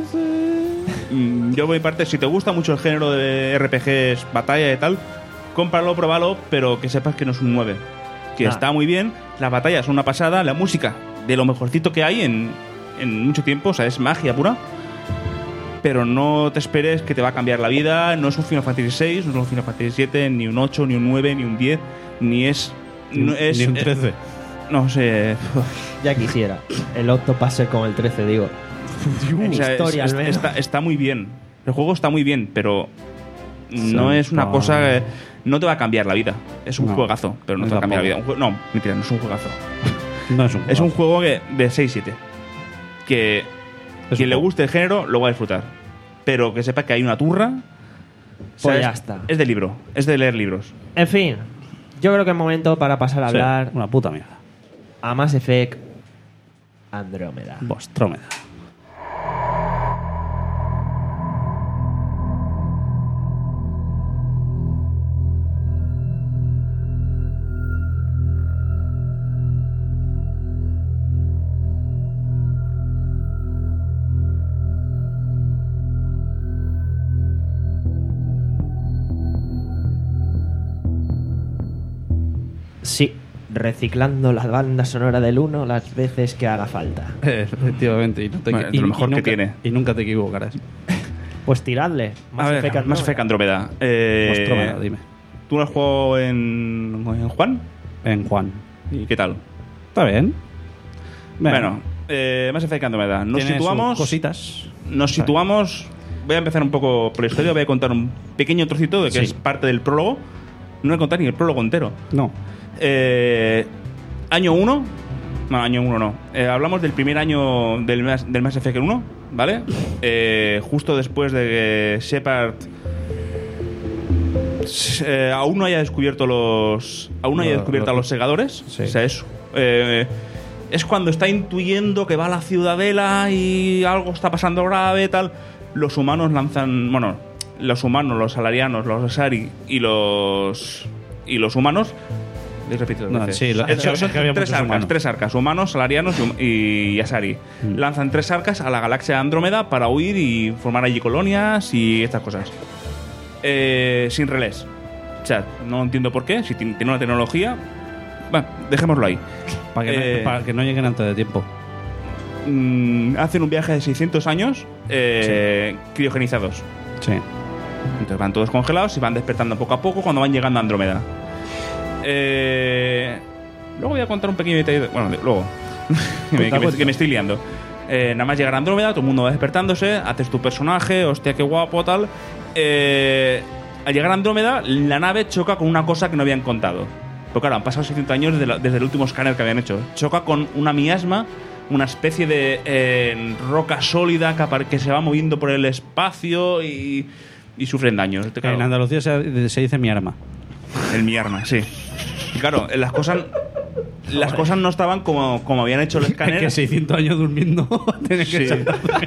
Mm, Yo, por mi parte, si te gusta mucho el género de R P Gs, batalla y tal, cómpralo, pruébalo, pero que sepas que no es un nueve. Que Ah. está muy bien, las batallas son una pasada, la música de lo mejorcito que hay en, en mucho tiempo, o sea, es magia pura. Pero no te esperes que te va a cambiar la vida, no es un Final Fantasy seis, no es un Final Fantasy siete, ni un ocho, ni un nueve, ni un diez, ni es... No es Ni un eh, trece. no sé... Ya quisiera. El octo pase como el trece, digo. En O sea, es- historia, es- al menos. está, está muy bien. El juego está muy bien, pero no es una Santa. cosa que no te va a cambiar la vida. Es un No, juegazo, pero no te va a cambiar la vida. tampoco. Un jue- no, mentira, no es un juegazo. No es un Es un juego. juego que, de seis siete. Que Es quien un le juego. guste el género lo va a disfrutar. Pero que sepa que hay una turra. Pues ¿sabes? ya está. Es de libro, es de leer libros. En fin, yo creo que es momento para pasar a Sí, hablar una puta mierda. a Mass Effect Andrómeda. Vostrómeda. Sí, reciclando la banda sonora del uno las veces que haga falta. Efectivamente. Y no te Bueno, y- de lo mejor y que nunca- tiene. Y nunca te equivocarás. Pues tiradle. Mass a ver, Effect Mass Effect Andrómeda. Eh, Vostrómeda, dime. ¿Tú lo has jugado en, en Juan? En Juan. ¿Y qué tal? Está bien. Bueno, eh, Mass Effect Andrómeda. Nos tiene situamos. sus cositas. Nos Está situamos. Voy a empezar un poco por la historia. Voy a contar un pequeño trocito de que Sí. es parte del prólogo. No voy a contar ni el prólogo entero. No. Eh, año uno. No, año uno no. Eh, hablamos del primer año del Mass, del Mass Effect uno. ¿vale? Eh, justo después de que Shepard eh, aún no haya descubierto los aún no haya Lo- descubierto lo- a los segadores. Sí. O sea, es eh, es cuando está intuyendo que va a la ciudadela y algo está pasando grave, tal. Los humanos lanzan, bueno, los humanos, los salarianos, los Asari y los y los humanos. Les repito, dos No, veces. sí, lo- Eh, son es que había tres muchos arcas, humanos. tres arcas, humanos, salarianos y, y Asari. Mm. Lanzan tres arcas a la galaxia de Andrómeda para huir y formar allí colonias y estas cosas. Eh, sin relés. O sea, no entiendo por qué, si tiene tiene una tecnología. Bueno, dejémoslo ahí. Para que, Eh, no, para que no lleguen antes de tiempo. Mm, hacen un viaje de seiscientos años eh, criogenizados. Sí. Entonces van todos congelados y van despertando poco a poco cuando van llegando a Andrómeda. Eh, luego voy a contar un pequeño detalle. de- bueno, de- luego. que, me, que me- que me estoy liando. Eh, nada más llegar a Andrómeda, todo el mundo va despertándose, haces tu personaje, hostia, qué guapo, tal. Eh, al llegar a Andrómeda, la nave choca con una cosa que no habían contado. Pero claro, han pasado seiscientos años desde, la- desde el último escáner que habían hecho. Choca con una miasma, una especie de eh, roca sólida que, apar- que se va moviendo por el espacio y, y sufren daños. Este, claro, En Andalucía se, se dice mi arma. el miasma, sí. Y claro, las cosas, las cosas no estaban como, como habían hecho el escáner. que seiscientos años durmiendo tiene que Sí. ser.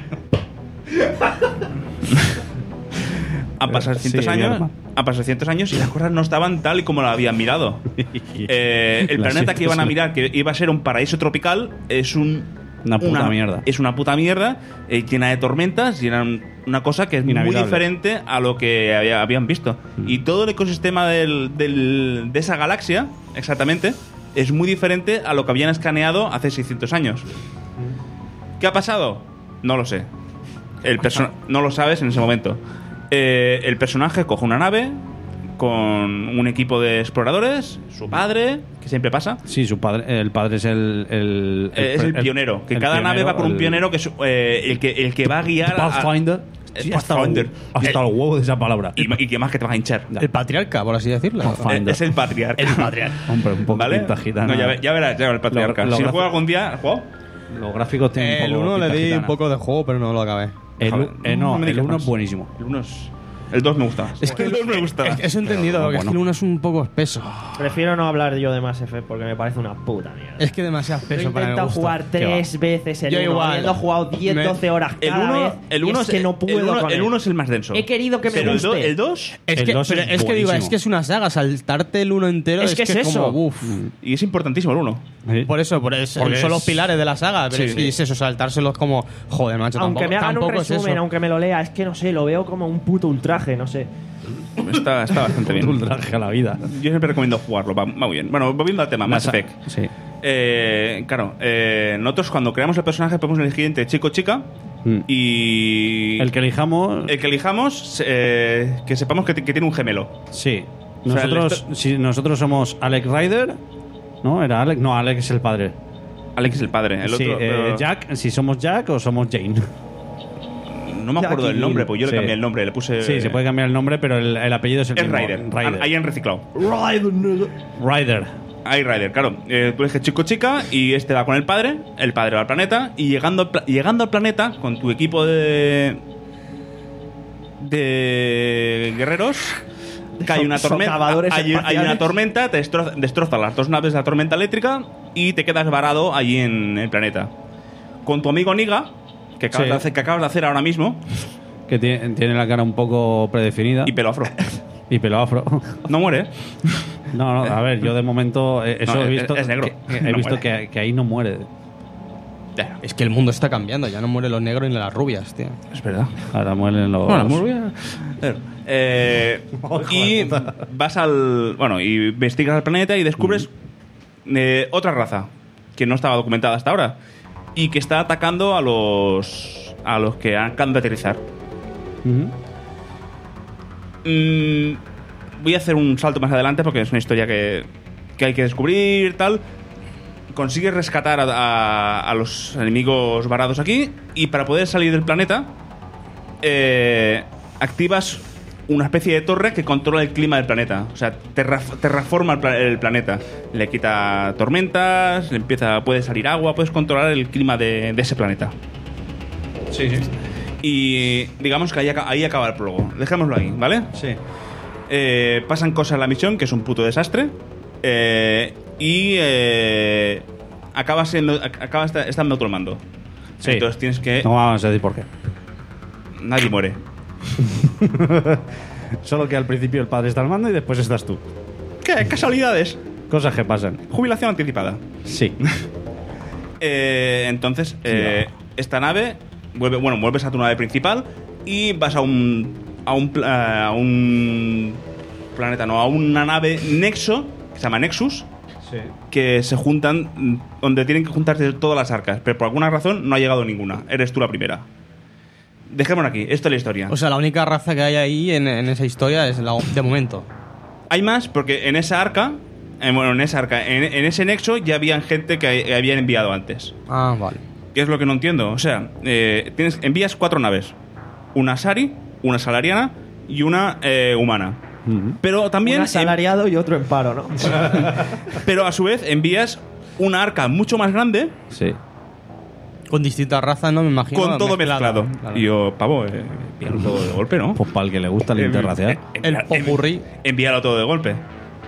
Han pasado Sí, seiscientos mi años, arma. han pasado seiscientos años y las cosas no estaban tal y como lo habían mirado. Eh, el La planeta que iban a situación. mirar, que iba a ser un paraíso tropical, es un Una puta mierda. Es una puta mierda, eh, llena de tormentas, llena un- una cosa que es muy Inhabitable. diferente a lo que había- habían visto. Mm. Y todo el ecosistema del- del- de esa galaxia, exactamente, es muy diferente a lo que habían escaneado hace seiscientos años. ¿Qué ha pasado? No lo sé. El perso- no lo sabes en ese momento. Eh, el personaje coge una nave con un equipo de exploradores, su padre, que siempre pasa. Sí, su padre, el padre es el. el- Eh, es el pionero. Que el cada nave pionero, va con un el- pionero que es eh, el, que, el que va a guiar. a- Pathfinder. El Sí, hasta, Pathfinder. el, hasta El- el huevo de esa palabra. y, y que más que te vas a hinchar. El patriarca, por así decirlo. Pathfinder. Eh, Es el patriarca. El patriarca. Hombre, un poco ¿Vale? pinta gitana. No, ya, ve- ya verás, ya verás el patriarca. Lo- lo si no grafi- juega algún día, ¿has jugado? Los gráficos tienen El un poco uno le pinta di un gitana. poco de juego, pero no lo acabé. El, Joder, eh, no, no me el digas uno más. es buenísimo. El uno es- El dos me gusta. Es que el dos me gusta. Es- Eso he entendido, Pero, que es que el bueno. uno es un poco espeso. Prefiero no hablar yo de Mass Effect porque me parece una puta mierda. Es que demasiado Yo he espeso para mi intentado gusto. jugar tres veces el Yo uno, igual. habiendo jugado diez, Me- doce horas El cada uno, vez, el y uno es que no puedo el uno, con el él. uno es el más denso. He querido que me Pero el do- guste. el dos Es El que, dos pero es es que digo, buenísimo. es que es una saga, saltarte el uno entero Es es, que que es es como, eso. uff. Y es importantísimo el uno. Sí. Por eso, por eso Porque son los es- pilares de la saga, pero Sí. es, que es eso, saltárselos como, joder, macho, Aunque tampoco, me hagan un tampoco es resumen, eso. aunque me lo lea, es que no sé, lo veo como un puto ultraje, no sé. Está, está bastante bien. Un traje a la vida. Yo siempre recomiendo jugarlo, va, va muy bien. Bueno, volviendo al tema, Mass La sa- Effect. Sí. Eh, claro, eh, nosotros cuando creamos el personaje podemos elegir entre chico o chica Mm. y El que elijamos. el que elijamos eh, que sepamos que, t- que tiene un gemelo. Sí. O sea, Nosotros, el si nosotros somos Alex Ryder. ¿No? ¿Era Alex? No, Alex es el padre. Alex es el padre, el sí, otro. eh, pero Jack, si somos Jack o somos Jane. no me acuerdo Jack y del nombre, Jill. pues yo Sí. le cambié el nombre, le puse. Sí, se puede cambiar el nombre, pero el, el apellido es el Es mismo. Ryder. Ryder. Ahí han reciclado. Ryder. Hay Ryder, claro. Eh, tú eliges chico o chica y este va con el padre, el padre va al planeta y llegando al, pla- llegando al planeta con tu equipo de de guerreros cae una tormenta, Socavadores hay, hay una espaciales. tormenta, te destroza, destroza las dos naves de la tormenta eléctrica y te quedas varado allí en el planeta. Con tu amigo Niga, que acabas, Sí. de, hacer, que acabas de hacer ahora mismo, Que tiene, tiene la cara un poco predefinida. y pelo afro. Y pelo afro. No muere. No, no, a ver, yo de momento. eh, Eso No, he es- visto. es negro. que- que No he visto muere. que, que ahí no muere. Ya, Es que el mundo está cambiando, ya no mueren los negros ni las rubias, tío. es verdad. Ahora mueren los. Bueno, muy bien. Eh, y vas al. Bueno, y investigas el planeta y descubres eh, otra raza que no estaba documentada hasta ahora y que está atacando a los. a los que acaban de aterrizar. Ujú. Mm, voy a hacer un salto más adelante porque es una historia que, que hay que descubrir, tal. Consigues rescatar a, a- a los enemigos varados aquí y para poder salir del planeta eh, activas una especie de torre que controla el clima del planeta. O sea, terra- terraforma el, pla- el planeta. Le quita tormentas, le empieza, puede salir agua, puedes controlar el clima de, de ese planeta. Sí, sí. Y digamos que ahí, aca- ahí acaba el prólogo. Dejémoslo ahí, ¿vale? Sí. Eh, pasan cosas en la misión, que es un puto desastre. Eh, y eh, acaba siendo ac- acaba esta- estando otro mando. Sí. Entonces tienes que... No vamos a decir por qué. Nadie muere. Solo que al principio el padre está al mando y después estás tú. ¿Qué? Casualidades. Cosas que pasan. Jubilación anticipada. Sí. Eh, entonces, eh, esta nave, vuelve, bueno, vuelves a tu nave principal y vas a un, a un, pla- a un planeta, no, a una nave Nexo, que se llama Nexus, Sí. que se juntan, mm, donde tienen que juntarse todas las arcas, pero por alguna razón no ha llegado ninguna. Eres tú la primera. Dejémoslo aquí, esto es la historia. O sea, la única raza que hay ahí en, en esa historia es la de momento. Hay más porque en esa arca, eh, bueno, en esa arca, en, en ese nexo ya habían gente que, que habían enviado antes. Ah, vale. ¿Qué es lo que no entiendo? O sea, eh, tienes, envías cuatro naves. Una Sari, una Salariana y una eh, humana. Pero también... Un asalariado y otro en paro, ¿no? pero a su vez envías una arca mucho más grande Sí. Con distintas razas, ¿no? Me imagino. con todo mezclado. Claro. Y yo, pavo, eh, envíalo todo de golpe, ¿no? Pues para el que le gusta el Eh, interracial. eh, El envía- popurrí. Envíalo todo de golpe.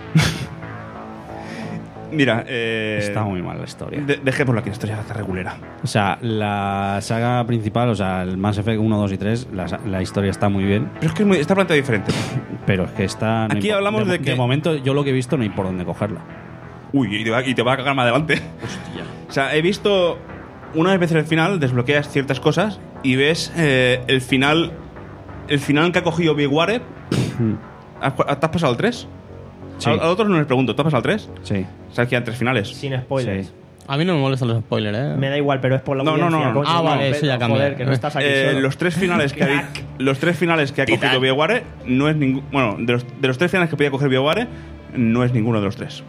Mira, eh, Está muy mal la historia. de- dejémoslo aquí, la historia está regulera. O sea, la saga principal, o sea, el Mass Effect uno, dos y tres, la, la historia está muy bien, Pero es que es muy- está planteado diferente. pero es que está... no hay Aquí por- hablamos de de que- momento, yo lo que he visto, no hay por dónde cogerla. Uy, y te va, y te va a cagar más adelante. Hostia. O sea, he visto. Una vez el final, desbloqueas ciertas cosas y ves eh, el final. El final que ha cogido BioWare. ¿Has, ¿Te has pasado el tres? Sí. A, a otros no les pregunto, ¿te has pasado el tres? Sí. Sabes que eran tres finales. Sin spoilers. Sí. A mí no me molestan los spoilers, ¿eh? Me da igual, pero es por la No, no, audiencia, no. coño, Ah, vale, no, eso ya Pedro, cambia. joder, que no estás aquí Eh, solo. los tres finales que ha, los tres finales que ha cogido BioWare no es ningún. Bueno, de los, de los tres finales que podía coger BioWare, no es ninguno de los tres.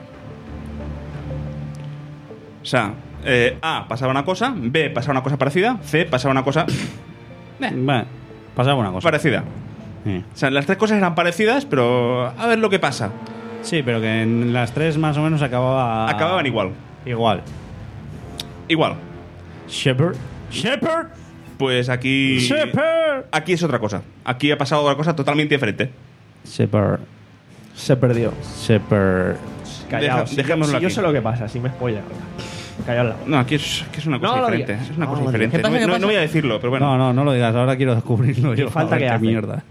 O sea, eh, A, pasaba una cosa, B, pasaba una cosa parecida, C, pasaba una cosa Bueno, pasaba una cosa. parecida. Sí. O sea, las tres cosas eran parecidas, pero a ver lo que pasa. Sí, pero que en las tres más o menos acababa... Acababan igual. Igual. Igual. Shepard. Shepard. Pues aquí. Shepard. Aquí es otra cosa. Aquí ha pasado otra cosa totalmente diferente. Shepard. Se perdió. Shepard. Callaos. Deja- si yo- dejémoslo si yo aquí. sé lo que pasa, si me spoiler. Callaos la boca. No, aquí es, aquí es una cosa No, lo diferente. digas. Es una cosa No, diferente. ¿qué pasa, no, qué no- pasa? no voy a decirlo, pero bueno. No, no, no lo digas. Ahora quiero descubrirlo yo. falta A ver que qué hace. mierda.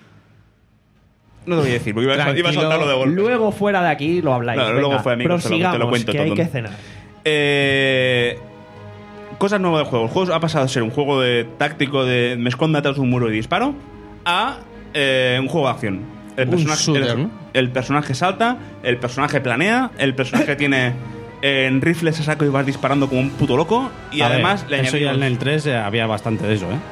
No te voy a decir, porque iba a, iba a Tranquilo. soltarlo de golpe. Luego fuera de aquí lo habláis. Claro, luego Venga, fuera de micro te lo- te lo prosigamos, cuento que hay todo. que cenar. Eh, cosas nuevas del juego. El juego ha pasado de ser un juego de táctico de me escondo atrás de un muro y disparo a eh, un juego de acción. El Un personaje, shooter, el, ¿no? el personaje salta, el personaje planea, el personaje tiene en rifles a saco y vas disparando como un puto loco. Y A además ver, le eso ya añadimos. en el tres eh, había bastante de eso, ¿eh?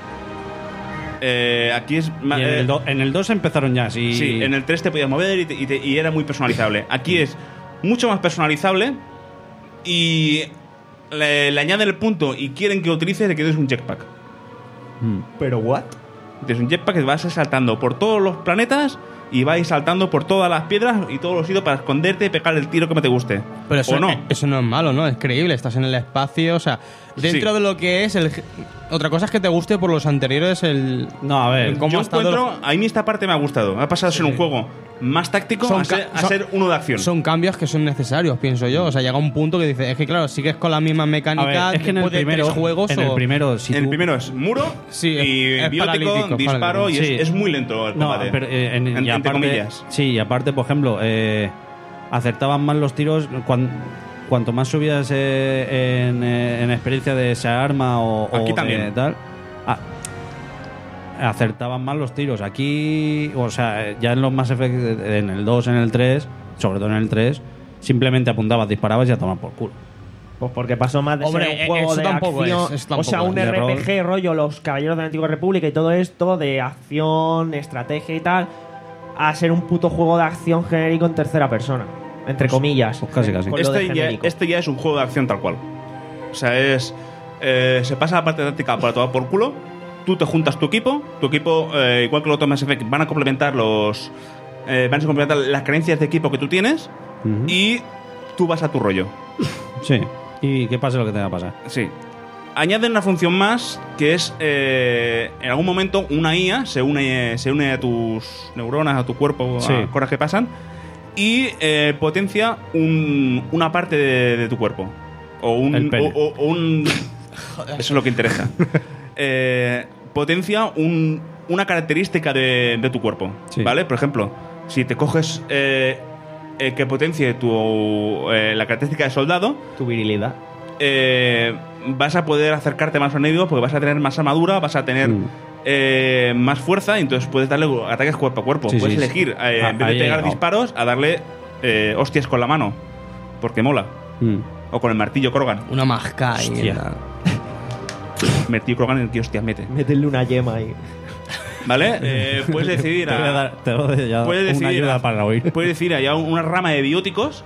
eh, aquí es Y ma- en, eh, el do- en el dos empezaron ya, sí. Sí, en el tres te podías mover y, te- y te- y era muy personalizable. Aquí es mucho más personalizable y le, le añaden el punto y quieren que utilices de que tienes un jetpack. ¿Pero what? Tienes un jetpack que vas saltando por todos los planetas y vais saltando por todas las piedras y todos los sitios para esconderte y pegar el tiro que me te guste. Pero eso, ¿O no? eh, eso no es malo, ¿no? Es creíble, estás en el espacio, o sea, dentro Sí. de lo que es el... Otra cosa es que te guste por los anteriores el... No, a ver. el cómo Yo ha estado el- encuentro, a mí esta parte me ha gustado. Ha pasado a ser un juego más táctico Son a ser, ca- a son- ser uno de acción. Son cambios que son necesarios, pienso yo. O sea, llega un punto que dices, es que claro, sigues con la misma A mecánica ver, es que en el después de primero, tres juegos en o... el primero, si el tú- primero es muro Sí, es- y es biótico, paralítico, disparo y paralítico. es, Sí. es muy lento el No, combate. pero eh, en- En- y entre aparte, comillas. sí, y aparte, por ejemplo, eh, acertaban más los tiros cuan- cuanto más subías eh, en, eh, en experiencia de esa arma o, o Aquí de también. tal, ah, acertaban más los tiros. Aquí, o sea, ya en los Mass Effect, en el dos, en el tres, sobre todo en el tres, simplemente apuntabas, disparabas y a tomar por culo. Pues porque pasó más de Hombre, ser un eh, juego eso de tampoco acción, es, eso o tampoco sea, un es. De R P G rol. rollo Los Caballeros de la Antigua República y todo esto de acción, estrategia y tal, a ser un puto juego de acción genérico en tercera persona, entre comillas. pues casi, casi. Con lo de Este ya, genérico. este ya es un juego de acción tal cual. O sea, es. eh, se pasa la parte táctica para tomar por culo. Tú te juntas tu equipo. Tu equipo, eh, igual que los otros Mass Effect, van a complementar los. eh, van a complementar las creencias de equipo que tú tienes. Ujú. Y tú vas a tu rollo. Sí. Y que pase lo que tenga que pasar. Sí. añaden una función más que es eh, en algún momento una I A se une, se une a tus neuronas, a tu cuerpo, Sí. a cosas que pasan y eh, potencia un- una parte de, de tu cuerpo. O un. El pene. o- o- o un Eso es lo que interesa. Eh, potencia un- una característica de, de tu cuerpo. Sí. ¿Vale? Por ejemplo, si te coges eh, eh, que potencie tu, eh, la característica de soldado, Tu virilidad. eh, vas a poder acercarte más a un enemigo porque vas a tener más armadura, vas a tener Mm. eh, más fuerza y entonces puedes darle ataques cuerpo a cuerpo. Sí, puedes sí, elegir, eh, Ah, en vez ahí de he pegar llegado. disparos, a darle eh, hostias con la mano. Porque mola. Mm. O con el martillo Krogan. Una masca ahí. Hostia. la- Martillo Krogan en el que hostias mete. Meterle una yema ahí. ¿Vale? Eh, puedes decidir Te voy a a, dar, te doy ya puedes una decidir ayuda a- para oír. puedes decir allá una rama de bióticos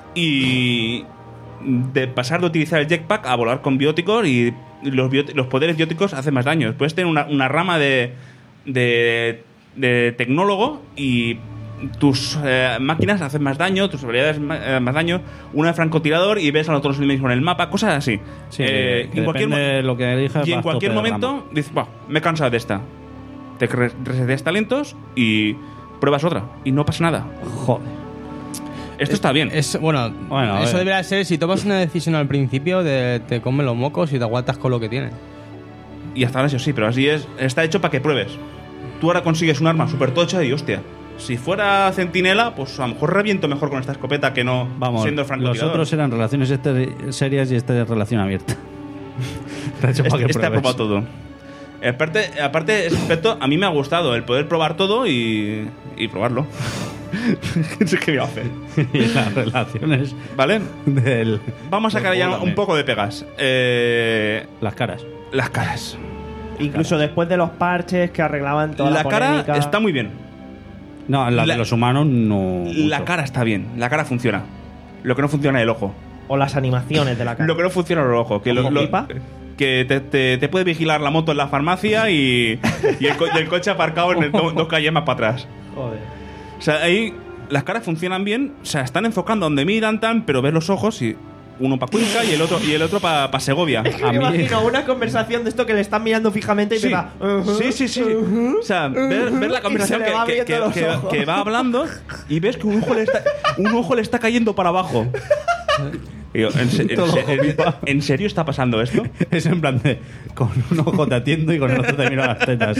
y de pasar de utilizar el jetpack a volar con bióticos y los, biot- los poderes bióticos hacen más daño. Puedes tener una, una rama de, de, de tecnólogo y tus eh, máquinas hacen más daño, tus habilidades ma- eh, más daño, una de francotirador y ves a los otros enemigos en el mapa, cosas así. Sí, Eh, que en cualquier, depende mo- de lo que elijas. y en vas cualquier tope de momento rama. dices, "Buah, me he cansado de esta". Te re- reseteas talentos y pruebas otra y no pasa nada. Joder. Esto está bien. Es, bueno, Bueno, a eso ver. debería ser, si tomas una decisión al principio, de, te comen los mocos y te aguantas con lo que tienes. Y hasta ahora eso sí, pero así es. Está hecho para que pruebes. Tú ahora consigues un arma súper tocha y hostia. Si fuera centinela, pues a lo mejor reviento mejor con esta escopeta que no Vamos, siendo los francotirador. otros eran relaciones este- serias y este es relación abierta. Está hecho para Este, que este ha pruebes. probado todo. Aparte, aparte, ese aspecto a mí me ha gustado, el poder probar todo y, y probarlo. ¿Qué me iba a hacer? Y las relaciones ¿Vale? del... Vamos a sacar del ya juego un también. poco de pegas. Eh, Las caras. las caras. Incluso después de los parches que arreglaban toda la, La cara polémica. está muy bien. No, la, La- de los humanos no. La mucho. cara está bien. La cara funciona. Lo que no funciona es el ojo. O las animaciones de la cara. Lo que no funciona es el ojo. Que, lo- ¿Como lo- pipa? que te, te- te puede vigilar la moto en la farmacia y, y, el, co- y el coche aparcado en el do- dos calles más para atrás. Joder. O sea, ahí las caras funcionan bien. O sea, están enfocando donde miran tan, pero ves los ojos y uno para Cuenca y el otro y el otro para Segovia. Me imagino una conversación de esto que le están mirando fijamente y Sí. te va. "Ujú, sí, sí, sí. ujú". O sea, ver, ver la conversación Y se le va que, que- viendo los que- ojos. que va hablando y ves que un ojo le está, un ojo le está cayendo para abajo. Y yo, ¿en, se- en Todo se- ojo en- pipa. ¿en serio está pasando esto? Es en plan de. Con un ojo te atiendo y con el otro te miro las tetas.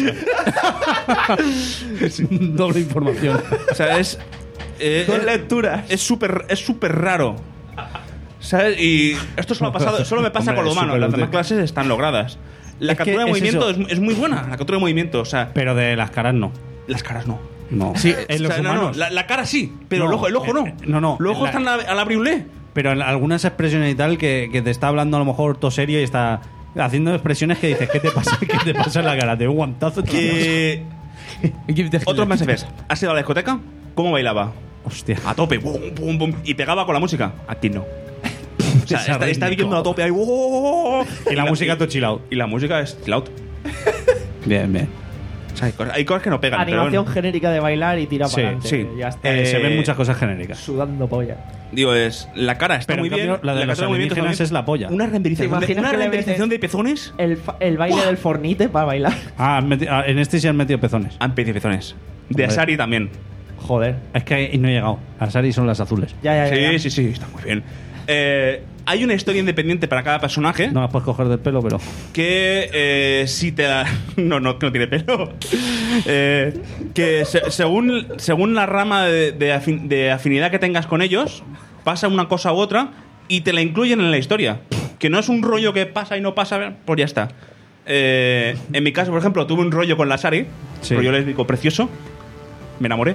Es doble información. O sea, es. eh, Dos es- lecturas. Es súper es súper raro. ¿Sabes? Y esto solo, ha pasado, solo me pasa Hombre, con los es humanos. súper Las útil. demás clases están logradas. La Es que captura de es movimiento eso. es, es muy buena. La captura de movimiento. O sea, Pero de las caras no. las caras no. No. Sí, en O los sea, no, no, humanos. la, la cara sí, pero No, el ojo, el ojo no. eh, no, no, Los ojos la- están a, a la briulé. Pero en algunas expresiones y tal que, que te está hablando a lo mejor todo serio y está haciendo expresiones que dices, ¿qué te pasa? ¿Qué te pasa en la cara? Te doy un guantazo. Que. Otros más F Ps. ¿Has ido a la discoteca? ¿Cómo bailaba? Hostia. A tope. Bum, bum, bum, y pegaba con la música. Aquí no. O sea, Esa está, está rítmico. viendo a tope ahí. ¡oh! Y la música todo chill out. Y la música es chill out. Bien, bien. O sea, hay cosas, hay cosas que no pegan. pero Animación bueno. genérica de bailar y tira Sí, para adelante. sí. Ya está. Eh, Se ven muchas cosas genéricas. Sudando polla. Digo, es. La cara está Pero muy en cambio, bien. la de los captura movimiento está alienígenas muy bien. es la polla. Una renderización, ¿Te de, imaginas una que le renderización metes- de pezones. El, fa- el baile del fornite para bailar. Ah, han meti- ah, en este sí han metido pezones. Han pedido pezones. De Hombre. Asari también. Joder. Es que ahí no he llegado. Asari son las azules. Ya, ya, ya. Sí, ya. sí, sí, está muy bien. Eh, hay una historia independiente para cada personaje No las puedes coger del pelo, pero. que eh, si te da... No, no, que no tiene pelo. Eh, que se- según, según la rama de, de afin- de afinidad que tengas con ellos, pasa una cosa u otra y te la incluyen en la historia. Que no es un rollo que pasa y no pasa, pues ya está. Eh, en mi caso, por ejemplo, tuve un rollo con la Sari, Sí. rollo lésbico precioso. Me enamoré.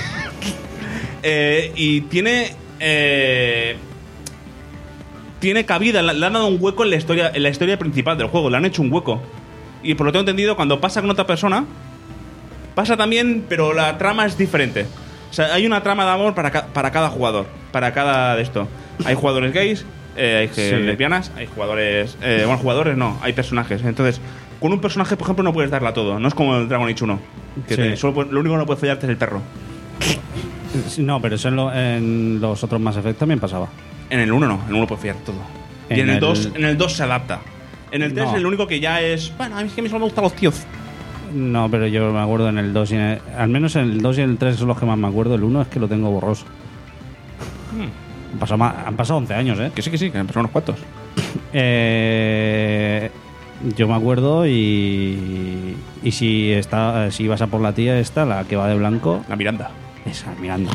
Eh, y tiene... eh, tiene cabida, le le han dado un hueco en la historia en la historia principal del juego, le han hecho un hueco. Y por lo que tengo entendido, cuando pasa con otra persona, pasa también, pero la trama es diferente. O sea, hay una trama de amor para, ca- para cada jugador, para cada de esto. Hay jugadores gays, eh, hay que- Sí. lesbianas, hay jugadores... Eh, bueno, jugadores no, hay personajes. Entonces, con un personaje, por ejemplo, no puedes darla todo. No es como el Dragon Age uno, que Sí. te- solo puedes- lo único que no puedes follarte es el perro. No, pero eso en, lo- en los otros Mass Effect también pasaba. En el uno no, en el uno puedes follar todo. Y En en el el- dos en el dos se adapta. En el tres No. el único que ya es... Bueno, a mí es que a mí solo me gustan los tíos. No, pero yo me acuerdo en el dos y en el, al menos en el dos y en el tres son los que más me acuerdo. El uno es que lo tengo borroso. Hmm. Han, pasado, ma- han pasado once años, ¿eh? Que sí, que sí, que han pasado unos cuantos. Eh, yo me acuerdo y y si está si vas a por la tía esta, la que va de blanco, La Miranda. esa Miranda.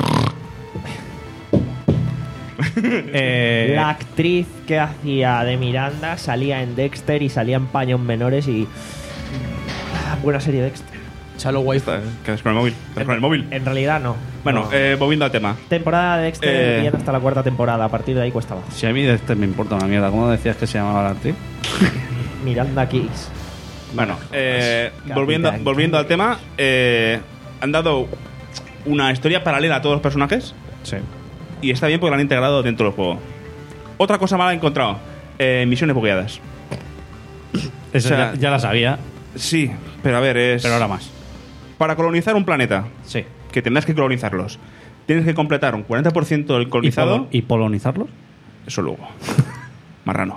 eh, La actriz que hacía de Miranda salía en Dexter y salía en Paños Menores y... Ah, buena serie Dexter. Chalo Wife. ¿Qué haces con el móvil? ¿Qué haces con el móvil? En realidad no. Bueno, No. eh, volviendo al tema. Temporada de Dexter Eh. bien hasta la cuarta temporada. A partir de ahí cuesta abajo. Si a mí de este me importa una mierda. ¿Cómo decías que se llamaba la actriz? Miranda Keys. Bueno, eh, Capitán. volviendo, volviendo al tema, eh, han dado una historia paralela a todos los personajes Sí. y está bien porque la han integrado dentro del juego. Otra cosa mala he encontrado, eh, misiones bugueadas. Eso O sea, ya, ya la sabía, Sí, pero a ver, es... pero ahora más. Para colonizar un planeta, Sí. que tendrás que colonizarlos, tienes que completar un cuarenta por ciento del ¿Y, colonizado... polo- ¿Y polonizarlos? Eso luego. Marrano.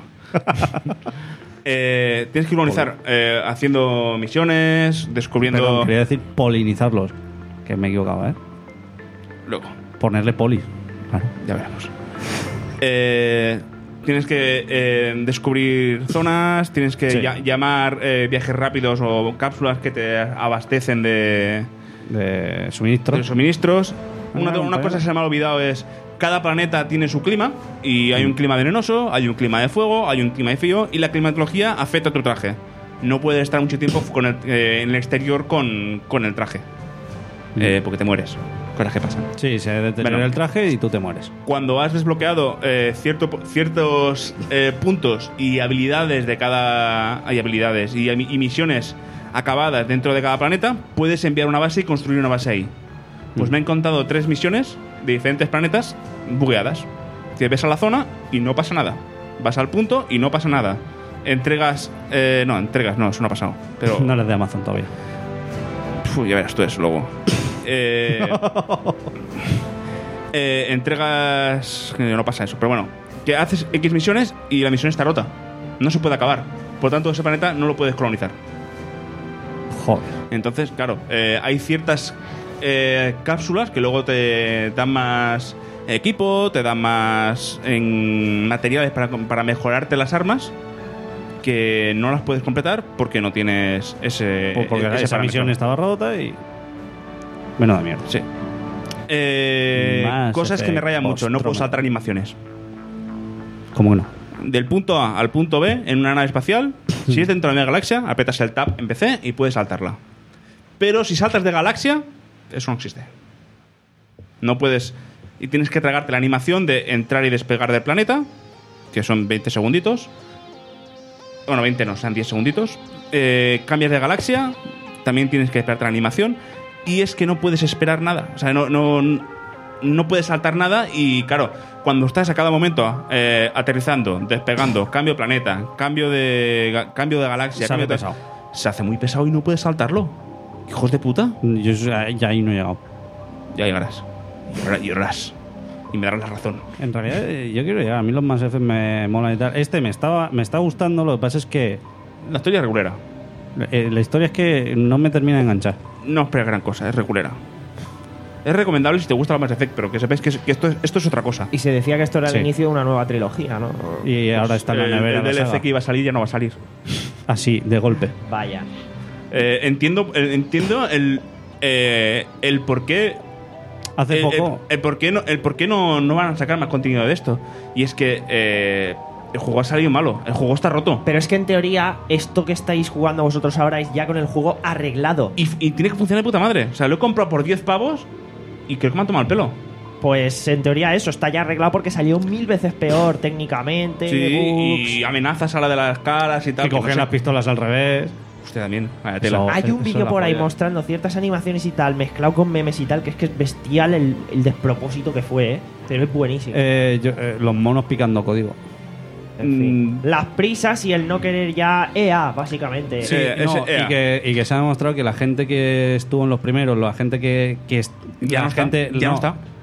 Eh, tienes que colonizar eh, haciendo misiones, descubriendo... Perdón, quería decir polinizarlos. Que me he equivocado, ¿eh? Luego. Ponerle poli. Claro. Ya veremos. Eh, tienes que eh, descubrir zonas, tienes que Sí. ya- llamar eh, viajes rápidos o cápsulas que te abastecen de, De suministro. de suministros. Ah, Una, mira, una compañero. cosa que se me ha olvidado es cada planeta tiene su clima y hay un clima venenoso, hay un clima de fuego, hay un clima de frío y la climatología afecta a tu traje. No puedes estar mucho tiempo con el- eh, en el exterior con, con el traje eh, porque te mueres. Cosas que pasan. Sí, se deteriora Bueno. el traje y tú te mueres. Cuando has desbloqueado eh, cierto, ciertos eh, puntos y habilidades de cada. Hay habilidades y, y misiones acabadas dentro de cada planeta, puedes enviar una base y construir una base ahí. Pues me han contado tres misiones de diferentes planetas bugueadas. Que ves a la zona y no pasa nada. Vas al punto y no pasa nada. Entregas. Eh, no, entregas, no, eso no ha pasado. Pero. No eres de Amazon todavía. Uf, ya verás tú eso luego. Eh, eh, entregas... que No pasa eso, pero bueno. Que haces X misiones y la misión está rota. No se puede acabar. Por tanto, ese planeta no lo puedes colonizar. Joder. Entonces, claro, eh, hay ciertas eh, cápsulas que luego te dan más equipo, te dan más en materiales para, para mejorarte las armas, que no las puedes completar porque no tienes ese... Pues porque ese esa parámetro. misión estaba rota y. Menuda mierda. Sí. Eh, Mass cosas que me Effect rayan mucho. No puedo Post-Trauma. saltar animaciones. ¿Cómo que no? Del punto A al punto B en una nave espacial, si es dentro de la galaxia, apretas el tab en P C y puedes saltarla. Pero si saltas de galaxia, eso no existe. No puedes... Y tienes que tragarte la animación de entrar y despegar del planeta, que son veinte segunditos. Bueno, veinte no, sean diez segunditos. Eh, cambias de galaxia, también tienes que esperarte la animación. Y es que no puedes esperar nada. O sea, no, no, no puedes saltar nada. Y claro, cuando estás a cada momento eh, aterrizando, despegando, cambio de planeta, cambio de, ga- cambio de galaxia, Se hace cambio de- pesado. se hace muy pesado y no puedes saltarlo. Hijos de puta. Yo ya, ya ahí no he llegado. Ya llegarás. Y llora- llorarás. Y me darás la razón. En realidad, eh, yo quiero llegar. A mí los Mass Effect me molan y tal. Este me estaba, me está gustando. Lo que pasa es que La historia es regulera. eh, la historia es que no me termina de enganchar. No esperes gran cosa, es regulera. Es recomendable si te gusta el Mass Effect, pero que sepáis que, es- que esto, es, esto es otra cosa. Y se decía que esto era Sí. el inicio de una nueva trilogía, ¿no? Y ahora está en la el, nevera. el la D L C saga. que iba a salir ya no va a salir. Así, de golpe. Vaya. Eh, entiendo eh, entiendo el, eh, el por qué. Hace el, poco. El, el por qué, no, el por qué no, no van a sacar más contenido de esto. Y es que eh, el juego ha salido malo, el juego está roto. Pero es que en teoría, esto que estáis jugando vosotros ahora es ya con el juego arreglado. Y, y tiene que funcionar de puta madre. O sea, lo he comprado por diez pavos y creo que me han tomado el pelo. Pues en teoría eso está ya arreglado porque salió mil veces peor técnicamente. Sí, bugs. y amenazas a la de las caras y tal. Que que no cogen sé. las pistolas al revés. Usted también, vaya tela. Eso- Hay eso un es vídeo la por ahí polla. mostrando ciertas animaciones y tal, mezclado con memes y tal, que es que es bestial el, el despropósito que fue, ¿eh? Pero es buenísimo. Eh, yo- eh, los monos picando código. En fin. mm. Las prisas y el no querer ya E A, básicamente. Sí. Eh, ese- no, ea. y, que, y que se ha demostrado que la gente que estuvo en los primeros, la gente que, que est- Ya la no está, gente, ya no está.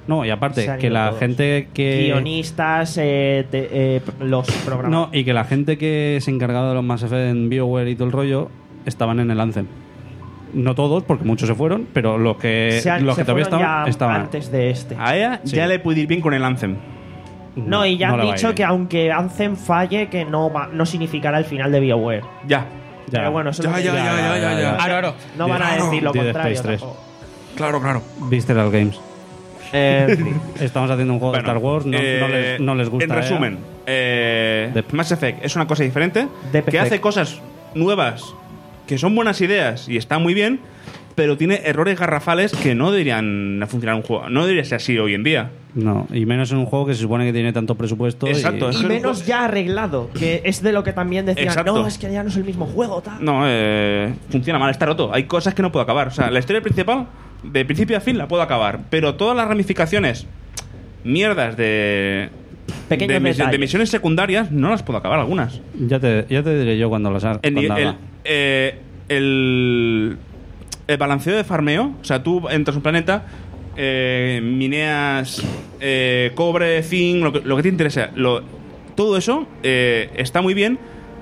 No, y aparte, Se han que ido la todos. gente que... Guionistas, eh, te- eh, los programas. No, y que la gente que se encargaba de los Mass Effect en BioWare y todo el rollo estaban en el Anthem. No todos, porque muchos se fueron, pero los que, se han- los se que todavía fueron estaban, ya estaban. antes de este. A ella Sí. ya le puede ir bien con el Anthem. No, y ya no han le va a ir dicho bien. que aunque Anthem falle, que no, va, no significará el final de BioWare. Ya. Ya. Pero bueno, eso Ya, es lo que- ya, ya, ya, ya, ya. Claro, claro. No van a Claro. decir lo Dead contrario. Space tres. tampoco. Claro, claro. Visceral Games. Eh, en fin. Estamos haciendo un juego Bueno, de Star Wars, no, eh, no les, no les gusta. En resumen, eh, De- Mass Effect es una cosa diferente, De que P C. hace cosas nuevas, que son buenas ideas y está muy bien, pero tiene errores garrafales que no deberían funcionar en un juego. No debería ser así hoy en día. No, y menos en un juego que se supone que tiene tanto presupuesto. Exacto, y- es Y que menos el ya arreglado, que es de lo que también decían. Exacto. No, es que ya no es el mismo juego, tal. No, eh, funciona mal, está roto. Hay cosas que no puedo acabar. O sea, la historia principal, de principio a fin, la puedo acabar. Pero todas las ramificaciones, mierdas de. Pequeños de, mis- detalles. de misiones secundarias, no las puedo acabar algunas. Ya te, ya te diré yo cuando las haga. El, cuando el, haga. eh, el, el balanceo de farmeo, o sea, tú entras a un planeta, eh, mineas eh, cobre, zinc, lo que, lo que te interesa. Lo, todo eso eh, está muy bien,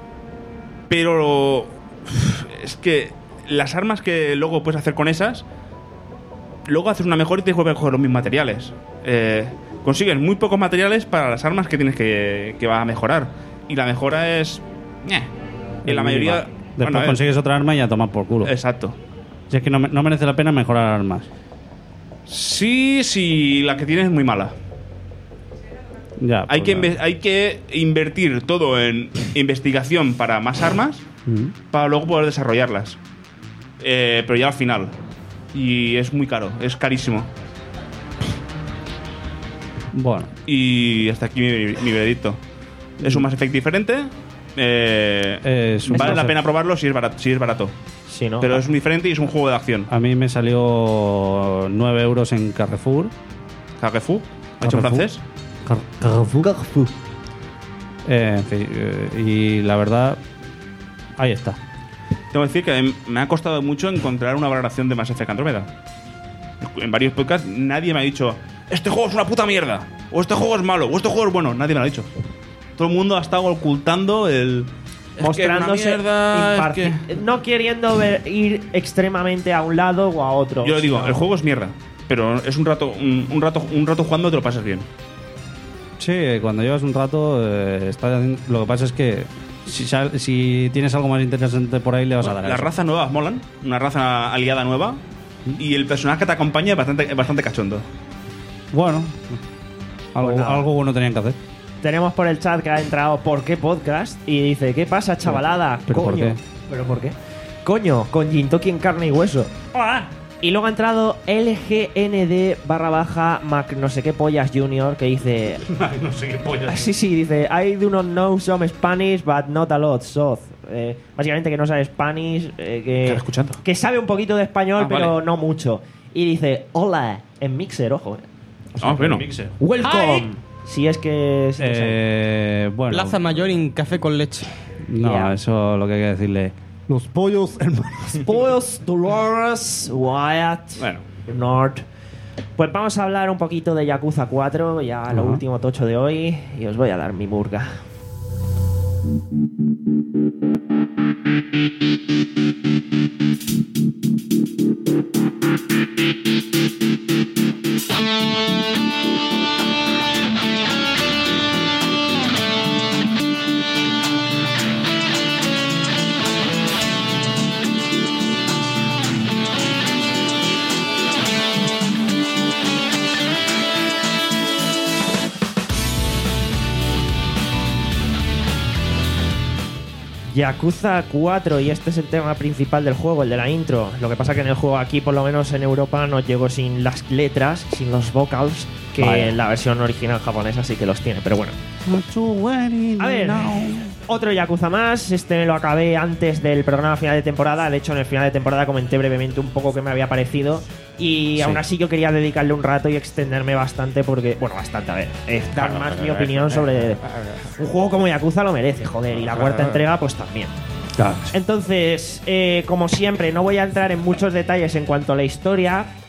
pero es que las armas que luego puedes hacer con esas, luego haces una mejor y tienes que coger los mismos materiales. Eh, consigues muy pocos materiales para las armas que tienes que, que va a mejorar. Y la mejora es... ñe. En la mayoría... Después bueno, a ver, consigues otra arma y ya tomas por culo. Exacto. Si es que no, me- no merece la pena mejorar armas. Sí, sí, la que tienes es muy mala. Ya, Hay, pues que, nada. inve- hay que invertir todo en investigación para más armas Mm. para luego poder desarrollarlas. Eh, pero ya al final. Y es muy caro, es carísimo. Bueno, Y hasta aquí mi, mi veredicto. Es un Mass Effect diferente. eh, Es un vale Mass la Effect. pena probarlo si es barato. Si es barato. Sí, ¿no? Pero es muy diferente y es un juego de acción. a mí me salió nueve euros en Carrefour. Carrefour, hecho en Carrefour. francés. Car- Carrefour. Eh, en fin, eh, y la verdad, ahí está. Tengo que decir que me ha costado mucho encontrar una valoración de Mass Effect Andromeda. En varios podcasts nadie me ha dicho este juego es una puta mierda, o este juego es malo, o este juego es bueno. Nadie me lo ha dicho. Todo el mundo ha estado ocultando el... Mostrándose es que es una mierda, imparci- es que- no queriendo ver- ir extremamente a un lado o a otro. Yo lo digo, sino- el juego es mierda, pero es un rato, un, un rato, un rato jugando te lo pasas bien. Sí, cuando llevas un rato, eh, está- lo que pasa es que si, sal- si tienes algo más interesante por ahí, le vas a dar a Las eso. razas nuevas molan, una raza aliada nueva, y el personaje que te acompaña es bastante, es bastante cachondo. Bueno, algo, Pues nada. algo bueno tenían que hacer. Tenemos por el chat que ha entrado ¿Por qué podcast? Y dice, ¿qué pasa, chavalada? ¿Pero por Coño. qué? ¿Pero por qué? Coño, con Jintoki en carne y hueso. Y luego ha entrado L G N D barra baja Mac no sé qué pollas junior que dice... no sé qué Ah, polla. sí, sí, dice I do not know some Spanish but not a lot, soz. Eh, básicamente que no sabe Spanish, eh, que, Está escuchando. que sabe un poquito de español, Ah, pero vale. no mucho. Y dice, hola, en Mixer, ojo. eh. Ah, bueno. Welcome. Si es que... si que sabe. Eh, bueno, Plaza Mayor en café con leche. no, Yeah. eso lo que hay que decirle. Los pollos, hermanos. Spoils, Dolores, Wyatt, Bueno. Nord. Pues vamos a hablar un poquito de Yakuza cuatro, ya lo Ajá. último tocho de hoy, y os voy a dar mi burga. Yakuza cuatro, y este es el tema principal del juego, el de la intro. Lo que pasa que en el juego aquí, por lo menos en Europa, nos llegó sin las letras, sin los vocals, que Vaya. en la versión original japonesa sí que los tiene, pero bueno. A ver, otro Yakuza más. Este me lo acabé antes del programa final de temporada. De hecho, en el final de temporada comenté brevemente un poco qué me había parecido. Y Sí. aún así yo quería dedicarle un rato y extenderme bastante porque... Bueno, bastante, a ver. Es dar más mi opinión sobre... Un juego como Yakuza lo merece, joder. Y la cuarta entrega, pues también. Claro. Entonces, eh, como siempre, no voy a entrar en muchos detalles en cuanto a la historia,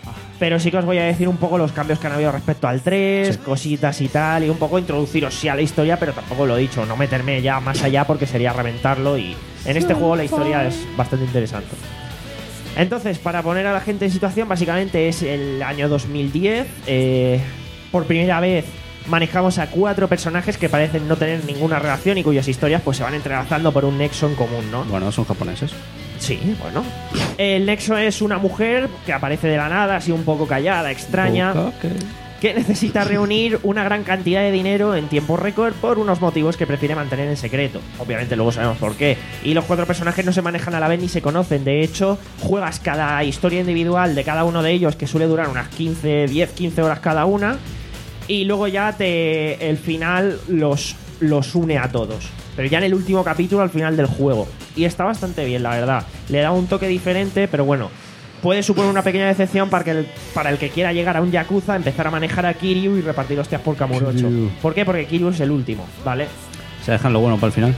Pero sí que os voy a decir un poco los cambios que han habido respecto al tres, Sí. cositas y tal, y un poco introduciros sí a la historia, pero tampoco lo he dicho, no meterme ya más allá porque sería reventarlo, y en este juego la historia es bastante interesante. Entonces, para poner a la gente en situación, básicamente es el año dos mil diez. Eh, por primera vez manejamos a cuatro personajes que parecen no tener ninguna relación y cuyas historias pues se van entrelazando por un nexo en común, ¿no? Bueno, son japoneses. Sí, bueno. El nexo es una mujer que aparece de la nada, así un poco callada, extraña, que necesita reunir una gran cantidad de dinero en tiempo récord por unos motivos que prefiere mantener en secreto. Obviamente luego sabemos por qué. Y los cuatro personajes no se manejan a la vez ni se conocen. De hecho, juegas cada historia individual de cada uno de ellos, que suele durar unas quince, diez, quince horas cada una, y luego ya te el final los, los une a todos. Pero ya en el último capítulo, al final del juego. Y está bastante bien, la verdad. Le da un toque diferente, pero bueno, puede suponer una pequeña decepción para, que el, para el que quiera llegar a un Yakuza, empezar a manejar a Kiryu y repartir hostias por Kamurocho. Kiryu. ¿Por qué? Porque Kiryu es el último, ¿vale? Se dejan lo bueno para el final.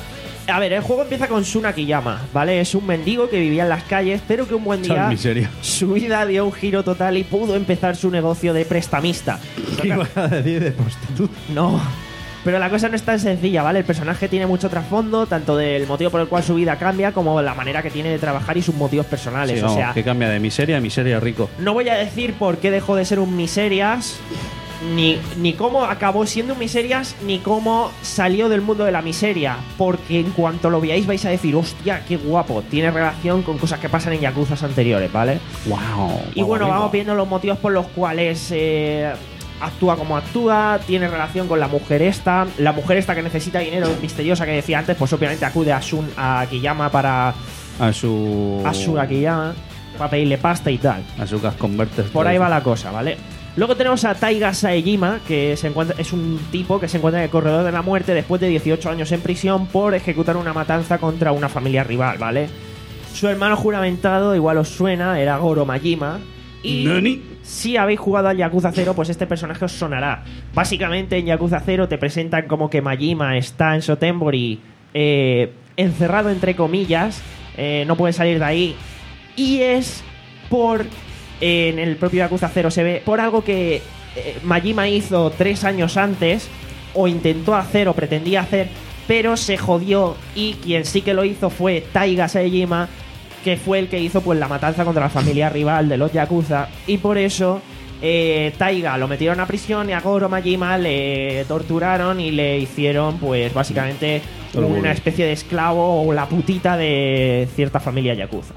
A ver, el juego empieza con Sun Akiyama, ¿vale? Es un mendigo que vivía en las calles, pero que un buen día Chal, miseria. su vida dio un giro total y pudo empezar su negocio de prestamista. ¿Qué iba a decir de prostituta? No, pero la cosa no es tan sencilla, ¿vale? El personaje tiene mucho trasfondo, tanto del motivo por el cual su vida cambia como la manera que tiene de trabajar y sus motivos personales. Sí, o vamos, sea, que cambia de miseria a miseria rico. no voy a decir por qué dejó de ser un miserias, ni, ni cómo acabó siendo un miserias, ni cómo salió del mundo de la miseria, porque en cuanto lo veáis vais a decir, hostia, qué guapo, tiene relación con cosas que pasan en Yakuzas anteriores, ¿vale? Wow. Y bueno, vamos viendo los motivos por los cuales eh, actúa como actúa, tiene relación con la mujer esta, la mujer esta que necesita dinero misteriosa que decía antes, pues obviamente acude a Sun a Akiyama para A su. a Sun Akiyama para pedirle pasta y tal. A su gas converter. Por ahí va la cosa, ¿vale? Luego tenemos a Taiga Saejima, que se encuentra, es un tipo que se encuentra en el corredor de la muerte después de dieciocho años en prisión por ejecutar una matanza contra una familia rival, ¿vale? Su hermano juramentado, igual os suena, era Goro Majima. Y ¿Nani? si habéis jugado al Yakuza cero, pues este personaje os sonará. Básicamente en Yakuza cero te presentan como que Majima está en Sotenbori eh, encerrado entre comillas, eh, no puede salir de ahí. Y es por... eh, en el propio Yakuza cero se ve por algo que eh, Majima hizo tres años antes, o intentó hacer o pretendía hacer, pero se jodió, y quien sí que lo hizo fue Taiga Saejima, que fue el que hizo pues la matanza contra la familia rival de los Yakuza, y por eso eh, Taiga lo metieron a prisión y a Goro Majima le torturaron y le hicieron pues básicamente Todo una bueno. especie de esclavo o la putita de cierta familia Yakuza.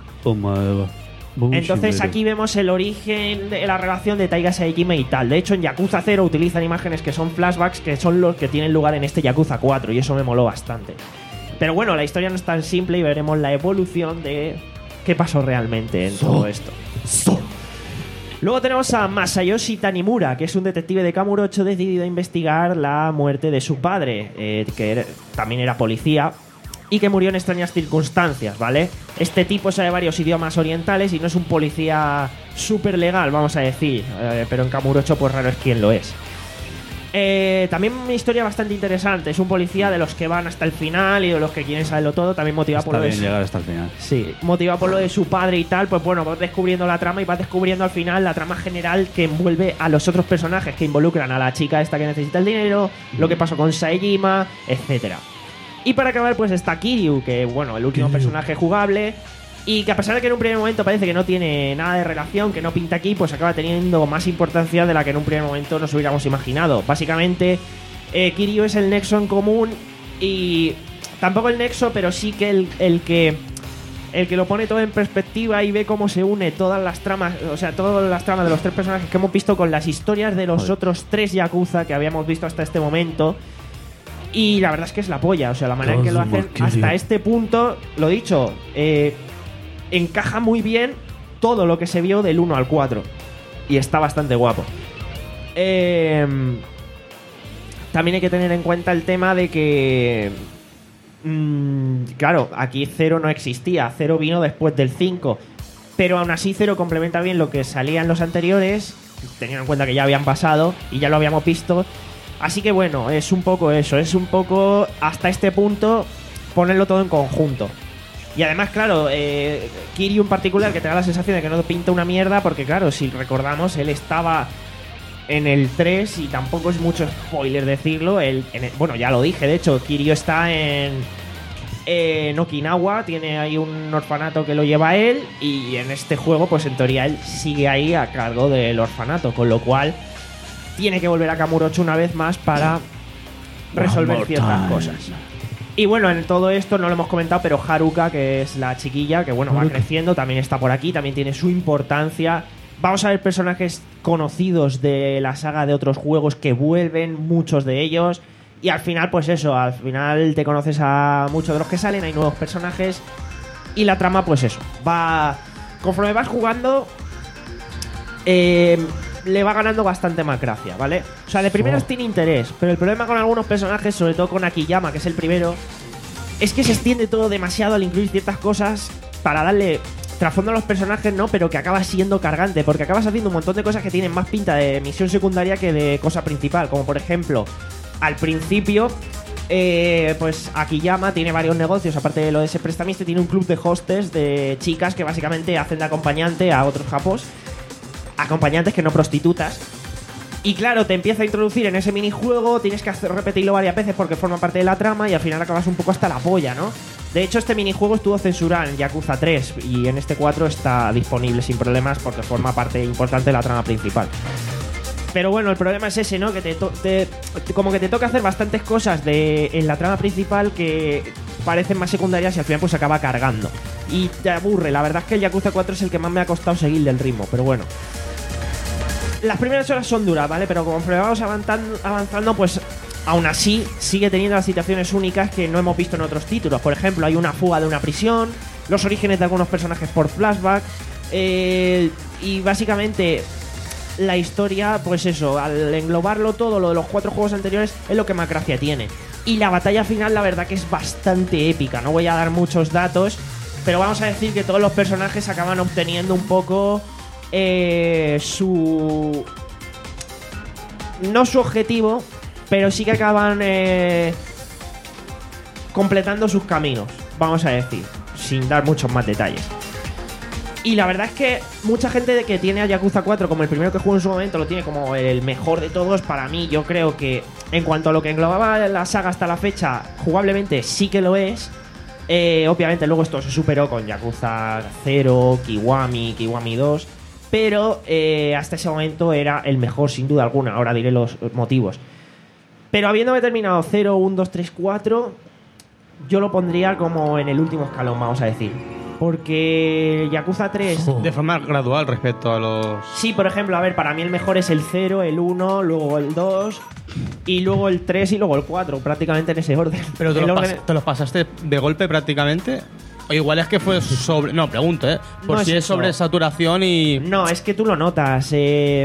Entonces aquí vemos el origen de la relación de Taiga Saejima y tal. De hecho en Yakuza cero utilizan imágenes que son flashbacks, que son los que tienen lugar en este Yakuza cuatro, y eso me moló bastante. Pero bueno, la historia no es tan simple y veremos la evolución de qué pasó realmente en todo esto. Luego tenemos a Masayoshi Tanimura, que es un detective de Kamurocho decidido a investigar la muerte de su padre, eh, que era- también era policía, y que murió en extrañas circunstancias, ¿vale? Este tipo sabe varios idiomas orientales y no es un policía súper legal, vamos a decir, eh, pero en Kamurocho pues raro es quien lo es. Eh, también una historia bastante interesante. Es un policía de los que van hasta el final y de los que quieren saberlo todo. También motivado por Está lo de bien su, llegar hasta el final. sí, motivado por lo de su padre y tal. Pues bueno, vas descubriendo la trama y vas descubriendo al final la trama general que envuelve a los otros personajes que involucran a la chica esta que necesita el dinero, lo que pasó con Saejima, etcétera. Y para acabar pues está Kiryu, que bueno, el último personaje jugable, y que a pesar de que en un primer momento parece que no tiene nada de relación, que no pinta aquí, pues acaba teniendo más importancia de la que en un primer momento nos hubiéramos imaginado. Básicamente, eh, Kiryu es el nexo en común, y tampoco el nexo, pero sí que el, el que el que lo pone todo en perspectiva y ve cómo se une todas las tramas, o sea, todas las tramas de los tres personajes que hemos visto con las historias de los Joder. otros tres Yakuza que habíamos visto hasta este momento. Y la verdad es que es la polla, o sea, la manera en que lo hacen hasta este punto, lo dicho, eh, encaja muy bien todo lo que se vio del uno al cuatro. Y está bastante guapo. Eh, también hay que tener en cuenta el tema de que... mm, claro, aquí cero no existía. cero vino después del cinco. Pero aún así cero complementa bien lo que salía en los anteriores, teniendo en cuenta que ya habían pasado y ya lo habíamos visto. Así que bueno, es un poco eso. Es un poco, hasta este punto, ponerlo todo en conjunto. Y además, claro, eh, Kiryu en particular, que te da la sensación de que no pinta una mierda, porque claro, si recordamos, él estaba en el tres y tampoco es mucho spoiler decirlo. El, en el, bueno, ya lo dije, de hecho, Kiryu está en, en Okinawa, tiene ahí un orfanato que lo lleva él, y en este juego, pues en teoría él sigue ahí a cargo del orfanato, con lo cual tiene que volver a Kamurocho una vez más para resolver ciertas cosas. Y bueno, en todo esto no lo hemos comentado, pero Haruka, que es la chiquilla, que bueno, va creciendo, también está por aquí, también tiene su importancia. Vamos a ver personajes conocidos de la saga de otros juegos que vuelven, muchos de ellos. Y al final, pues eso, al final te conoces a muchos de los que salen, hay nuevos personajes. Y la trama, pues eso, va... Conforme vas jugando, eh, le va ganando bastante más gracia, ¿vale? O sea, de primeras oh. tiene interés, pero el problema con algunos personajes, sobre todo con Akiyama, que es el primero, es que se extiende todo demasiado al incluir ciertas cosas para darle trasfondo a los personajes, ¿no? Pero que acaba siendo cargante, porque acabas haciendo un montón de cosas que tienen más pinta de misión secundaria que de cosa principal, como por ejemplo, al principio... Eh, pues Akiyama tiene varios negocios, aparte de lo de ese prestamista, tiene un club de hostes de chicas que básicamente hacen de acompañante a otros japos, acompañantes que no prostitutas. Y claro, te empieza a introducir en ese minijuego, tienes que hacer, repetirlo varias veces porque forma parte de la trama y al final acabas un poco hasta la polla, ¿no? De hecho, este minijuego estuvo censurado en Yakuza tres y en este cuatro está disponible sin problemas porque forma parte importante de la trama principal. Pero bueno, el problema es ese, ¿no? Que te, to- te, te como que te toca hacer bastantes cosas de en la trama principal que parecen más secundarias y al final pues se acaba cargando. Y te aburre. La verdad es que el Yakuza cuatro es el que más me ha costado seguir del ritmo, pero bueno. Las primeras horas son duras, ¿vale? Pero conforme vamos avanzando, avanzando, pues aún así sigue teniendo las situaciones únicas que no hemos visto en otros títulos. Por ejemplo, hay una fuga de una prisión, los orígenes de algunos personajes por flashback, eh, y básicamente... la historia, pues eso, al englobarlo todo, lo de los cuatro juegos anteriores, es lo que más gracia tiene. Y la batalla final, la verdad que es bastante épica. No voy a dar muchos datos, pero vamos a decir que todos los personajes acaban obteniendo un poco eh, su... no su objetivo, pero sí que acaban eh, completando sus caminos, vamos a decir, sin dar muchos más detalles. Y la verdad es que mucha gente que tiene a Yakuza cuatro como el primero que jugó en su momento lo tiene como el mejor de todos. Para mí, yo creo que en cuanto a lo que englobaba la saga hasta la fecha, jugablemente sí que lo es. Eh, obviamente luego esto se superó con Yakuza cero, Kiwami, Kiwami dos, pero eh, hasta ese momento era el mejor sin duda alguna. Ahora diré los motivos. Pero habiéndome terminado cero, uno, dos, tres, cuatro, yo lo pondría como en el último escalón, vamos a decir. Porque Yakuza tres... De forma gradual respecto a los... Sí, por ejemplo, a ver, para mí el mejor es el cero, el uno, luego el dos y luego el tres y luego el cuatro, prácticamente en ese orden. ¿Pero te, El los, orden... pas- te los pasaste de golpe prácticamente? O igual es que fue sobre... No, pregunto, ¿eh? Por No si es es, eso. sobre saturación y... No, es que tú lo notas. Eh...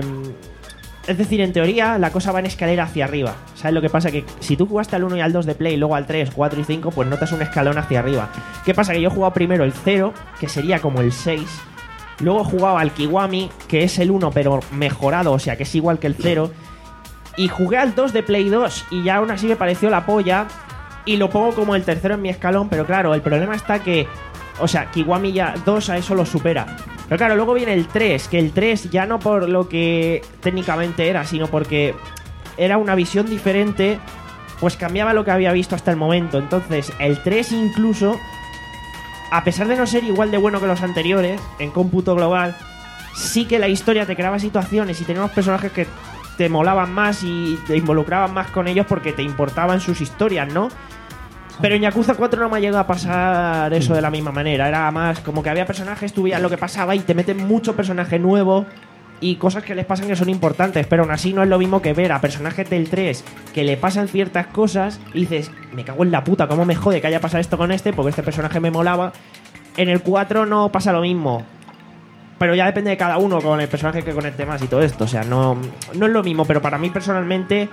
Es decir, en teoría la cosa va en escalera hacia arriba. ¿Sabes lo que pasa? Que si tú jugaste al uno y al dos de Play, luego al tres, cuatro y cinco, pues notas un escalón hacia arriba. ¿Qué pasa? Que yo he jugado primero el cero, que sería como el seis. Luego he jugado al Kiwami, que es el uno pero mejorado, o sea que es igual que el cero. Y jugué al dos de Play dos y ya aún así me pareció la polla. Y lo pongo como el tercero en mi escalón, pero claro, el problema está que... O sea, Kiwami ya dos a eso lo supera. Pero claro, luego viene el tres, que el tres ya no por lo que técnicamente era, sino porque era una visión diferente, pues cambiaba lo que había visto hasta el momento. Entonces, el tres incluso, a pesar de no ser igual de bueno que los anteriores, en cómputo global, sí que la historia te creaba situaciones y tenía unos personajes que te molaban más y te involucraban más con ellos porque te importaban sus historias, ¿no? Pero en Yakuza cuatro no me ha llegado a pasar eso de la misma manera. Era más como que había personajes, tú veías lo que pasaba y te meten mucho personaje nuevo y cosas que les pasan que son importantes. Pero aún así no es lo mismo que ver a personajes del tres que le pasan ciertas cosas y dices, me cago en la puta, cómo me jode que haya pasado esto con este porque este personaje me molaba. En el cuatro no pasa lo mismo. Pero ya depende de cada uno con el personaje que conecte más y todo esto. O sea, no, no es lo mismo, pero para mí personalmente...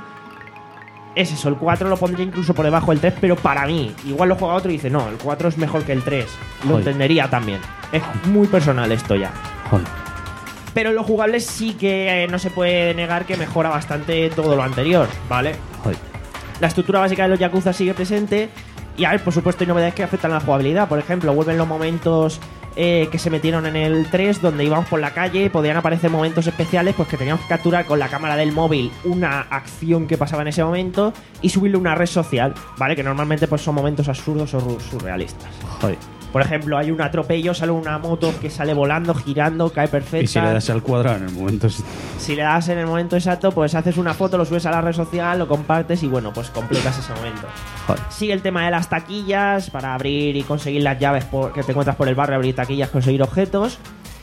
Es eso, el cuatro lo pondría incluso por debajo del tres, pero para mí, igual lo juega otro y dice, no, el cuatro es mejor que el tres. Lo Joder. entendería también. Es muy personal esto ya. Joder. Pero en lo jugable sí que eh, no se puede negar que mejora bastante todo lo anterior, ¿vale? Joder. La estructura básica de los Yakuza sigue presente Y a ver, por supuesto, hay novedades que afectan a la jugabilidad. Por ejemplo, vuelven los momentos eh, que se metieron en el tres, donde íbamos por la calle, podían aparecer momentos especiales, pues que teníamos que capturar con la cámara del móvil una acción que pasaba en ese momento y subirle a una red social, ¿vale? Que normalmente pues son momentos absurdos o surrealistas. Joder. Por ejemplo, hay un atropello, sale una moto que sale volando, girando, cae perfecta. Y si le das al cuadrado en el momento... Si le das en el momento exacto, pues haces una foto, lo subes a la red social, lo compartes y bueno, pues completas ese momento. Joder. Sigue el tema de las taquillas para abrir y conseguir las llaves por, que te encuentras por el barrio, abrir taquillas, conseguir objetos.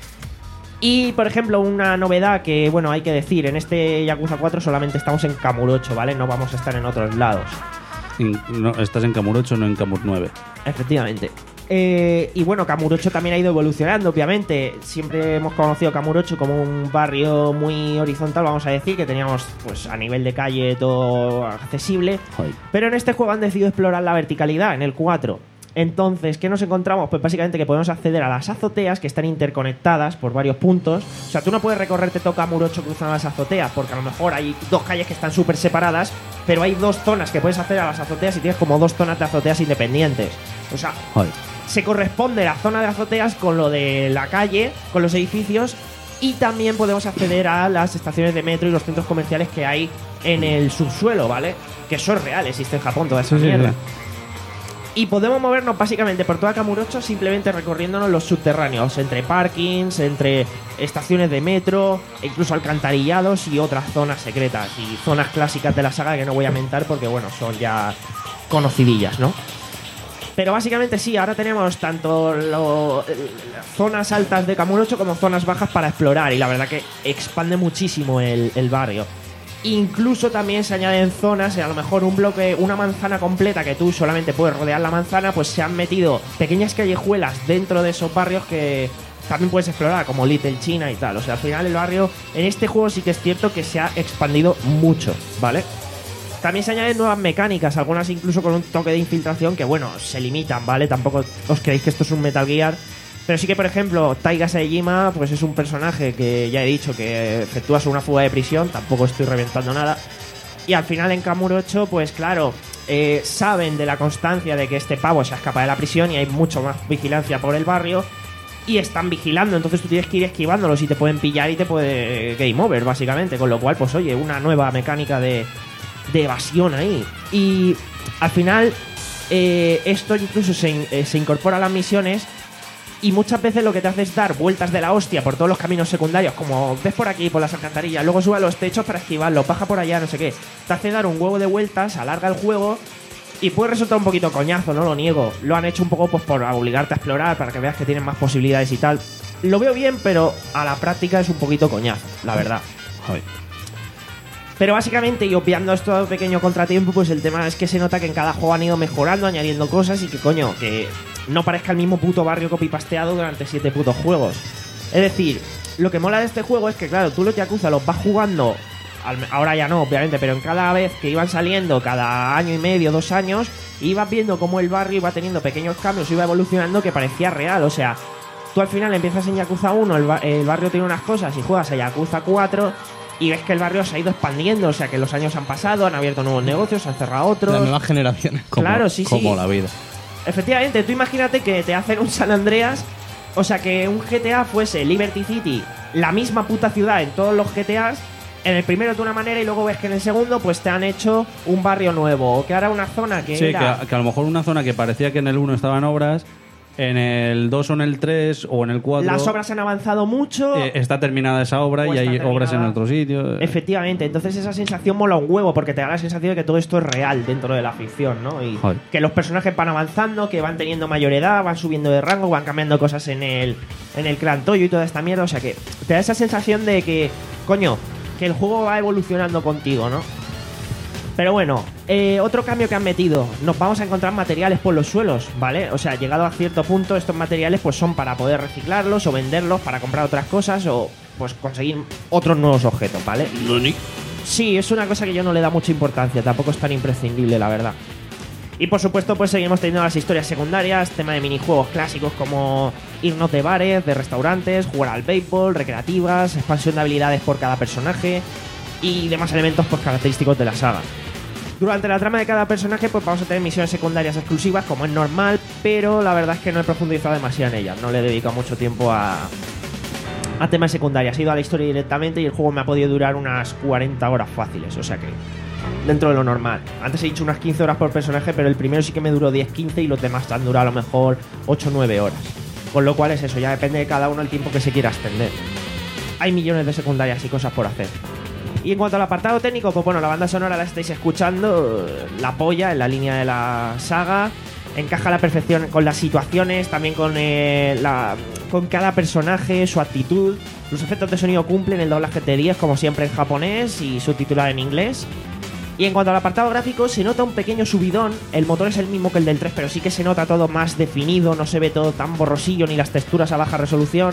Y, por ejemplo, una novedad que, bueno, hay que decir, en este Yakuza cuatro solamente estamos en Kamurocho, ¿vale? No vamos a estar en otros lados. No, estás en Kamurocho, no en Kamur nueve. Efectivamente. Eh, y bueno, Kamurocho también ha ido evolucionando, obviamente. Siempre hemos conocido Kamurocho como un barrio muy horizontal, vamos a decir, que teníamos pues a nivel de calle todo accesible. Joder. Pero en este juego han decidido explorar la verticalidad, en el cuatro. Entonces, ¿qué nos encontramos? Pues básicamente que podemos acceder a las azoteas que están interconectadas por varios puntos. O sea, tú no puedes recorrerte todo Kamurocho cruzando las azoteas, porque a lo mejor hay dos calles que están súper separadas, pero hay dos zonas que puedes acceder a las azoteas y tienes como dos zonas de azoteas independientes. O sea, Joder. se corresponde la zona de azoteas con lo de la calle, con los edificios, y también podemos acceder a las estaciones de metro y los centros comerciales que hay en el subsuelo, ¿vale? Que eso es real, existe en Japón toda esa Sí, sí, mierda. sí. Y podemos movernos básicamente por toda Kamurocho simplemente recorriéndonos los subterráneos, entre parkings, entre estaciones de metro, e incluso alcantarillados y otras zonas secretas y zonas clásicas de la saga que no voy a mentar porque, bueno, son ya conocidillas, ¿no? Pero básicamente sí, ahora tenemos tanto lo, zonas altas de Kamurocho como zonas bajas para explorar y la verdad que expande muchísimo el, el barrio. Incluso también se añaden zonas, a lo mejor un bloque, una manzana completa que tú solamente puedes rodear la manzana, pues se han metido pequeñas callejuelas dentro de esos barrios que también puedes explorar, como Little China y tal. O sea, al final el barrio en este juego sí que es cierto que se ha expandido mucho, ¿vale? También se añaden nuevas mecánicas, algunas incluso con un toque de infiltración que, bueno, se limitan, ¿vale? Tampoco os creéis que esto es un Metal Gear. Pero sí que, por ejemplo, Taiga Saejima pues es un personaje que ya he dicho que efectúa una fuga de prisión, tampoco estoy reventando nada. Y al final en Kamurocho, pues claro, eh, saben de la constancia de que este pavo se escapa de la prisión y hay mucho más vigilancia por el barrio. Y están vigilando, entonces tú tienes que ir esquivándolos y te pueden pillar y te puede game over, básicamente. Con lo cual, pues oye, una nueva mecánica de, de evasión ahí. Y al final, eh, esto incluso se, eh, se incorpora a las misiones. Y muchas veces lo que te hace es dar vueltas de la hostia por todos los caminos secundarios, como ves por aquí, por las alcantarillas, luego sube a los techos para esquivarlo, baja por allá, no sé qué. Te hace dar un huevo de vueltas, alarga el juego y puede resultar un poquito coñazo, no lo niego. Lo han hecho un poco pues por obligarte a explorar, para que veas que tienen más posibilidades y tal. Lo veo bien, pero a la práctica es un poquito coñazo, la verdad. Joder. Pero básicamente, y obviando esto pequeño contratiempo, pues el tema es que se nota que en cada juego han ido mejorando, añadiendo cosas y que, coño, que no parezca el mismo puto barrio copy-pasteado durante siete putos juegos. Es decir, lo que mola de este juego es que, claro, tú los Yakuza los vas jugando, ahora ya no, obviamente, pero en cada vez que iban saliendo, cada año y medio, dos años, ibas viendo cómo el barrio iba teniendo pequeños cambios, iba evolucionando que parecía real, o sea, tú al final empiezas en Yakuza uno, el, ba- el barrio tiene unas cosas y juegas a Yakuza cuatro y ves que el barrio se ha ido expandiendo, o sea que los años han pasado, han abierto nuevos negocios, han cerrado otros. Las nuevas generaciones. Como, Claro, sí, sí. Como la vida. Efectivamente, tú imagínate que te hacen un San Andreas, o sea que un G T A fuese Liberty City, la misma puta ciudad en todos los G T As, en el primero de una manera y luego ves que en el segundo pues te han hecho un barrio nuevo, o que ahora una zona que Sí, que era... a, que a lo mejor una zona que parecía que en el uno estaba en obras, en el dos o en el tres o en el cuatro... Las obras han avanzado mucho. eh, está terminada esa obra O y está hay obras en terminada. otro sitio. Efectivamente, entonces esa sensación mola un huevo porque te da la sensación de que todo esto es real dentro de la ficción, ¿no? Y Joder. que los personajes van avanzando, que van teniendo mayor edad, van subiendo de rango, van cambiando cosas en el, en el clan Toyo y toda esta mierda, o sea que te da esa sensación de que, coño, que el juego va evolucionando contigo, ¿no? Pero bueno, eh, otro cambio que han metido, nos vamos a encontrar materiales por los suelos, ¿vale? O sea, llegado a cierto punto, estos materiales pues son para poder reciclarlos o venderlos para comprar otras cosas o pues conseguir otros nuevos objetos, ¿vale? Sí, es una cosa que yo no le da mucha importancia, tampoco es tan imprescindible, la verdad. Y por supuesto, pues seguimos teniendo las historias secundarias, tema de minijuegos clásicos como irnos de bares, de restaurantes, jugar al béisbol, recreativas, expansión de habilidades por cada personaje y demás elementos pues característicos de la saga. Durante la trama de cada personaje pues vamos a tener misiones secundarias exclusivas como es normal, pero la verdad es que no he profundizado demasiado en ellas, no le he dedicado mucho tiempo a, a temas secundarios, he ido a la historia directamente y el juego me ha podido durar unas cuarenta horas fáciles, o sea que dentro de lo normal. Antes he dicho unas quince horas por personaje, pero el primero sí que me duró diez quince y los demás han durado a lo mejor ocho o nueve horas, con lo cual es eso, ya depende de cada uno el tiempo que se quiera extender. Hay millones de secundarias y cosas por hacer. Y en cuanto al apartado técnico, pues bueno, la banda sonora la estáis escuchando, la apoya en la línea de la saga, encaja a la perfección con las situaciones, también con, eh, la, con cada personaje, su actitud. Los efectos de sonido cumplen, el doblaje T diez como siempre en japonés y subtitulado en inglés. Y en cuanto al apartado gráfico, se nota un pequeño subidón. El motor es el mismo que el del tres, pero sí que se nota todo más definido, no se ve todo tan borrosillo ni las texturas a baja resolución.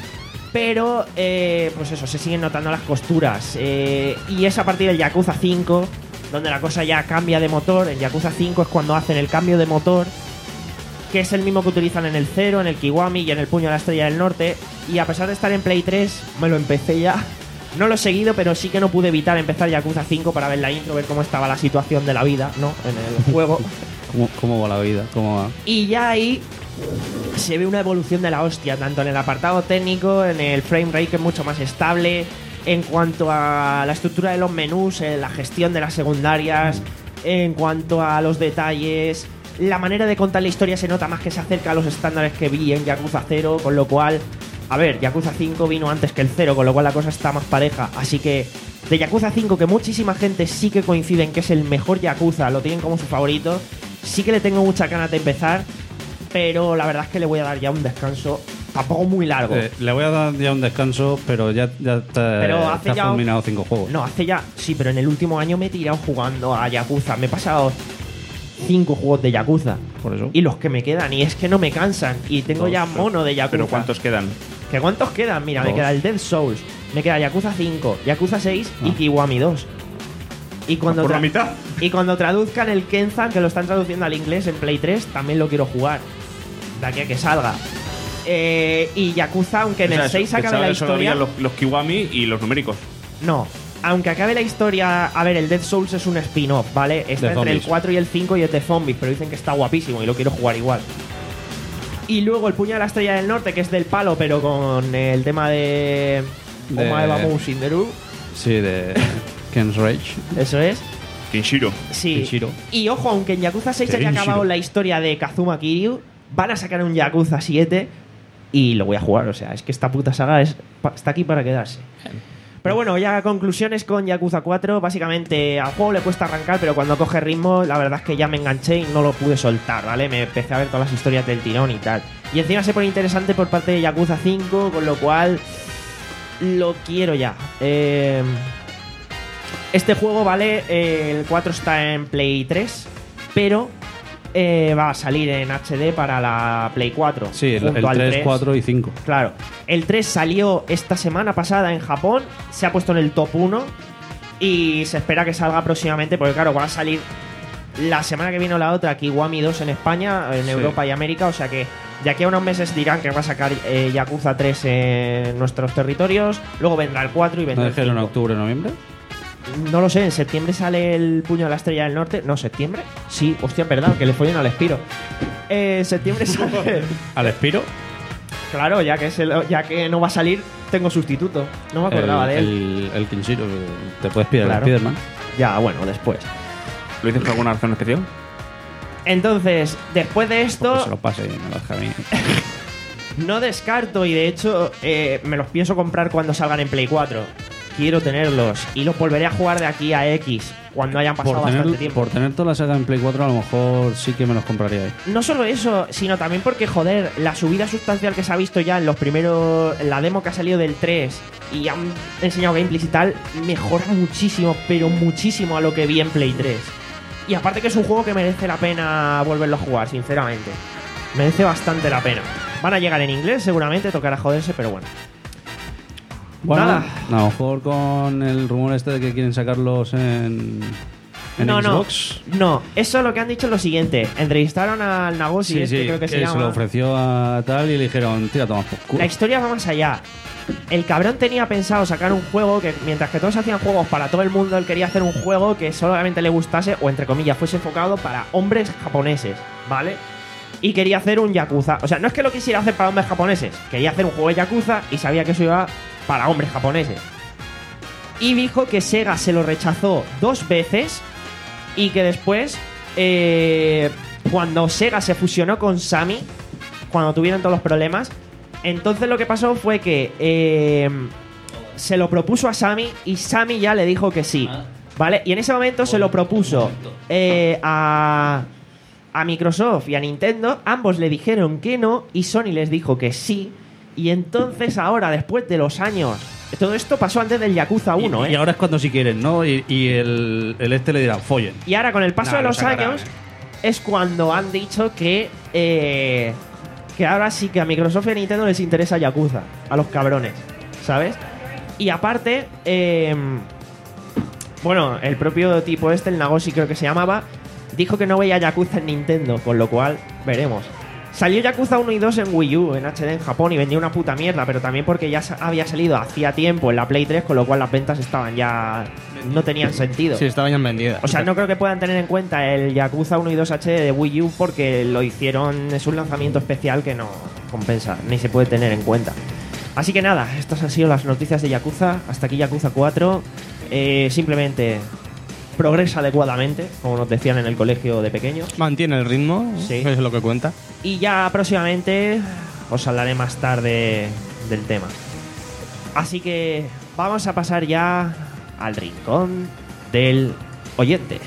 Pero, eh, pues eso, se siguen notando las costuras. Eh, y es a partir del Yakuza cinco, donde la cosa ya cambia de motor. En Yakuza cinco es cuando hacen el cambio de motor, que es el mismo que utilizan en el Zero, en el Kiwami y en el Puño de la Estrella del Norte. Y a pesar de estar en Play tres, me lo empecé ya. No lo he seguido, pero sí que no pude evitar empezar Yakuza cinco para ver la intro, ver cómo estaba la situación de la vida, ¿no? En el juego. ¿Cómo, ¿Cómo va la vida? ¿Cómo va? Y ya ahí se ve una evolución de la hostia, tanto en el apartado técnico, en el frame rate que es mucho más estable, en cuanto a la estructura de los menús, en la gestión de las secundarias, en cuanto a los detalles, la manera de contar la historia se nota más que se acerca a los estándares que vi en Yakuza cero, con lo cual, a ver, Yakuza cinco vino antes que el cero, con lo cual la cosa está más pareja, así que de Yakuza cinco, que muchísima gente sí que coincide en que es el mejor Yakuza, lo tienen como su favorito, sí que le tengo mucha ganas de empezar, pero la verdad es que le voy a dar ya un descanso tampoco muy largo. Eh, le voy a dar ya un descanso, pero ya, ya te, pero hace te has ya fulminado cinco juegos. No, hace ya... Sí, pero en el último año me he tirado jugando a Yakuza. Me he pasado cinco juegos de Yakuza. Por eso. Y los que me quedan, y es que no me cansan. Y tengo Dos, ya mono de Yakuza. ¿Pero cuántos quedan? ¿Qué cuántos quedan? Mira, Dos. me queda el Dead Souls, me queda Yakuza cinco, Yakuza seis y Ah. Kiwami dos. Y cuando, ¿Por la tra- mitad? y cuando traduzcan el Kenzan, que lo están traduciendo al inglés en Play tres, también lo quiero jugar. De aquí a que salga. Eh, y Yakuza, aunque en O sea, el seis acabe pensaba la que solo historia... había Los, los Kiwami y los numéricos. No, aunque acabe la historia... A ver, el Dead Souls es un spin-off, ¿vale? Está De entre el zombies. cuatro y el cinco y es de zombies, pero dicen que está guapísimo y lo quiero jugar igual. Y luego el Puño de la Estrella del Norte, que es del palo, pero con el tema de... De- Omae Bamu Shinderu. Sí, de Ken's Rage. Eso es. Kenshiro. Sí. Kenshiro. Y ojo, aunque en Yakuza seis haya Kenshiro. acabado la historia de Kazuma Kiryu, van a sacar un Yakuza siete y lo voy a jugar. O sea, es que esta puta saga es, pa- está aquí para quedarse. Pero bueno, ya conclusiones con Yakuza cuatro. Básicamente al juego le cuesta arrancar, pero cuando coge ritmo, la verdad es que ya me enganché y no lo pude soltar, ¿vale? Me empecé a ver todas las historias del tirón y tal. Y encima se pone interesante por parte de Yakuza cinco, con lo cual lo quiero ya. Eh, este juego, ¿vale? Eh, el cuatro está en Play tres, pero eh, va a salir en H D para la Play cuatro. Sí, el, junto el al tres, tres. cuatro y cinco. Claro, el tres salió esta semana pasada en Japón, se ha puesto en el top uno y se espera que salga próximamente, porque claro, va a salir la semana que viene o la otra Kiwami dos en España, en Sí. Europa y América, o sea que de aquí a unos meses dirán que va a sacar eh, Yakuza tres en nuestros territorios, luego vendrá el cuatro y ¿No vendrá el dijeron cinco. octubre, noviembre? No lo sé, en septiembre sale el Puño de la Estrella del Norte. No, ¿septiembre? Sí, hostia, es verdad, que le follen al Espiro. Eh, en septiembre sale... ¿Al Espiro? Claro, ya que, es el- ya que no va a salir, tengo sustituto. No me acordaba el, de él. El, el Kenshiro. Te puedes pillar Claro. el Spiderman. Ya, bueno, después. ¿Lo dices por alguna razón especial? Entonces, después de Porque se esto, lo pase y me lo deja a mí. no descarto y de hecho eh, me los pienso comprar cuando salgan en Play cuatro. Quiero tenerlos y los volveré a jugar de aquí a X cuando hayan pasado Por bastante tener, tiempo. por tener toda la saga en Play cuatro, a lo mejor sí que me los compraría ahí. No solo eso, sino también porque, joder, la subida sustancial que se ha visto ya en los primeros. En la demo que ha salido del tres y han enseñado gameplays y tal, mejora muchísimo, pero muchísimo a lo que vi en Play tres. Y aparte que es un juego que merece la pena volverlo a jugar, sinceramente. Merece bastante la pena. Van a llegar en inglés, seguramente, tocará joderse, pero bueno. Bueno, Nada. a lo mejor con el rumor este de que quieren sacarlos en, en no, Xbox. no, no. Eso lo que han dicho es lo siguiente. Entrevistaron al Nagoshi, Sí, este sí, creo que, que se se, llama. lo ofreció a tal y le dijeron, tira, toma por culo. La historia va más allá. El cabrón tenía pensado sacar un juego que, mientras que todos hacían juegos para todo el mundo, él quería hacer un juego que solamente le gustase, o entre comillas, fuese enfocado para hombres japoneses, ¿vale? Y quería hacer un Yakuza. O sea, no es que lo quisiera hacer para hombres japoneses, quería hacer un juego de Yakuza y sabía que eso iba para hombres japoneses. Y dijo que Sega se lo rechazó dos veces y que después, eh, cuando Sega se fusionó con Sammy, cuando tuvieron todos los problemas, entonces lo que pasó fue que eh, se lo propuso a Sammy y Sammy ya le dijo que sí, ¿vale? Y en ese momento se lo propuso eh, a, a Microsoft y a Nintendo. Ambos le dijeron que no y Sony les dijo que sí. Y entonces ahora, después de los años... Todo esto pasó antes del Yakuza uno, y, ¿eh? y ahora es cuando si quieren, ¿no? Y, y el, el este le dirá, follen. Y ahora, con el paso Nah, de lo los sacarán, años, eh. es cuando han dicho que eh, que ahora sí que a Microsoft y a Nintendo les interesa Yakuza, a los cabrones, ¿sabes? Y aparte, eh, bueno, el propio tipo este, el Nagoshi creo que se llamaba, dijo que no veía Yakuza en Nintendo, con lo cual veremos. Salió Yakuza uno y dos en Wii U, en H D en Japón, y vendía una puta mierda, pero también porque ya había salido hacía tiempo en la Play tres, con lo cual las ventas estaban ya... no tenían sentido. Sí, estaban ya vendidas. O sea, no creo que puedan tener en cuenta el Yakuza uno y dos H D de Wii U porque lo hicieron, es un lanzamiento especial que no compensa, ni se puede tener en cuenta. Así que nada, estas han sido las noticias de Yakuza. Hasta aquí Yakuza cuatro. Eh, simplemente progresa adecuadamente, como nos decían en el colegio de pequeños. Mantiene el ritmo, Sí. eso es lo que cuenta. Y ya próximamente os hablaré más tarde del tema. Así que vamos a pasar ya al rincón del oyente.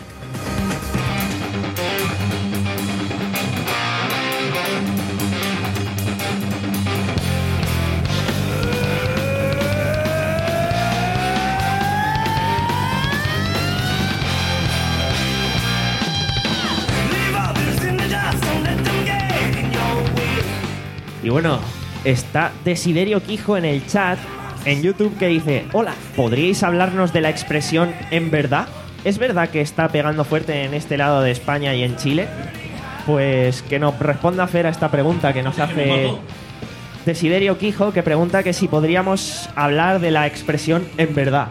Y bueno, está Desiderio Quijo en el chat en YouTube que dice: hola, ¿podríais hablarnos de la expresión en verdad? ¿Es verdad que está pegando fuerte en este lado de España y en Chile? Pues que nos responda Fer a esta pregunta que nos hace Desiderio Quijo, que pregunta que si podríamos hablar de la expresión en verdad.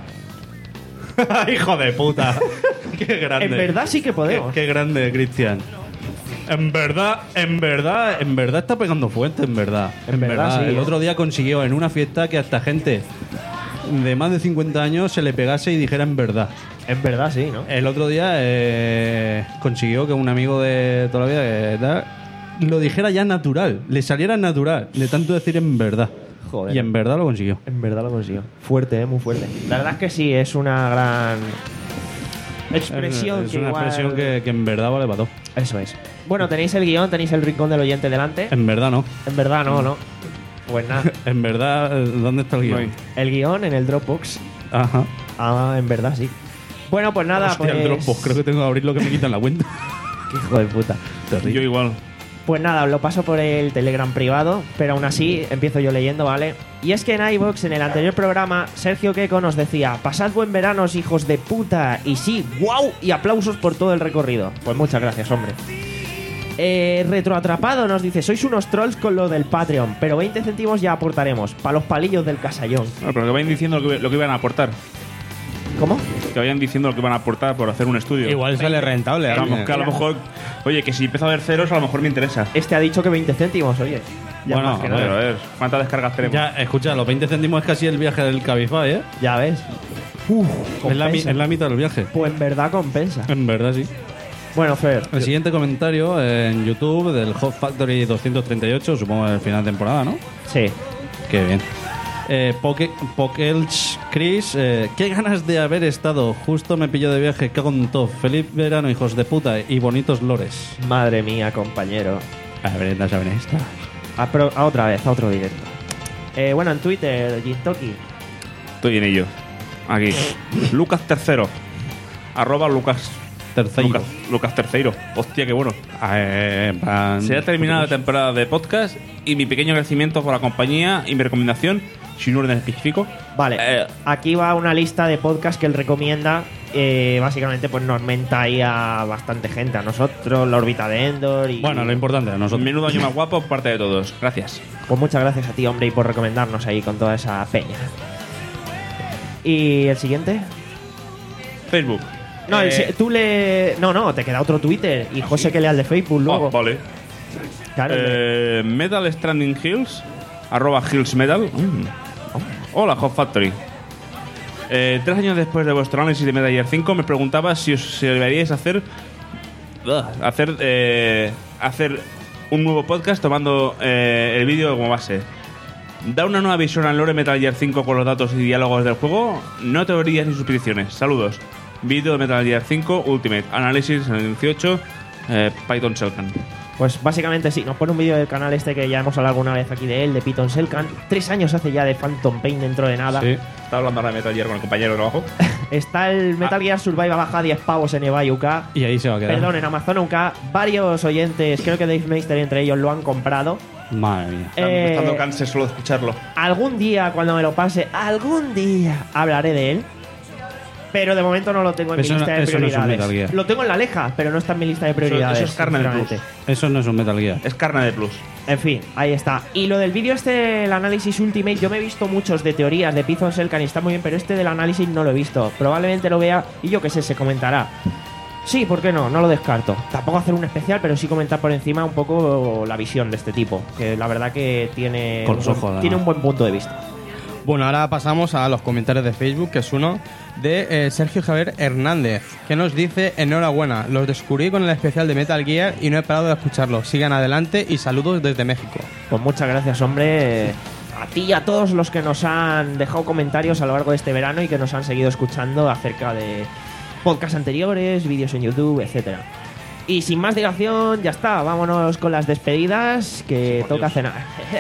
¡Hijo de puta! ¡Qué grande! En verdad sí que podemos. Qué, qué grande, Cristian. En verdad, en verdad, en verdad está pegando fuerte, en verdad. En verdad, sí, El ¿eh? otro día consiguió en una fiesta que hasta gente de más de cincuenta años se le pegase y dijera en verdad. En verdad sí, ¿no? El otro día eh, consiguió que un amigo de toda la vida que tal, lo dijera ya natural, le saliera natural, de tanto decir en verdad. Joder. Y en verdad lo consiguió. En verdad lo consiguió. Fuerte, ¿eh? Muy fuerte. La verdad es que sí, es una gran expresión. Es que una igual- expresión que, que en verdad vale para todo. Eso es. Bueno, tenéis el guión, tenéis el rincón del oyente delante. En verdad no. En verdad no, ¿no? Pues nada. En verdad, eh, ¿dónde está el guión? El guión en el Dropbox. Ajá. Ah, en verdad sí. Bueno, pues nada, Hostia, pues... el Dropbox, creo que tengo que abrir lo que me quitan la cuenta. Qué hijo de puta. Yo igual. Pues nada, lo paso por el Telegram privado, pero aún así empiezo yo leyendo, ¿vale? Y es que en iVoox, en el anterior programa, Sergio Queco nos decía: pasad buen verano, hijos de puta. Y sí, wow, y aplausos por todo el recorrido. Pues muchas gracias, hombre. Eh, Retroatrapado nos dice: sois unos trolls con lo del Patreon, pero veinte céntimos ya aportaremos, para los palillos del casallón. Bueno, pero que vayan diciendo lo que, lo que iban a aportar. ¿Cómo? Que vayan diciendo lo que van a aportar por hacer un estudio. Igual sale rentable. Vamos, alguien. que a lo mejor, oye, que si empiezo a ver ceros, a lo mejor me interesa. Este ha dicho que veinte céntimos, oye. Ya Bueno, más que a nada. Pero a ver, ¿cuántas descargas tenemos? Ya, escucha, los veinte céntimos es casi el viaje del Cabify, ¿eh? Ya ves. Uf, Es la, mi- compensa. es la mitad del viaje. Pues en verdad compensa. En verdad, sí. Bueno, Fer. El siguiente comentario eh, en YouTube del Hot Factory doscientos treinta y ocho, supongo el final de temporada, ¿no? Sí. Qué bien. Eh, Poke, Pokelch Chris, eh, qué ganas de haber estado. Justo me pilló de viaje, cago en todo. Feliz verano, hijos de puta, y bonitos lores. Madre mía, compañero. A ver, no saben esta. A, pro- a otra vez, a otro directo. Eh, bueno, en Twitter, Gintoki. Estoy en ello. Aquí. Lucas Tercero. Arroba Lucas. Terceiro. Lucas, Lucas Terceiro. Hostia, qué bueno. Eh, pan- Se ha terminado la temporada de podcast y mi pequeño agradecimiento por la compañía y mi recomendación, sin orden específico. Vale, Eh. aquí va una lista de podcasts que él recomienda eh, básicamente pues nos menta ahí a bastante gente, a nosotros, la órbita de Endor y... Bueno, lo importante, a nosotros. Menudo año más guapo por parte de todos. Gracias. Pues muchas gracias a ti, hombre, y por recomendarnos ahí con toda esa peña. ¿Y el siguiente? Facebook. No, el Eh, si- tú le... No, no, te queda otro Twitter y José que lea el de Facebook luego. oh, vale. Claro, el de- Eh, Metal Stranding Hills, arroba Hills Metal. Mm. Hola, Hot Factory. Eh, tres años después de vuestro análisis de Metal Gear cinco, me preguntaba si os si deberíais hacer Ugh, hacer eh, hacer un nuevo podcast tomando eh, el vídeo como base. Da una nueva visión al lore Metal Gear cinco con los datos y diálogos del juego. No teorías ni suposiciones. Saludos. Vídeo de Metal Gear cinco Ultimate Análisis en el dieciocho. eh, Python Selkan. Pues básicamente sí, nos pone un vídeo del canal este que ya hemos hablado alguna vez aquí de él, de Python Selkan. Tres años hace ya de Phantom Pain dentro de nada. Sí. Estaba hablando ahora de Metal Gear con el compañero de trabajo. Está el Metal Gear Survive baja diez pavos en eBay U K. Y ahí se va a quedar. Perdón, en Amazon U K. Varios oyentes, creo que Dave Meister entre ellos, lo han comprado. Madre mía. Eh, Estando cansé solo de escucharlo. Algún día, cuando me lo pase, algún día hablaré de él. Pero de momento no lo tengo en Eso mi no- lista de eso no es un prioridades. Metal Gear. Lo tengo en la leja, pero no está en mi lista de prioridades. eso es carne de sinceramente. Eso no es un Metal Gear. Es carne de plus. En fin, ahí está. Y lo del vídeo este, el análisis Ultimate, yo me he visto muchos de teorías de Python Selkan y está muy bien, pero este del análisis no lo he visto. Probablemente lo vea y yo qué sé, se comentará. Sí, ¿por qué no? No lo descarto. Tampoco hacer un especial, pero sí comentar por encima un poco la visión de este tipo, que la verdad que tiene, Con los un, buen- ojos, además. tiene un buen punto de vista. Bueno, ahora pasamos a los comentarios de Facebook, que es uno de eh, Sergio Javier Hernández, que nos dice: enhorabuena, los descubrí con el especial de Metal Gear y no he parado de escucharlo. Sigan adelante y saludos desde México. Pues muchas gracias, hombre. eh, A ti y a todos los que nos han dejado comentarios a lo largo de este verano y que nos han seguido escuchando acerca de podcasts anteriores, vídeos en YouTube, etcétera. Y sin más dilación, ya está. Vámonos con las despedidas, que toca cenar.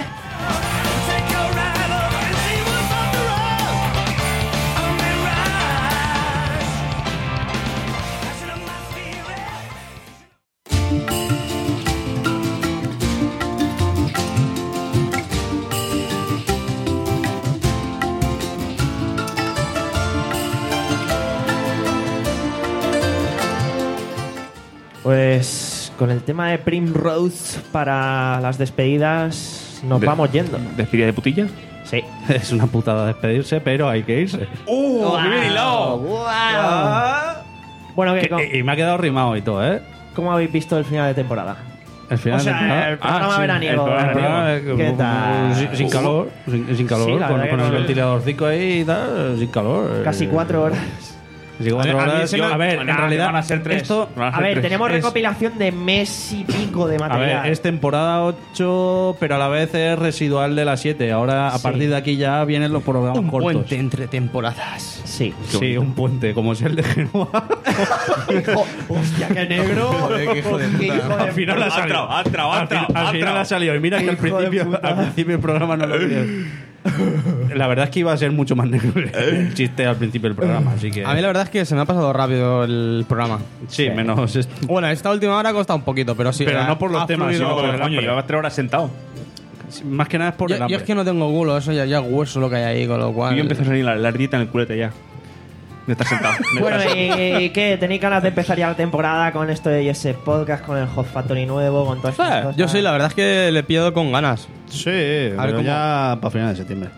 Pues con el tema de Primrose para las despedidas nos De- vamos yendo. ¿Despedida de putilla? Sí. Es una putada despedirse, pero hay que irse. ¡Uh! ¡Qué bien hilado! Bueno, ¿qué, Que- cómo, y, y me ha quedado rimado y todo, ¿eh? cómo habéis visto el final de temporada? El final O sea, de temporada- el programa Ah, sí, veraniego. el programa ¿Qué veraniego, eh, tal? Sin, sin calor, sin, sin calor, Sí, la con, verdad con que el con- ventiladorcico ahí y tal, sin calor. Casi eh, cuatro horas. Casi cuatro A mí horas. ese Yo- me- a ver, en Nah, realidad, van a ser tres. esto. Van A ser ver, tres. tenemos Es- recopilación de mes y pico de A material. ver, es temporada ocho, pero a la vez es residual de la siete. Ahora, a Sí. partir de aquí ya vienen los programas Un cortos. puente entre temporadas. Sí. Sí, un puente, como es el de Genoa. Hostia, qué negro. Joder, qué hijo de Qué puta. hijo de Al final ha Ha salido. entrado, ha entrado, ha Al, entrado, fin- al ha final entrado. ha salido. Y mira que al Hijo de principio, puta. al principio del programa no lo vi. La verdad es que iba a ser mucho más negro el chiste al principio del programa, así que. A mí la verdad es que se me ha pasado rápido el programa. Sí, menos. esto. Bueno, esta última hora ha costado un poquito, pero sí. Pero ha- no por los ha temas, fluido. sino por el Coño, hambre. llevabas tres horas sentado. Más que nada es por Yo, el yo hambre. es que no tengo culo, eso ya, ya es hueso lo que hay ahí, con lo cual. Y yo empecé a salir la, la ardillita en el culete ya. Me estás sentado. Me Bueno, estás- ¿y qué? ¿Tenéis ganas de empezar ya la temporada con esto de ese podcast, con el Hot Factory nuevo, con todas estas Eh, cosas? Yo sí, la verdad es que le pido con ganas. Sí, ver pero cómo- ya para finales de septiembre.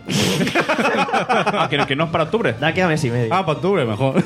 Ah, ¿que, que no es para octubre. Da que a mes y medio. Ah, para octubre mejor.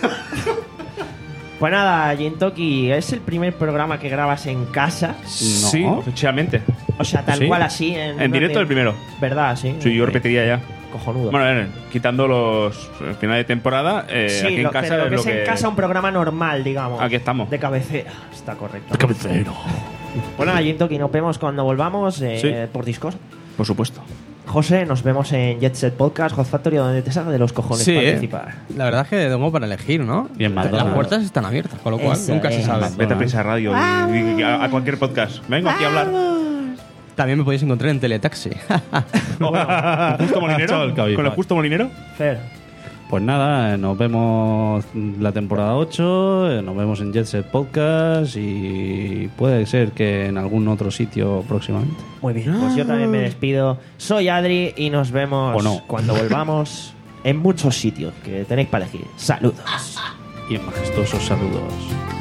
Pues nada, Jintoki, es el primer programa que grabas en casa. Sí, efectivamente. O sea, tal ¿Sí? cual así. En, En una directo te- el primero. ¿Verdad? Sí. Sí, yo repetiría ya. Cojonudo. Bueno, a ver, quitando los el final de temporada, eh, sí, aquí en lo, casa pero lo es que lo es que... en casa un programa normal, digamos. Aquí estamos. De cabecera. Está correcto. Cabecero. Bueno, nada, Jintoki, nos vemos cuando volvamos eh, Sí. por Discord. Por supuesto. José, nos vemos en Jet Set Podcast, Hot Factory, donde te salga de los cojones Sí, eh. participar. La verdad es que tengo para elegir, ¿no? Y en McDonald's. Las puertas están abiertas, con lo cual Eso nunca se es. sabe. Vete a Prisa Radio y, y a, a cualquier podcast. Vengo aquí a hablar. También me podéis encontrar en Teletaxi. ¿Con el justo molinero? Chao, el Cabify. ¿Con el justo molinero? Fer. Pues nada, eh, nos vemos la temporada ocho, eh, nos vemos en Jet Set Podcast y puede ser que en algún otro sitio próximamente. Muy bien, pues yo también me despido. Soy Adri y nos vemos O no. cuando volvamos en muchos sitios que tenéis para elegir. Saludos. y majestuosos saludos.